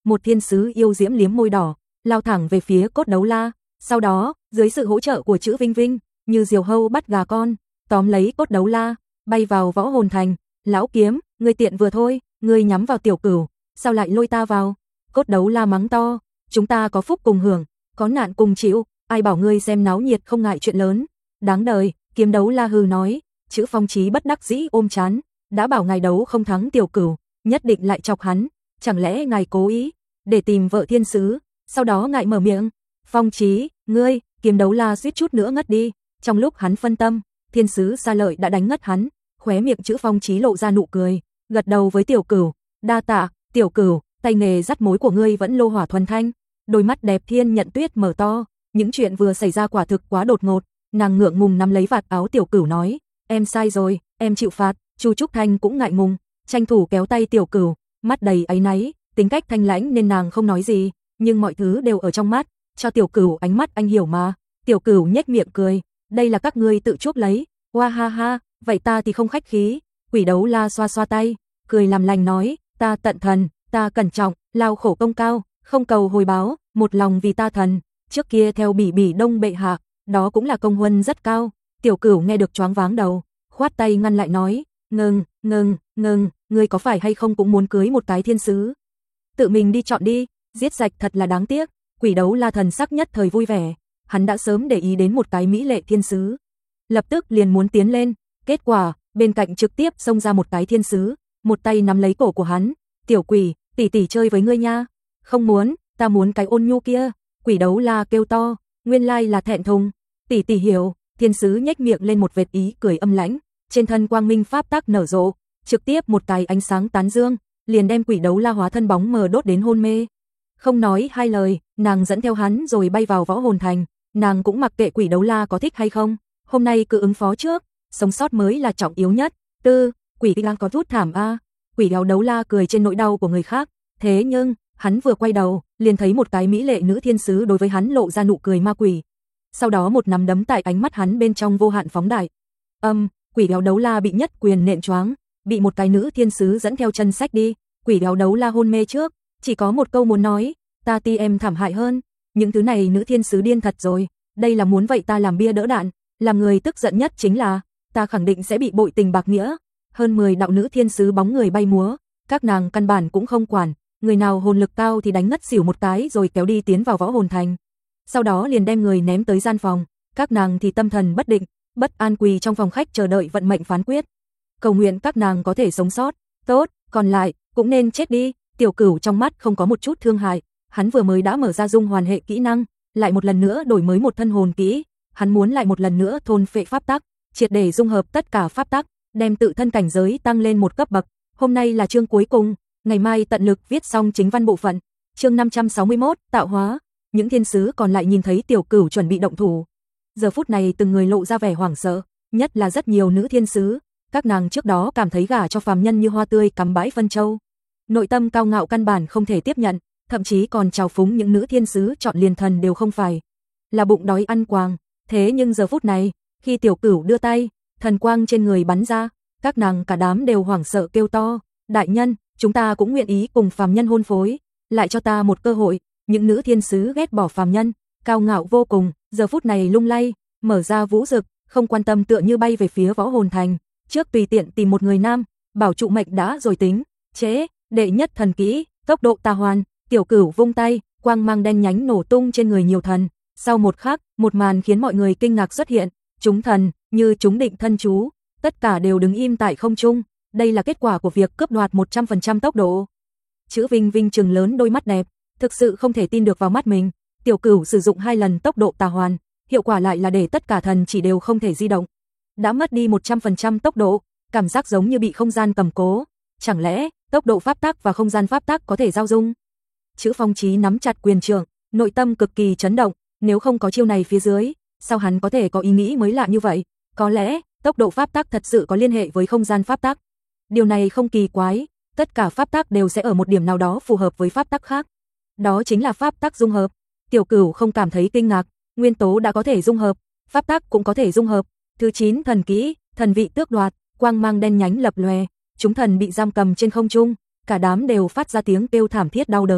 Speaker 1: một thiên sứ yêu diễm liếm môi đỏ, lao thẳng về phía cốt đấu la. Sau đó, dưới sự hỗ trợ của chữ Vinh Vinh, như diều hâu bắt gà con, tóm lấy cốt đấu la, bay vào võ hồn thành. Lão kiếm, ngươi tiện vừa thôi, ngươi nhắm vào tiểu cửu, sao lại lôi ta vào? Cốt đấu la mắng to, chúng ta có phúc cùng hưởng, có nạn cùng chịu, ai bảo ngươi xem náo nhiệt không ngại chuyện lớn. Đáng đời, kiếm đấu la hừ nói, chữ Phong Chí bất đắc dĩ ôm chán, đã bảo ngài đấu không thắng tiểu cửu, nhất định lại chọc hắn, chẳng lẽ ngài cố ý để tìm vợ thiên sứ, sau đó ngài mở miệng. Phong Chí, ngươi, kiếm đấu la suýt chút nữa ngất đi, trong lúc hắn phân tâm, thiên sứ Sa Lợi đã đánh ngất hắn, khóe miệng chữ Phong Chí lộ ra nụ cười, gật đầu với tiểu cửu, đa tạ, tiểu cửu, tay nghề dắt mối của ngươi vẫn lô hỏa thuần thanh. Đôi mắt đẹp Thiên Nhận Tuyết mở to, những chuyện vừa xảy ra quả thực quá đột ngột, nàng ngượng ngùng nắm lấy vạt áo tiểu cửu nói, em sai rồi, em chịu phạt. Chu Trúc Thanh cũng ngại ngùng, tranh thủ kéo tay tiểu cửu, mắt đầy áy náy, tính cách thanh lãnh nên nàng không nói gì, nhưng mọi thứ đều ở trong mắt, cho tiểu cửu ánh mắt anh hiểu mà. Tiểu cửu nhếch miệng cười, đây là các ngươi tự chuốc lấy, hoa ha ha, vậy ta thì không khách khí. Quỷ đấu la xoa xoa tay, cười làm lành nói, ta tận thần, ta cẩn trọng, lao khổ công cao, không cầu hồi báo, một lòng vì ta thần, trước kia theo bỉ bỉ đông bệ hạ, đó cũng là công huân rất cao. Tiểu cửu nghe được choáng váng đầu, khoát tay ngăn lại nói, ngừng, ngừng, ngừng, ngươi có phải hay không cũng muốn cưới một cái thiên sứ? Tự mình đi chọn đi, giết rạch thật là đáng tiếc. Quỷ đấu la thần sắc nhất thời vui vẻ, hắn đã sớm để ý đến một cái mỹ lệ thiên sứ, lập tức liền muốn tiến lên, kết quả, bên cạnh trực tiếp xông ra một cái thiên sứ, một tay nắm lấy cổ của hắn, tiểu quỷ, tỷ tỷ chơi với ngươi nha. Không muốn, ta muốn cái ôn nhu kia. Quỷ đấu la kêu to, nguyên lai là thẹn thùng, tỷ tỷ hiểu. Thiên sứ nhếch miệng lên một vệt ý cười âm lãnh, trên thân quang minh pháp tắc nở rộ, trực tiếp một cái ánh sáng tán dương, liền đem quỷ đấu la hóa thân bóng mờ đốt đến hôn mê. Không nói hai lời, nàng dẫn theo hắn rồi bay vào võ hồn thành, nàng cũng mặc kệ quỷ đấu la có thích hay không, hôm nay cứ ứng phó trước, sống sót mới là trọng yếu nhất. Tư, quỷ lang có rút thảm a. Quỷ áo đấu la cười trên nỗi đau của người khác, thế nhưng, hắn vừa quay đầu, liền thấy một cái mỹ lệ nữ thiên sứ đối với hắn lộ ra nụ cười ma quỷ. Sau đó một nắm đấm tại ánh mắt hắn bên trong vô hạn phóng đại. Âm, um, quỷ áo đấu la bị nhất quyền nện choáng, bị một cái nữ thiên sứ dẫn theo chân xách đi. Quỷ áo đấu la hôn mê trước, chỉ có một câu muốn nói, ta ti em thảm hại hơn, những thứ này nữ thiên sứ điên thật rồi, đây là muốn vậy ta làm bia đỡ đạn, làm người tức giận nhất chính là, ta khẳng định sẽ bị bội tình bạc nghĩa. Hơn mười đạo nữ thiên sứ bóng người bay múa, các nàng căn bản cũng không quản, người nào hồn lực cao thì đánh ngất xỉu một cái rồi kéo đi tiến vào võ hồn thành. Sau đó liền đem người ném tới gian phòng, các nàng thì tâm thần bất định, bất an quỳ trong phòng khách chờ đợi vận mệnh phán quyết. Cầu nguyện các nàng có thể sống sót, tốt, còn lại, cũng nên chết đi. Tiểu cửu trong mắt không có một chút thương hại, hắn vừa mới đã mở ra dung hoàn hệ kỹ năng, lại một lần nữa đổi mới một thân hồn kỹ, hắn muốn lại một lần nữa thôn phệ pháp tắc, triệt để dung hợp tất cả pháp tắc, đem tự thân cảnh giới tăng lên một cấp bậc. Hôm nay là chương cuối cùng, ngày mai tận lực viết xong chính văn bộ phận. Chương năm trăm sáu mươi mốt, tạo hóa. Những thiên sứ còn lại nhìn thấy tiểu cửu chuẩn bị động thủ, giờ phút này từng người lộ ra vẻ hoảng sợ, nhất là rất nhiều nữ thiên sứ, các nàng trước đó cảm thấy gả cho phàm nhân như hoa tươi cắm bãi phân châu, nội tâm cao ngạo căn bản không thể tiếp nhận, thậm chí còn trào phúng những nữ thiên sứ chọn liền thần đều không phải, là bụng đói ăn quàng. Thế nhưng giờ phút này, khi tiểu cửu đưa tay, thần quang trên người bắn ra, các nàng cả đám đều hoảng sợ kêu to, đại nhân, chúng ta cũng nguyện ý cùng phàm nhân hôn phối, lại cho ta một cơ hội. Những nữ thiên sứ ghét bỏ phàm nhân, cao ngạo vô cùng, giờ phút này lung lay, mở ra vũ dực, không quan tâm tựa như bay về phía võ hồn thành, trước tùy tiện tìm một người nam, bảo trụ mệnh đã rồi tính. Chế, đệ nhất thần kỹ, tốc độ tà hoàn. Tiểu cửu vung tay, quang mang đen nhánh nổ tung trên người nhiều thần. Sau một khắc, một màn khiến mọi người kinh ngạc xuất hiện, chúng thần, như chúng định thân chú, tất cả đều đứng im tại không trung. Đây là kết quả của việc cướp đoạt một trăm phần trăm tốc độ. Chữ Vinh Vinh trừng lớn đôi mắt đẹp, thực sự không thể tin được vào mắt mình. Tiểu cửu sử dụng hai lần tốc độ tà hoàn, hiệu quả lại là để tất cả thần chỉ đều không thể di động. Đã mất đi một trăm phần trăm tốc độ, cảm giác giống như bị không gian cầm cố. Chẳng lẽ, tốc độ pháp tắc và không gian pháp tắc có thể giao dung? Chữ Phong Chí nắm chặt quyền trượng, nội tâm cực kỳ chấn động, nếu không có chiêu này phía dưới, sao hắn có thể có ý nghĩ mới lạ như vậy? Có lẽ, tốc độ pháp tắc thật sự có liên hệ với không gian pháp tắc. Điều này không kỳ quái, tất cả pháp tắc đều sẽ ở một điểm nào đó phù hợp với pháp tắc khác. Đó chính là pháp tắc dung hợp. Tiểu cửu không cảm thấy kinh ngạc, nguyên tố đã có thể dung hợp, pháp tắc cũng có thể dung hợp. Thứ chín thần kỹ, thần vị tước đoạt, quang mang đen nhánh lập lòe, chúng thần bị giam cầm trên không trung, cả đám đều phát ra tiếng kêu thảm thiết đau đớn.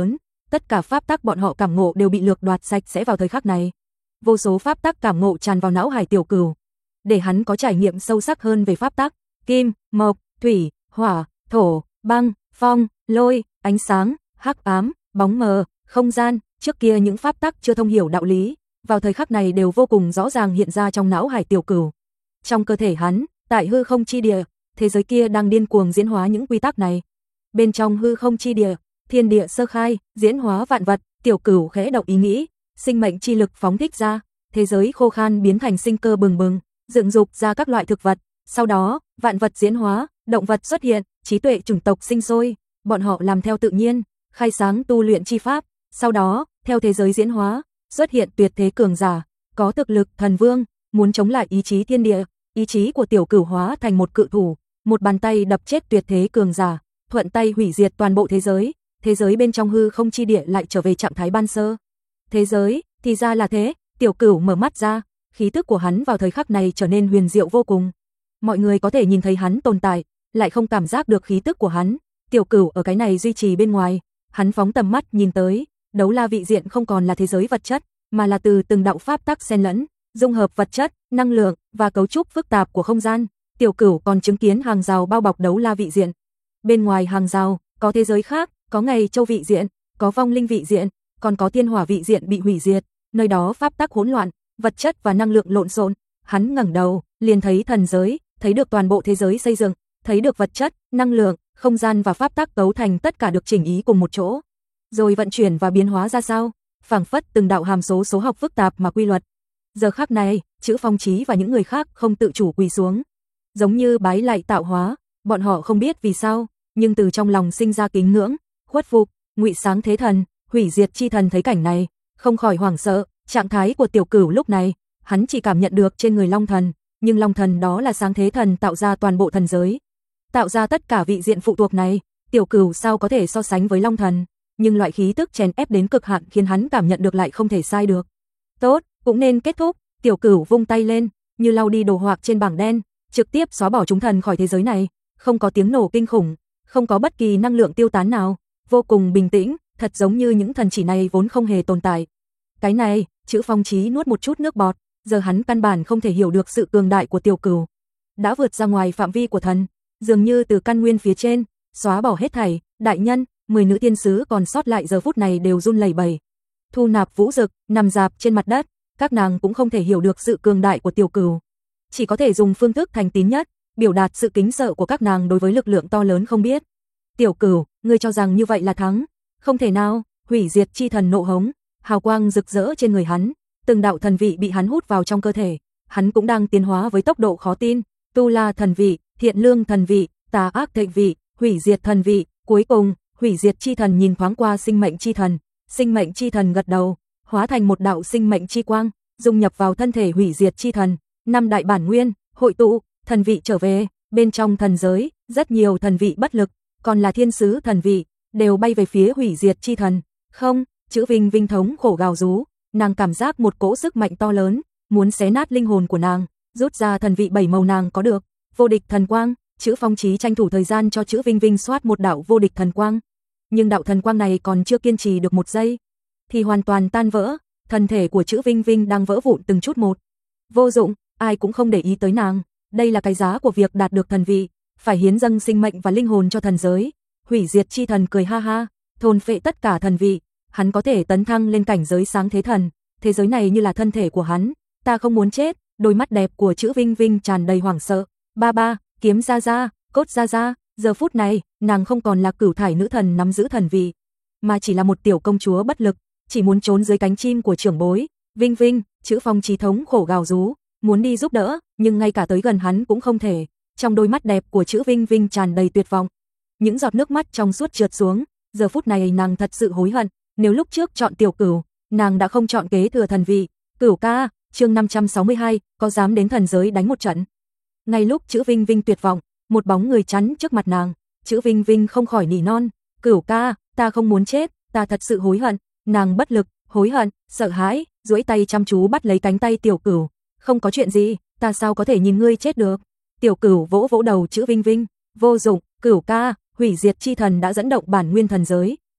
Speaker 1: tất cả pháp tắc bọn họ cảm ngộ đều bị lược đoạt sạch sẽ vào thời khắc này. Vô số pháp tắc cảm ngộ tràn vào não hải Tiểu Cửu, để hắn có trải nghiệm sâu sắc hơn về pháp tắc, kim, mộc, thủy, hỏa, thổ, băng, phong, lôi, ánh sáng, hắc ám, bóng mờ, không gian, trước kia những pháp tắc chưa thông hiểu đạo lý, vào thời khắc này đều vô cùng rõ ràng hiện ra trong não hải Tiểu Cửu. Trong cơ thể hắn, tại hư không chi địa, thế giới kia đang điên cuồng diễn hóa những quy tắc này. Bên trong hư không chi địa, thiên địa sơ khai, diễn hóa vạn vật, Tiểu Cửu khẽ động ý nghĩ, sinh mệnh chi lực phóng thích ra, thế giới khô khan biến thành sinh cơ bừng bừng, dựng dục ra các loại thực vật, sau đó, vạn vật diễn hóa, động vật xuất hiện, trí tuệ chủng tộc sinh sôi, bọn họ làm theo tự nhiên, khai sáng tu luyện chi pháp, sau đó, theo thế giới diễn hóa, xuất hiện tuyệt thế cường giả, có thực lực thần vương, muốn chống lại ý chí thiên địa, ý chí của Tiểu Cửu hóa thành một cự thủ, một bàn tay đập chết tuyệt thế cường giả, thuận tay hủy diệt toàn bộ thế giới, thế giới bên trong hư không chi địa lại trở về trạng thái ban sơ. Thế giới, thì ra là thế, Tiểu Cửu mở mắt ra, khí tức của hắn vào thời khắc này trở nên huyền diệu vô cùng. Mọi người có thể nhìn thấy hắn tồn tại, lại không cảm giác được khí tức của hắn. Tiểu Cửu ở cái này duy trì bên ngoài, hắn phóng tầm mắt nhìn tới, đấu la vị diện không còn là thế giới vật chất, mà là từ từng đạo pháp tắc xen lẫn, dung hợp vật chất, năng lượng và cấu trúc phức tạp của không gian. Tiểu Cửu còn chứng kiến hàng rào bao bọc đấu la vị diện. Bên ngoài hàng rào, có thế giới khác, có Ngày Châu vị diện, có Vong Linh vị diện, còn có Thiên Hỏa vị diện bị hủy diệt, nơi đó pháp tắc hỗn loạn, vật chất và năng lượng lộn xộn. Hắn ngẩng đầu, liền thấy thần giới, thấy được toàn bộ thế giới xây dựng, thấy được vật chất, năng lượng, không gian và pháp tắc cấu thành tất cả được chỉnh ý cùng một chỗ. Rồi vận chuyển và biến hóa ra sao? Phảng phất từng đạo hàm số số học phức tạp mà quy luật. Giờ khắc này, Chữ Phong Chí và những người khác không tự chủ quỳ xuống, giống như bái lại tạo hóa, bọn họ không biết vì sao, nhưng từ trong lòng sinh ra kính ngưỡng, khuất phục. Ngụy Sáng Thế Thần, Hủy Diệt Chi Thần thấy cảnh này, không khỏi hoảng sợ, trạng thái của Tiểu Cửu lúc này, hắn chỉ cảm nhận được trên người Long Thần, nhưng Long Thần đó là Sáng Thế Thần tạo ra toàn bộ thần giới, tạo ra tất cả vị diện phụ thuộc này, Tiểu Cửu sao có thể so sánh với Long Thần, nhưng loại khí tức chèn ép đến cực hạn khiến hắn cảm nhận được lại không thể sai được. Tốt, cũng nên kết thúc. Tiểu Cửu vung tay lên, như lau đi đồ họa trên bảng đen, trực tiếp xóa bỏ chúng thần khỏi thế giới này, không có tiếng nổ kinh khủng, không có bất kỳ năng lượng tiêu tán nào, vô cùng bình tĩnh, thật giống như những thần chỉ này vốn không hề tồn tại. Cái này, Chữ Phong Chí nuốt một chút nước bọt, giờ hắn căn bản không thể hiểu được sự cường đại của Tiểu Cửu, đã vượt ra ngoài phạm vi của thần, dường như từ căn nguyên phía trên, xóa bỏ hết thảy. Đại nhân, mười nữ tiên sứ còn sót lại giờ phút này đều run lẩy bẩy, thu nạp vũ dực, nằm dạp trên mặt đất, các nàng cũng không thể hiểu được sự cường đại của Tiểu Cửu, chỉ có thể dùng phương thức thành tín nhất, biểu đạt sự kính sợ của các nàng đối với lực lượng to lớn không biết. Tiểu Cửu, ngươi cho rằng như vậy là thắng? Không thể nào. Hủy Diệt Chi Thần nộ hống, hào quang rực rỡ trên người hắn, từng đạo thần vị bị hắn hút vào trong cơ thể, hắn cũng đang tiến hóa với tốc độ khó tin. Tu La thần vị, Thiện Lương thần vị, Tà Ác thịnh vị, Hủy Diệt thần vị, cuối cùng, Hủy Diệt Chi Thần nhìn thoáng qua Sinh Mệnh Chi Thần, Sinh Mệnh Chi Thần gật đầu, hóa thành một đạo sinh mệnh chi quang, dung nhập vào thân thể Hủy Diệt Chi Thần. Năm đại bản nguyên hội tụ, thần vị trở về, bên trong thần giới, rất nhiều thần vị bất lực, còn là thiên sứ thần vị, đều bay về phía Hủy Diệt Chi Thần. Không, Chữ Vinh Vinh thống khổ gào rú, nàng cảm giác một cỗ sức mạnh to lớn, muốn xé nát linh hồn của nàng, rút ra thần vị bảy màu nàng có được, vô địch thần quang. Chữ Phong Chí tranh thủ thời gian cho Chữ Vinh Vinh soát một đạo vô địch thần quang, nhưng đạo thần quang này còn chưa kiên trì được một giây, thì hoàn toàn tan vỡ, thân thể của Chữ Vinh Vinh đang vỡ vụn từng chút một. Vô dụng, ai cũng không để ý tới nàng, đây là cái giá của việc đạt được thần vị, phải hiến dâng sinh mệnh và linh hồn cho thần giới. Hủy Diệt Chi Thần cười ha ha, thôn phệ tất cả thần vị, hắn có thể tấn thăng lên cảnh giới Sáng Thế Thần, thế giới này như là thân thể của hắn, ta không muốn chết. Đôi mắt đẹp của Chữ Vinh Vinh tràn đầy hoảng sợ, ba ba, kiếm ra ra, cốt ra ra. Giờ phút này, nàng không còn là cửu thải nữ thần nắm giữ thần vị, mà chỉ là một tiểu công chúa bất lực, chỉ muốn trốn dưới cánh chim của trưởng bối. Vinh Vinh, Chữ Phong Chí thống khổ gào rú, muốn đi giúp đỡ, nhưng ngay cả tới gần hắn cũng không thể. Trong đôi mắt đẹp của Chữ Vinh Vinh tràn đầy tuyệt vọng, những giọt nước mắt trong suốt trượt xuống. Giờ phút này nàng thật sự hối hận, nếu lúc trước chọn Tiểu Cửu, nàng đã không chọn kế thừa thần vị. Cửu ca, chương năm trăm sáu mươi hai, có dám đến thần giới đánh một trận? Ngay lúc Chữ Vinh Vinh tuyệt vọng, một bóng người chắn trước mặt nàng, Chữ Vinh Vinh không khỏi nỉ non, Cửu ca, ta không muốn chết, ta thật sự hối hận. Nàng bất lực, hối hận, sợ hãi, duỗi tay chăm chú bắt lấy cánh tay Tiểu Cửu, không có chuyện gì, ta sao có thể nhìn ngươi chết được. Tiểu Cửu vỗ vỗ đầu Chữ Vinh Vinh, vô dụng, Cửu ca, Hủy Diệt Chi Thần đã dẫn động bản nguyên thần giới,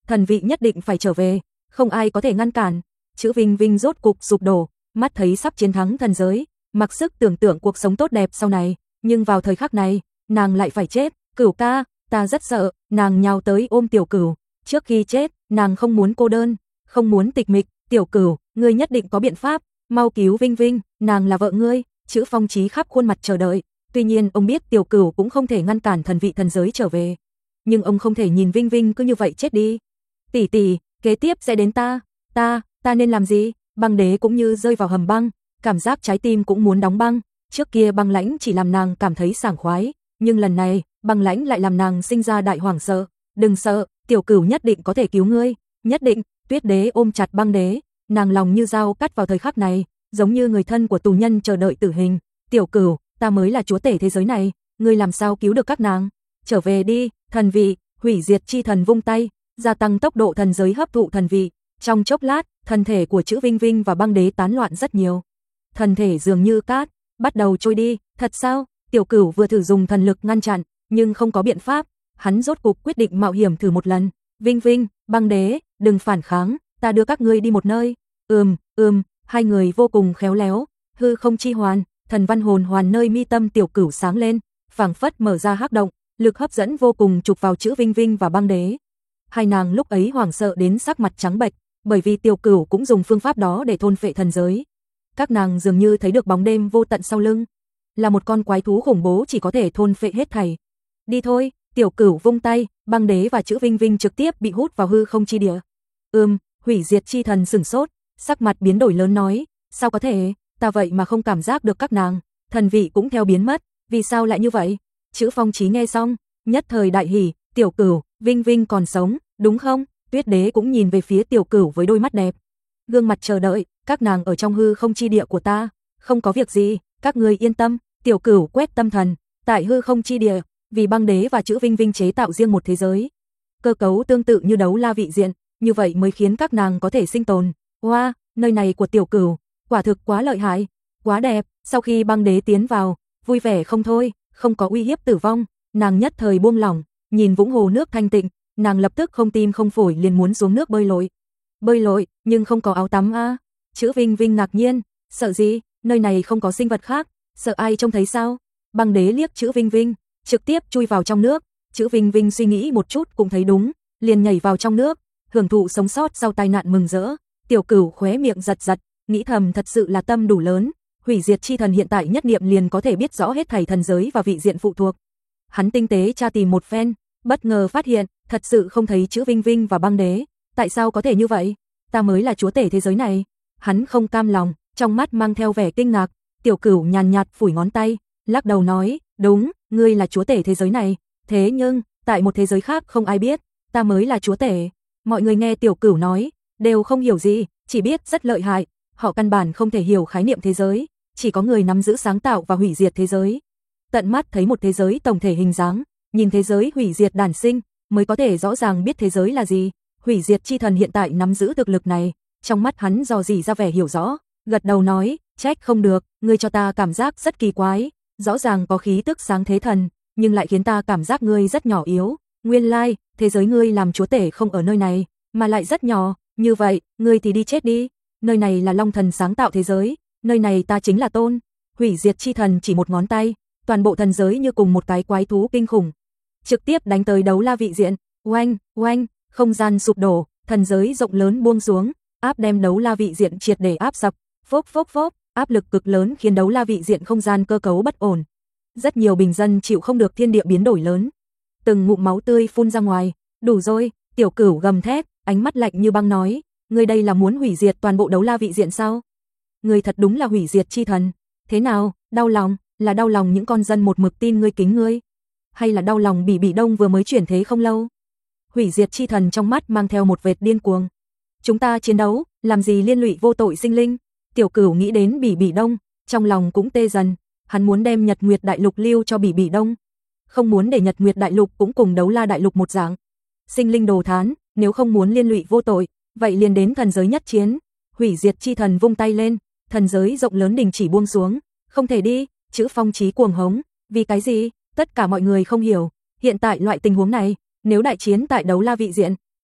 Speaker 1: thần vị nhất định phải trở về, không ai có thể ngăn cản. Chữ Vinh Vinh rốt cục sụp đổ, mắt thấy sắp chiến thắng thần giới, mặc sức tưởng tượng cuộc sống tốt đẹp sau này, nhưng vào thời khắc này, nàng lại phải chết. Cửu ca, ta rất sợ. Nàng nhào tới ôm Tiểu Cửu, trước khi chết, nàng không muốn cô đơn, không muốn tịch mịch. Tiểu Cửu, ngươi nhất định có biện pháp, mau cứu Vinh Vinh, nàng là vợ ngươi. Chữ Phong Chí khắp khuôn mặt chờ đợi, tuy nhiên ông biết Tiểu Cửu cũng không thể ngăn cản thần vị thần giới trở về, nhưng ông không thể nhìn Vinh Vinh cứ như vậy chết đi. Tỷ tỷ, kế tiếp sẽ đến ta, ta, ta nên làm gì? Băng Đế cũng như rơi vào hầm băng, cảm giác trái tim cũng muốn đóng băng. Trước kia băng lãnh chỉ làm nàng cảm thấy sảng khoái, nhưng lần này, băng lãnh lại làm nàng sinh ra đại hoảng sợ. Đừng sợ, Tiểu Cửu nhất định có thể cứu ngươi, nhất định. Tuyết Đế ôm chặt Băng Đế, nàng lòng như dao cắt vào thời khắc này, giống như người thân của tù nhân chờ đợi tử hình. Tiểu Cửu, ta mới là chúa tể thế giới này, ngươi làm sao cứu được các nàng? Trở về đi, thần vị. Hủy diệt chi thần vung tay, gia tăng tốc độ thần giới hấp thụ thần vị. Trong chốc lát, thân thể của chữ Vinh Vinh và Băng Đế tán loạn rất nhiều. Thân thể dường như cát, bắt đầu trôi đi. Thật sao? Tiểu Cửu vừa thử dùng thần lực ngăn chặn, nhưng không có biện pháp. Hắn rốt cục quyết định mạo hiểm thử một lần. Vinh Vinh, Băng Đế, đừng phản kháng, ta đưa các ngươi đi một nơi. Ừm, ừm, hai người vô cùng khéo léo. Hư không chi hoàn, thần văn hồn hoàn nơi mi tâm Tiểu Cửu sáng lên, phảng phất mở ra hắc động, lực hấp dẫn vô cùng chụp vào chữ Vinh Vinh và Băng Đế. Hai nàng lúc ấy hoảng sợ đến sắc mặt trắng bệch, bởi vì Tiểu Cửu cũng dùng phương pháp đó để thôn phệ thần giới. Các nàng dường như thấy được bóng đêm vô tận sau lưng, là một con quái thú khủng bố chỉ có thể thôn phệ hết thảy. Đi thôi, Tiểu Cửu vung tay, Băng Đế và chữ Vinh Vinh trực tiếp bị hút vào hư không chi địa. Ừm, hủy diệt chi thần sửng sốt, sắc mặt biến đổi lớn nói, sao có thể, ta vậy mà không cảm giác được các nàng, thần vị cũng theo biến mất, vì sao lại như vậy? Chữ Phong Chí nghe xong, nhất thời đại hỉ, Tiểu Cửu, Vinh Vinh còn sống, đúng không? Tuyết Đế cũng nhìn về phía Tiểu Cửu với đôi mắt đẹp, gương mặt chờ đợi, các nàng ở trong hư không chi địa của ta, không có việc gì, các ngươi yên tâm. Tiểu Cửu quét tâm thần, tại hư không chi địa, vì Băng Đế và chữ Vinh Vinh chế tạo riêng một thế giới, cơ cấu tương tự như đấu la vị diện, như vậy mới khiến các nàng có thể sinh tồn. Wow, nơi này của Tiểu Cửu, quả thực quá lợi hại, quá đẹp. Sau khi Băng Đế tiến vào, vui vẻ không thôi, không có uy hiếp tử vong, nàng nhất thời buông lỏng, nhìn vũng hồ nước thanh tịnh, nàng lập tức không tim không phổi liền muốn xuống nước bơi lội. Bơi lội, nhưng không có áo tắm a. À? Chữ Vinh Vinh ngạc nhiên, sợ gì, nơi này không có sinh vật khác, sợ ai trông thấy sao? Băng Đế liếc chữ Vinh Vinh, trực tiếp chui vào trong nước. Chữ Vinh Vinh suy nghĩ một chút cũng thấy đúng, liền nhảy vào trong nước, hưởng thụ sống sót sau tai nạn mừng rỡ. Tiểu Cửu khóe miệng giật giật, nghĩ thầm thật sự là tâm đủ lớn, hủy diệt chi thần hiện tại nhất niệm liền có thể biết rõ hết thảy thần giới và vị diện phụ thuộc. Hắn tinh tế tra tìm một phen, bất ngờ phát hiện, thật sự không thấy chữ Vinh Vinh và Băng Đế. Tại sao có thể như vậy? Ta mới là chúa tể thế giới này. Hắn không cam lòng, trong mắt mang theo vẻ kinh ngạc. Tiểu Cửu nhàn nhạt phủi ngón tay, lắc đầu nói, đúng, ngươi là chúa tể thế giới này, thế nhưng, tại một thế giới khác không ai biết, ta mới là chúa tể. Mọi người nghe Tiểu Cửu nói, đều không hiểu gì, chỉ biết rất lợi hại, họ căn bản không thể hiểu khái niệm thế giới, chỉ có người nắm giữ sáng tạo và hủy diệt thế giới. Tận mắt thấy một thế giới tổng thể hình dáng, nhìn thế giới hủy diệt đản sinh, mới có thể rõ ràng biết thế giới là gì. Hủy diệt chi thần hiện tại nắm giữ thực lực này, trong mắt hắn dò dỉ ra vẻ hiểu rõ, gật đầu nói, trách không được, ngươi cho ta cảm giác rất kỳ quái, rõ ràng có khí tức sáng thế thần, nhưng lại khiến ta cảm giác ngươi rất nhỏ yếu. Nguyên lai, like, thế giới ngươi làm chúa tể không ở nơi này, mà lại rất nhỏ, như vậy, ngươi thì đi chết đi. Nơi này là Long Thần sáng tạo thế giới, nơi này ta chính là tôn. Hủy diệt chi thần chỉ một ngón tay, toàn bộ thần giới như cùng một cái quái thú kinh khủng, trực tiếp đánh tới đấu la vị diện. Oanh, oanh, không gian sụp đổ, thần giới rộng lớn buông xuống, áp đem đấu la vị diện triệt để áp sập. Phốc phốc phốc, áp lực cực lớn khiến đấu la vị diện không gian cơ cấu bất ổn. Rất nhiều bình dân chịu không được thiên địa biến đổi lớn, từng ngụm máu tươi phun ra ngoài. Đủ rồi, Tiểu Cửu gầm thét, ánh mắt lạnh như băng nói, ngươi đây là muốn hủy diệt toàn bộ đấu la vị diện sao? Ngươi thật đúng là hủy diệt chi thần. Thế nào, đau lòng, là đau lòng những con dân một mực tin ngươi kính ngươi, hay là đau lòng Bỉ Bỉ Đông vừa mới chuyển thế không lâu? Hủy diệt chi thần trong mắt mang theo một vệt điên cuồng. Chúng ta chiến đấu, làm gì liên lụy vô tội sinh linh? Tiểu Cửu nghĩ đến Bỉ Bỉ Đông, trong lòng cũng tê dần, hắn muốn đem Nhật Nguyệt Đại Lục lưu cho Bỉ Bỉ Đông, không muốn để Nhật Nguyệt Đại Lục cũng cùng đấu la đại lục một dạng. Sinh linh đồ thán, nếu không muốn liên lụy vô tội, vậy liền đến thần giới nhất chiến. Hủy diệt chi thần vung tay lên, thần giới rộng lớn đình chỉ buông xuống. Không thể đi, chữ Phong Chí cuồng hống, vì cái gì? Tất cả mọi người không hiểu, hiện tại loại tình huống này, nếu đại chiến tại đấu la vị diện,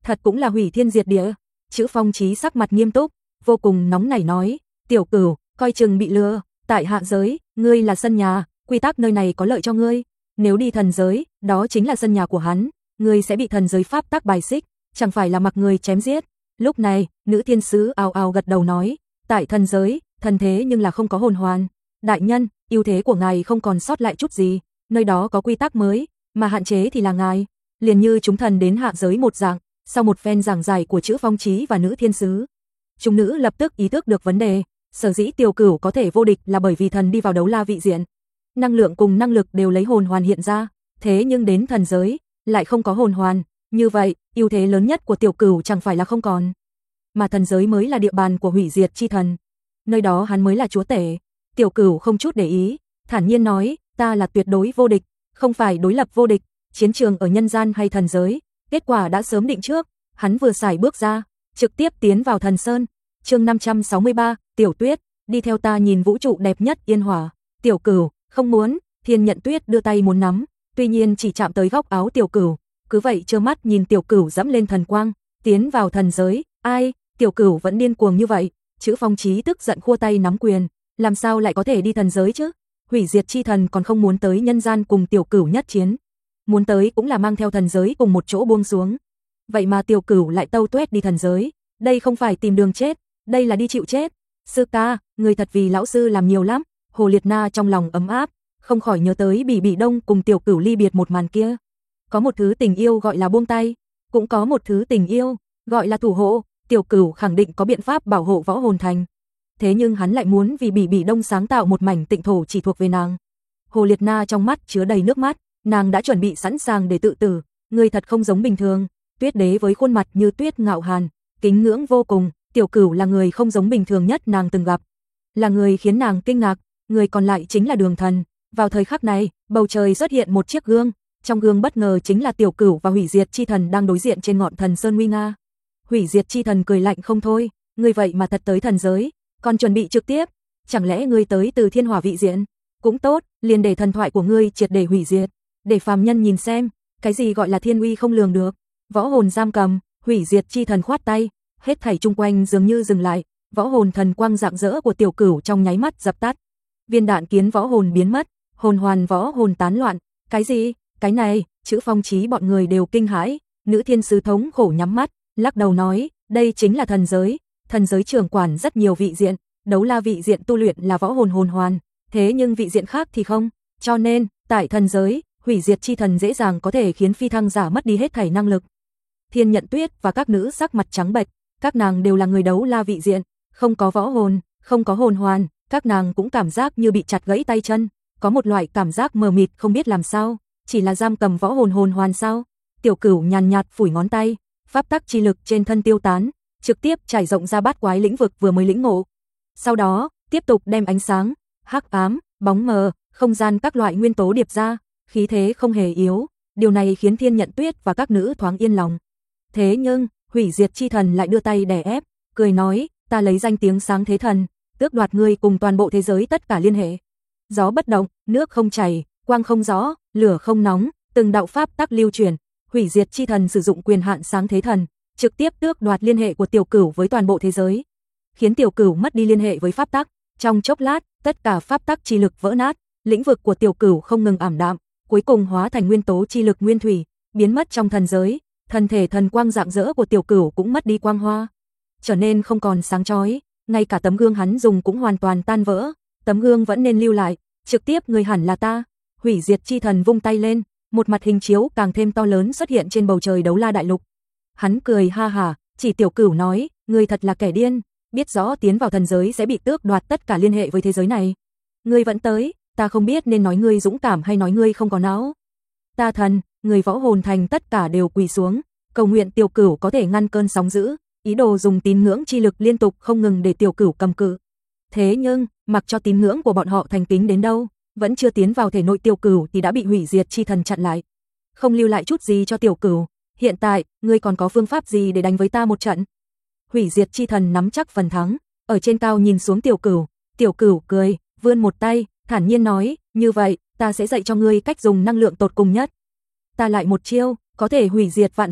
Speaker 1: thật cũng là hủy thiên diệt địa. Chữ Phong Chí sắc mặt nghiêm túc, vô cùng nóng nảy nói, tiểu cửu, coi chừng bị lừa, tại hạ giới, ngươi là sân nhà, quy tắc nơi này có lợi cho ngươi, nếu đi thần giới, đó chính là sân nhà của hắn, ngươi sẽ bị thần giới pháp tắc bài xích, chẳng phải là mặc người chém giết. Lúc này, nữ thiên sứ ào ào gật đầu nói, tại thần giới, thần thế nhưng là không có hồn hoàn. Đại nhân, ưu thế của ngài không còn sót lại chút gì, nơi đó có quy tắc mới, mà hạn chế thì là ngài. Liền như chúng thần đến hạ giới một dạng, sau một phen giảng giải của chữ Phong Chí và nữ thiên sứ, chúng nữ lập tức ý thức được vấn đề, sở dĩ Tiểu Cửu có thể vô địch là bởi vì thần đi vào đấu la vị diện. Năng lượng cùng năng lực đều lấy hồn hoàn hiện ra, thế nhưng đến thần giới, lại không có hồn hoàn, như vậy, ưu thế lớn nhất của Tiểu Cửu chẳng phải là không còn. Mà thần giới mới là địa bàn của hủy diệt chi thần, nơi đó hắn mới là chúa tể. Tiểu Cửu không chút để ý, thản nhiên nói, ta là tuyệt đối vô địch, không phải đối lập vô địch, chiến trường ở nhân gian hay thần giới, kết quả đã sớm định trước, hắn vừa xài bước ra, trực tiếp tiến vào thần sơn. Chương năm trăm sáu mươi ba, Tiểu Tuyết, đi theo ta nhìn vũ trụ đẹp nhất Yên Hỏa. Tiểu Cửu, không muốn. Thiên Nhận Tuyết đưa tay muốn nắm, tuy nhiên chỉ chạm tới góc áo Tiểu Cửu, cứ vậy trơ mắt nhìn Tiểu Cửu dẫm lên thần quang, tiến vào thần giới. Ai, Tiểu Cửu vẫn điên cuồng như vậy. Chữ Phong Chí tức giận khua tay nắm quyền, làm sao lại có thể đi thần giới chứ? Hủy diệt chi thần còn không muốn tới nhân gian cùng Tiểu Cửu nhất chiến, muốn tới cũng là mang theo thần giới cùng một chỗ buông xuống. Vậy mà Tiểu Cửu lại tâu tuét đi thần giới, đây không phải tìm đường chết, đây là đi chịu chết. Sư ca, người thật vì lão sư làm nhiều lắm. Hồ Liệt Na trong lòng ấm áp, không khỏi nhớ tới Bỉ Bỉ Đông cùng Tiểu Cửu ly biệt một màn kia. Có một thứ tình yêu gọi là buông tay, cũng có một thứ tình yêu gọi là thủ hộ. Tiểu Cửu khẳng định có biện pháp bảo hộ võ hồn thành, thế nhưng hắn lại muốn vì Bỉ Bỉ Đông sáng tạo một mảnh tịnh thổ chỉ thuộc về nàng. Hồ Liệt Na trong mắt chứa đầy nước mắt, nàng đã chuẩn bị sẵn sàng để tự tử. Người thật không giống bình thường. Tuyết Đế với khuôn mặt như tuyết ngạo hàn, kính ngưỡng vô cùng. Tiểu Cửu là người không giống bình thường nhất nàng từng gặp, là người khiến nàng kinh ngạc. Người còn lại chính là Đường Thần. Vào thời khắc này, bầu trời xuất hiện một chiếc gương, trong gương bất ngờ chính là Tiểu Cửu và Hủy Diệt Chi Thần đang đối diện trên ngọn thần sơn nguy nga. Hủy Diệt Chi Thần cười lạnh không thôi, ngươi vậy mà thật tới thần giới, còn chuẩn bị trực tiếp, chẳng lẽ ngươi tới từ Thiên Hỏa vị diện? Cũng tốt, liền để thần thoại của ngươi triệt để hủy diệt, để phàm nhân nhìn xem, cái gì gọi là thiên uy không lường được. Võ hồn giam cầm. Hủy Diệt Chi Thần khoát tay, hết thảy chung quanh dường như dừng lại, võ hồn thần quang rạng rỡ của Tiểu Cửu trong nháy mắt dập tắt. Viên đạn kiến võ hồn biến mất, hồn hoàn võ hồn tán loạn. Cái gì? Cái này? Chữ Phong Chí bọn người đều kinh hãi. Nữ thiên sứ thống khổ nhắm mắt, lắc đầu nói, đây chính là thần giới. Thần giới trưởng quản rất nhiều vị diện, đấu la vị diện tu luyện là võ hồn hồn hoàn, thế nhưng vị diện khác thì không, cho nên, tại thần giới, Hủy Diệt Chi Thần dễ dàng có thể khiến phi thăng giả mất đi hết thảy năng lực. Thiên Nhận Tuyết và các nữ sắc mặt trắng bệch, các nàng đều là người đấu la vị diện, không có võ hồn, không có hồn hoàn, các nàng cũng cảm giác như bị chặt gãy tay chân, có một loại cảm giác mờ mịt không biết làm sao, chỉ là giam cầm võ hồn hồn hoàn sao? Tiểu Cửu nhàn nhạt phủi ngón tay, pháp tắc chi lực trên thân tiêu tán, trực tiếp trải rộng ra bát quái lĩnh vực vừa mới lĩnh ngộ. Sau đó, tiếp tục đem ánh sáng, hắc ám, bóng mờ, không gian các loại nguyên tố điệp ra, khí thế không hề yếu, điều này khiến Thiên Nhận Tuyết và các nữ thoáng yên lòng. Thế nhưng, Hủy Diệt Chi Thần lại đưa tay đè ép, cười nói, ta lấy danh tiếng sáng thế thần, tước đoạt ngươi cùng toàn bộ thế giới tất cả liên hệ. Gió bất động, nước không chảy, quang không rõ, lửa không nóng, từng đạo pháp tắc lưu truyền. Hủy Diệt Chi Thần sử dụng quyền hạn sáng thế thần, trực tiếp tước đoạt liên hệ của Tiểu Cửu với toàn bộ thế giới, khiến Tiểu Cửu mất đi liên hệ với pháp tắc. Trong chốc lát, tất cả pháp tắc chi lực vỡ nát, lĩnh vực của Tiểu Cửu không ngừng ảm đạm, cuối cùng hóa thành nguyên tố chi lực nguyên thủy, biến mất trong thần giới. Thân thể thần quang rạng rỡ của Tiểu Cửu cũng mất đi quang hoa, trở nên không còn sáng chói, ngay cả tấm gương hắn dùng cũng hoàn toàn tan vỡ. Tấm gương vẫn nên lưu lại, trực tiếp người hẳn là ta. Hủy Diệt Chi Thần vung tay lên, một mặt hình chiếu càng thêm to lớn xuất hiện trên bầu trời đấu la đại lục. Hắn cười ha hả, chỉ Tiểu Cửu nói, ngươi thật là kẻ điên, biết rõ tiến vào thần giới sẽ bị tước đoạt tất cả liên hệ với thế giới này. Ngươi vẫn tới, ta không biết nên nói ngươi dũng cảm hay nói ngươi không có não. Ta thần, người võ hồn thành tất cả đều quỳ xuống, cầu nguyện Tiểu Cửu có thể ngăn cơn sóng dữ, ý đồ dùng tín ngưỡng chi lực liên tục không ngừng để Tiểu Cửu cầm cự. Thế nhưng, mặc cho tín ngưỡng của bọn họ thành kính đến đâu, vẫn chưa tiến vào thể nội Tiểu Cửu thì đã bị Hủy Diệt Chi Thần chặn lại, không lưu lại chút gì cho Tiểu Cửu. Hiện tại, ngươi còn có phương pháp gì để đánh với ta một trận? Hủy Diệt Chi Thần nắm chắc phần thắng, ở trên cao nhìn xuống Tiểu Cửu. Tiểu Cửu cười, vươn một tay, thản nhiên nói, như vậy, ta sẽ dạy cho ngươi cách dùng năng lượng tột cùng nhất. Ta lại một chiêu, có thể hủy diệt vạn vật,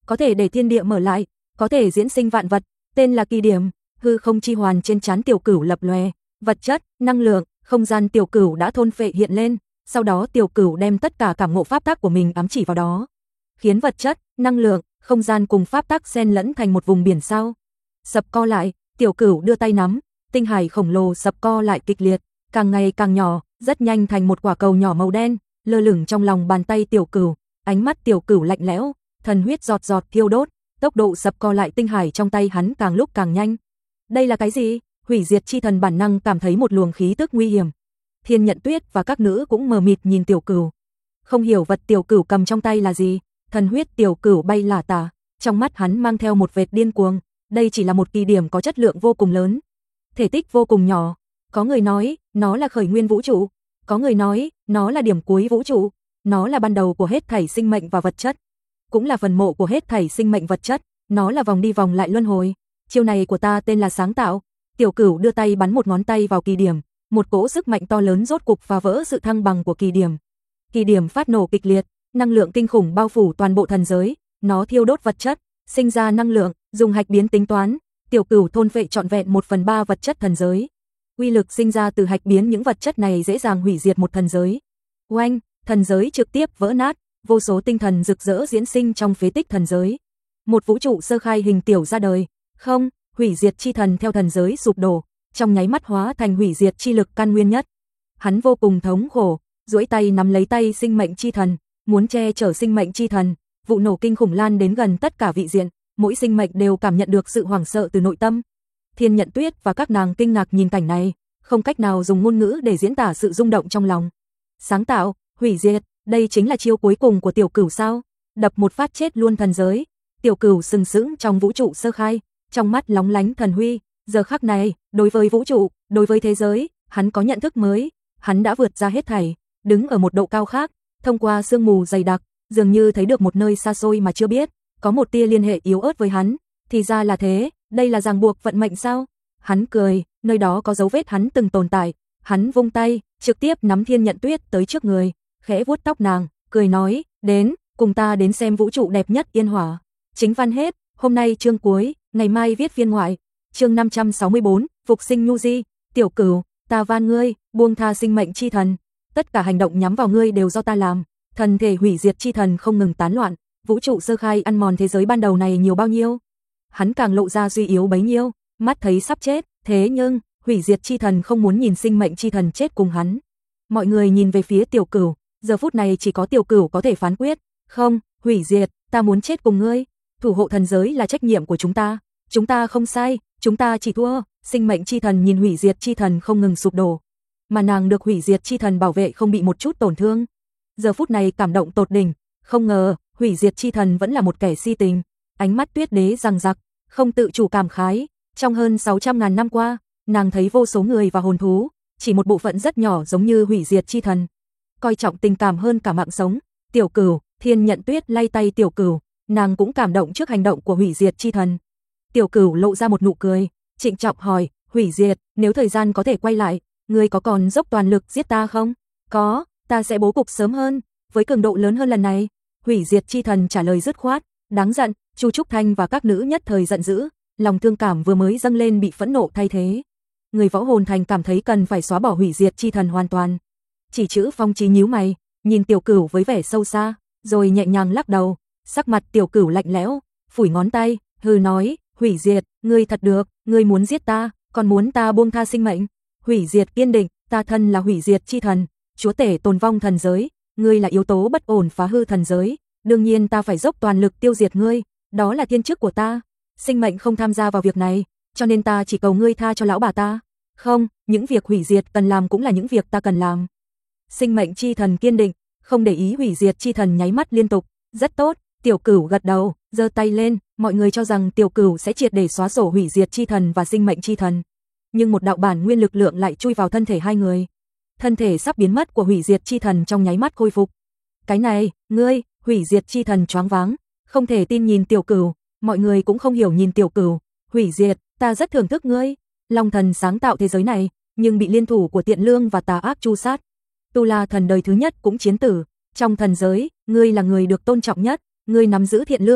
Speaker 1: có thể để thiên địa mở lại, có thể diễn sinh vạn vật, tên là kỳ điểm. Hư không chi hoàn trên trán Tiểu Cửu lập lòe, vật chất, năng lượng, không gian Tiểu Cửu đã thôn phệ hiện lên, sau đó Tiểu Cửu đem tất cả cảm ngộ pháp tắc của mình ám chỉ vào đó, khiến vật chất, năng lượng, không gian cùng pháp tắc xen lẫn thành một vùng biển sao. Sập co lại, Tiểu Cửu đưa tay nắm, tinh hải khổng lồ sập co lại kịch liệt, càng ngày càng nhỏ, rất nhanh thành một quả cầu nhỏ màu đen, lơ lửng trong lòng bàn tay Tiểu Cửu, ánh mắt Tiểu Cửu lạnh lẽo, thần huyết giọt giọt thiêu đốt, tốc độ sập co lại tinh hải trong tay hắn càng lúc càng nhanh. Đây là cái gì? Hủy diệt chi thần bản năng cảm thấy một luồng khí tức nguy hiểm. Thiên Nhận Tuyết và các nữ cũng mờ mịt nhìn Tiểu Cửu, không hiểu vật Tiểu Cửu cầm trong tay là gì. Thần huyết Tiểu Cửu bay lả tả, trong mắt hắn mang theo một vệt điên cuồng. Đây chỉ là một kỳ điểm có chất lượng vô cùng lớn, thể tích vô cùng nhỏ. Có người nói nó là khởi nguyên vũ trụ, có người nói nó là điểm cuối vũ trụ, nó là ban đầu của hết thảy sinh mệnh và vật chất, cũng là phần mộ của hết thảy sinh mệnh vật chất, nó là vòng đi vòng lại luân hồi. Chiêu này của ta tên là sáng tạo. Tiểu Cửu đưa tay bắn một ngón tay vào kỳ điểm, một cỗ sức mạnh to lớn rốt cục phá vỡ sự thăng bằng của kỳ điểm. Kỳ điểm phát nổ kịch liệt, năng lượng kinh khủng bao phủ toàn bộ thần giới, nó thiêu đốt vật chất, sinh ra năng lượng, dùng hạch biến tính toán, Tiểu Cửu thôn phệ trọn vẹn một phần ba vật chất thần giới. Uy lực sinh ra từ hạch biến những vật chất này dễ dàng hủy diệt một thần giới. Oanh, thần giới trực tiếp vỡ nát, vô số tinh thần rực rỡ diễn sinh trong phế tích thần giới. Một vũ trụ sơ khai hình tiểu ra đời. Không, hủy diệt chi thần theo thần giới sụp đổ, trong nháy mắt hóa thành hủy diệt chi lực căn nguyên nhất. Hắn vô cùng thống khổ, duỗi tay nắm lấy tay sinh mệnh chi thần, muốn che chở sinh mệnh chi thần. Vụ nổ kinh khủng lan đến gần tất cả vị diện, mỗi sinh mệnh đều cảm nhận được sự hoảng sợ từ nội tâm. Thiên Nhận Tuyết và các nàng kinh ngạc nhìn cảnh này, không cách nào dùng ngôn ngữ để diễn tả sự rung động trong lòng. Sáng tạo, hủy diệt, đây chính là chiêu cuối cùng của Tiểu Cửu sao? Đập một phát chết luôn thần giới. Tiểu Cửu sừng sững trong vũ trụ sơ khai, trong mắt lóng lánh thần huy. Giờ khắc này, đối với vũ trụ, đối với thế giới, hắn có nhận thức mới. Hắn đã vượt ra hết thảy, đứng ở một độ cao khác, thông qua sương mù dày đặc, dường như thấy được một nơi xa xôi mà chưa biết, có một tia liên hệ yếu ớt với hắn. Thì ra là thế, đây là ràng buộc vận mệnh sao? Hắn cười, nơi đó có dấu vết hắn từng tồn tại. Hắn vung tay, trực tiếp nắm Thiên Nhận Tuyết tới trước người, khẽ vuốt tóc nàng, cười nói, đến, cùng ta đến xem vũ trụ đẹp nhất Yên Hỏa. Chính văn hết, hôm nay chương cuối, ngày mai viết phiên ngoại. Chương năm trăm sáu mươi bốn, phục sinh Nhu Di. Tiểu Cửu, ta van ngươi, buông tha sinh mệnh chi thần. Tất cả hành động nhắm vào ngươi đều do ta làm. Thần thể hủy diệt chi thần không ngừng tán loạn, vũ trụ sơ khai ăn mòn thế giới ban đầu này nhiều bao nhiêu. Hắn càng lộ ra suy yếu bấy nhiêu, mắt thấy sắp chết, thế nhưng, hủy diệt chi thần không muốn nhìn sinh mệnh chi thần chết cùng hắn. Mọi người nhìn về phía Tiểu Cửu, giờ phút này chỉ có Tiểu Cửu có thể phán quyết, không, hủy diệt, ta muốn chết cùng ngươi. Thủ hộ thần giới là trách nhiệm của chúng ta, chúng ta không sai, chúng ta chỉ thua. Sinh mệnh chi thần nhìn hủy diệt chi thần không ngừng sụp đổ, mà nàng được hủy diệt chi thần bảo vệ không bị một chút tổn thương. Giờ phút này cảm động tột đỉnh, không ngờ, hủy diệt chi thần vẫn là một kẻ si tình. Ánh mắt Tuyết Đế giằng giặc, không tự chủ cảm khái, trong hơn sáu trăm ngàn năm qua, nàng thấy vô số người và hồn thú, chỉ một bộ phận rất nhỏ giống như hủy diệt chi thần, coi trọng tình cảm hơn cả mạng sống. Tiểu Cửu, Thiên Nhận Tuyết lay tay Tiểu Cửu, nàng cũng cảm động trước hành động của hủy diệt chi thần. Tiểu Cửu lộ ra một nụ cười, trịnh trọng hỏi, hủy diệt, nếu thời gian có thể quay lại, ngươi có còn dốc toàn lực giết ta không? Có, ta sẽ bố cục sớm hơn, với cường độ lớn hơn lần này. Hủy diệt chi thần trả lời dứt khoát, đáng giận. Chu Trúc Thanh và các nữ nhất thời giận dữ, lòng thương cảm vừa mới dâng lên bị phẫn nộ thay thế. Người võ hồn thành cảm thấy cần phải xóa bỏ hủy diệt chi thần hoàn toàn. Chỉ chữ Phong Chí nhíu mày, nhìn Tiểu Cửu với vẻ sâu xa, rồi nhẹ nhàng lắc đầu, sắc mặt Tiểu Cửu lạnh lẽo, phủi ngón tay, hừ nói, hủy diệt, ngươi thật được, ngươi muốn giết ta, còn muốn ta buông tha sinh mệnh. Hủy diệt kiên định, ta thân là hủy diệt chi thần, chúa tể tồn vong thần giới, ngươi là yếu tố bất ổn phá hư thần giới, đương nhiên ta phải dốc toàn lực tiêu diệt ngươi, đó là thiên chức của ta. Sinh mệnh không tham gia vào việc này, cho nên ta chỉ cầu ngươi tha cho lão bà ta. Không, những việc hủy diệt cần làm cũng là những việc ta cần làm. Sinh mệnh chi thần kiên định, không để ý hủy diệt chi thần nháy mắt liên tục, rất tốt. Tiểu Cửu gật đầu, giơ tay lên, mọi người cho rằng Tiểu Cửu sẽ triệt để xóa sổ hủy diệt chi thần và sinh mệnh chi thần. Nhưng một đạo bản nguyên lực lượng lại chui vào thân thể hai người. Thân thể sắp biến mất của hủy diệt chi thần trong nháy mắt khôi phục. Cái này, ngươi, hủy diệt chi thần choáng váng, không thể tin nhìn Tiểu Cửu, mọi người cũng không hiểu nhìn Tiểu Cửu. Hủy diệt, ta rất thưởng thức ngươi. Long thần sáng tạo thế giới này, nhưng bị liên thủ của Tiện Lương và tà ác tru sát. Tu La thần đời thứ nhất cũng chiến tử, trong thần giới, ngươi là người được tôn trọng nhất, ngươi nắm giữ thiện lương,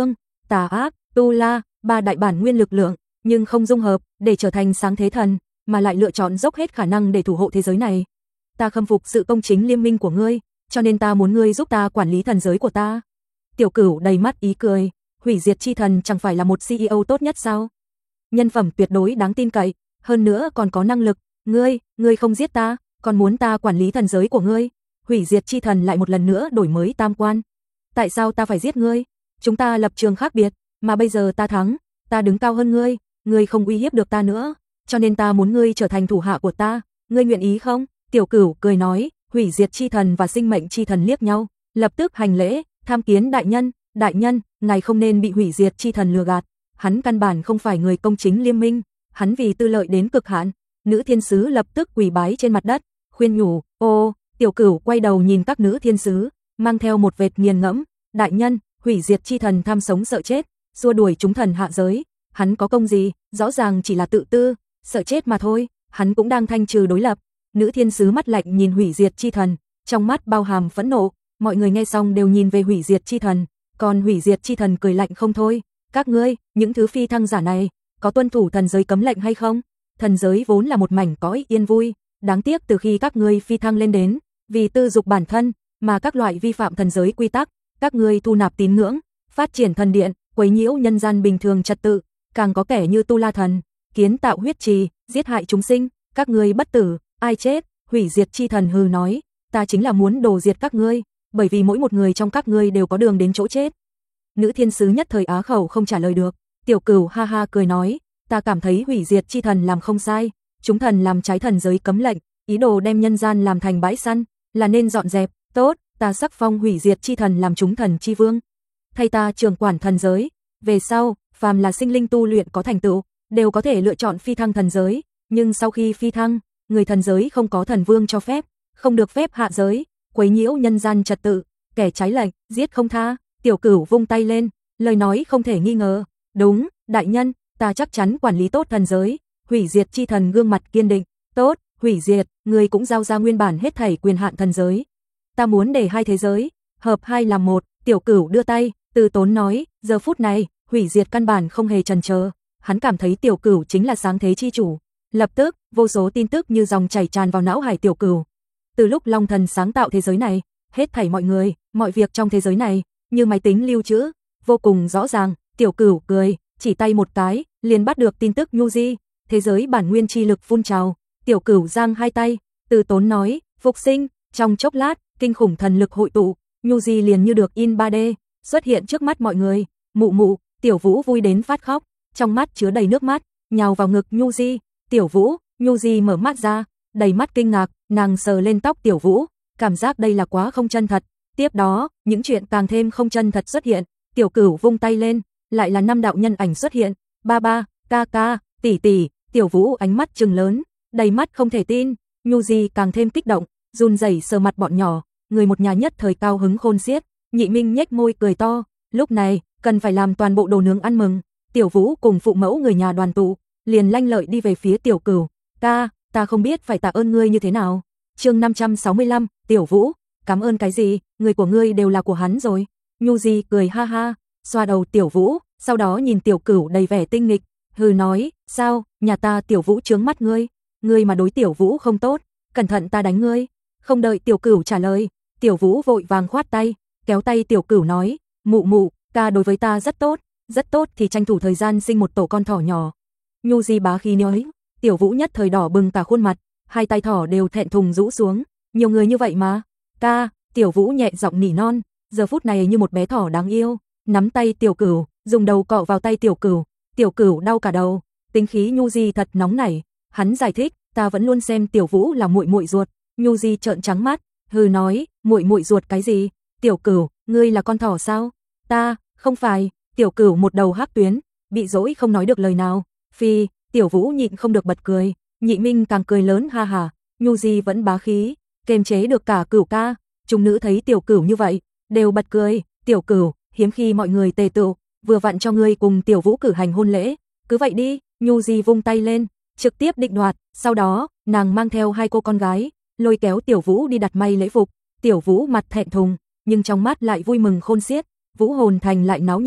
Speaker 1: tà ác, tu la, ba đại bản nguyên lực lượng, nhưng không dung hợp để trở thành sáng thế thần, mà lại lựa chọn dốc hết khả năng để thủ hộ thế giới này. Ta khâm phục sự công chính liêm minh của ngươi, cho nên ta muốn ngươi giúp ta quản lý thần giới của ta. Tiểu Cửu đầy mắt ý cười, hủy diệt chi thần chẳng phải là một xê e ô tốt nhất sao? Nhân phẩm tuyệt đối đáng tin cậy, hơn nữa còn có năng lực, ngươi, ngươi không giết ta, còn muốn ta quản lý thần giới của ngươi. Hủy diệt chi thần lại một lần nữa đổi mới tam quan. Tại sao ta phải giết ngươi? Chúng ta lập trường khác biệt, mà bây giờ ta thắng, ta đứng cao hơn ngươi, ngươi không uy hiếp được ta nữa, cho nên ta muốn ngươi trở thành thủ hạ của ta, ngươi nguyện ý không? Tiểu Cửu cười nói. Hủy diệt chi thần và sinh mệnh chi thần liếc nhau, lập tức hành lễ, tham kiến đại nhân, đại nhân, ngài không nên bị hủy diệt chi thần lừa gạt, hắn căn bản không phải người công chính liêm minh, hắn vì tư lợi đến cực hạn. Nữ thiên sứ lập tức quỳ bái trên mặt đất, khuyên nhủ. Ô, Tiểu Cửu quay đầu nhìn các nữ thiên sứ, mang theo một vệt nghiền ngẫm, đại nhân, hủy diệt chi thần tham sống sợ chết, xua đuổi chúng thần hạ giới, hắn có công gì, rõ ràng chỉ là tự tư, sợ chết mà thôi, hắn cũng đang thanh trừ đối lập. Nữ thiên sứ mắt lạnh nhìn hủy diệt chi thần, trong mắt bao hàm phẫn nộ, mọi người nghe xong đều nhìn về hủy diệt chi thần, còn hủy diệt chi thần cười lạnh không thôi. Các ngươi, những thứ phi thăng giả này, có tuân thủ thần giới cấm lệnh hay không? Thần giới vốn là một mảnh cõi yên vui, đáng tiếc từ khi các ngươi phi thăng lên đến, vì tư dục bản thân, mà các loại vi phạm thần giới quy tắc, các ngươi thu nạp tín ngưỡng, phát triển thần điện, quấy nhiễu nhân gian bình thường trật tự, càng có kẻ như Tu La thần, kiến tạo huyết trì, giết hại chúng sinh, các ngươi bất tử. Ai chết? Hủy diệt chi thần hừ nói, ta chính là muốn đồ diệt các ngươi, bởi vì mỗi một người trong các ngươi đều có đường đến chỗ chết. Nữ thiên sứ nhất thời á khẩu không trả lời được. Tiểu Cửu ha ha cười nói, ta cảm thấy hủy diệt chi thần làm không sai, chúng thần làm trái thần giới cấm lệnh, ý đồ đem nhân gian làm thành bãi săn, là nên dọn dẹp. Tốt, ta sắc phong hủy diệt chi thần làm chúng thần chi vương, thay ta trưởng quản thần giới. Về sau, phàm là sinh linh tu luyện có thành tựu, đều có thể lựa chọn phi thăng thần giới, nhưng sau khi phi thăng, người thần giới không có thần vương cho phép, không được phép hạ giới, quấy nhiễu nhân gian trật tự, kẻ trái lệnh, giết không tha. Tiểu Cửu vung tay lên, lời nói không thể nghi ngờ. Đúng, đại nhân, ta chắc chắn quản lý tốt thần giới. Hủy diệt chi thần gương mặt kiên định. Tốt, hủy diệt, người cũng giao ra nguyên bản hết thảy quyền hạn thần giới. Ta muốn để hai thế giới hợp hai làm một. Tiểu Cửu đưa tay, từ tốn nói. Giờ phút này, hủy diệt căn bản không hề chần chờ, hắn cảm thấy Tiểu Cửu chính là sáng thế chi chủ. Lập tức, vô số tin tức như dòng chảy tràn vào não hải Tiểu Cửu. Từ lúc Long Thần sáng tạo thế giới này, hết thảy mọi người, mọi việc trong thế giới này, như máy tính lưu trữ, vô cùng rõ ràng. Tiểu Cửu cười, chỉ tay một cái, liền bắt được tin tức Nhu Di, thế giới bản nguyên chi lực phun trào. Tiểu Cửu giang hai tay, từ tốn nói, phục sinh. Trong chốc lát, kinh khủng thần lực hội tụ, Nhu Di liền như được in ba D, xuất hiện trước mắt mọi người. Mụ mụ, Tiểu Vũ vui đến phát khóc, trong mắt chứa đầy nước mắt, nhào vào ngực Nhu Di. Tiểu Vũ, Nhu Di mở mắt ra, đầy mắt kinh ngạc, nàng sờ lên tóc Tiểu Vũ, cảm giác đây là quá không chân thật. Tiếp đó, những chuyện càng thêm không chân thật xuất hiện. Tiểu Cửu vung tay lên, lại là năm đạo nhân ảnh xuất hiện. Ba ba, ca ca, tỷ tỷ. Tiểu Vũ ánh mắt trừng lớn, đầy mắt không thể tin. Nhu Di càng thêm kích động, run rẩy sờ mặt bọn nhỏ, người một nhà nhất thời cao hứng khôn xiết. Nhị Minh nhếch môi cười to, lúc này cần phải làm toàn bộ đồ nướng ăn mừng. Tiểu Vũ cùng phụ mẫu người nhà đoàn tụ, liền lanh lợi đi về phía Tiểu Cửu. Ca, ta không biết phải tạ ơn ngươi như thế nào. Chương năm trăm sáu mươi lăm, Tiểu Vũ, cảm ơn cái gì, người của ngươi đều là của hắn rồi. Nhu Di cười ha ha, xoa đầu Tiểu Vũ, sau đó nhìn Tiểu Cửu đầy vẻ tinh nghịch, hừ nói, sao, nhà ta Tiểu Vũ chướng mắt ngươi, ngươi mà đối Tiểu Vũ không tốt, cẩn thận ta đánh ngươi. Không đợi Tiểu Cửu trả lời, Tiểu Vũ vội vàng khoát tay, kéo tay Tiểu Cửu nói, mụ mụ, ca đối với ta rất tốt, rất tốt thì tranh thủ thời gian sinh một tổ con thỏ nhỏ. Nhu Di bá khí nói, Tiểu Vũ nhất thời đỏ bừng cả khuôn mặt, hai tay thỏ đều thẹn thùng rũ xuống, nhiều người như vậy mà. Ca, Tiểu Vũ nhẹ giọng nỉ non, giờ phút này như một bé thỏ đáng yêu, nắm tay Tiểu Cửu, dùng đầu cọ vào tay Tiểu Cửu. Tiểu Cửu đau cả đầu, tính khí Nhu Di thật nóng nảy, hắn giải thích, ta vẫn luôn xem Tiểu Vũ là muội muội ruột. Nhu Di trợn trắng mắt, hừ nói, muội muội ruột cái gì? Tiểu Cửu, ngươi là con thỏ sao? Ta, không phải. Tiểu Cửu một đầu hắc tuyến, bị dỗi không nói được lời nào. Phi, Tiểu Vũ nhịn không được bật cười, Nhị Minh càng cười lớn ha ha. Nhu Di vẫn bá khí, kềm chế được cả Cửu ca. Chúng nữ thấy Tiểu Cửu như vậy, đều bật cười. Tiểu Cửu, hiếm khi mọi người tề tựu, vừa vặn cho ngươi cùng Tiểu Vũ cử hành hôn lễ, cứ vậy đi. Nhu Di vung tay lên, trực tiếp định đoạt. Sau đó, nàng mang theo hai cô con gái, lôi kéo Tiểu Vũ đi đặt may lễ phục. Tiểu Vũ mặt thẹn thùng, nhưng trong mắt lại vui mừng khôn xiết. Vũ Hồn Thành lại náo nhiệt,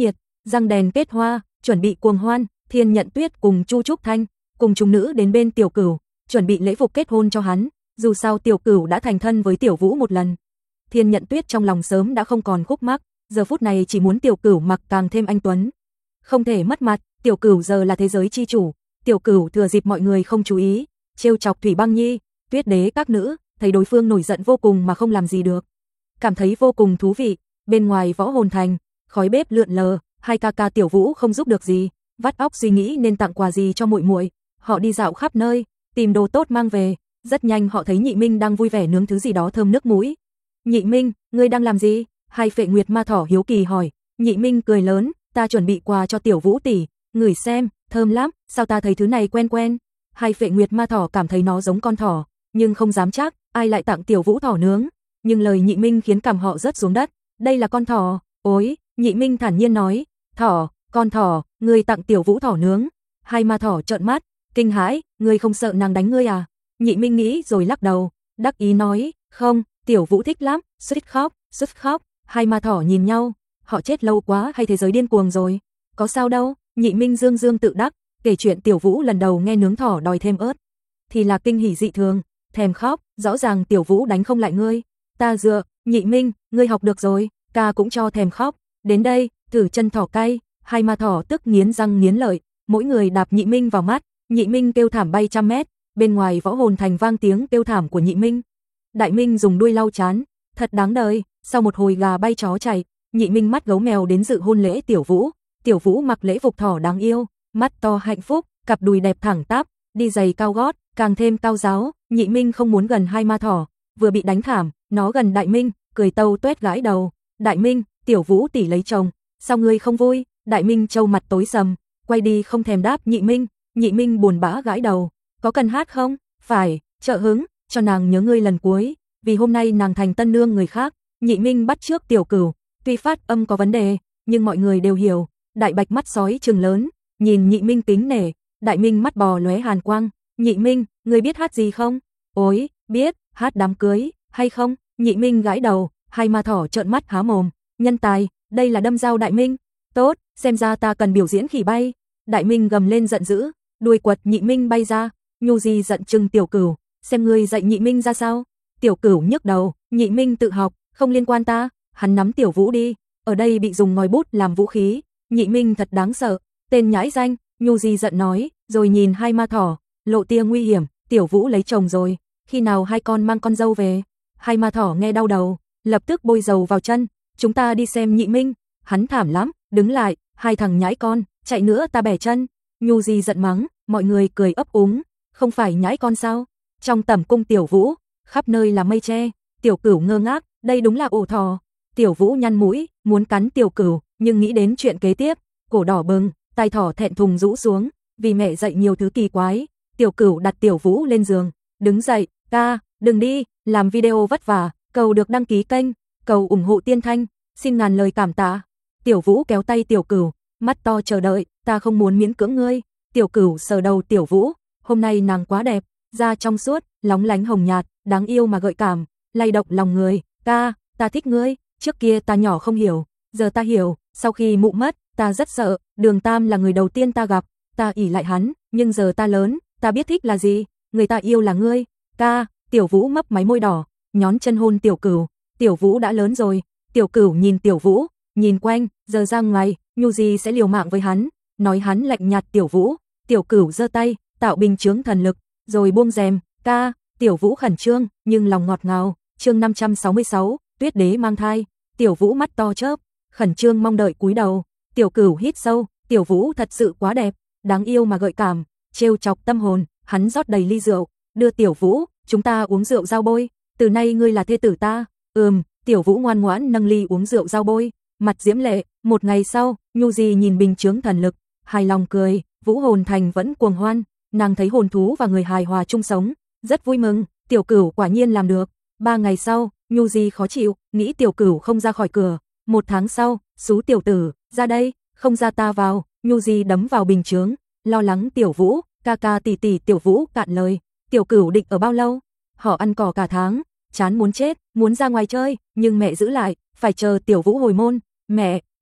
Speaker 1: răng đèn kết hoa, chuẩn bị cuồng hoan. Thiên Nhận Tuyết cùng Chu Trúc Thanh, cùng chúng nữ đến bên Tiểu Cửu, chuẩn bị lễ phục kết hôn cho hắn, dù sao Tiểu Cửu đã thành thân với Tiểu Vũ một lần. Thiên Nhận Tuyết trong lòng sớm đã không còn khúc mắc, giờ phút này chỉ muốn Tiểu Cửu mặc càng thêm anh tuấn. Không thể mất mặt, Tiểu Cửu giờ là thế giới chi chủ, Tiểu Cửu thừa dịp mọi người không chú ý, trêu chọc Thủy Băng Nhi, Tuyết Đế các nữ, thấy đối phương nổi giận vô cùng mà không làm gì được. Cảm thấy vô cùng thú vị, bên ngoài Võ Hồn Thành, khói bếp lượn lờ, hai ca ca Tiểu Vũ không giúp được gì, vắt óc suy nghĩ nên tặng quà gì cho muội muội. Họ đi dạo khắp nơi, tìm đồ tốt mang về, rất nhanh họ thấy Nhị Minh đang vui vẻ nướng thứ gì đó thơm nước mũi. Nhị Minh, ngươi đang làm gì? Hai Phệ Nguyệt Ma Thỏ hiếu kỳ hỏi. Nhị Minh cười lớn, ta chuẩn bị quà cho Tiểu Vũ tỷ, ngửi xem, thơm lắm, sao ta thấy thứ này quen quen. Hai Phệ Nguyệt Ma Thỏ cảm thấy nó giống con thỏ, nhưng không dám chắc, ai lại tặng Tiểu Vũ thỏ nướng. Nhưng lời Nhị Minh khiến cằm họ rớt xuống đất, đây là con thỏ. Ôi, Nhị Minh thản nhiên nói, thỏ, con thỏ, ngươi tặng Tiểu Vũ thỏ nướng. Hai ma thỏ trợn mắt, kinh hãi, ngươi không sợ nàng đánh ngươi à? Nhị Minh nghĩ rồi lắc đầu, đắc ý nói, không, Tiểu Vũ thích lắm, suýt khóc, suýt khóc. Hai ma thỏ nhìn nhau, họ chết lâu quá hay thế giới điên cuồng rồi? Có sao đâu? Nhị Minh dương dương tự đắc, kể chuyện Tiểu Vũ lần đầu nghe nướng thỏ đòi thêm ớt, thì là kinh hỉ dị thường, thèm khóc, rõ ràng Tiểu Vũ đánh không lại ngươi. Ta dựa, Nhị Minh, ngươi học được rồi, ca cũng cho thèm khóc. Đến đây, thử chân thỏ cay. Hai ma thỏ tức nghiến răng nghiến lợi, mỗi người đạp Nhị Minh vào mắt. Nhị Minh kêu thảm bay trăm mét, bên ngoài Võ Hồn Thành vang tiếng kêu thảm của Nhị Minh. Đại Minh dùng đuôi lau chán, thật đáng đời. Sau một hồi gà bay chó chạy, Nhị Minh mắt gấu mèo đến dự hôn lễ Tiểu Vũ. Tiểu Vũ mặc lễ phục thỏ đáng yêu, mắt to hạnh phúc, cặp đùi đẹp thẳng tắp, đi giày cao gót, càng thêm cao ráo. Nhị Minh không muốn gần hai ma thỏ, vừa bị đánh thảm, nó gần Đại Minh, cười tâu tuét gãi đầu. Đại Minh, Tiểu Vũ tỷ lấy chồng, sao ngươi không vui? Đại Minh trâu mặt tối sầm, quay đi không thèm đáp Nhị Minh. Nhị Minh buồn bã gãi đầu, có cần hát không? Phải, trợ hứng, cho nàng nhớ ngươi lần cuối, vì hôm nay nàng thành tân nương người khác. Nhị Minh bắt trước Tiểu Cửu, tuy phát âm có vấn đề, nhưng mọi người đều hiểu. Đại Bạch mắt sói trừng lớn, nhìn Nhị Minh kính nể. Đại Minh mắt bò lóe hàn quang. Nhị Minh, ngươi biết hát gì không? Ôi, biết, hát đám cưới, hay không? Nhị Minh gãi đầu, hai ma thỏ trợn mắt há mồm. Nhân tài, đây là đâm dao Đại Minh. Tốt, xem ra ta cần biểu diễn khỉ bay. Đại Minh gầm lên giận dữ, đuôi quật Nhị Minh bay ra. Nhu Di giận trừng Tiểu Cửu, xem ngươi dạy Nhị Minh ra sao? Tiểu Cửu nhức đầu, Nhị Minh tự học, không liên quan ta. Hắn nắm Tiểu Vũ đi, ở đây bị dùng ngòi bút làm vũ khí. Nhị Minh thật đáng sợ, tên nhãi danh. Nhu Di giận nói, rồi nhìn hai ma thỏ, lộ tia nguy hiểm. Tiểu Vũ lấy chồng rồi, khi nào hai con mang con dâu về? Hai ma thỏ nghe đau đầu, lập tức bôi dầu vào chân. Chúng ta đi xem Nhị Minh, hắn thảm lắm. Đứng lại, hai thằng nhãi con, chạy nữa ta bẻ chân. Nhu Di giận mắng, mọi người cười ấp úng, không phải nhãi con sao? Trong tẩm cung Tiểu Vũ, khắp nơi là mây tre. Tiểu Cửu ngơ ngác, đây đúng là ổ thỏ. Tiểu Vũ nhăn mũi, muốn cắn Tiểu Cửu, nhưng nghĩ đến chuyện kế tiếp, cổ đỏ bừng, tai thỏ thẹn thùng rũ xuống, vì mẹ dạy nhiều thứ kỳ quái. Tiểu Cửu đặt Tiểu Vũ lên giường, đứng dậy, ca, đừng đi, làm video vất vả, cầu được đăng ký kênh, cầu ủng hộ Tiên Thanh, xin ngàn lời cảm tạ. Tiểu Vũ kéo tay Tiểu Cửu, mắt to chờ đợi, ta không muốn miễn cưỡng ngươi. Tiểu Cửu sờ đầu Tiểu Vũ, hôm nay nàng quá đẹp, da trong suốt, lóng lánh hồng nhạt, đáng yêu mà gợi cảm, lay động lòng người. Ca, ta thích ngươi, trước kia ta nhỏ không hiểu, giờ ta hiểu, sau khi mụ mất, ta rất sợ, Đường Tam là người đầu tiên ta gặp, ta ỷ lại hắn, nhưng giờ ta lớn, ta biết thích là gì, người ta yêu là ngươi. Ca, Tiểu Vũ mấp máy môi đỏ, nhón chân hôn Tiểu Cửu. Tiểu Vũ đã lớn rồi. Tiểu Cửu nhìn Tiểu Vũ, nhìn quanh, giờ ra ngoài, Nhu Di sẽ liều mạng với hắn, nói hắn lạnh nhạt Tiểu Vũ. Tiểu Cửu giơ tay, tạo bình chướng thần lực, rồi buông rèm. Ca, Tiểu Vũ khẩn trương, nhưng lòng ngọt ngào. Chương năm trăm sáu mươi sáu, Tuyết Đế mang thai. Tiểu Vũ mắt to chớp, khẩn trương mong đợi cúi đầu. Tiểu Cửu hít sâu, Tiểu Vũ thật sự quá đẹp, đáng yêu mà gợi cảm, trêu chọc tâm hồn. Hắn rót đầy ly rượu, đưa Tiểu Vũ, chúng ta uống rượu giao bôi, từ nay ngươi là thê tử ta. Ừm, Tiểu Vũ ngoan ngoãn nâng ly uống rượu giao bôi, mặt diễm lệ. Một ngày sau, Nhu Di nhìn bình chướng thần lực, hài lòng cười. Vũ Hồn Thành vẫn cuồng hoan, nàng thấy hồn thú và người hài hòa chung sống, rất vui mừng. Tiểu Cửu quả nhiên làm được. Ba ngày sau, Nhu Di khó chịu, nghĩ Tiểu Cửu không ra khỏi cửa. Một tháng sau, xú tiểu tử, ra đây, không ra ta vào. Nhu Di đấm vào bình chướng, lo lắng Tiểu Vũ, ca ca tỷ tỷ. Tiểu Vũ cạn lời, Tiểu Cửu định ở bao lâu? Họ ăn cỏ cả tháng, chán muốn chết, muốn ra ngoài chơi, nhưng mẹ giữ lại, phải chờ Tiểu Vũ hồi môn. Mẹ,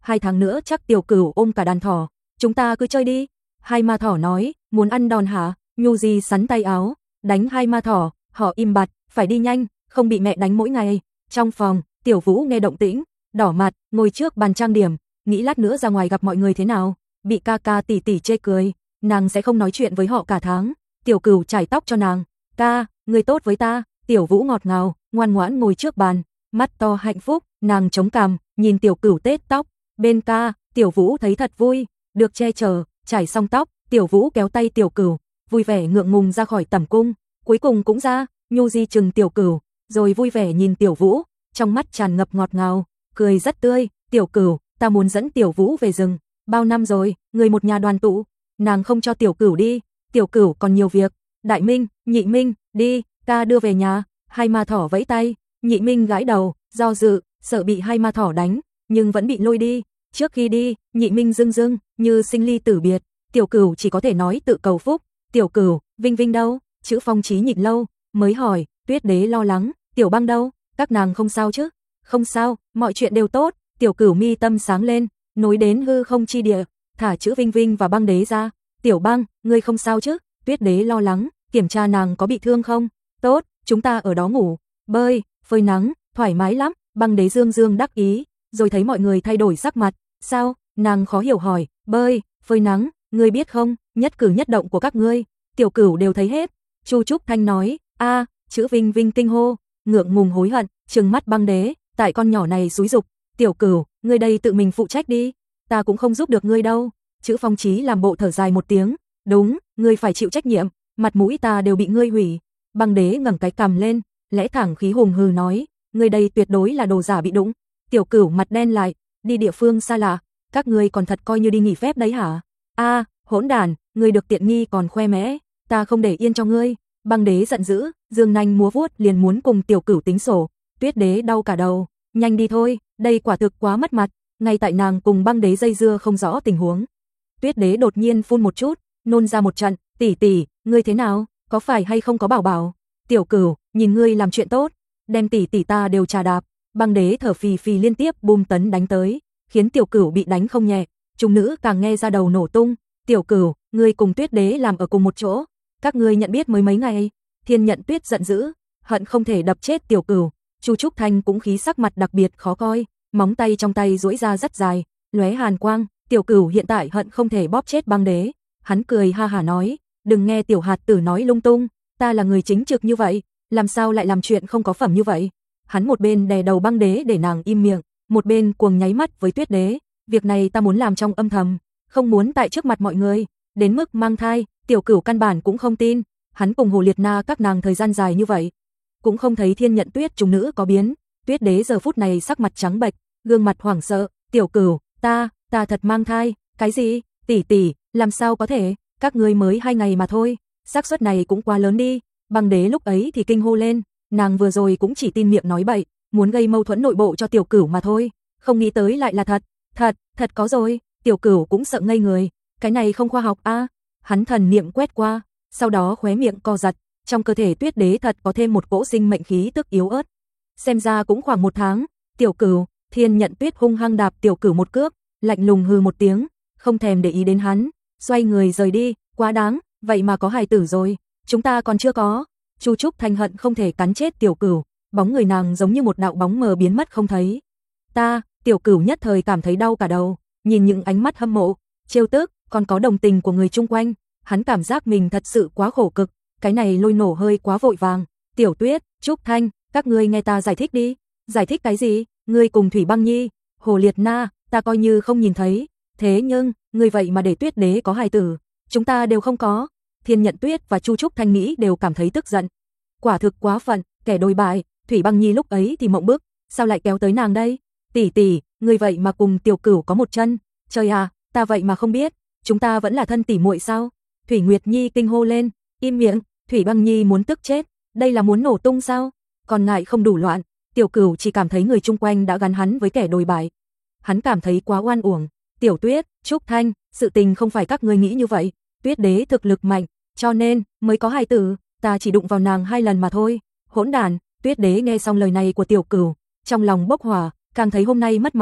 Speaker 1: hai tháng nữa chắc Tiểu Cửu ôm cả đàn thỏ, chúng ta cứ chơi đi. Hai ma thỏ nói, muốn ăn đòn hả? Nhu Di sắn tay áo, đánh hai ma thỏ, họ im bặt, phải đi nhanh, không bị mẹ đánh mỗi ngày. Trong phòng, Tiểu Vũ nghe động tĩnh, đỏ mặt, ngồi trước bàn trang điểm, nghĩ lát nữa ra ngoài gặp mọi người thế nào, bị ca ca tỷ tỷ chê cười, nàng sẽ không nói chuyện với họ cả tháng. Tiểu Cửu chải tóc cho nàng, ca, người tốt với ta. Tiểu Vũ ngọt ngào, ngoan ngoãn ngồi trước bàn, mắt to hạnh phúc, nàng chống cằm, nhìn Tiểu Cửu tết tóc, bên ca, Tiểu Vũ thấy thật vui, được che chở, chải xong tóc, Tiểu Vũ kéo tay Tiểu Cửu, vui vẻ ngượng ngùng ra khỏi tẩm cung, cuối cùng cũng ra. Nhu Di chừng Tiểu Cửu, rồi vui vẻ nhìn Tiểu Vũ, trong mắt tràn ngập ngọt ngào, cười rất tươi. Tiểu Cửu, ta muốn dẫn Tiểu Vũ về rừng, bao năm rồi, người một nhà đoàn tụ, nàng không cho Tiểu Cửu đi, Tiểu Cửu còn nhiều việc. Đại Minh, Nhị Minh, đi, ca đưa về nhà. Hai ma thỏ vẫy tay, Nhị Minh gãi đầu, do dự, sợ bị hai ma thỏ đánh, nhưng vẫn bị lôi đi. Trước khi đi, Nhị Minh rưng rưng, như sinh ly tử biệt, Tiểu Cửu chỉ có thể nói tự cầu phúc. Tiểu Cửu, Vinh Vinh đâu? Chữ Phong Chí nhịn lâu, mới hỏi. Tuyết Đế lo lắng, Tiểu Băng đâu? Các nàng không sao chứ? Không sao, mọi chuyện đều tốt. Tiểu Cửu mi tâm sáng lên, nối đến hư không chi địa, thả chữ Vinh Vinh và Băng Đế ra. Tiểu Băng, ngươi không sao chứ? Tuyết Đế lo lắng, kiểm tra nàng có bị thương không? Tốt, chúng ta ở đó ngủ, bơi, phơi nắng, thoải mái lắm. Băng Đế dương dương đắc ý, rồi thấy mọi người thay đổi sắc mặt. Sao? Nàng khó hiểu hỏi. Bơi, phơi nắng, ngươi biết không, nhất cử nhất động của các ngươi, Tiểu Cửu đều thấy hết. Chu Trúc Thanh nói. A, chữ Vinh Vinh kinh hô, ngượng ngùng hối hận, trừng mắt Băng Đế, tại con nhỏ này xúi dục. Tiểu Cửu, ngươi đây tự mình phụ trách đi, ta cũng không giúp được ngươi đâu. Chữ Phong Chí làm bộ thở dài một tiếng, đúng, ngươi phải chịu trách nhiệm, mặt mũi ta đều bị ngươi hủy. Băng Đế ngẩng cái cằm lên, lẽ thẳng khí hùng hừ nói, ngươi đây tuyệt đối là đồ giả bị đụng. Tiểu Cửu mặt đen lại, đi địa phương xa lạ, các ngươi còn thật coi như đi nghỉ phép đấy hả? A, hỗn đản, ngươi được tiện nghi còn khoe mẽ, ta không để yên cho ngươi. Băng Đế giận dữ, dương nanh múa vuốt liền muốn cùng Tiểu Cửu tính sổ. Tuyết Đế đau cả đầu, nhanh đi thôi, đây quả thực quá mất mặt. Ngay tại nàng cùng Băng Đế dây dưa không rõ tình huống, Tuyết Đế đột nhiên phun một chút, nôn ra một trận. Tỷ tỷ, ngươi thế nào, có phải hay không có bảo bảo? Tiểu Cửu, nhìn ngươi làm chuyện tốt, đem tỷ tỷ ta đều trà đạp. Băng Đế thở phì phì liên tiếp bum tấn đánh tới, khiến Tiểu Cửu bị đánh không nhẹ. Chúng nữ càng nghe ra đầu nổ tung. Tiểu Cửu, ngươi cùng Tuyết Đế làm ở cùng một chỗ, các ngươi nhận biết mới mấy ngày? Thiên Nhận Tuyết giận dữ, hận không thể đập chết Tiểu Cửu. Chu Trúc Thanh cũng khí sắc mặt đặc biệt khó coi, móng tay trong tay duỗi ra rất dài, lóe hàn quang. Tiểu Cửu hiện tại hận không thể bóp chết Băng Đế. Hắn cười ha hả nói, đừng nghe tiểu hạt tử nói lung tung, ta là người chính trực như vậy, làm sao lại làm chuyện không có phẩm như vậy. Hắn một bên đè đầu Băng Đế để nàng im miệng, một bên cuồng nháy mắt với Tuyết Đế, việc này ta muốn làm trong âm thầm, không muốn tại trước mặt mọi người. Đến mức mang thai, Tiểu Cửu căn bản cũng không tin, hắn cùng Hồ Liệt Na các nàng thời gian dài như vậy, cũng không thấy Thiên Nhận Tuyết chúng nữ có biến. Tuyết Đế giờ phút này sắc mặt trắng bệch, gương mặt hoảng sợ. Tiểu Cửu, ta, ta thật mang thai. Cái gì? Tỷ tỷ, làm sao có thể, các ngươi mới hai ngày mà thôi, xác suất này cũng quá lớn đi. Băng Đế lúc ấy thì kinh hô lên, nàng vừa rồi cũng chỉ tin miệng nói bậy, muốn gây mâu thuẫn nội bộ cho Tiểu Cửu mà thôi, không nghĩ tới lại là thật. Thật, thật có rồi. Tiểu Cửu cũng sợ ngây người, cái này không khoa học a. À? Hắn thần niệm quét qua, sau đó khóe miệng co giật, trong cơ thể Tuyết Đế thật có thêm một cỗ sinh mệnh khí tức yếu ớt. Xem ra cũng khoảng một tháng. Tiểu Cửu, Thiên Nhận Tuyết hung hăng đạp Tiểu Cửu một cước, lạnh lùng hừ một tiếng, không thèm để ý đến hắn, xoay người rời đi. Quá đáng, vậy mà có hài tử rồi, chúng ta còn chưa có. Chu Trúc Thanh hận không thể cắn chết Tiểu Cửu, bóng người nàng giống như một đạo bóng mờ biến mất không thấy. Ta, Tiểu Cửu nhất thời cảm thấy đau cả đầu, nhìn những ánh mắt hâm mộ, trêu tức, còn có đồng tình của người chung quanh, hắn cảm giác mình thật sự quá khổ cực, cái này lôi nổ hơi quá vội vàng. Tiểu Tuyết, Trúc Thanh, các ngươi nghe ta giải thích đi. Giải thích cái gì? Ngươi cùng Thủy Băng Nhi, Hồ Liệt Na, ta coi như không nhìn thấy, thế nhưng, ngươi vậy mà để Tuyết Đế có hài tử, chúng ta đều không có. Thiên Nhận Tuyết và Chu Trúc Thanh nghĩ đều cảm thấy tức giận. Quả thực quá phận, kẻ đồi bại. Thủy Băng Nhi lúc ấy thì mộng bức, sao lại kéo tới nàng đây? Tỷ tỷ, ngươi vậy mà cùng Tiểu Cửu có một chân, trời à, ta vậy mà không biết, chúng ta vẫn là thân tỷ muội sao? Thủy Nguyệt Nhi kinh hô lên, im miệng. Thủy Băng Nhi muốn tức chết, đây là muốn nổ tung sao? Còn ngại không đủ loạn, Tiểu Cửu chỉ cảm thấy người chung quanh đã gắn hắn với kẻ đồi bại. Hắn cảm thấy quá oan uổng. Tiểu Tuyết, Trúc Thanh, sự tình không phải các ngươi nghĩ như vậy, Tuyết Đế thực lực mạnh, cho nên mới có hài tử, ta chỉ đụng vào nàng hai lần mà thôi. Hỗn đản. Tuyết Đế nghe xong lời này của Tiểu Cửu, trong lòng bốc hỏa, càng thấy hôm nay mất mặt.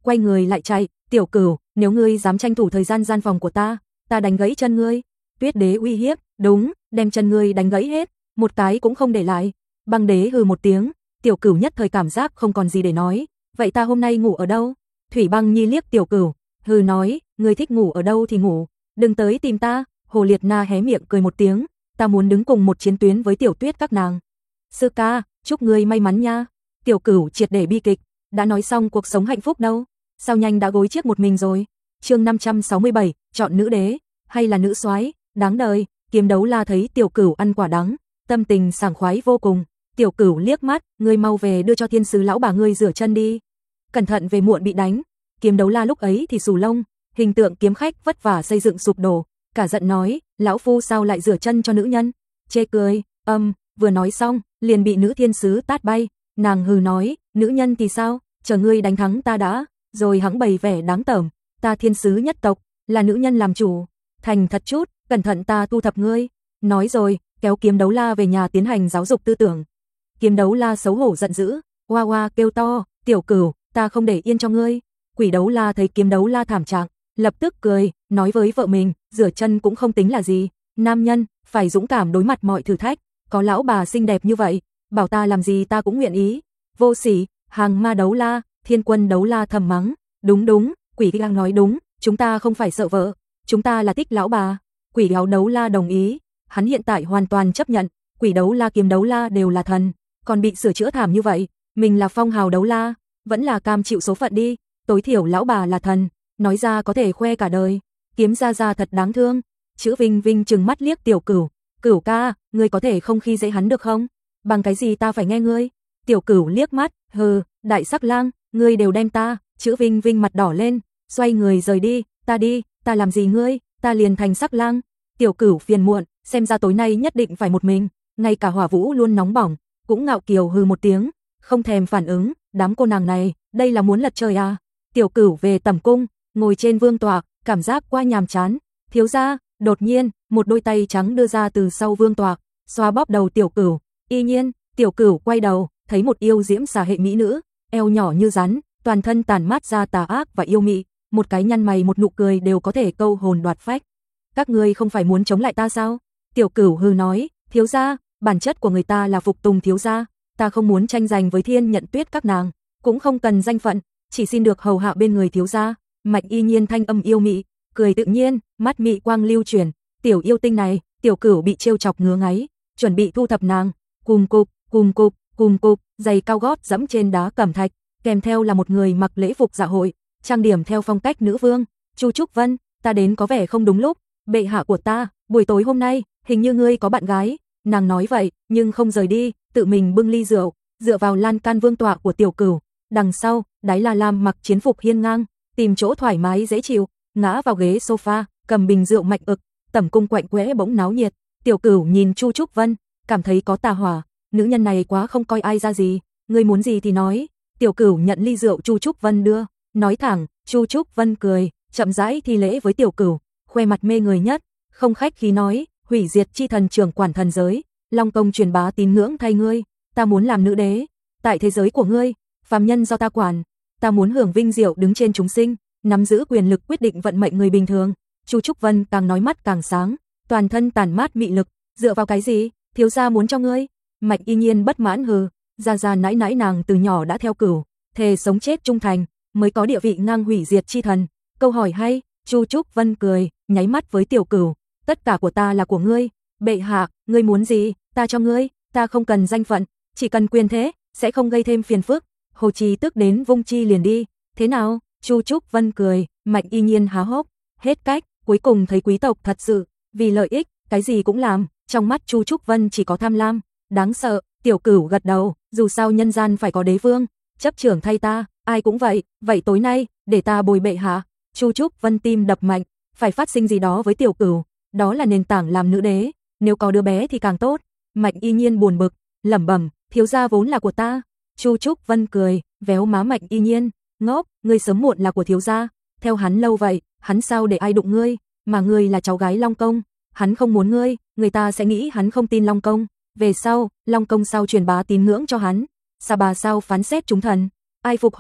Speaker 1: quay người lại chạy, Tiểu Cửu, nếu ngươi dám tranh thủ thời gian gian phòng của ta, ta đánh gãy chân ngươi. Tuyết Đế uy hiếp, đúng, đem chân ngươi đánh gãy hết, một cái cũng không để lại. Băng Đế hừ một tiếng, Tiểu Cửu nhất thời cảm giác không còn gì để nói, vậy ta hôm nay ngủ ở đâu? Thủy Băng Nhi liếc Tiểu Cửu, hừ nói, ngươi thích ngủ ở đâu thì ngủ, đừng tới tìm ta. Hồ Liệt Na hé miệng cười một tiếng, ta muốn đứng cùng một chiến tuyến với Tiểu Tuyết các nàng. Sư ca, chúc ngươi may mắn nha. Tiểu Cửu triệt để bi kịch, đã nói xong cuộc sống hạnh phúc đâu, sao nhanh đã gối chiếc một mình rồi. Chương năm trăm sáu mươi bảy, chọn nữ đế hay là nữ soái, đáng đời. Kiếm Đấu La thấy Tiểu Cửu ăn quả đắng, tâm tình sảng khoái vô cùng. Tiểu Cửu liếc mắt, ngươi mau về đưa cho thiên sứ lão bà ngươi rửa chân đi, cẩn thận về muộn bị đánh. Kiếm Đấu La lúc ấy thì xù lông, hình tượng kiếm khách vất vả xây dựng sụp đổ, cả giận nói, lão phu sao lại rửa chân cho nữ nhân? Chê cười, âm, vừa nói xong, liền bị nữ thiên sứ tát bay. Nàng hừ nói, nữ nhân thì sao, chờ ngươi đánh thắng ta đã, rồi hắng bày vẻ đáng tởm, ta thiên sứ nhất tộc, là nữ nhân làm chủ, thành thật chút, cẩn thận ta thu thập ngươi. Nói rồi, kéo Kiếm Đấu La về nhà tiến hành giáo dục tư tưởng. Kiếm Đấu La xấu hổ giận dữ, oa oa kêu to, Tiểu Cửu, ta không để yên cho ngươi. Quỷ Đấu La thấy Kiếm Đấu La thảm trạng, lập tức cười, nói với vợ mình, rửa chân cũng không tính là gì, nam nhân phải dũng cảm đối mặt mọi thử thách, có lão bà xinh đẹp như vậy, bảo ta làm gì ta cũng nguyện ý. Vô sỉ, hàng ma Đấu La. Thiên Quân Đấu La thầm mắng, đúng đúng, Quỷ Gang nói đúng, chúng ta không phải sợ vợ, chúng ta là thích lão bà. Quỷ Áo Đấu La đồng ý, hắn hiện tại hoàn toàn chấp nhận, Quỷ Đấu La Kiếm Đấu La đều là thần, còn bị sửa chữa thảm như vậy, mình là Phong Hào Đấu La, vẫn là cam chịu số phận đi, tối thiểu lão bà là thần, nói ra có thể khoe cả đời. Kiếm Gia Gia thật đáng thương. Chữ Vinh Vinh trừng mắt liếc Tiểu Cửu, Cửu ca, ngươi có thể không khi dễ hắn được không? Bằng cái gì ta phải nghe ngươi? Tiểu Cửu liếc mắt, hừ, đại sắc lang, ngươi đều đem ta. Chữ Vinh Vinh mặt đỏ lên, xoay người rời đi, ta đi, ta làm gì ngươi, ta liền thành sắc lang. Tiểu Cửu phiền muộn, xem ra tối nay nhất định phải một mình, ngay cả Hỏa Vũ luôn nóng bỏng, cũng ngạo kiều hừ một tiếng, không thèm phản ứng, đám cô nàng này, đây là muốn lật trời à? Tiểu Cửu về tẩm cung, ngồi trên vương tọa, cảm giác quá nhàm chán. Thiếu gia, đột nhiên, một đôi tay trắng đưa ra từ sau vương tọa, xoa bóp đầu Tiểu Cửu. Y nhiên, Tiểu Cửu quay đầu, thấy một yêu diễm xà hệ mỹ nữ, eo nhỏ như rắn, toàn thân tản mát ra tà ác và yêu mị, một cái nhăn mày một nụ cười đều có thể câu hồn đoạt phách. Các ngươi không phải muốn chống lại ta sao? Tiểu Cửu hừ nói, thiếu gia, bản chất của người ta là phục tùng thiếu gia, ta không muốn tranh giành với Thiên Nhận Tuyết các nàng, cũng không cần danh phận, chỉ xin được hầu hạ bên người thiếu gia. Mạch Y Nhiên thanh âm yêu mị, cười tự nhiên, mắt mị quang lưu chuyển, tiểu yêu tinh này. Tiểu Cửu bị trêu chọc ngứa ngáy, chuẩn bị thu thập nàng. Cùm cục, cùm cục, cùm cục, giày cao gót dẫm trên đá cẩm thạch, kèm theo là một người mặc lễ phục dạ hội, trang điểm theo phong cách nữ vương. Chu Trúc Vân, ta đến có vẻ không đúng lúc, bệ hạ của ta, buổi tối hôm nay, hình như ngươi có bạn gái. Nàng nói vậy, nhưng không rời đi, tự mình bưng ly rượu, dựa vào lan can vương tọa của Tiểu Cửu. Đằng sau, Đái La Lam mặc chiến phục hiên ngang, tìm chỗ thoải mái dễ chịu, ngã vào ghế sofa, cầm bình rượu mạnh ực, tẩm cung quạnh quẽ bỗng náo nhiệt. Tiểu Cửu nhìn Chu Trúc Vân, cảm thấy có tà hỏa, nữ nhân này quá không coi ai ra gì, ngươi muốn gì thì nói. Tiểu Cửu nhận ly rượu Chu Trúc Vân đưa, nói thẳng. Chu Trúc Vân cười, chậm rãi thi lễ với Tiểu Cửu, khoe mặt mê người nhất, không khách khí nói, hủy diệt chi thần trưởng quản thần giới, Long Công truyền bá tín ngưỡng thay ngươi, ta muốn làm nữ đế, tại thế giới của ngươi, phàm nhân do ta quản, ta muốn hưởng vinh diệu đứng trên chúng sinh, nắm giữ quyền lực quyết định vận mệnh người bình thường. Chu Trúc Vân càng nói mắt càng sáng, toàn thân tản mát mị lực, dựa vào cái gì, thiếu gia muốn cho ngươi? Mạch Y Nhiên bất mãn hừ, gia gia nãi nãi nàng từ nhỏ đã theo Cửu, thề sống chết trung thành, mới có địa vị ngang hủy diệt chi thần. Câu hỏi hay. Chu Trúc Vân cười, nháy mắt với Tiểu Cửu, tất cả của ta là của ngươi, bệ hạ, ngươi muốn gì, ta cho ngươi, ta không cần danh phận, chỉ cần quyền thế, sẽ không gây thêm phiền phức. Hồ Trì tức đến vung chi liền đi, thế nào? Chu Trúc Vân cười, Mạch Y Nhiên há hốc, hết cách, cuối cùng thấy quý tộc thật sự, vì lợi ích, cái gì cũng làm, trong mắt Chu Trúc Vân chỉ có tham lam, đáng sợ. Tiểu Cửu gật đầu, dù sao nhân gian phải có đế vương, chấp trưởng thay ta, ai cũng vậy, vậy tối nay, để ta bồi bệ hạ. Chu Trúc Vân tim đập mạnh, phải phát sinh gì đó với Tiểu Cửu, đó là nền tảng làm nữ đế, nếu có đứa bé thì càng tốt. Mạch Y Nhiên buồn bực, lẩm bẩm, thiếu gia vốn là của ta. Chu Trúc Vân cười, véo má Mạch Y Nhiên, ngốc, ngươi sớm muộn là của thiếu gia, theo hắn lâu vậy, hắn sao để ai đụng ngươi, mà ngươi là cháu gái Long Công, hắn không muốn ngươi, người ta sẽ nghĩ hắn không tin Long Công, về sau, Long Công sao truyền bá tín ngưỡng cho hắn, Sa Bà sao phán xét chúng thần, ai phục họ,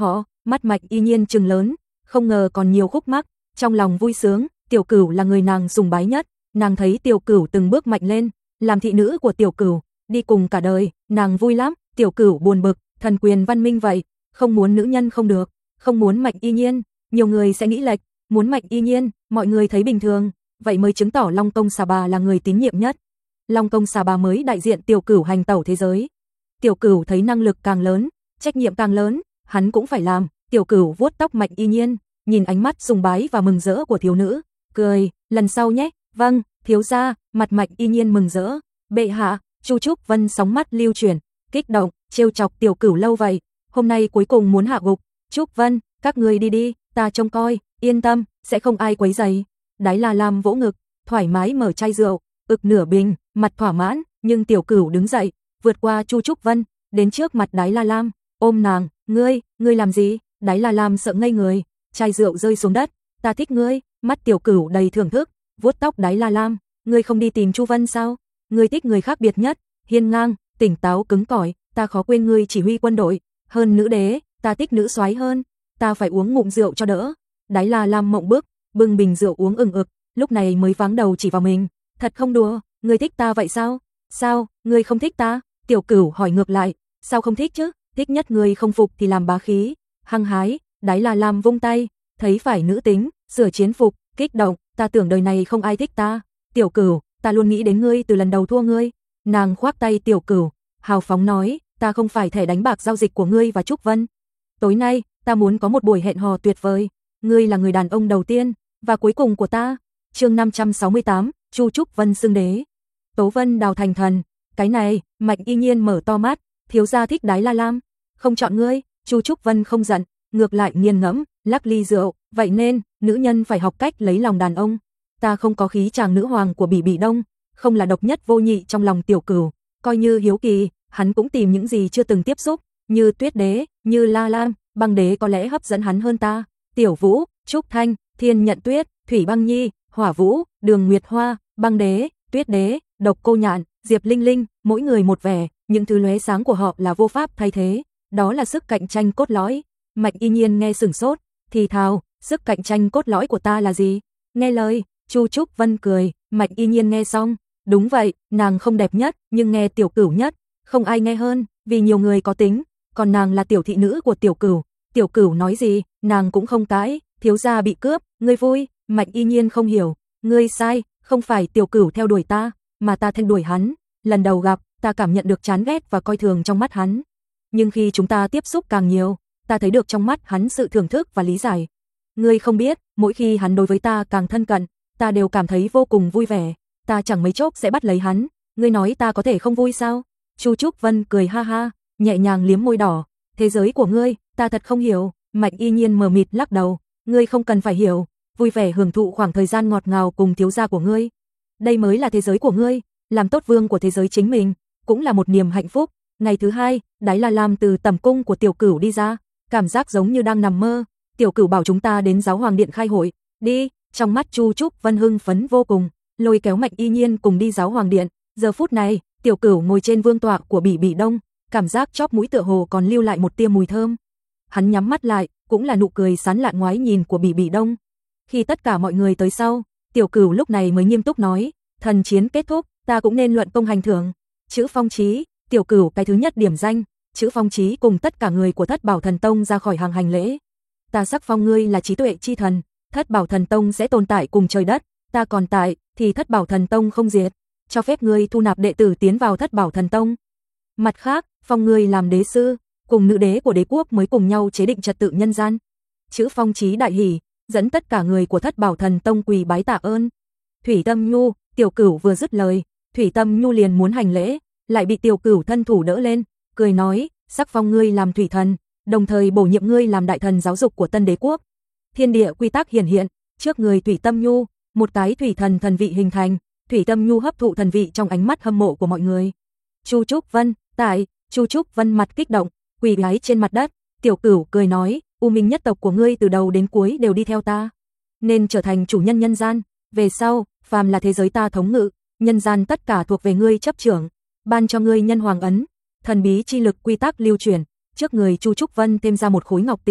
Speaker 1: mắt Mạch Y Nhiên trừng lớn, không ngờ còn nhiều khúc mắc, trong lòng vui sướng, Tiểu Cửu là người nàng sùng bái nhất, nàng thấy Tiểu Cửu từng bước mạnh lên, làm thị nữ của Tiểu Cửu, đi cùng cả đời, nàng vui lắm. Tiểu Cửu buồn bực, thần quyền văn minh vậy, không muốn nữ nhân không được, không muốn Mạch Y Nhiên, nhiều người sẽ nghĩ lệch, muốn Mạch Y Nhiên, mọi người thấy bình thường, vậy mới chứng tỏ Long Công Xà Bà là người tín nhiệm nhất. Long Công Xà Bà mới đại diện Tiểu Cửu hành tẩu thế giới. Tiểu Cửu thấy năng lực càng lớn, trách nhiệm càng lớn, hắn cũng phải làm. Tiểu Cửu vuốt tóc Mạch Y Nhiên, nhìn ánh mắt sùng bái và mừng rỡ của thiếu nữ, cười, lần sau nhé. Vâng, thiếu gia. Mặt Mạch Y Nhiên mừng rỡ. Bệ hạ. Chu Trúc Vân sóng mắt lưu chuyển, kích động, trêu chọc Tiểu Cửu lâu vậy, hôm nay cuối cùng muốn hạ gục. Trúc Vân, các ngươi đi đi, ta trông coi, yên tâm, sẽ không ai quấy rầy. Đái La Lam vỗ ngực, thoải mái mở chai rượu, ực nửa bình, mặt thỏa mãn, nhưng Tiểu Cửu đứng dậy, vượt qua Chu Trúc Vân, đến trước mặt Đái La Lam, ôm nàng, "Ngươi, ngươi làm gì?" Đái La Lam sợ ngây người, chai rượu rơi xuống đất, "Ta thích ngươi." Mắt Tiểu Cửu đầy thưởng thức, vuốt tóc Đái La Lam, "Ngươi không đi tìm Chu Vân sao? Ngươi thích người khác biệt nhất, hiên ngang, tỉnh táo cứng cỏi, ta khó quên ngươi chỉ huy quân đội, hơn nữ đế, ta thích nữ soái hơn, ta phải uống ngụm rượu cho đỡ." Đái La Lam mộng bức, bưng bình rượu uống ừng ực, lúc này mới váng đầu chỉ vào mình, "Thật không đùa, ngươi thích ta vậy sao?" "Sao, ngươi không thích ta?" Tiểu Cửu hỏi ngược lại, "Sao không thích chứ? Thích nhất ngươi không phục thì làm bá khí, hăng hái." Đái La Lam vung tay, thấy phải nữ tính, sửa chiến phục, kích động, "Ta tưởng đời này không ai thích ta. Tiểu Cửu, ta luôn nghĩ đến ngươi từ lần đầu thua ngươi." Nàng khoác tay Tiểu Cửu, hào phóng nói, "Ta không phải thẻ đánh bạc giao dịch của ngươi và Trúc Vân. Tối nay, ta muốn có một buổi hẹn hò tuyệt vời. Ngươi là người đàn ông đầu tiên và cuối cùng của ta." Chương năm trăm sáu mươi tám, Chu Trúc Vân xưng đế. Tố Vân Đào thành thần, cái này, Mạch Y Nhiên mở to mắt, "Thiếu gia thích Đái La Lam, không chọn ngươi." Chu Trúc Vân không giận, ngược lại nghiền ngẫm, lắc ly rượu, "Vậy nên, nữ nhân phải học cách lấy lòng đàn ông. Ta không có khí chàng nữ hoàng của Bỉ Bỉ Đông, không là độc nhất vô nhị trong lòng Tiểu Cửu, coi như hiếu kỳ, hắn cũng tìm những gì chưa từng tiếp xúc, như Tuyết Đế, như La Lam, Băng Đế có lẽ hấp dẫn hắn hơn ta. Tiểu Vũ, Trúc Thanh, Thiên Nhận Tuyết, Thủy Băng Nhi, Hỏa Vũ, Đường Nguyệt Hoa, Băng Đế, Tuyết Đế, Độc Cô Nhạn, Diệp Linh Linh, mỗi người một vẻ, những thứ lóe sáng của họ là vô pháp thay thế, đó là sức cạnh tranh cốt lõi." Mạch Y Nhiên nghe sửng sốt, thì thào, "Sức cạnh tranh cốt lõi của ta là gì?" Nghe lời, Chu Trúc Vân cười, Mạch Y Nhiên nghe xong, "Đúng vậy, nàng không đẹp nhất, nhưng nghe Tiểu Cửu nhất, không ai nghe hơn, vì nhiều người có tính, còn nàng là tiểu thị nữ của Tiểu Cửu, Tiểu Cửu nói gì, nàng cũng không cãi, thiếu gia bị cướp, ngươi vui." Mạch Y Nhiên không hiểu, "Ngươi sai, không phải Tiểu Cửu theo đuổi ta, mà ta theo đuổi hắn, lần đầu gặp, ta cảm nhận được chán ghét và coi thường trong mắt hắn, nhưng khi chúng ta tiếp xúc càng nhiều, ta thấy được trong mắt hắn sự thưởng thức và lý giải. Ngươi không biết, mỗi khi hắn đối với ta càng thân cận, ta đều cảm thấy vô cùng vui vẻ, ta chẳng mấy chốc sẽ bắt lấy hắn, ngươi nói ta có thể không vui sao?" Chu Trúc Vân cười ha ha, nhẹ nhàng liếm môi đỏ, "Thế giới của ngươi, ta thật không hiểu." Mạch Y Nhiên mờ mịt lắc đầu, "Ngươi không cần phải hiểu, vui vẻ hưởng thụ khoảng thời gian ngọt ngào cùng thiếu gia của ngươi. Đây mới là thế giới của ngươi, làm tốt vương của thế giới chính mình, cũng là một niềm hạnh phúc." Ngày thứ hai, Đái La Lam từ tẩm cung của Tiểu Cửu đi ra, cảm giác giống như đang nằm mơ. "Tiểu Cửu bảo chúng ta đến Giáo Hoàng Điện khai hội, đi." Trong mắt Chu Trúc Vân hưng phấn vô cùng, lôi kéo Mạch Y Nhiên cùng đi Giáo Hoàng Điện. Giờ phút này, Tiểu Cửu ngồi trên vương tọa của Bỉ Bỉ Đông, cảm giác chóp mũi tựa hồ còn lưu lại một tia mùi thơm. Hắn nhắm mắt lại, cũng là nụ cười sán lạn ngoái nhìn của Bỉ Bỉ Đông. Khi tất cả mọi người tới sau, Tiểu Cửu lúc này mới nghiêm túc nói, "Thần chiến kết thúc, ta cũng nên luận công hành thưởng. Chữ Phong Chí." Tiểu Cửu cái thứ nhất điểm danh, Chữ Phong Chí cùng tất cả người của Thất Bảo Thần Tông ra khỏi hàng hành lễ. "Ta sắc phong ngươi là trí tuệ chi thần, Thất Bảo Thần Tông sẽ tồn tại cùng trời đất, ta còn tại thì Thất Bảo Thần Tông không diệt, cho phép ngươi thu nạp đệ tử tiến vào Thất Bảo Thần Tông. Mặt khác, phong ngươi làm đế sư, cùng nữ đế của đế quốc mới cùng nhau chế định trật tự nhân gian." Chữ Phong Chí đại hỉ, dẫn tất cả người của Thất Bảo Thần Tông quỳ bái tạ ơn. Thủy Tâm Nhu, Tiểu Cửu vừa dứt lời, Thủy Tâm Nhu liền muốn hành lễ, lại bị Tiểu Cửu thân thủ đỡ lên, cười nói, "Sắc phong ngươi làm thủy thần, đồng thời bổ nhiệm ngươi làm đại thần giáo dục của Tân Đế quốc." Thiên địa quy tắc hiển hiện, trước người Thủy Tâm Nhu, một cái thủy thần thần vị hình thành, Thủy Tâm Nhu hấp thụ thần vị trong ánh mắt hâm mộ của mọi người. Chu Trúc Vân, tại, Chu Trúc Vân mặt kích động, quỳ gái trên mặt đất, Tiểu Cửu cười nói, "U Minh nhất tộc của ngươi từ đầu đến cuối đều đi theo ta, nên trở thành chủ nhân nhân gian, về sau, phàm là thế giới ta thống ngự, nhân gian tất cả thuộc về ngươi chấp trưởng, ban cho ngươi nhân hoàng ấn." Thần bí chi lực quy tắc lưu truyền, trước người Chu Trúc Vân thêm ra một khối ngọc tỷ,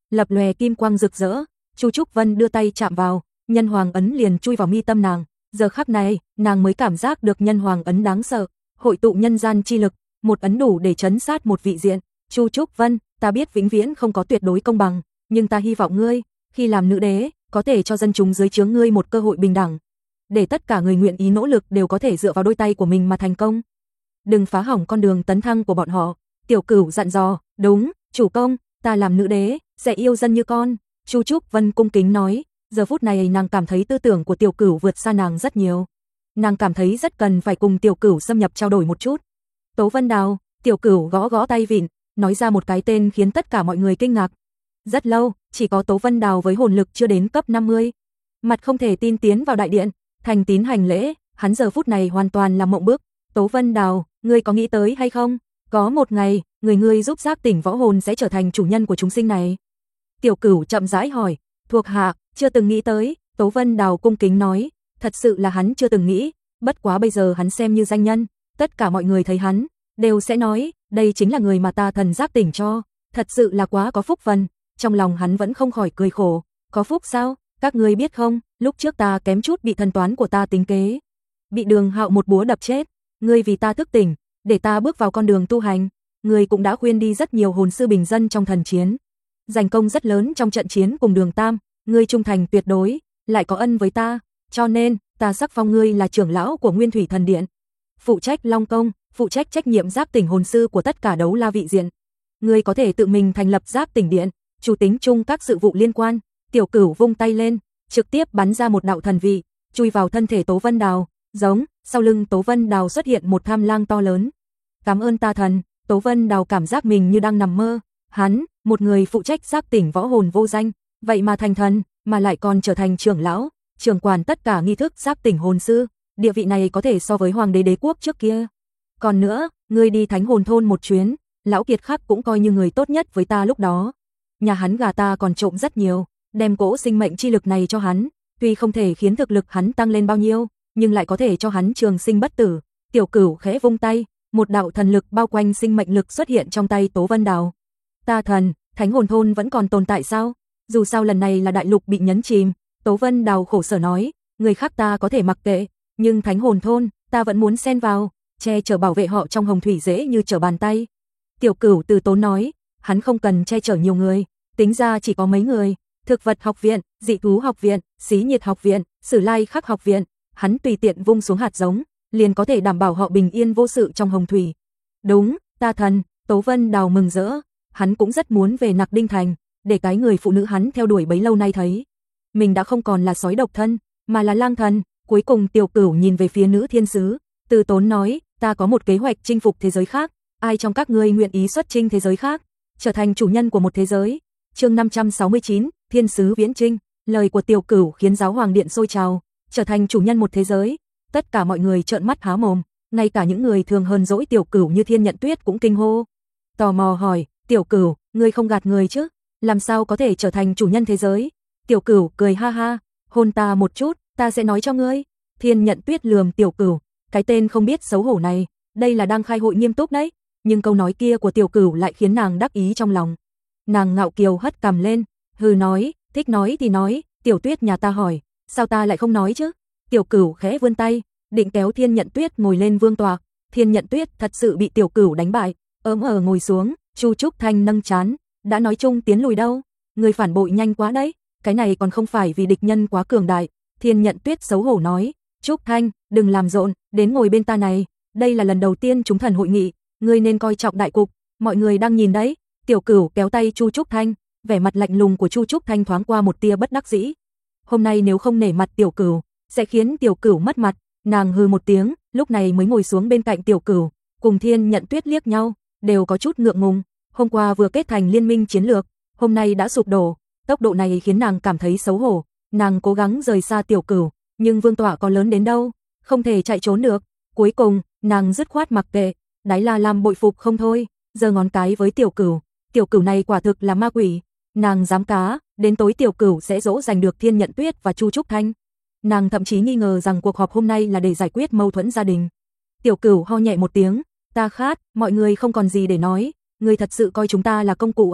Speaker 1: lập lòe kim quang rực rỡ. Chu Trúc Vân đưa tay chạm vào, nhân hoàng ấn liền chui vào mi tâm nàng. Giờ khắc này, nàng mới cảm giác được nhân hoàng ấn đáng sợ, hội tụ nhân gian chi lực, một ấn đủ để trấn sát một vị diện. Chu Trúc Vân, ta biết vĩnh viễn không có tuyệt đối công bằng, nhưng ta hy vọng ngươi, khi làm nữ đế, có thể cho dân chúng dưới trướng ngươi một cơ hội bình đẳng, để tất cả người nguyện ý nỗ lực đều có thể dựa vào đôi tay của mình mà thành công. Đừng phá hỏng con đường tấn thăng của bọn họ. Tiểu Cửu dặn dò. Đúng, chủ công, ta làm nữ đế, sẽ yêu dân như con. Chu Trúc Vân cung kính nói. Giờ phút này nàng cảm thấy tư tưởng của Tiểu Cửu vượt xa nàng rất nhiều. Nàng cảm thấy rất cần phải cùng Tiểu Cửu xâm nhập trao đổi một chút. Tố Vân Đào. Tiểu Cửu gõ gõ tay vịn, nói ra một cái tên khiến tất cả mọi người kinh ngạc. Rất lâu, chỉ có Tố Vân Đào với hồn lực chưa đến cấp năm mươi. Mặt không thể tin tiến vào đại điện, thành tín hành lễ, hắn giờ phút này hoàn toàn là mộng bức. Tố Vân Đào, ngươi có nghĩ tới hay không? Có một ngày, người ngươi giúp giác tỉnh võ hồn sẽ trở thành chủ nhân của chúng sinh này. Tiểu Cửu chậm rãi hỏi. Thuộc hạ, chưa từng nghĩ tới. Tố Vân Đào cung kính nói. Thật sự là hắn chưa từng nghĩ, bất quá bây giờ hắn xem như danh nhân, tất cả mọi người thấy hắn, đều sẽ nói, đây chính là người mà ta thần giác tỉnh cho, thật sự là quá có phúc phần. Trong lòng hắn vẫn không khỏi cười khổ. Có phúc sao? Các ngươi biết không, lúc trước ta kém chút bị thần toán của ta tính kế, bị Đường Hạo một búa đập chết. Ngươi vì ta thức tỉnh, để ta bước vào con đường tu hành. Ngươi cũng đã khuyên đi rất nhiều hồn sư bình dân trong thần chiến, giành công rất lớn trong trận chiến cùng Đường Tam. Ngươi trung thành tuyệt đối, lại có ân với ta, cho nên ta sắc phong ngươi là trưởng lão của Nguyên Thủy Thần Điện, phụ trách Long Công, phụ trách trách nhiệm giác tỉnh hồn sư của tất cả đấu la vị diện. Ngươi có thể tự mình thành lập giác tỉnh điện, chủ tính chung các sự vụ liên quan. Tiểu Cửu vung tay lên, trực tiếp bắn ra một đạo thần vị, chui vào thân thể Tố Vân Đào. Giống, sau lưng Tố Vân Đào xuất hiện một tham lang to lớn. Cảm ơn ta thần. Tố Vân Đào cảm giác mình như đang nằm mơ. Hắn, một người phụ trách giác tỉnh võ hồn vô danh, vậy mà thành thần, mà lại còn trở thành trưởng lão, trưởng quản tất cả nghi thức giác tỉnh hồn sư. Địa vị này có thể so với hoàng đế đế quốc trước kia. Còn nữa, ngươi đi Thánh Hồn Thôn một chuyến, lão Kiệt Khắc cũng coi như người tốt nhất với ta lúc đó. Nhà hắn gà ta còn trộm rất nhiều, đem cỗ sinh mệnh chi lực này cho hắn, tuy không thể khiến thực lực hắn tăng lên bao nhiêu, nhưng lại có thể cho hắn trường sinh bất tử. Tiểu Cửu khẽ vung tay, một đạo thần lực bao quanh sinh mệnh lực xuất hiện trong tay Tố Vân Đào. Ta thần, Thánh Hồn Thôn vẫn còn tồn tại sao? Dù sao lần này là đại lục bị nhấn chìm. Tố Vân Đào khổ sở nói, người khác ta có thể mặc kệ, nhưng Thánh Hồn Thôn, ta vẫn muốn xen vào, che chở bảo vệ họ trong hồng thủy dễ như trở bàn tay. Tiểu Cửu từ tốn nói, hắn không cần che chở nhiều người, tính ra chỉ có mấy người. Thực vật học viện, dị thú học viện, xí nhiệt học viện, sử lai khắc học viện, hắn tùy tiện vung xuống hạt giống, liền có thể đảm bảo họ bình yên vô sự trong hồng thủy. Đúng, ta thần. Tố Vân Đào mừng rỡ, hắn cũng rất muốn về Nặc Đinh Thành, để cái người phụ nữ hắn theo đuổi bấy lâu nay thấy mình đã không còn là sói độc thân, mà là lang thần. Cuối cùng Tiểu Cửu nhìn về phía nữ thiên sứ, từ tốn nói, ta có một kế hoạch chinh phục thế giới khác, ai trong các ngươi nguyện ý xuất chinh thế giới khác, trở thành chủ nhân của một thế giới. Chương năm trăm sáu mươi chín, Thiên sứ viễn chinh. Lời của Tiểu Cửu khiến giáo hoàng điện sôi trào, trở thành chủ nhân một thế giới. Tất cả mọi người trợn mắt há mồm, ngay cả những người thường hờn dỗi Tiểu Cửu như Thiên Nhận Tuyết cũng kinh hô. Tò mò hỏi, Tiểu Cửu, ngươi không gạt người chứ? Làm sao có thể trở thành chủ nhân thế giới? Tiểu Cửu cười ha ha, hôn ta một chút, ta sẽ nói cho ngươi. Thiên Nhận Tuyết lườm Tiểu Cửu, cái tên không biết xấu hổ này, đây là đang khai hội nghiêm túc đấy. Nhưng câu nói kia của Tiểu Cửu lại khiến nàng đắc ý trong lòng. Nàng ngạo kiều hất cằm lên, hừ nói, thích nói thì nói, Tiểu Tuyết nhà ta hỏi, sao ta lại không nói chứ? Tiểu Cửu khẽ vươn tay, định kéo Thiên Nhận Tuyết ngồi lên vương tọa. Thiên Nhận Tuyết thật sự bị Tiểu Cửu đánh bại, ớm ở ngồi xuống. Chu Trúc Thanh nâng trán, đã nói chung tiến lùi đâu, người phản bội nhanh quá đấy, cái này còn không phải vì địch nhân quá cường đại. Thiên Nhận Tuyết xấu hổ nói, Trúc Thanh, đừng làm rộn, đến ngồi bên ta này, đây là lần đầu tiên chúng thần hội nghị, ngươi nên coi trọng đại cục, mọi người đang nhìn đấy. Tiểu Cửu kéo tay Chu Trúc Thanh, vẻ mặt lạnh lùng của Chu Trúc Thanh thoáng qua một tia bất đắc dĩ. Hôm nay nếu không nể mặt Tiểu Cửu, sẽ khiến Tiểu Cửu mất mặt. Nàng hừ một tiếng, lúc này mới ngồi xuống bên cạnh Tiểu Cửu, cùng Thiên Nhận Tuyết liếc nhau, đều có chút ngượng ngùng. Hôm qua vừa kết thành liên minh chiến lược, hôm nay đã sụp đổ, tốc độ này khiến nàng cảm thấy xấu hổ. Nàng cố gắng rời xa Tiểu Cửu, nhưng vương tọa có lớn đến đâu, không thể chạy trốn được. Cuối cùng, nàng dứt khoát mặc kệ. Đái La Lam bội phục không thôi, giơ ngón cái với Tiểu Cửu. Tiểu Cửu này quả thực là ma quỷ, nàng dám cá, đến tối Tiểu Cửu sẽ dỗ dành được Thiên Nhận Tuyết và Chu Trúc Thanh. Nàng thậm chí nghi ngờ rằng cuộc họp hôm nay là để giải quyết mâu thuẫn gia đình. Tiểu Cửu ho nhẹ một tiếng, ta khát, mọi người không còn gì để nói, ngươi thật sự coi chúng ta là công cụ à?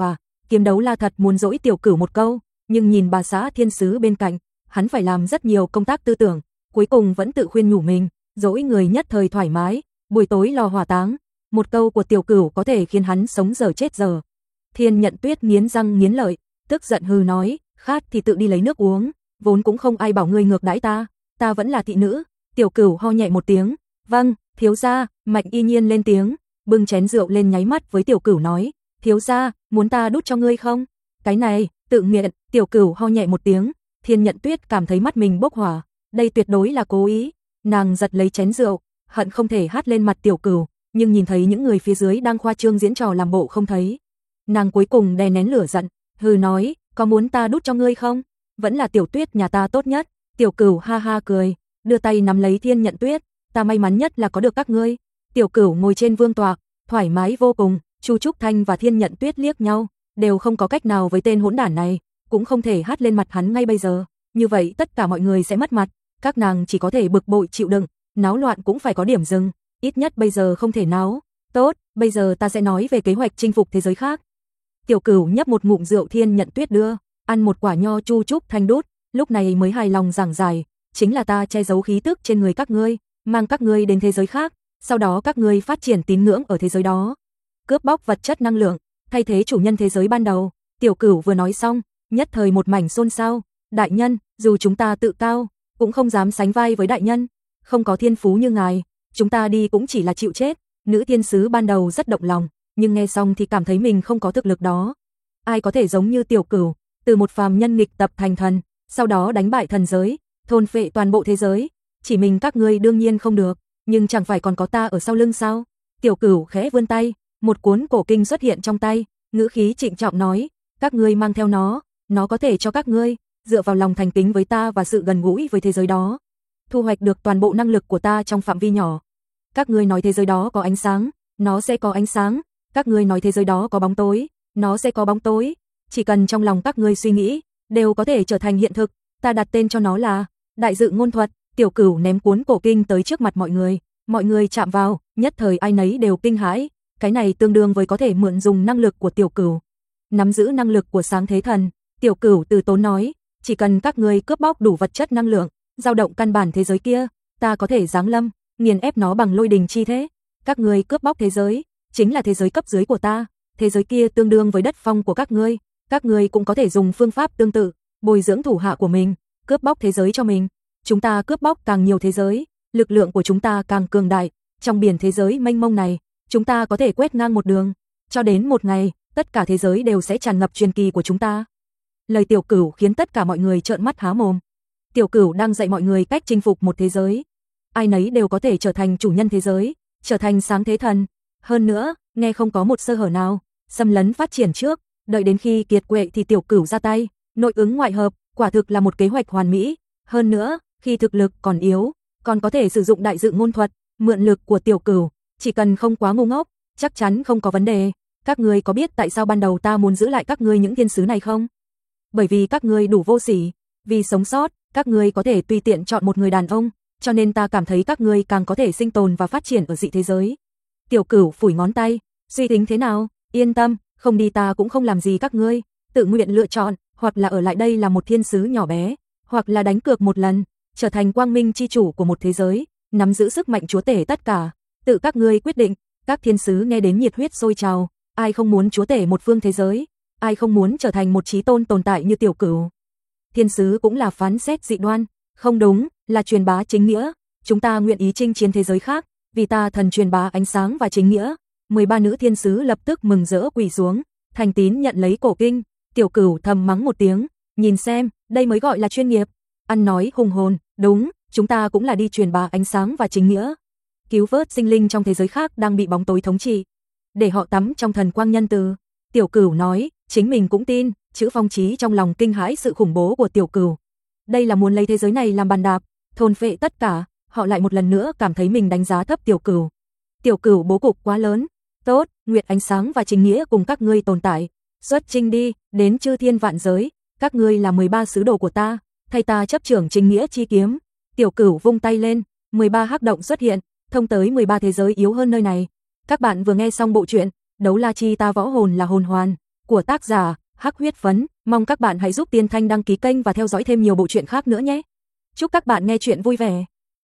Speaker 1: Kiếm Đấu La thật muốn dỗi Tiểu Cửu một câu, nhưng nhìn bà xã thiên sứ bên cạnh, hắn phải làm rất nhiều công tác tư tưởng, cuối cùng vẫn tự khuyên nhủ mình, dỗi người nhất thời thoải mái, buổi tối lò hỏa táng, một câu của Tiểu Cửu có thể khiến hắn sống giờ chết giờ. Thiên Nhận Tuyết nghiến răng nghiến lợi, tức giận hừ nói, khát thì tự đi lấy nước uống, vốn cũng không ai bảo ngươi ngược đãi ta, ta vẫn là thị nữ. Tiểu Cửu ho nhẹ một tiếng, vâng, thiếu gia. Mạnh Y Nhiên lên tiếng, bưng chén rượu lên nháy mắt với Tiểu Cửu nói, thiếu gia, muốn ta đút cho ngươi không? Cái này, tự nghiện. Tiểu Cửu ho nhẹ một tiếng, Thiên Nhận Tuyết cảm thấy mắt mình bốc hỏa, đây tuyệt đối là cố ý. Nàng giật lấy chén rượu, hận không thể hát lên mặt Tiểu Cửu, nhưng nhìn thấy những người phía dưới đang khoa trương diễn trò làm bộ không thấy. Nàng cuối cùng đè nén lửa giận, hừ nói, có muốn ta đút cho ngươi không? Vẫn là Tiểu Tuyết nhà ta tốt nhất. Tiểu Cửu ha ha cười, đưa tay nắm lấy Thiên Nhận Tuyết, ta may mắn nhất là có được các ngươi. Tiểu Cửu ngồi trên vương tọa, thoải mái vô cùng. Chu Trúc Thanh và Thiên Nhận Tuyết liếc nhau, đều không có cách nào với tên hỗn đản này, cũng không thể hát lên mặt hắn ngay bây giờ, như vậy tất cả mọi người sẽ mất mặt, các nàng chỉ có thể bực bội chịu đựng, náo loạn cũng phải có điểm dừng, ít nhất bây giờ không thể náo. Tốt, bây giờ ta sẽ nói về kế hoạch chinh phục thế giới khác. Tiểu Cửu nhấp một ngụm rượu Thiên Nhận Tuyết đưa, ăn một quả nho Chu Trúc Thanh đút, lúc này mới hài lòng giảng giải, chính là ta che giấu khí tức trên người các ngươi, mang các ngươi đến thế giới khác, sau đó các ngươi phát triển tín ngưỡng ở thế giới đó, cướp bóc vật chất năng lượng, thay thế chủ nhân thế giới ban đầu. Tiểu Cửu vừa nói xong, nhất thời một mảnh xôn xao, đại nhân, dù chúng ta tự cao, cũng không dám sánh vai với đại nhân, không có thiên phú như ngài, chúng ta đi cũng chỉ là chịu chết. Nữ thiên sứ ban đầu rất động lòng, nhưng nghe xong thì cảm thấy mình không có thực lực đó. Ai có thể giống như Tiểu Cửu, từ một phàm nhân nghịch tập thành thần, sau đó đánh bại thần giới, thôn phệ toàn bộ thế giới, chỉ mình các ngươi đương nhiên không được, nhưng chẳng phải còn có ta ở sau lưng sao? Tiểu Cửu khẽ vươn tay, một cuốn cổ kinh xuất hiện trong tay, ngữ khí trịnh trọng nói, các ngươi mang theo nó, nó có thể cho các ngươi, dựa vào lòng thành kính với ta và sự gần gũi với thế giới đó, thu hoạch được toàn bộ năng lực của ta trong phạm vi nhỏ. Các ngươi nói thế giới đó có ánh sáng, nó sẽ có ánh sáng, các ngươi nói thế giới đó có bóng tối, nó sẽ có bóng tối, chỉ cần trong lòng các ngươi suy nghĩ, đều có thể trở thành hiện thực, ta đặt tên cho nó là Đại Dự Ngôn Thuật. Tiểu Cửu ném cuốn cổ kinh tới trước mặt mọi người, mọi người chạm vào, nhất thời ai nấy đều kinh hãi, cái này tương đương với có thể mượn dùng năng lực của Tiểu Cửu, nắm giữ năng lực của sáng thế thần. Tiểu Cửu từ tốn nói, chỉ cần các ngươi cướp bóc đủ vật chất năng lượng, dao động căn bản thế giới kia, ta có thể giáng lâm, nghiền ép nó bằng lôi đình chi thế. Các ngươi cướp bóc thế giới, chính là thế giới cấp dưới của ta, thế giới kia tương đương với đất phong của các ngươi, các ngươi cũng có thể dùng phương pháp tương tự, bồi dưỡng thủ hạ của mình, cướp bóc thế giới cho mình. Chúng ta cướp bóc càng nhiều thế giới, lực lượng của chúng ta càng cường đại, trong biển thế giới mênh mông này, chúng ta có thể quét ngang một đường, cho đến một ngày, tất cả thế giới đều sẽ tràn ngập truyền kỳ của chúng ta. Lời Tiểu Cửu khiến tất cả mọi người trợn mắt há mồm. Tiểu Cửu đang dạy mọi người cách chinh phục một thế giới, ai nấy đều có thể trở thành chủ nhân thế giới, trở thành sáng thế thần. Hơn nữa, nghe không có một sơ hở nào, xâm lấn phát triển trước, đợi đến khi kiệt quệ thì Tiểu Cửu ra tay, nội ứng ngoại hợp, quả thực là một kế hoạch hoàn mỹ. Hơn nữa, khi thực lực còn yếu, còn có thể sử dụng Đại Dự Ngôn Thuật, mượn lực của Tiểu Cửu, chỉ cần không quá ngu ngốc, chắc chắn không có vấn đề. Các ngươi có biết tại sao ban đầu ta muốn giữ lại các ngươi những thiên sứ này không? Bởi vì các ngươi đủ vô sỉ, vì sống sót, các ngươi có thể tùy tiện chọn một người đàn ông, cho nên ta cảm thấy các ngươi càng có thể sinh tồn và phát triển ở dị thế giới. Tiểu Cửu phủi ngón tay, suy tính thế nào? Yên tâm, không đi ta cũng không làm gì các ngươi, tự nguyện lựa chọn, hoặc là ở lại đây là một thiên sứ nhỏ bé, hoặc là đánh cược một lần, trở thành quang minh chi chủ của một thế giới, nắm giữ sức mạnh chúa tể tất cả, tự các ngươi quyết định. Các thiên sứ nghe đến nhiệt huyết sôi trào, ai không muốn chúa tể một phương thế giới, ai không muốn trở thành một chí tôn tồn tại như Tiểu Cửu. Thiên sứ cũng là phán xét dị đoan, không đúng, là truyền bá chính nghĩa, chúng ta nguyện ý chinh chiến thế giới khác, vì ta thần truyền bá ánh sáng và chính nghĩa. mười ba nữ thiên sứ lập tức mừng rỡ quỳ xuống, thành tín nhận lấy cổ kinh. Tiểu Cửu thầm mắng một tiếng, nhìn xem, đây mới gọi là chuyên nghiệp, ăn nói hùng hồn, đúng, chúng ta cũng là đi truyền bá ánh sáng và chính nghĩa, cứu vớt sinh linh trong thế giới khác đang bị bóng tối thống trị, để họ tắm trong thần quang nhân từ. Tiểu Cửu nói, chính mình cũng tin, chữ Phong Chí trong lòng kinh hãi sự khủng bố của Tiểu Cửu. Đây là muốn lấy thế giới này làm bàn đạp, thôn phệ tất cả, họ lại một lần nữa cảm thấy mình đánh giá thấp Tiểu Cửu. Tiểu Cửu bố cục quá lớn, tốt, nguyện ánh sáng và chính nghĩa cùng các ngươi tồn tại, xuất chinh đi, đến chư thiên vạn giới, các ngươi là mười ba sứ đồ của ta, thay ta chấp trưởng chính nghĩa chi kiếm. Tiểu Cửu vung tay lên, mười ba hắc động xuất hiện, thông tới mười ba thế giới yếu hơn nơi này. Các bạn vừa nghe xong bộ truyện Đấu La Chi Ta Võ Hồn Là Hồn Hoàn, của tác giả Hắc Huyết Phấn. Mong các bạn hãy giúp Tiên Thanh đăng ký kênh và theo dõi thêm nhiều bộ truyện khác nữa nhé. Chúc các bạn nghe truyện vui vẻ.